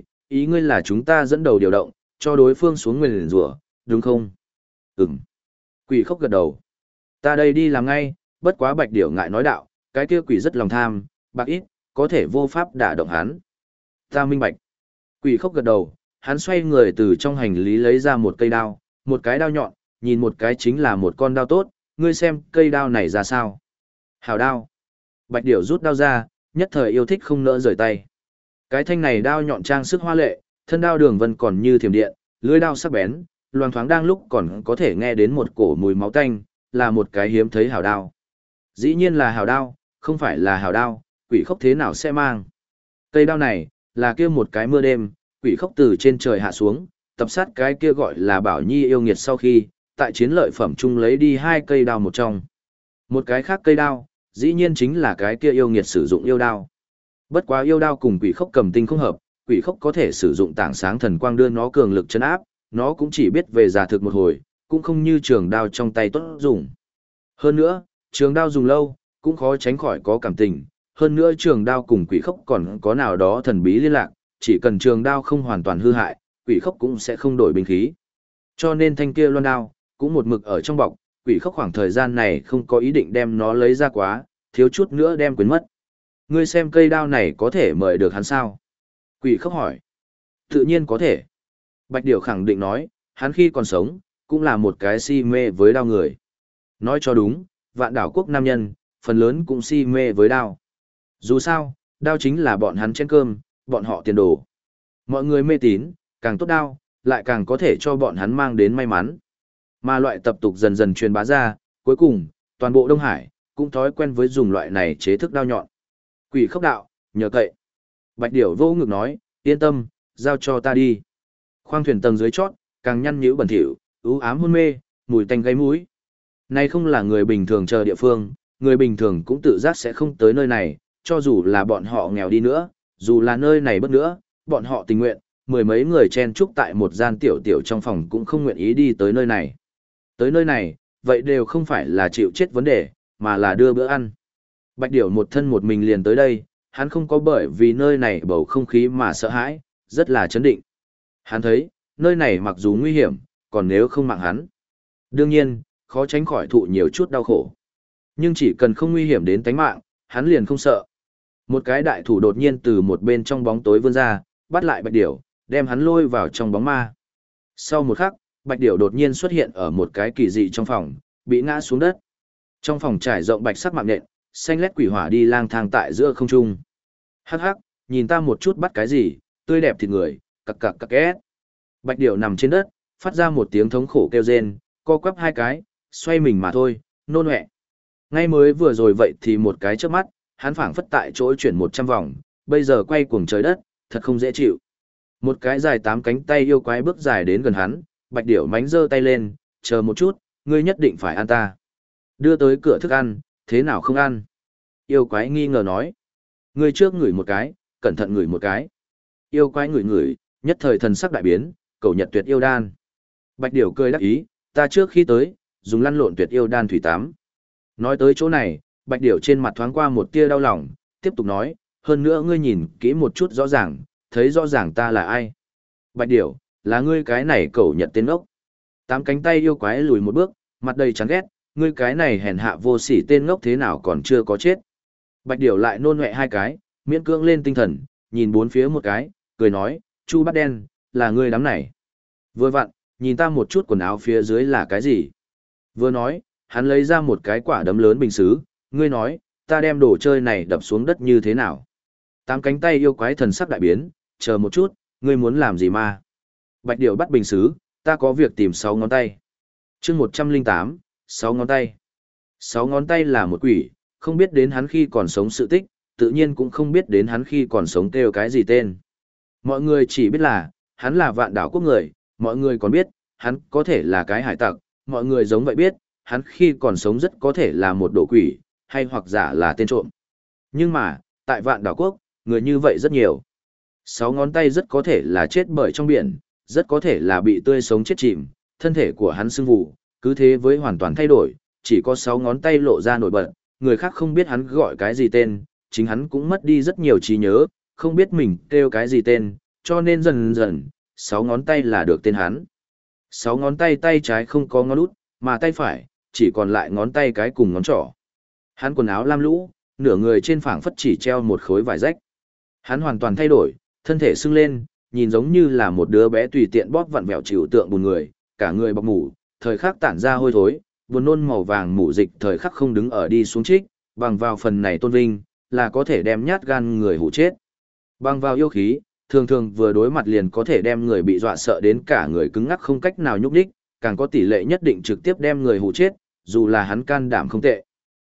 ý ngươi là chúng ta dẫn đầu điều động, cho đối phương xuống nguyền rủa, đúng không? Ừm. Quỷ khốc gật đầu. Ta đây đi làm ngay, bất quá Bạch Điểu ngại nói đạo, cái kia quỷ rất lòng tham, bạc ít, có thể vô pháp đả động hắn. Ta minh bạch. Quỷ khốc gật đầu, hắn xoay người từ trong hành lý lấy ra một cây đao, một cái đao nhọn, nhìn một cái chính là một con đao tốt, ngươi xem cây đao này ra sao. Hảo đao. Bạch Điểu rút đao ra, nhất thời yêu thích không nỡ rời tay. Cái thanh này đao nhọn trang sức hoa lệ, thân đao đường vân còn như thiểm điện, lưỡi đao sắc bén, loang thoáng đang lúc còn có thể nghe đến một cổ mùi máu tanh, là một cái hiếm thấy hảo đao. Dĩ nhiên là hảo đao, không phải là hảo đao, quỷ khốc thế nào sẽ mang. Cây đao này, là kia một cái mưa đêm, quỷ khốc từ trên trời hạ xuống, tập sát cái kia gọi là Bảo Nhi yêu nghiệt sau khi, tại chiến lợi phẩm chung lấy đi 2 cây đao một trong. Một cái khác cây đao, dĩ nhiên chính là cái kia yêu nghiệt sử dụng yêu đao. Bất quá yêu đao cùng quỷ khốc cầm tinh không hợp, quỷ khốc có thể sử dụng tảng sáng thần quang đưa nó cường lực chấn áp, nó cũng chỉ biết về giả thực một hồi, cũng không như trường đao trong tay tốt dùng. Hơn nữa, trường đao dùng lâu, cũng khó tránh khỏi có cảm tình, hơn nữa trường đao cùng quỷ khốc còn có nào đó thần bí liên lạc, chỉ cần trường đao không hoàn toàn hư hại, quỷ khốc cũng sẽ không đổi binh khí. Cho nên thanh kia loan đao, cũng một mực ở trong bọc, quỷ khốc khoảng thời gian này không có ý định đem nó lấy ra quá, thiếu chút nữa đem quên mất. Ngươi xem cây đao này có thể mời được hắn sao? Quỷ khốc hỏi. Tự nhiên có thể. Bạch Điểu khẳng định nói, hắn khi còn sống, cũng là một cái si mê với đao người. Nói cho đúng, Vạn Đảo Quốc nam nhân, phần lớn cũng si mê với đao. Dù sao, đao chính là bọn hắn chén cơm, bọn họ tiền đồ. Mọi người mê tín, càng tốt đao, lại càng có thể cho bọn hắn mang đến may mắn. Mà loại tập tục dần dần truyền bá ra, cuối cùng, toàn bộ Đông Hải, cũng thói quen với dùng loại này chế thức đao nhọn. Quỷ khốc đạo, nhờ cậy. Bạch Điểu vô ngực nói, yên tâm, giao cho ta đi. Khoang thuyền tầng dưới chót, càng nhăn nhữ bẩn thỉu, ưu ám hôn mê, mùi tanh gây mũi. Này không là người bình thường chờ địa phương, người bình thường cũng tự giác sẽ không tới nơi này, cho dù là bọn họ nghèo đi nữa, dù là nơi này bất nữa, bọn họ tình nguyện, 10 mấy người chen chúc tại một gian tiểu tiểu trong phòng cũng không nguyện ý đi tới nơi này. Tới nơi này, vậy đều không phải là chịu chết vấn đề, mà là đưa bữa ăn. Bạch Điểu một thân một mình liền tới đây, hắn không có bởi vì nơi này bầu không khí mà sợ hãi, rất là chấn định. Hắn thấy, nơi này mặc dù nguy hiểm, còn nếu không mạng hắn. Đương nhiên, khó tránh khỏi thụ nhiều chút đau khổ. Nhưng chỉ cần không nguy hiểm đến tánh mạng, hắn liền không sợ. Một cái đại thủ đột nhiên từ một bên trong bóng tối vươn ra, bắt lại Bạch Điểu, đem hắn lôi vào trong bóng ma. Sau một khắc, Bạch Điểu đột nhiên xuất hiện ở một cái kỳ dị trong phòng, bị ngã xuống đất. Trong phòng trải rộng bạch sắc mạng nện, xanh lét quỷ hỏa đi lang thang tại giữa không trung. Hắc hắc, nhìn ta một chút bắt cái gì, tươi đẹp thịt người, cặc cặc cặc két. Bạch Điểu nằm trên đất, phát ra một tiếng thống khổ kêu rên, co quắp 2 cái, xoay mình mà thôi, nôn ọe. Ngay mới vừa rồi vậy thì một cái chớp mắt, hắn phảng phất tại chỗ chuyển 100 vòng, bây giờ quay cuồng trời đất, thật không dễ chịu. Một cái dài 8 cánh tay yêu quái bước dài đến gần hắn, Bạch Điểu mánh giơ tay lên, chờ một chút, ngươi nhất định phải ăn ta. Đưa tới cửa thức ăn, thế nào không ăn? Yêu quái nghi ngờ nói. Ngươi trước ngửi một cái, cẩn thận ngửi một cái. Yêu quái ngửi ngửi, nhất thời thần sắc đại biến, cầu nhật tuyệt yêu đan. Bạch Điểu cười đắc ý, ta trước khi tới, dùng lăn lộn tuyệt yêu đan thủy tám. Nói tới chỗ này, Bạch Điểu trên mặt thoáng qua một tia đau lòng, tiếp tục nói, hơn nữa ngươi nhìn kỹ một chút rõ ràng, thấy rõ ràng ta là ai. Bạch Điểu, là ngươi cái này cẩu nhật tên ngốc. 8 cánh tay yêu quái lùi một bước, mặt đầy chán ghét, ngươi cái này hèn hạ vô sỉ tên ngốc thế nào còn chưa có chết. Bạch Điểu lại nôn ọe 2 cái, miễn cưỡng lên tinh thần, nhìn bốn phía một cái, cười nói, Chu Bát Đen, là ngươi đám này. Vừa vặn, nhìn ta một chút quần áo phía dưới là cái gì. Vừa nói, hắn lấy ra một cái quả đấm lớn bình xứ, ngươi nói, ta đem đồ chơi này đập xuống đất như thế nào. 8 cánh tay yêu quái thần sắc đại biến, chờ một chút, ngươi muốn làm gì mà. Bạch Điểu bắt bình xứ, ta có việc tìm 6 ngón tay. chương 108, 6 ngón tay. 6 ngón tay là một quỷ, không biết đến hắn khi còn sống sự tích, tự nhiên cũng không biết đến hắn khi còn sống kêu cái gì tên. Mọi người chỉ biết là, hắn là Vạn Đảo Quốc người, mọi người còn biết, hắn có thể là cái hải tặc, mọi người giống vậy biết, hắn khi còn sống rất có thể là một đồ quỷ, hay hoặc giả là tên trộm. Nhưng mà, tại Vạn Đảo Quốc, người như vậy rất nhiều. 6 ngón tay rất có thể là chết bởi trong biển, rất có thể là bị tươi sống chết chìm, thân thể của hắn sưng vù, cứ thế với hoàn toàn thay đổi, chỉ có 6 ngón tay lộ ra nổi bật, người khác không biết hắn gọi cái gì tên, chính hắn cũng mất đi rất nhiều trí nhớ, không biết mình kêu cái gì tên, cho nên dần dần, 6 ngón tay là được tên hắn. 6 ngón tay tay trái không có ngón út, mà tay phải, chỉ còn lại ngón tay cái cùng ngón trỏ. Hắn quần áo lam lũ, nửa người trên phảng phất chỉ treo một khối vải rách. Hắn hoàn toàn thay đổi, thân thể sưng lên, nhìn giống như là một đứa bé tùy tiện bóp vặn vẹo chịu tượng buồn người, cả người bọc mủ, thời khắc tản ra hôi thối, buồn nôn màu vàng mủ dịch thời khắc không đứng ở đi xuống trích, bằng vào phần này tôn vinh, là có thể đem nhát gan người hủ chết. Bằng vào yêu khí, thường thường vừa đối mặt liền có thể đem người bị dọa sợ đến cả người cứng ngắc không cách nào nhúc nhích, càng có tỷ lệ nhất định trực tiếp đem người hủ chết, dù là hắn can đảm không tệ.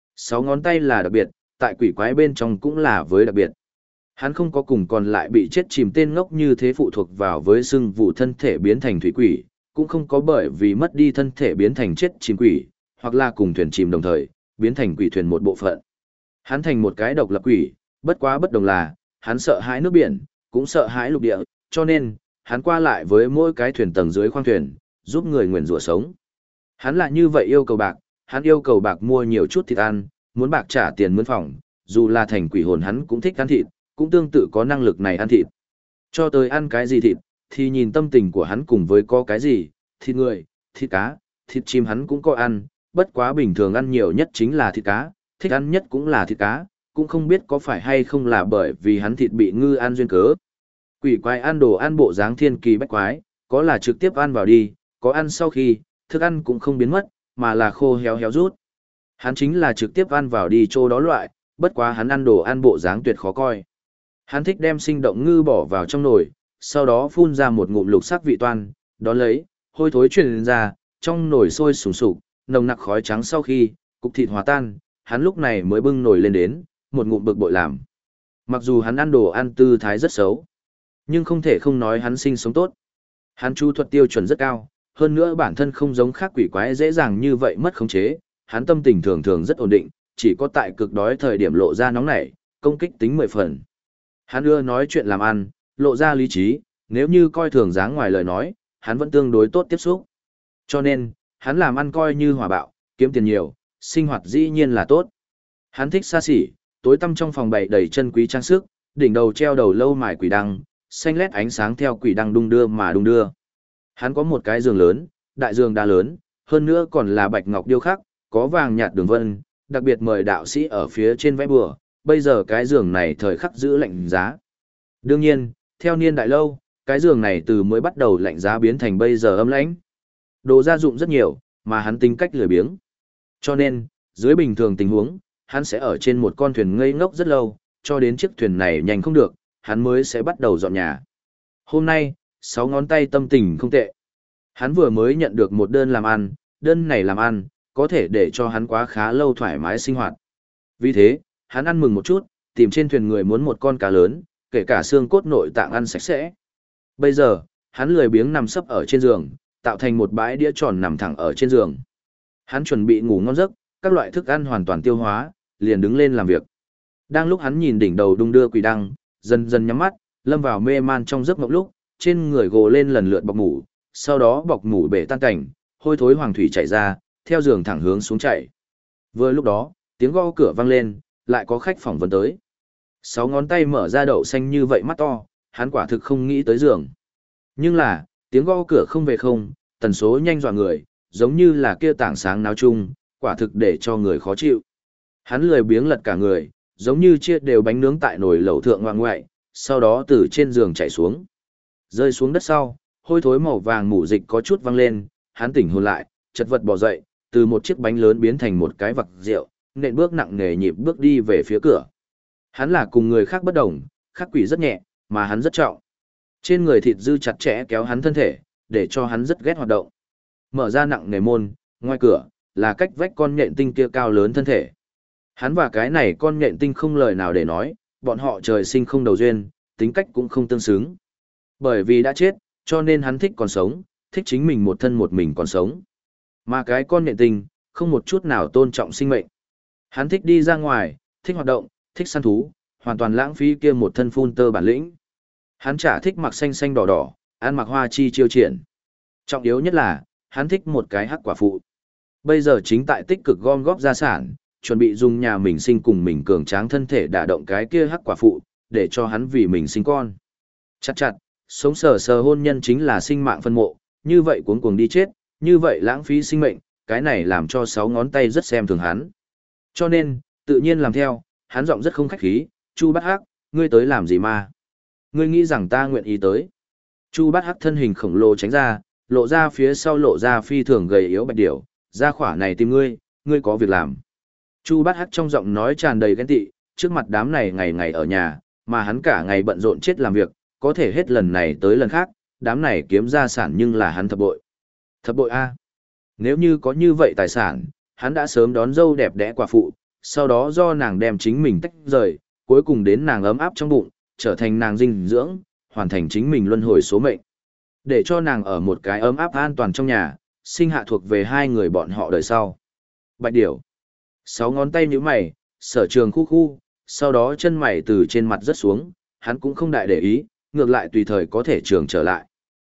6 ngón tay là đặc biệt, tại quỷ quái bên trong cũng là với đặc biệt. Hắn không có cùng còn lại bị chết chìm tên ngốc như thế phụ thuộc vào với xương vụ thân thể biến thành thủy quỷ, cũng không có bởi vì mất đi thân thể biến thành chết chìm quỷ, hoặc là cùng thuyền chìm đồng thời, biến thành quỷ thuyền một bộ phận. Hắn thành một cái độc lập quỷ, bất quá bất đồng là, hắn sợ hãi nước biển, cũng sợ hãi lục địa, cho nên, hắn qua lại với mỗi cái thuyền tầng dưới khoang thuyền, giúp người nguyền rủa sống. Hắn là như vậy yêu cầu bạc, hắn yêu cầu bạc mua nhiều chút thịt ăn, muốn bạc trả tiền mướn phòng, dù là thành quỷ hồn hắn cũng thích ăn thịt, cũng tương tự có năng lực này ăn thịt. Cho tới ăn cái gì thịt, thì nhìn tâm tình của hắn cùng với có cái gì, thịt người, thịt cá, thịt chim hắn cũng có ăn, bất quá bình thường ăn nhiều nhất chính là thịt cá, thích ăn nhất cũng là thịt cá, cũng không biết có phải hay không là bởi vì hắn thịt bị ngư ăn duyên cớ. Quỷ quái ăn đồ ăn bộ dáng thiên kỳ bách quái, có là trực tiếp ăn vào đi, có ăn sau khi, thức ăn cũng không biến mất, mà là khô héo héo rút. Hắn chính là trực tiếp ăn vào đi chỗ đó loại, bất quá hắn ăn đồ ăn bộ dáng tuyệt khó coi. Hắn thích đem sinh động ngư bỏ vào trong nồi, sau đó phun ra một ngụm lục sắc vị toan, đón lấy, hôi thối truyền ra, trong nồi sôi sùng sục, nồng nặc khói trắng sau khi, cục thịt hòa tan, hắn lúc này mới bưng nồi lên đến, một ngụm bực bội làm. Mặc dù hắn ăn đồ ăn tư thái rất xấu, nhưng không thể không nói hắn sinh sống tốt. Hắn chu thuật tiêu chuẩn rất cao, hơn nữa bản thân không giống khác quỷ quái dễ dàng như vậy mất khống chế, hắn tâm tình thường thường rất ổn định, chỉ có tại cực đói thời điểm lộ ra nóng nảy, công kích tính 10 phần. Hắn ưa nói chuyện làm ăn, lộ ra lý trí, nếu như coi thường dáng ngoài lời nói, hắn vẫn tương đối tốt tiếp xúc. Cho nên, hắn làm ăn coi như hòa bạo, kiếm tiền nhiều, sinh hoạt dĩ nhiên là tốt. Hắn thích xa xỉ, tối tăm trong phòng bày đầy chân quý trang sức, đỉnh đầu treo đầu lâu mài quỷ đăng, xanh lét ánh sáng theo quỷ đăng đung đưa mà đung đưa. Hắn có một cái giường lớn, đại giường đá lớn, hơn nữa còn là bạch ngọc điêu khắc, có vàng nhạt đường vân, đặc biệt mời đạo sĩ ở phía trên vẽ bùa, bây giờ cái giường này thời khắc giữ lạnh giá. Đương nhiên, theo niên đại lâu, cái giường này từ mới bắt đầu lạnh giá biến thành bây giờ ấm lãnh. Đồ gia dụng rất nhiều, mà hắn tính cách lười biếng. Cho nên, dưới bình thường tình huống, hắn sẽ ở trên một con thuyền ngây ngốc rất lâu, cho đến chiếc thuyền này nhanh không được, hắn mới sẽ bắt đầu dọn nhà. Hôm nay, 6 ngón tay tâm tình không tệ. Hắn vừa mới nhận được một đơn làm ăn, đơn này làm ăn, có thể để cho hắn quá khá lâu thoải mái sinh hoạt. Vì thế, hắn ăn mừng một chút, tìm trên thuyền người muốn một con cá lớn, kể cả xương cốt nội tạng ăn sạch sẽ. Bây giờ, hắn lười biếng nằm sấp ở trên giường, tạo thành một bãi đĩa tròn nằm thẳng ở trên giường. Hắn chuẩn bị ngủ ngon giấc, các loại thức ăn hoàn toàn tiêu hóa, liền đứng lên làm việc. Đang lúc hắn nhìn đỉnh đầu đung đưa quỷ đăng, dần dần nhắm mắt, lâm vào mê man trong giấc mộng lúc, trên người gồ lên lần lượt bọc mủ, sau đó bọc mủ bể tan cảnh, hôi thối hoàng thủy chảy ra, theo giường thẳng hướng xuống chảy. Vừa lúc đó, tiếng gõ cửa vang lên, lại có khách phỏng vấn tới. 6 ngón tay mở ra đậu xanh như vậy mắt to, hắn quả thực không nghĩ tới giường. Nhưng là, tiếng gõ cửa không về không, tần số nhanh dọa người, giống như là kia tảng sáng náo chung, quả thực để cho người khó chịu. Hắn lười biếng lật cả người, giống như chia đều bánh nướng tại nồi lẩu thượng ngoại ngoại, sau đó từ trên giường chạy xuống. Rơi xuống đất sau, hôi thối màu vàng mủ dịch có chút văng lên, hắn tỉnh hồn lại, chật vật bò dậy, từ một chiếc bánh lớn biến thành một cái vặc rượu, nện bước nặng nề nhịp bước đi về phía cửa. Hắn là cùng người khác bất đồng, khác quỷ rất nhẹ, mà hắn rất trọng. Trên người thịt dư chặt chẽ kéo hắn thân thể, để cho hắn rất ghét hoạt động. Mở ra nặng nề môn, ngoài cửa, là cách vách con nhện tinh kia cao lớn thân thể. Hắn và cái này con nhện tinh không lời nào để nói, bọn họ trời sinh không đầu duyên, tính cách cũng không tương xứng. Bởi vì đã chết, cho nên hắn thích còn sống, thích chính mình một thân một mình còn sống. Mà cái con nhện tinh, không một chút nào tôn trọng sinh mệnh. Hắn thích đi ra ngoài, thích hoạt động, thích săn thú, hoàn toàn lãng phí kia một thân phun tơ bản lĩnh. Hắn chả thích mặc xanh xanh đỏ đỏ, ăn mặc hoa chi chiêu triển. Trọng yếu nhất là, hắn thích một cái hắc quả phụ. Bây giờ chính tại tích cực gom góp gia sản, chuẩn bị dùng nhà mình sinh cùng mình cường tráng thân thể đả động cái kia hắc quả phụ, để cho hắn vì mình sinh con. Chặt chặt, sống sờ sờ hôn nhân chính là sinh mạng phân mộ, như vậy cuống cuồng đi chết, như vậy lãng phí sinh mệnh, cái này làm cho 6 ngón tay rất xem thường hắn. Cho nên, tự nhiên làm theo, hắn giọng rất không khách khí, Chu Bát Hắc, ngươi tới làm gì mà? Ngươi nghĩ rằng ta nguyện ý tới? Chu Bát Hắc thân hình khổng lồ tránh ra, lộ ra phía sau lộ ra phi thường gầy yếu bạch điểu, ra khỏa này tìm ngươi, ngươi có việc làm. Chu Bát Hắc trong giọng nói tràn đầy ghen tị, trước mặt đám này ngày ngày ở nhà, mà hắn cả ngày bận rộn chết làm việc, có thể hết lần này tới lần khác, đám này kiếm gia sản nhưng là hắn thập bội. Thập bội A. Nếu như có như vậy tài sản, hắn đã sớm đón dâu đẹp đẽ quả phụ, sau đó do nàng đem chính mình tách rời, cuối cùng đến nàng ấm áp trong bụng, trở thành nàng dinh dưỡng, hoàn thành chính mình luân hồi số mệnh. Để cho nàng ở một cái ấm áp an toàn trong nhà, sinh hạ thuộc về hai người bọn họ đời sau. Bạch điểu. 6 ngón tay nhíu mày, Sở Trường khu khu, sau đó chân mày từ trên mặt rớt xuống, hắn cũng không đại để ý, ngược lại tùy thời có thể trường trở lại.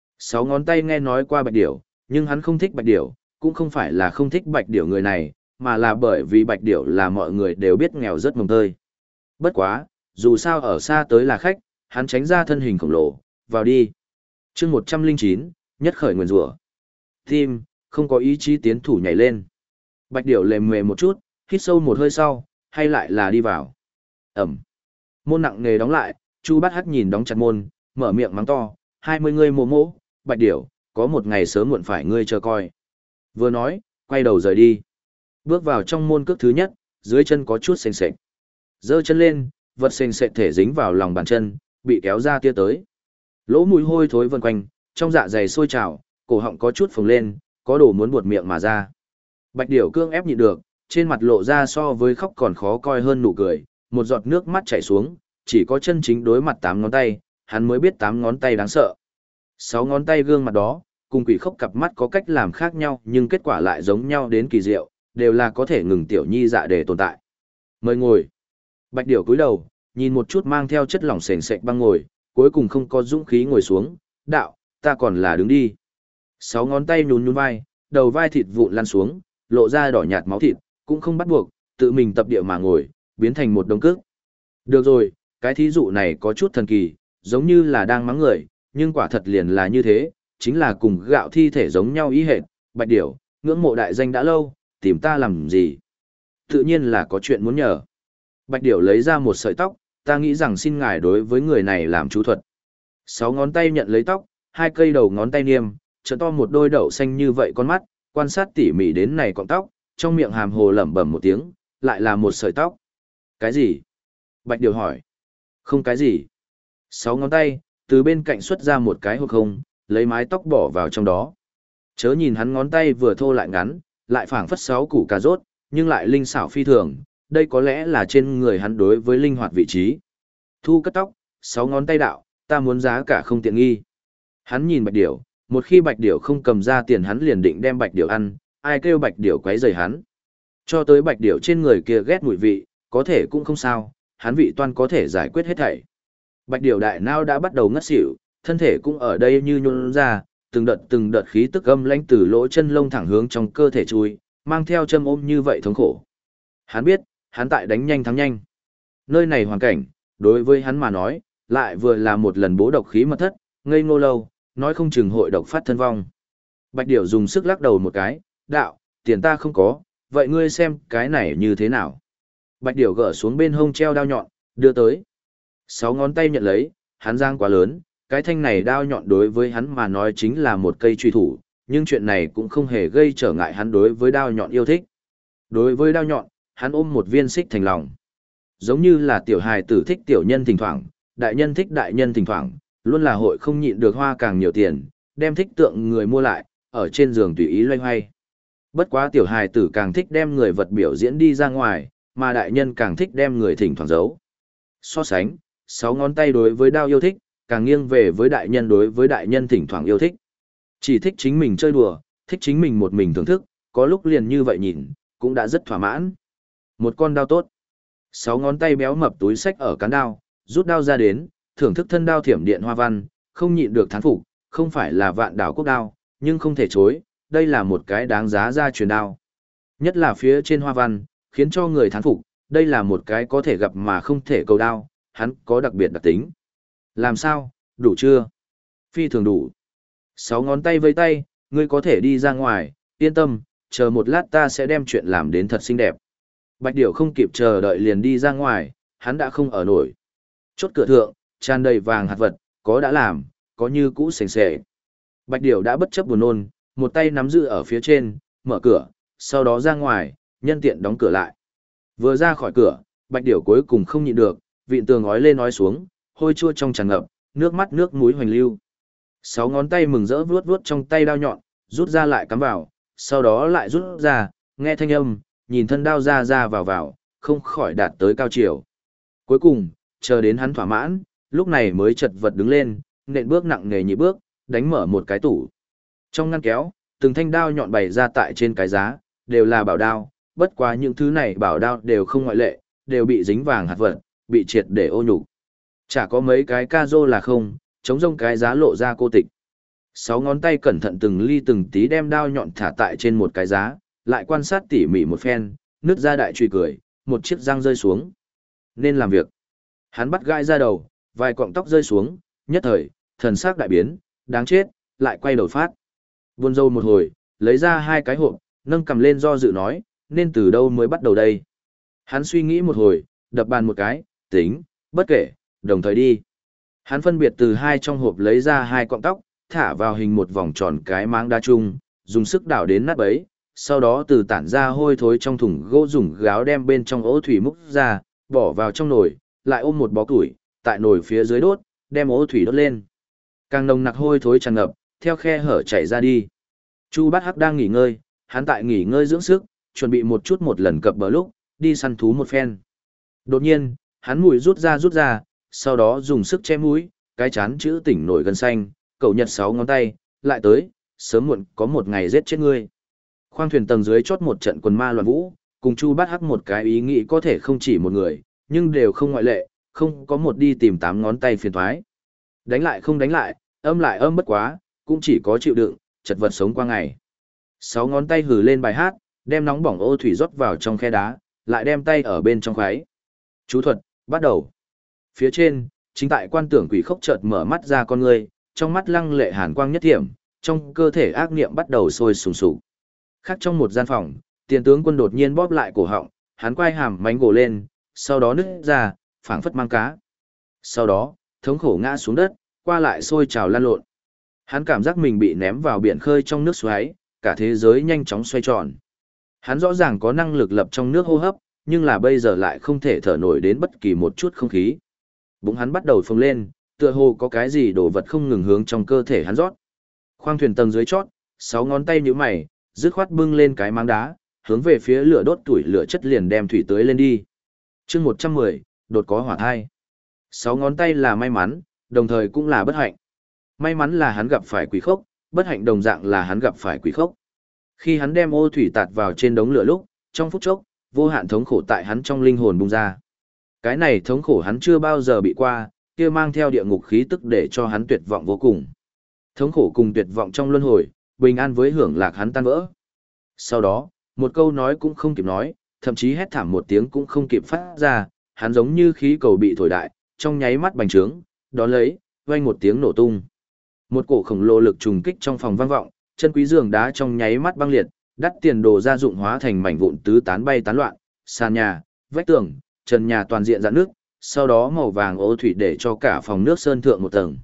6 ngón tay nghe nói qua bạch điểu, nhưng hắn không thích bạch điểu, cũng không phải là không thích bạch điểu người này, mà là bởi vì bạch điểu là mọi người đều biết nghèo rất mồng tơi. Bất quá, dù sao ở xa tới là khách, hắn tránh ra thân hình khổng lồ, vào đi. chương 109, nhất khởi nguyền rủa. Tim, không có ý chí tiến thủ nhảy lên. Bạch điểu lềm mề một chút, hít sâu một hơi sau, hay lại là đi vào. Ẩm. Môn nặng nề đóng lại, Chu Bát Hắc nhìn đóng chặt môn, mở miệng mắng to, 20 ngươi mồ mỗ, bạch điểu, có một ngày sớm muộn phải ngươi chờ coi. Vừa nói, quay đầu rời đi. Bước vào trong môn cước thứ nhất, dưới chân có chút sền sệt. Giơ chân lên, vật sền sệt thể dính vào lòng bàn chân, bị kéo ra tia tới. Lỗ mũi hôi thối vần quanh, trong dạ dày sôi trào, cổ họng có chút phồng lên, có đồ muốn buột miệng mà ra. Bạch điểu cương ép nhịn được, trên mặt lộ ra so với khóc còn khó coi hơn nụ cười, một giọt nước mắt chảy xuống, chỉ có chân chính đối mặt 8 ngón tay, hắn mới biết 8 ngón tay đáng sợ. 6 ngón tay gương mặt đó, cùng quỷ khốc cặp mắt có cách làm khác nhau nhưng kết quả lại giống nhau đến kỳ diệu, đều là có thể ngừng tiểu nhi dạ để tồn tại. Mời ngồi. Bạch điểu cúi đầu, nhìn một chút mang theo chất lỏng sền sệt băng ngồi, cuối cùng không có dũng khí ngồi xuống, đạo, ta còn là đứng đi. 6 ngón tay nhún nhún vai, đầu vai thịt vụn lăn xuống, lộ ra đỏ nhạt máu thịt, cũng không bắt buộc, tự mình tập địa mà ngồi, biến thành một đống cước. Được rồi, cái thí dụ này có chút thần kỳ, giống như là đang mắng người, nhưng quả thật liền là như thế, chính là cùng gạo thi thể giống nhau ý hệt, bạch điểu, ngưỡng mộ đại danh đã lâu, tìm ta làm gì? Tự nhiên là có chuyện muốn nhờ. Bạch điểu lấy ra một sợi tóc, ta nghĩ rằng xin ngài đối với người này làm chú thuật. 6 ngón tay nhận lấy tóc, 2 cây đầu ngón tay niêm, trợn to một đôi đậu xanh như vậy con mắt, quan sát tỉ mỉ đến này cọng tóc, trong miệng hàm hồ lẩm bẩm một tiếng, lại là một sợi tóc. Cái gì? Bạch điểu hỏi. Không cái gì. 6 ngón tay, từ bên cạnh xuất ra một cái hộp không, lấy mái tóc bỏ vào trong đó. Chớ nhìn hắn ngón tay vừa thô lại ngắn, lại phảng phất 6 củ cà rốt, nhưng lại linh xảo phi thường, đây có lẽ là trên người hắn đối với linh hoạt vị trí. Thu cất tóc, 6 ngón tay đạo, ta muốn giá cả không tiện nghi. Hắn nhìn bạch điểu, một khi bạch điểu không cầm ra tiền hắn liền định đem bạch điểu ăn, ai kêu bạch điểu quấy rầy hắn. Cho tới bạch điểu trên người kia ghét mùi vị, có thể cũng không sao, hắn vị toan có thể giải quyết hết thảy. Bạch điểu đại nao đã bắt đầu ngất xỉu, thân thể cũng ở đây như nhún ra, từng đợt khí tức âm lãnh từ lỗ chân lông thẳng hướng trong cơ thể chui, mang theo châm ôm như vậy thống khổ. Hắn biết, hắn tại đánh nhanh thắng nhanh. Nơi này hoàn cảnh, đối với hắn mà nói, lại vừa là một lần bố độc khí mật thất, ngây ngô lâu, nói không chừng hội độc phát thân vong. Bạch điểu dùng sức lắc đầu một cái, đạo, tiền ta không có, vậy ngươi xem cái này như thế nào. Bạch điểu gỡ xuống bên hông treo đao nhọn, đưa tới. 6 ngón tay nhận lấy, hắn giang quá lớn, cái thanh này đao nhọn đối với hắn mà nói chính là một cây truy thủ, nhưng chuyện này cũng không hề gây trở ngại hắn đối với đao nhọn yêu thích. Đối với đao nhọn, hắn ôm một viên xích thành lòng. Giống như là tiểu hài tử thích tiểu nhân thỉnh thoảng, đại nhân thích đại nhân thỉnh thoảng, luôn là hội không nhịn được hoa càng nhiều tiền, đem thích tượng người mua lại, ở trên giường tùy ý loay hoay. Bất quá tiểu hài tử càng thích đem người vật biểu diễn đi ra ngoài, mà đại nhân càng thích đem người thỉnh thoảng giấu. So sánh, 6 ngón tay đối với đao yêu thích, càng nghiêng về với đại nhân đối với đại nhân thỉnh thoảng yêu thích. Chỉ thích chính mình chơi đùa, thích chính mình một mình thưởng thức, có lúc liền như vậy nhìn, cũng đã rất thỏa mãn. Một con đao tốt. 6 ngón tay béo mập túi xách ở cán đao, rút đao ra đến, thưởng thức thân đao thiểm điện hoa văn, không nhịn được thán phục, không phải là vạn đảo quốc đao, nhưng không thể chối, đây là một cái đáng giá gia truyền đao. Nhất là phía trên hoa văn, khiến cho người thán phục, đây là một cái có thể gặp mà không thể cầu đao, hắn có đặc biệt đặc tính. Làm sao, đủ chưa? Phi thường đủ. 6 ngón tay vây tay, ngươi có thể đi ra ngoài, yên tâm, chờ một lát ta sẽ đem chuyện làm đến thật xinh đẹp. Bạch Điểu không kịp chờ đợi liền đi ra ngoài, hắn đã không ở nổi. Chốt cửa thượng, tràn đầy vàng hạt vật, có đã làm, có như cũ sền sệ. Bạch Điểu đã bất chấp buồn nôn, một tay nắm giữ ở phía trên, mở cửa, sau đó ra ngoài, nhân tiện đóng cửa lại. Vừa ra khỏi cửa, Bạch Điểu cuối cùng không nhịn được, vịn tường ngói lên nói xuống, hôi chua trong tràn ngập, nước mắt nước mũi hoành lưu. 6 ngón tay mừng rỡ vuốt vuốt trong tay đao nhọn, rút ra lại cắm vào, sau đó lại rút ra, nghe thanh âm, nhìn thân đao ra ra vào, không khỏi đạt tới cao chiều. Cuối cùng, chờ đến hắn thỏa mãn, lúc này mới chật vật đứng lên, nện bước nặng nề nhị bước, đánh mở một cái tủ. Trong ngăn kéo, từng thanh đao nhọn bày ra tại trên cái giá, đều là bảo đao, bất quá những thứ này bảo đao đều không ngoại lệ, đều bị dính vàng hạt vật, bị triệt để ô nhục. Chả có mấy cái ca rô là không, chống rông cái giá lộ ra cô tịch. 6 ngón tay cẩn thận từng ly từng tí đem đao nhọn thả tại trên một cái giá, lại quan sát tỉ mỉ một phen, nứt ra đại chùy cười, một chiếc răng rơi xuống. Nên làm việc. Hắn bắt gai ra đầu, vài cọng tóc rơi xuống, nhất thời, thần sắc đại biến, đáng chết, lại quay đầu phát. Buôn râu một hồi, lấy ra 2 cái hộp, nâng cầm lên do dự nói, nên từ đâu mới bắt đầu đây. Hắn suy nghĩ một hồi, đập bàn một cái, tính, bất kể, đồng thời đi. Hắn phân biệt từ 2 trong hộp lấy ra 2 cọng tóc, thả vào hình một vòng tròn cái máng đá chung, dùng sức đảo đến nát bấy, sau đó từ tản ra hôi thối trong thùng gỗ dùng gáo đem bên trong ố thủy múc ra, bỏ vào trong nồi, lại ôm một bó củi, tại nồi phía dưới đốt, đem ố thủy đốt lên. Càng nồng nặc hôi thối tràn ngập, theo khe hở chảy ra đi. Chu Bát Hắc đang nghỉ ngơi, hắn tại nghỉ ngơi dưỡng sức, chuẩn bị một chút một lần cập bờ lúc, đi săn thú một phen. Đột nhiên, hắn mũi rút ra, sau đó dùng sức che mũi, cái chán chữ tỉnh nổi gân xanh, cậu nhật 6 ngón tay, lại tới, sớm muộn có một ngày giết chết ngươi. Khoang thuyền tầng dưới chót một trận quần ma loạn vũ, cùng Chu Bát Hắc một cái ý nghĩ có thể không chỉ một người, nhưng đều không ngoại lệ, không có một đi tìm 8 ngón tay phiền toái. Đánh lại không đánh lại, lại âm bất quá, cũng chỉ có chịu đựng, chật vật sống qua ngày. 6 ngón tay hừ lên bài hát, đem nóng bỏng ô thủy rót vào trong khe đá, lại đem tay ở bên trong khoái. Chú thuật, bắt đầu. Phía trên, chính tại quan tưởng quỷ khốc chợt mở mắt ra con ngươi, trong mắt lăng lệ hàn quang nhất thiểm, trong cơ thể ác niệm bắt đầu sôi sùng sục. Khác trong một gian phòng, tiền tướng quân đột nhiên bóp lại cổ họng, hắn quay hàm mánh gồ lên, sau đó nứt ra, phảng phất mang cá. Sau đó, thống khổ ngã xuống đất, qua lại sôi trào lan lộn. Hắn cảm giác mình bị ném vào biển khơi trong nước xoáy, cả thế giới nhanh chóng xoay tròn. Hắn rõ ràng có năng lực lập trong nước hô hấp, nhưng là bây giờ lại không thể thở nổi đến bất kỳ một chút không khí. Bụng hắn bắt đầu phồng lên, tựa hồ có cái gì đồ vật không ngừng hướng trong cơ thể hắn rót. Khoang thuyền tầng dưới chót, 6 ngón tay nhíu mày, dứt khoát bưng lên cái máng đá, hướng về phía lửa đốt tuổi lửa chất liền đem thủy tưới lên đi. Chương 110, đột có hỏa thai. 6 ngón tay là may mắn, đồng thời cũng là bất hạnh. May mắn là hắn gặp phải quỷ khốc, bất hạnh đồng dạng là hắn gặp phải quỷ khốc. Khi hắn đem ô thủy tạt vào trên đống lửa lúc, trong phút chốc, vô hạn thống khổ tại hắn trong linh hồn bung ra. Cái này thống khổ hắn chưa bao giờ bị qua, kia mang theo địa ngục khí tức để cho hắn tuyệt vọng vô cùng. Thống khổ cùng tuyệt vọng trong luân hồi, bình an với hưởng lạc hắn tan vỡ. Sau đó, một câu nói cũng không kịp nói, thậm chí hét thảm một tiếng cũng không kịp phát ra, hắn giống như khí cầu bị thổi đại, trong nháy mắt bành trướng, đón lấy, vang một tiếng nổ tung. Một cổ khổng lồ lực trùng kích trong phòng vang vọng, chân quý giường đá trong nháy mắt băng liệt, đắt tiền đồ gia dụng hóa thành mảnh vụn tứ tán bay tán loạn, sàn nhà, vách tường, trần nhà toàn diện rạn nước, sau đó màu vàng ô thủy để cho cả phòng nước sơn thượng một tầng.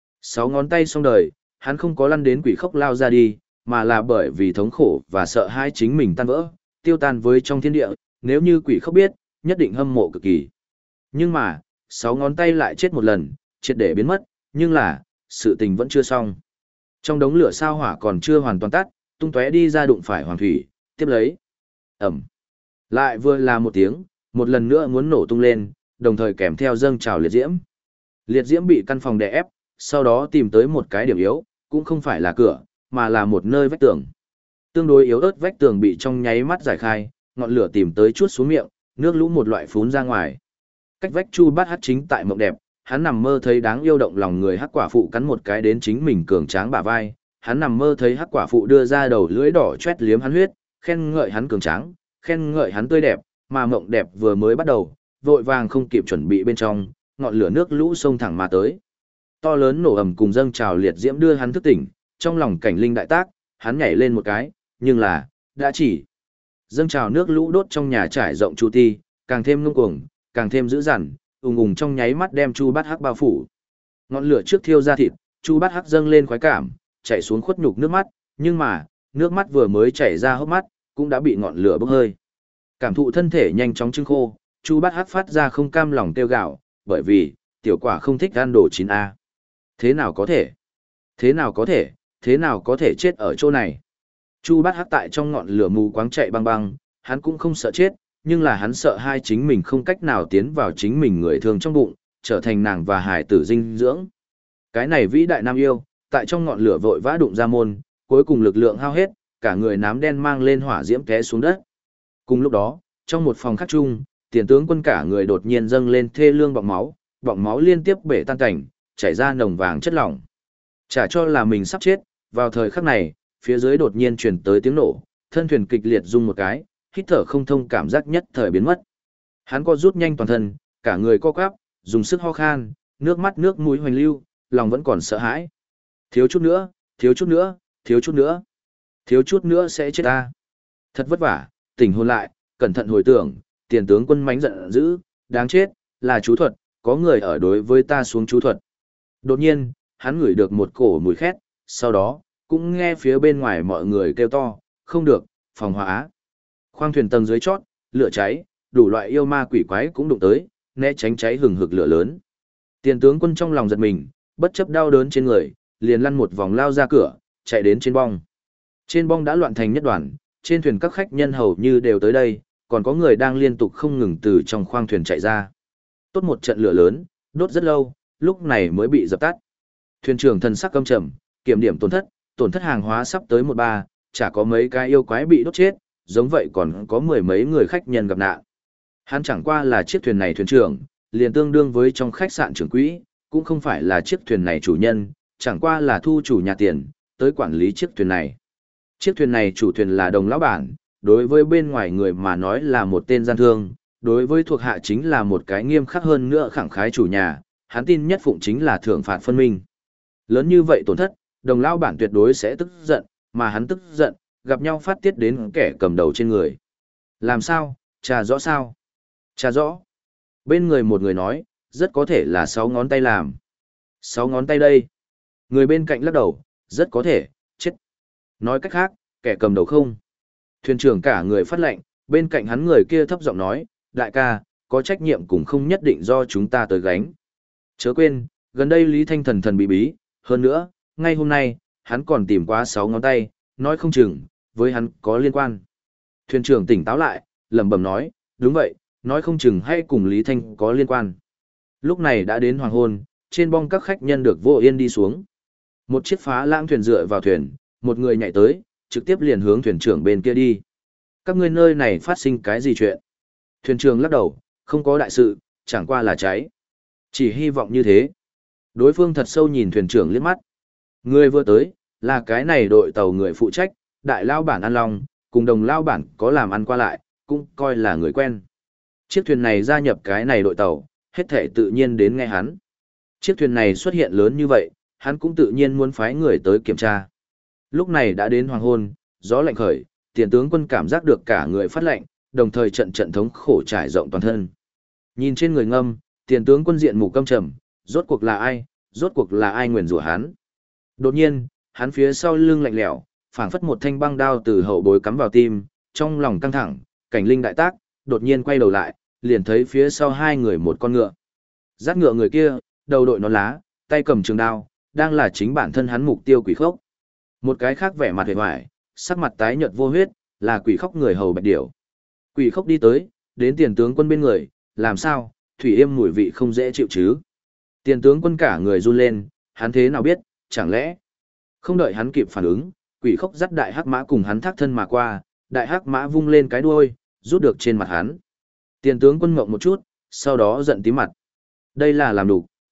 6 ngón tay xong đời, hắn không có lăn đến quỷ khốc lao ra đi, mà là bởi vì thống khổ và sợ hãi chính mình tan vỡ, tiêu tan với trong thiên địa, nếu như quỷ khốc biết, nhất định hâm mộ cực kỳ. Nhưng mà, 6 ngón tay lại chết một lần, triệt để biến mất, nhưng là, sự tình vẫn chưa xong. Trong đống lửa sao hỏa còn chưa hoàn toàn tắt, tung tóe đi ra đụng phải hoàng thủy, tiếp lấy. Ẩm. Lại vừa là một tiếng, một lần nữa muốn nổ tung lên, đồng thời kèm theo dâng trào liệt diễm. Liệt diễm bị căn phòng đè ép, sau đó tìm tới một cái điểm yếu, cũng không phải là cửa, mà là một nơi vách tường. Tương đối yếu ớt vách tường bị trong nháy mắt giải khai, ngọn lửa tìm tới chuốt xuống miệng, nước lũ một loại phún ra ngoài. Cách vách Chu Bát Hắc chính tại mộng đẹp, hắn nằm mơ thấy đáng yêu động lòng người hắc quả phụ cắn một cái đến chính mình cường tráng bả vai, hắn nằm mơ thấy hắc quả phụ đưa ra đầu lưỡi đỏ chét liếm hắn huyết, khen ngợi hắn cường tráng, khen ngợi hắn tươi đẹp, mà mộng đẹp vừa mới bắt đầu, vội vàng không kịp chuẩn bị bên trong, ngọn lửa nước lũ xông thẳng mà tới. To lớn nổ ầm cùng dâng trào liệt diễm đưa hắn thức tỉnh, trong lòng cảnh linh đại tác, hắn nhảy lên một cái, nhưng là, đã chỉ. Dâng trào nước lũ đốt trong nhà trải rộng chu ti, càng thêm ngông cuồng, càng thêm dữ dằn, ùng ùng trong nháy mắt đem Chu Bát Hắc bao phủ. Ngọn lửa trước thiêu ra thịt, Chu Bát Hắc dâng lên khoái cảm, chảy xuống khuất nhục nước mắt, nhưng mà, nước mắt vừa mới chảy ra hốc mắt, cũng đã bị ngọn lửa bốc hơi. Cảm thụ thân thể nhanh chóng trưng khô, Chu Bát Hắc phát ra không cam lòng kêu gào, bởi vì tiểu quả không thích ăn đồ chín a. Thế nào có thể? Thế nào có thể? Thế nào có thể chết ở chỗ này? Chu Bát Hắc tại trong ngọn lửa mù quáng chạy băng băng, hắn cũng không sợ chết, nhưng là hắn sợ hai chính mình không cách nào tiến vào chính mình người thương trong bụng, trở thành nàng và hải tử dinh dưỡng. Cái này vĩ đại nam yêu, tại trong ngọn lửa vội vã đụng ra môn, cuối cùng lực lượng hao hết, cả người nám đen mang lên hỏa diễm té xuống đất. Cùng lúc đó, trong một phòng khác chung, tiền tướng quân cả người đột nhiên dâng lên thê lương bọng máu liên tiếp bể tan cảnh, chảy ra nồng vàng chất lỏng. Chả cho là mình sắp chết, vào thời khắc này, phía dưới đột nhiên truyền tới tiếng nổ, thân thuyền kịch liệt rung một cái, hít thở không thông cảm giác nhất thời biến mất. Hắn co rút nhanh toàn thân, cả người co quắp, dùng sức ho khan, nước mắt nước mũi hoành lưu, lòng vẫn còn sợ hãi. Thiếu chút nữa, thiếu chút nữa, thiếu chút nữa. Thiếu chút nữa sẽ chết ta. Thật vất vả, tỉnh hồn lại, cẩn thận hồi tưởng, tiền tướng quân mánh giận dữ, đáng chết, là chú thuật, có người ở đối với ta xuống chú thuật. Đột nhiên, hắn ngửi được một cổ mùi khét, sau đó, cũng nghe phía bên ngoài mọi người kêu to, không được, phòng hỏa. Khoang thuyền tầng dưới chót, lửa cháy, đủ loại yêu ma quỷ quái cũng đụng tới, né tránh cháy hừng hực lửa lớn. Tiền tướng quân trong lòng giật mình, bất chấp đau đớn trên người, liền lăn một vòng lao ra cửa, chạy đến trên bong. Trên bong đã loạn thành nhất đoàn, trên thuyền các khách nhân hầu như đều tới đây, còn có người đang liên tục không ngừng từ trong khoang thuyền chạy ra. Tốt một trận lửa lớn, đốt rất lâu, lúc này mới bị dập tắt. Thuyền trưởng thần sắc căm trầm, kiểm điểm tổn thất hàng hóa sắp tới 1/3, chả có mấy cái yêu quái bị đốt chết, giống vậy còn có mười mấy người khách nhân gặp nạn. Hắn chẳng qua là chiếc thuyền này thuyền trưởng, liền tương đương với trong khách sạn trưởng quỹ, cũng không phải là chiếc thuyền này chủ nhân, chẳng qua là thu chủ nhà tiền, tới quản lý chiếc thuyền này. Chiếc thuyền này chủ thuyền là Đồng lão bản, đối với bên ngoài người mà nói là một tên gian thương, đối với thuộc hạ chính là một cái nghiêm khắc hơn nữa khẳng khái chủ nhà, hắn tin nhất phụng chính là thưởng phạt phân minh. Lớn như vậy tổn thất, Đồng lão bản tuyệt đối sẽ tức giận, mà hắn tức giận, gặp nhau phát tiết đến kẻ cầm đầu trên người. Làm sao, trà rõ sao? Trà rõ. Bên người một người nói, rất có thể là 6 ngón tay làm. 6 ngón tay đây. Người bên cạnh lắc đầu, rất có thể, chết. Nói cách khác, kẻ cầm đầu không. Thuyền trưởng cả người phát lệnh, bên cạnh hắn người kia thấp giọng nói, đại ca, có trách nhiệm cũng không nhất định do chúng ta tới gánh. Chớ quên, gần đây Lý Thanh thần thần bí bí, hơn nữa, ngay hôm nay, hắn còn tìm qua 6 ngón tay, nói không chừng, với hắn có liên quan. Thuyền trưởng tỉnh táo lại, lẩm bẩm nói, đúng vậy, nói không chừng hay cùng Lý Thanh có liên quan. Lúc này đã đến hoàng hôn, trên bong các khách nhân được vô yên đi xuống. Một chiếc phá lãng thuyền dựa vào thuyền, một người nhảy tới, trực tiếp liền hướng thuyền trưởng bên kia đi. Các ngươi nơi này phát sinh cái gì chuyện? Thuyền trưởng lắc đầu, không có đại sự, chẳng qua là cháy. Chỉ hy vọng như thế. Đối phương thật sâu nhìn thuyền trưởng liếc mắt. Người vừa tới, là cái này đội tàu người phụ trách, đại lao bản An Long, cùng Đồng lao bản có làm ăn qua lại, cũng coi là người quen. Chiếc thuyền này gia nhập cái này đội tàu, hết thể tự nhiên đến nghe hắn. Chiếc thuyền này xuất hiện lớn như vậy, hắn cũng tự nhiên muốn phái người tới kiểm tra. Lúc này đã đến hoàng hôn, gió lạnh khởi, tiền tướng quân cảm giác được cả người phát lạnh, đồng thời trận trận thống khổ trải rộng toàn thân. Nhìn trên người ngâm, tiền tướng quân diện mục căm trầm, rốt cuộc là ai nguyền rủa hắn. Đột nhiên, hắn phía sau lưng lạnh lẽo, phảng phất một thanh băng đao từ hậu bối cắm vào tim, trong lòng căng thẳng, cảnh linh đại tác, đột nhiên quay đầu lại, liền thấy phía sau hai người một con ngựa. Dắt ngựa người kia, đầu đội nón lá, tay cầm trường đao, đang là chính bản thân hắn mục tiêu Quỷ Khốc. Một cái khác vẻ mặt hề hoài, sắc mặt tái nhợt vô huyết, là Quỷ Khốc người hầu Bạch Điểu. Quỷ Khốc đi tới, đến tiền tướng quân bên người, làm sao, thủy yêm mùi vị không dễ chịu chứ. Tiền tướng quân cả người run lên, hắn thế nào biết, chẳng lẽ. Không đợi hắn kịp phản ứng, Quỷ Khốc dắt đại hắc mã cùng hắn thác thân mà qua, đại hắc mã vung lên cái đuôi, rút được trên mặt hắn. Tiền tướng quân ngộng một chút, sau đó giận tím mặt. Đây là làm đục,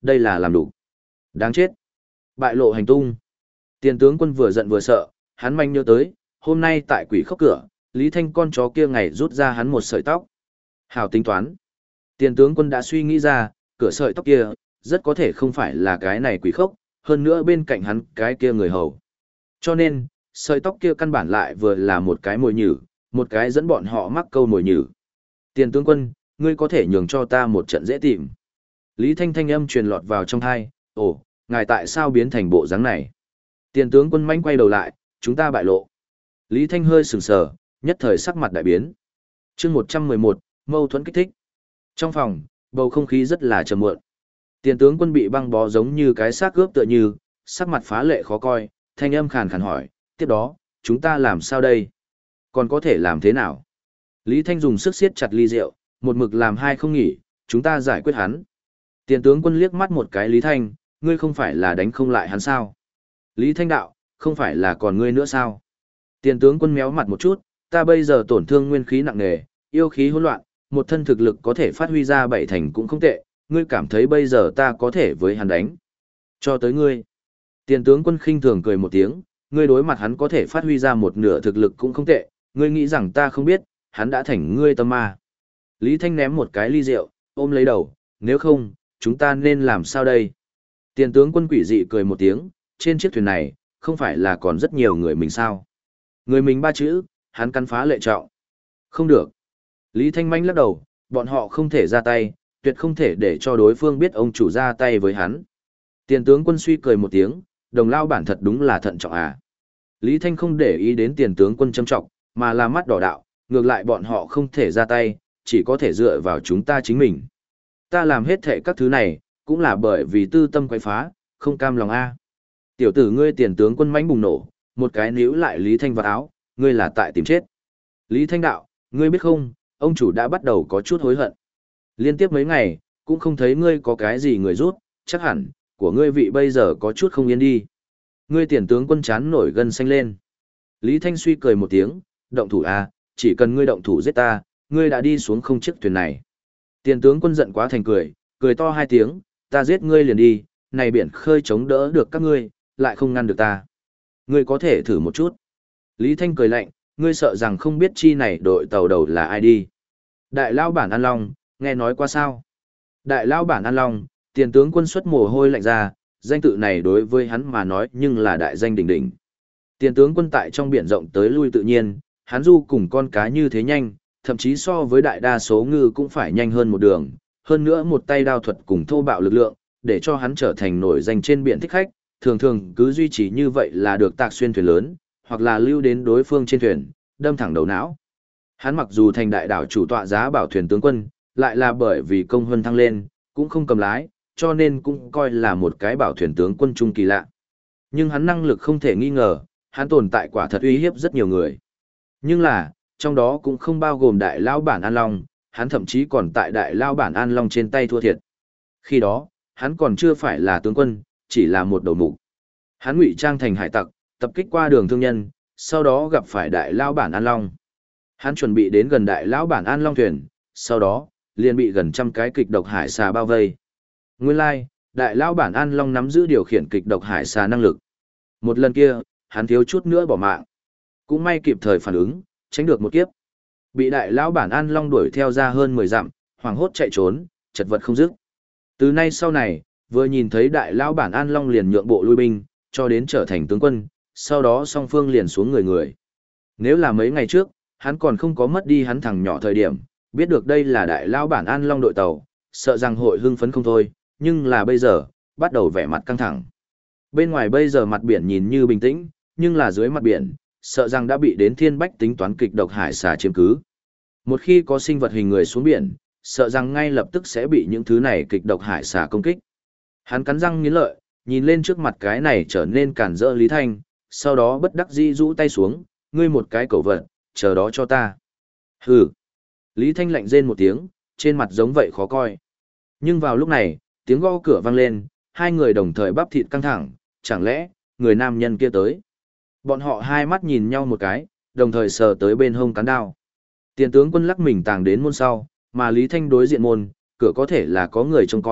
đây là làm đủ. Đáng chết. Bại lộ hành tung. Tiền tướng quân vừa giận vừa sợ, hắn manh nhớ tới, hôm nay tại quỷ khốc cửa, Lý Thanh con chó kia ngày rút ra hắn một sợi tóc. Hào tính toán. Tiền tướng quân đã suy nghĩ ra, cửa sợi tóc kia, rất có thể không phải là cái này quỷ khốc, hơn nữa bên cạnh hắn cái kia người hầu. Cho nên, sợi tóc kia căn bản lại vừa là một cái mồi nhử, một cái dẫn bọn họ mắc câu mồi nhử. Tiền tướng quân, ngươi có thể nhường cho ta một trận dễ tìm. Lý Thanh thanh âm truyền lọt vào trong tai, ồ, ngài tại sao biến thành bộ dáng này? Tiền tướng quân manh quay đầu lại, chúng ta bại lộ. Lý Thanh hơi sừng sờ, nhất thời sắc mặt đại biến. chương 111, mâu thuẫn kích thích. Trong phòng, bầu không khí rất là trầm muộn. Tiền tướng quân bị băng bó giống như cái xác ướp tựa như, sắc mặt phá lệ khó coi, thanh âm khàn khàn hỏi, tiếp đó, chúng ta làm sao đây? Còn có thể làm thế nào? Lý Thanh dùng sức siết chặt ly rượu, một mực làm hai không nghỉ, chúng ta giải quyết hắn. Tiền tướng quân liếc mắt một cái Lý Thanh, ngươi không phải là đánh không lại hắn sao? Lý Thanh đạo, không phải là còn ngươi nữa sao? Tiền tướng quân méo mặt một chút, ta bây giờ tổn thương nguyên khí nặng nề, yêu khí hỗn loạn, một thân thực lực có thể phát huy ra bảy thành cũng không tệ, ngươi cảm thấy bây giờ ta có thể với hắn đánh. Cho tới ngươi. Tiền tướng quân khinh thường cười một tiếng, ngươi đối mặt hắn có thể phát huy ra một nửa thực lực cũng không tệ, ngươi nghĩ rằng ta không biết, hắn đã thành ngươi tâm ma. Lý Thanh ném một cái ly rượu, ôm lấy đầu, nếu không, chúng ta nên làm sao đây? Tiền tướng quân quỷ dị cười một tiếng, trên chiếc thuyền này, không phải là còn rất nhiều người mình sao? Người mình ba chữ, hắn căn phá lệ trọng. Không được. Lý Thanh manh lắc đầu, bọn họ không thể ra tay, tuyệt không thể để cho đối phương biết ông chủ ra tay với hắn. Tiền tướng quân suy cười một tiếng, đồng lao bản thật đúng là thận trọng à. Lý Thanh không để ý đến tiền tướng quân châm trọng, mà là mắt đỏ đạo, ngược lại bọn họ không thể ra tay, chỉ có thể dựa vào chúng ta chính mình. Ta làm hết thệ các thứ này, cũng là bởi vì tư tâm quấy phá, không cam lòng a. Tiểu tử ngươi tiền tướng quân mãnh bùng nổ, một cái níu lại Lý Thanh vào áo, ngươi là tại tìm chết. Lý Thanh đạo, ngươi biết không, ông chủ đã bắt đầu có chút hối hận. Liên tiếp mấy ngày, cũng không thấy ngươi có cái gì người rút, chắc hẳn, của ngươi vị bây giờ có chút không yên đi. Ngươi tiền tướng quân chán nổi gân xanh lên. Lý Thanh suy cười một tiếng, động thủ à, chỉ cần ngươi động thủ giết ta, ngươi đã đi xuống không chiếc thuyền này. Tiền tướng quân giận quá thành cười, cười to hai tiếng, ta giết ngươi liền đi, này biển khơi chống đỡ được các ngươi, lại không ngăn được ta. Ngươi có thể thử một chút. Lý Thanh cười lạnh, ngươi sợ rằng không biết chi này đội tàu đầu là ai đi. Đại lao bản An Long, nghe nói qua sao? Đại lao bản An Long, tiền tướng quân xuất mồ hôi lạnh ra, danh tự này đối với hắn mà nói nhưng là đại danh đỉnh đỉnh. Tiền tướng quân tại trong biển rộng tới lui tự nhiên, hắn du cùng con cá như thế nhanh, thậm chí so với đại đa số ngư cũng phải nhanh hơn một đường, hơn nữa một tay đao thuật cùng thô bạo lực lượng, để cho hắn trở thành nổi danh trên biển thích khách, thường thường cứ duy trì như vậy là được tạc xuyên thuyền lớn, hoặc là lưu đến đối phương trên thuyền, đâm thẳng đầu não. Hắn mặc dù thành đại đảo chủ tọa giá bảo thuyền tướng quân, lại là bởi vì công huân thăng lên, cũng không cầm lái, cho nên cũng coi là một cái bảo thuyền tướng quân trung kỳ lạ. Nhưng hắn năng lực không thể nghi ngờ, hắn tồn tại quả thật uy hiếp rất nhiều người. Nhưng là, trong đó cũng không bao gồm đại lao bản An Long, hắn thậm chí còn tại đại lao bản An Long trên tay thua thiệt. Khi đó, hắn còn chưa phải là tướng quân, chỉ là một đầu mục. Hắn ngụy trang thành hải tặc, tập kích qua đường thương nhân, sau đó gặp phải đại lao bản An Long. Hắn chuẩn bị đến gần đại lão bản An Long thuyền, sau đó, liền bị gần trăm cái kịch độc hải xà bao vây. Nguyên lai, đại lão bản An Long nắm giữ điều khiển kịch độc hải xà năng lực. Một lần kia, hắn thiếu chút nữa bỏ mạng. Cũng may kịp thời phản ứng, tránh được một kiếp. Bị đại lão bản An Long đuổi theo ra hơn 10 dặm, hoảng hốt chạy trốn, chật vật không dứt. Từ nay sau này, vừa nhìn thấy đại lão bản An Long liền nhượng bộ lui binh, cho đến trở thành tướng quân, sau đó song phương liền xuống người người. Nếu là mấy ngày trước, hắn còn không có mất đi hắn thằng nhỏ thời điểm, biết được đây là đại lão bản An Long đội tàu, sợ rằng hội hưng phấn không thôi, nhưng là bây giờ, bắt đầu vẻ mặt căng thẳng. Bên ngoài bây giờ mặt biển nhìn như bình tĩnh, nhưng là dưới mặt biển, sợ rằng đã bị đến thiên bách tính toán kịch độc hải xà chiếm cứ. Một khi có sinh vật hình người xuống biển, sợ rằng ngay lập tức sẽ bị những thứ này kịch độc hải xà công kích. Hắn cắn răng nghiến lợi, nhìn lên trước mặt cái này trở nên cản rỡ Lý Thanh, sau đó bất đắc dĩ rũ tay xuống, ngươi một cái cẩu vật, chờ đó cho ta. Hừ. Lý Thanh lạnh rên một tiếng, trên mặt giống vậy khó coi. Nhưng vào lúc này, tiếng gõ cửa vang lên, hai người đồng thời bắp thịt căng thẳng, chẳng lẽ, người nam nhân kia tới. Bọn họ hai mắt nhìn nhau một cái, đồng thời sờ tới bên hông cán đao. Tiền tướng quân lắc mình tàng đến môn sau, mà Lý Thanh đối diện môn, cửa có thể là có người trông coi,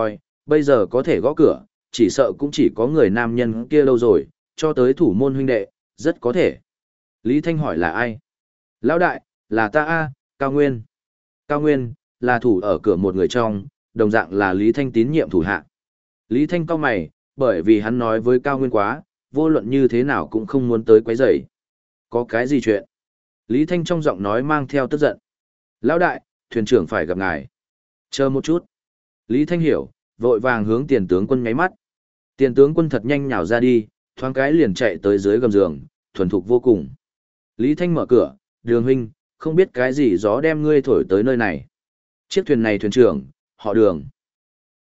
Bây giờ có thể gõ cửa, chỉ sợ cũng chỉ có người nam nhân kia lâu rồi, cho tới thủ môn huynh đệ, rất có thể. Lý Thanh hỏi là ai? Lão đại, là ta a, Cao Nguyên. Cao Nguyên, là thủ ở cửa một người trong, đồng dạng là Lý Thanh tín nhiệm thủ hạ. Lý Thanh cau mày, bởi vì hắn nói với Cao Nguyên quá, vô luận như thế nào cũng không muốn tới quấy rầy. Có cái gì chuyện? Lý Thanh trong giọng nói mang theo tức giận. Lão đại, thuyền trưởng phải gặp ngài. Chờ một chút. Lý Thanh hiểu, vội vàng hướng tiền tướng quân nháy mắt. Tiền tướng quân thật nhanh nhào ra đi, thoáng cái liền chạy tới dưới gầm giường, thuần thục vô cùng. Lý Thanh mở cửa, Đường huynh, không biết cái gì gió đem ngươi thổi tới nơi này. Chiếc thuyền này thuyền trưởng, họ Đường.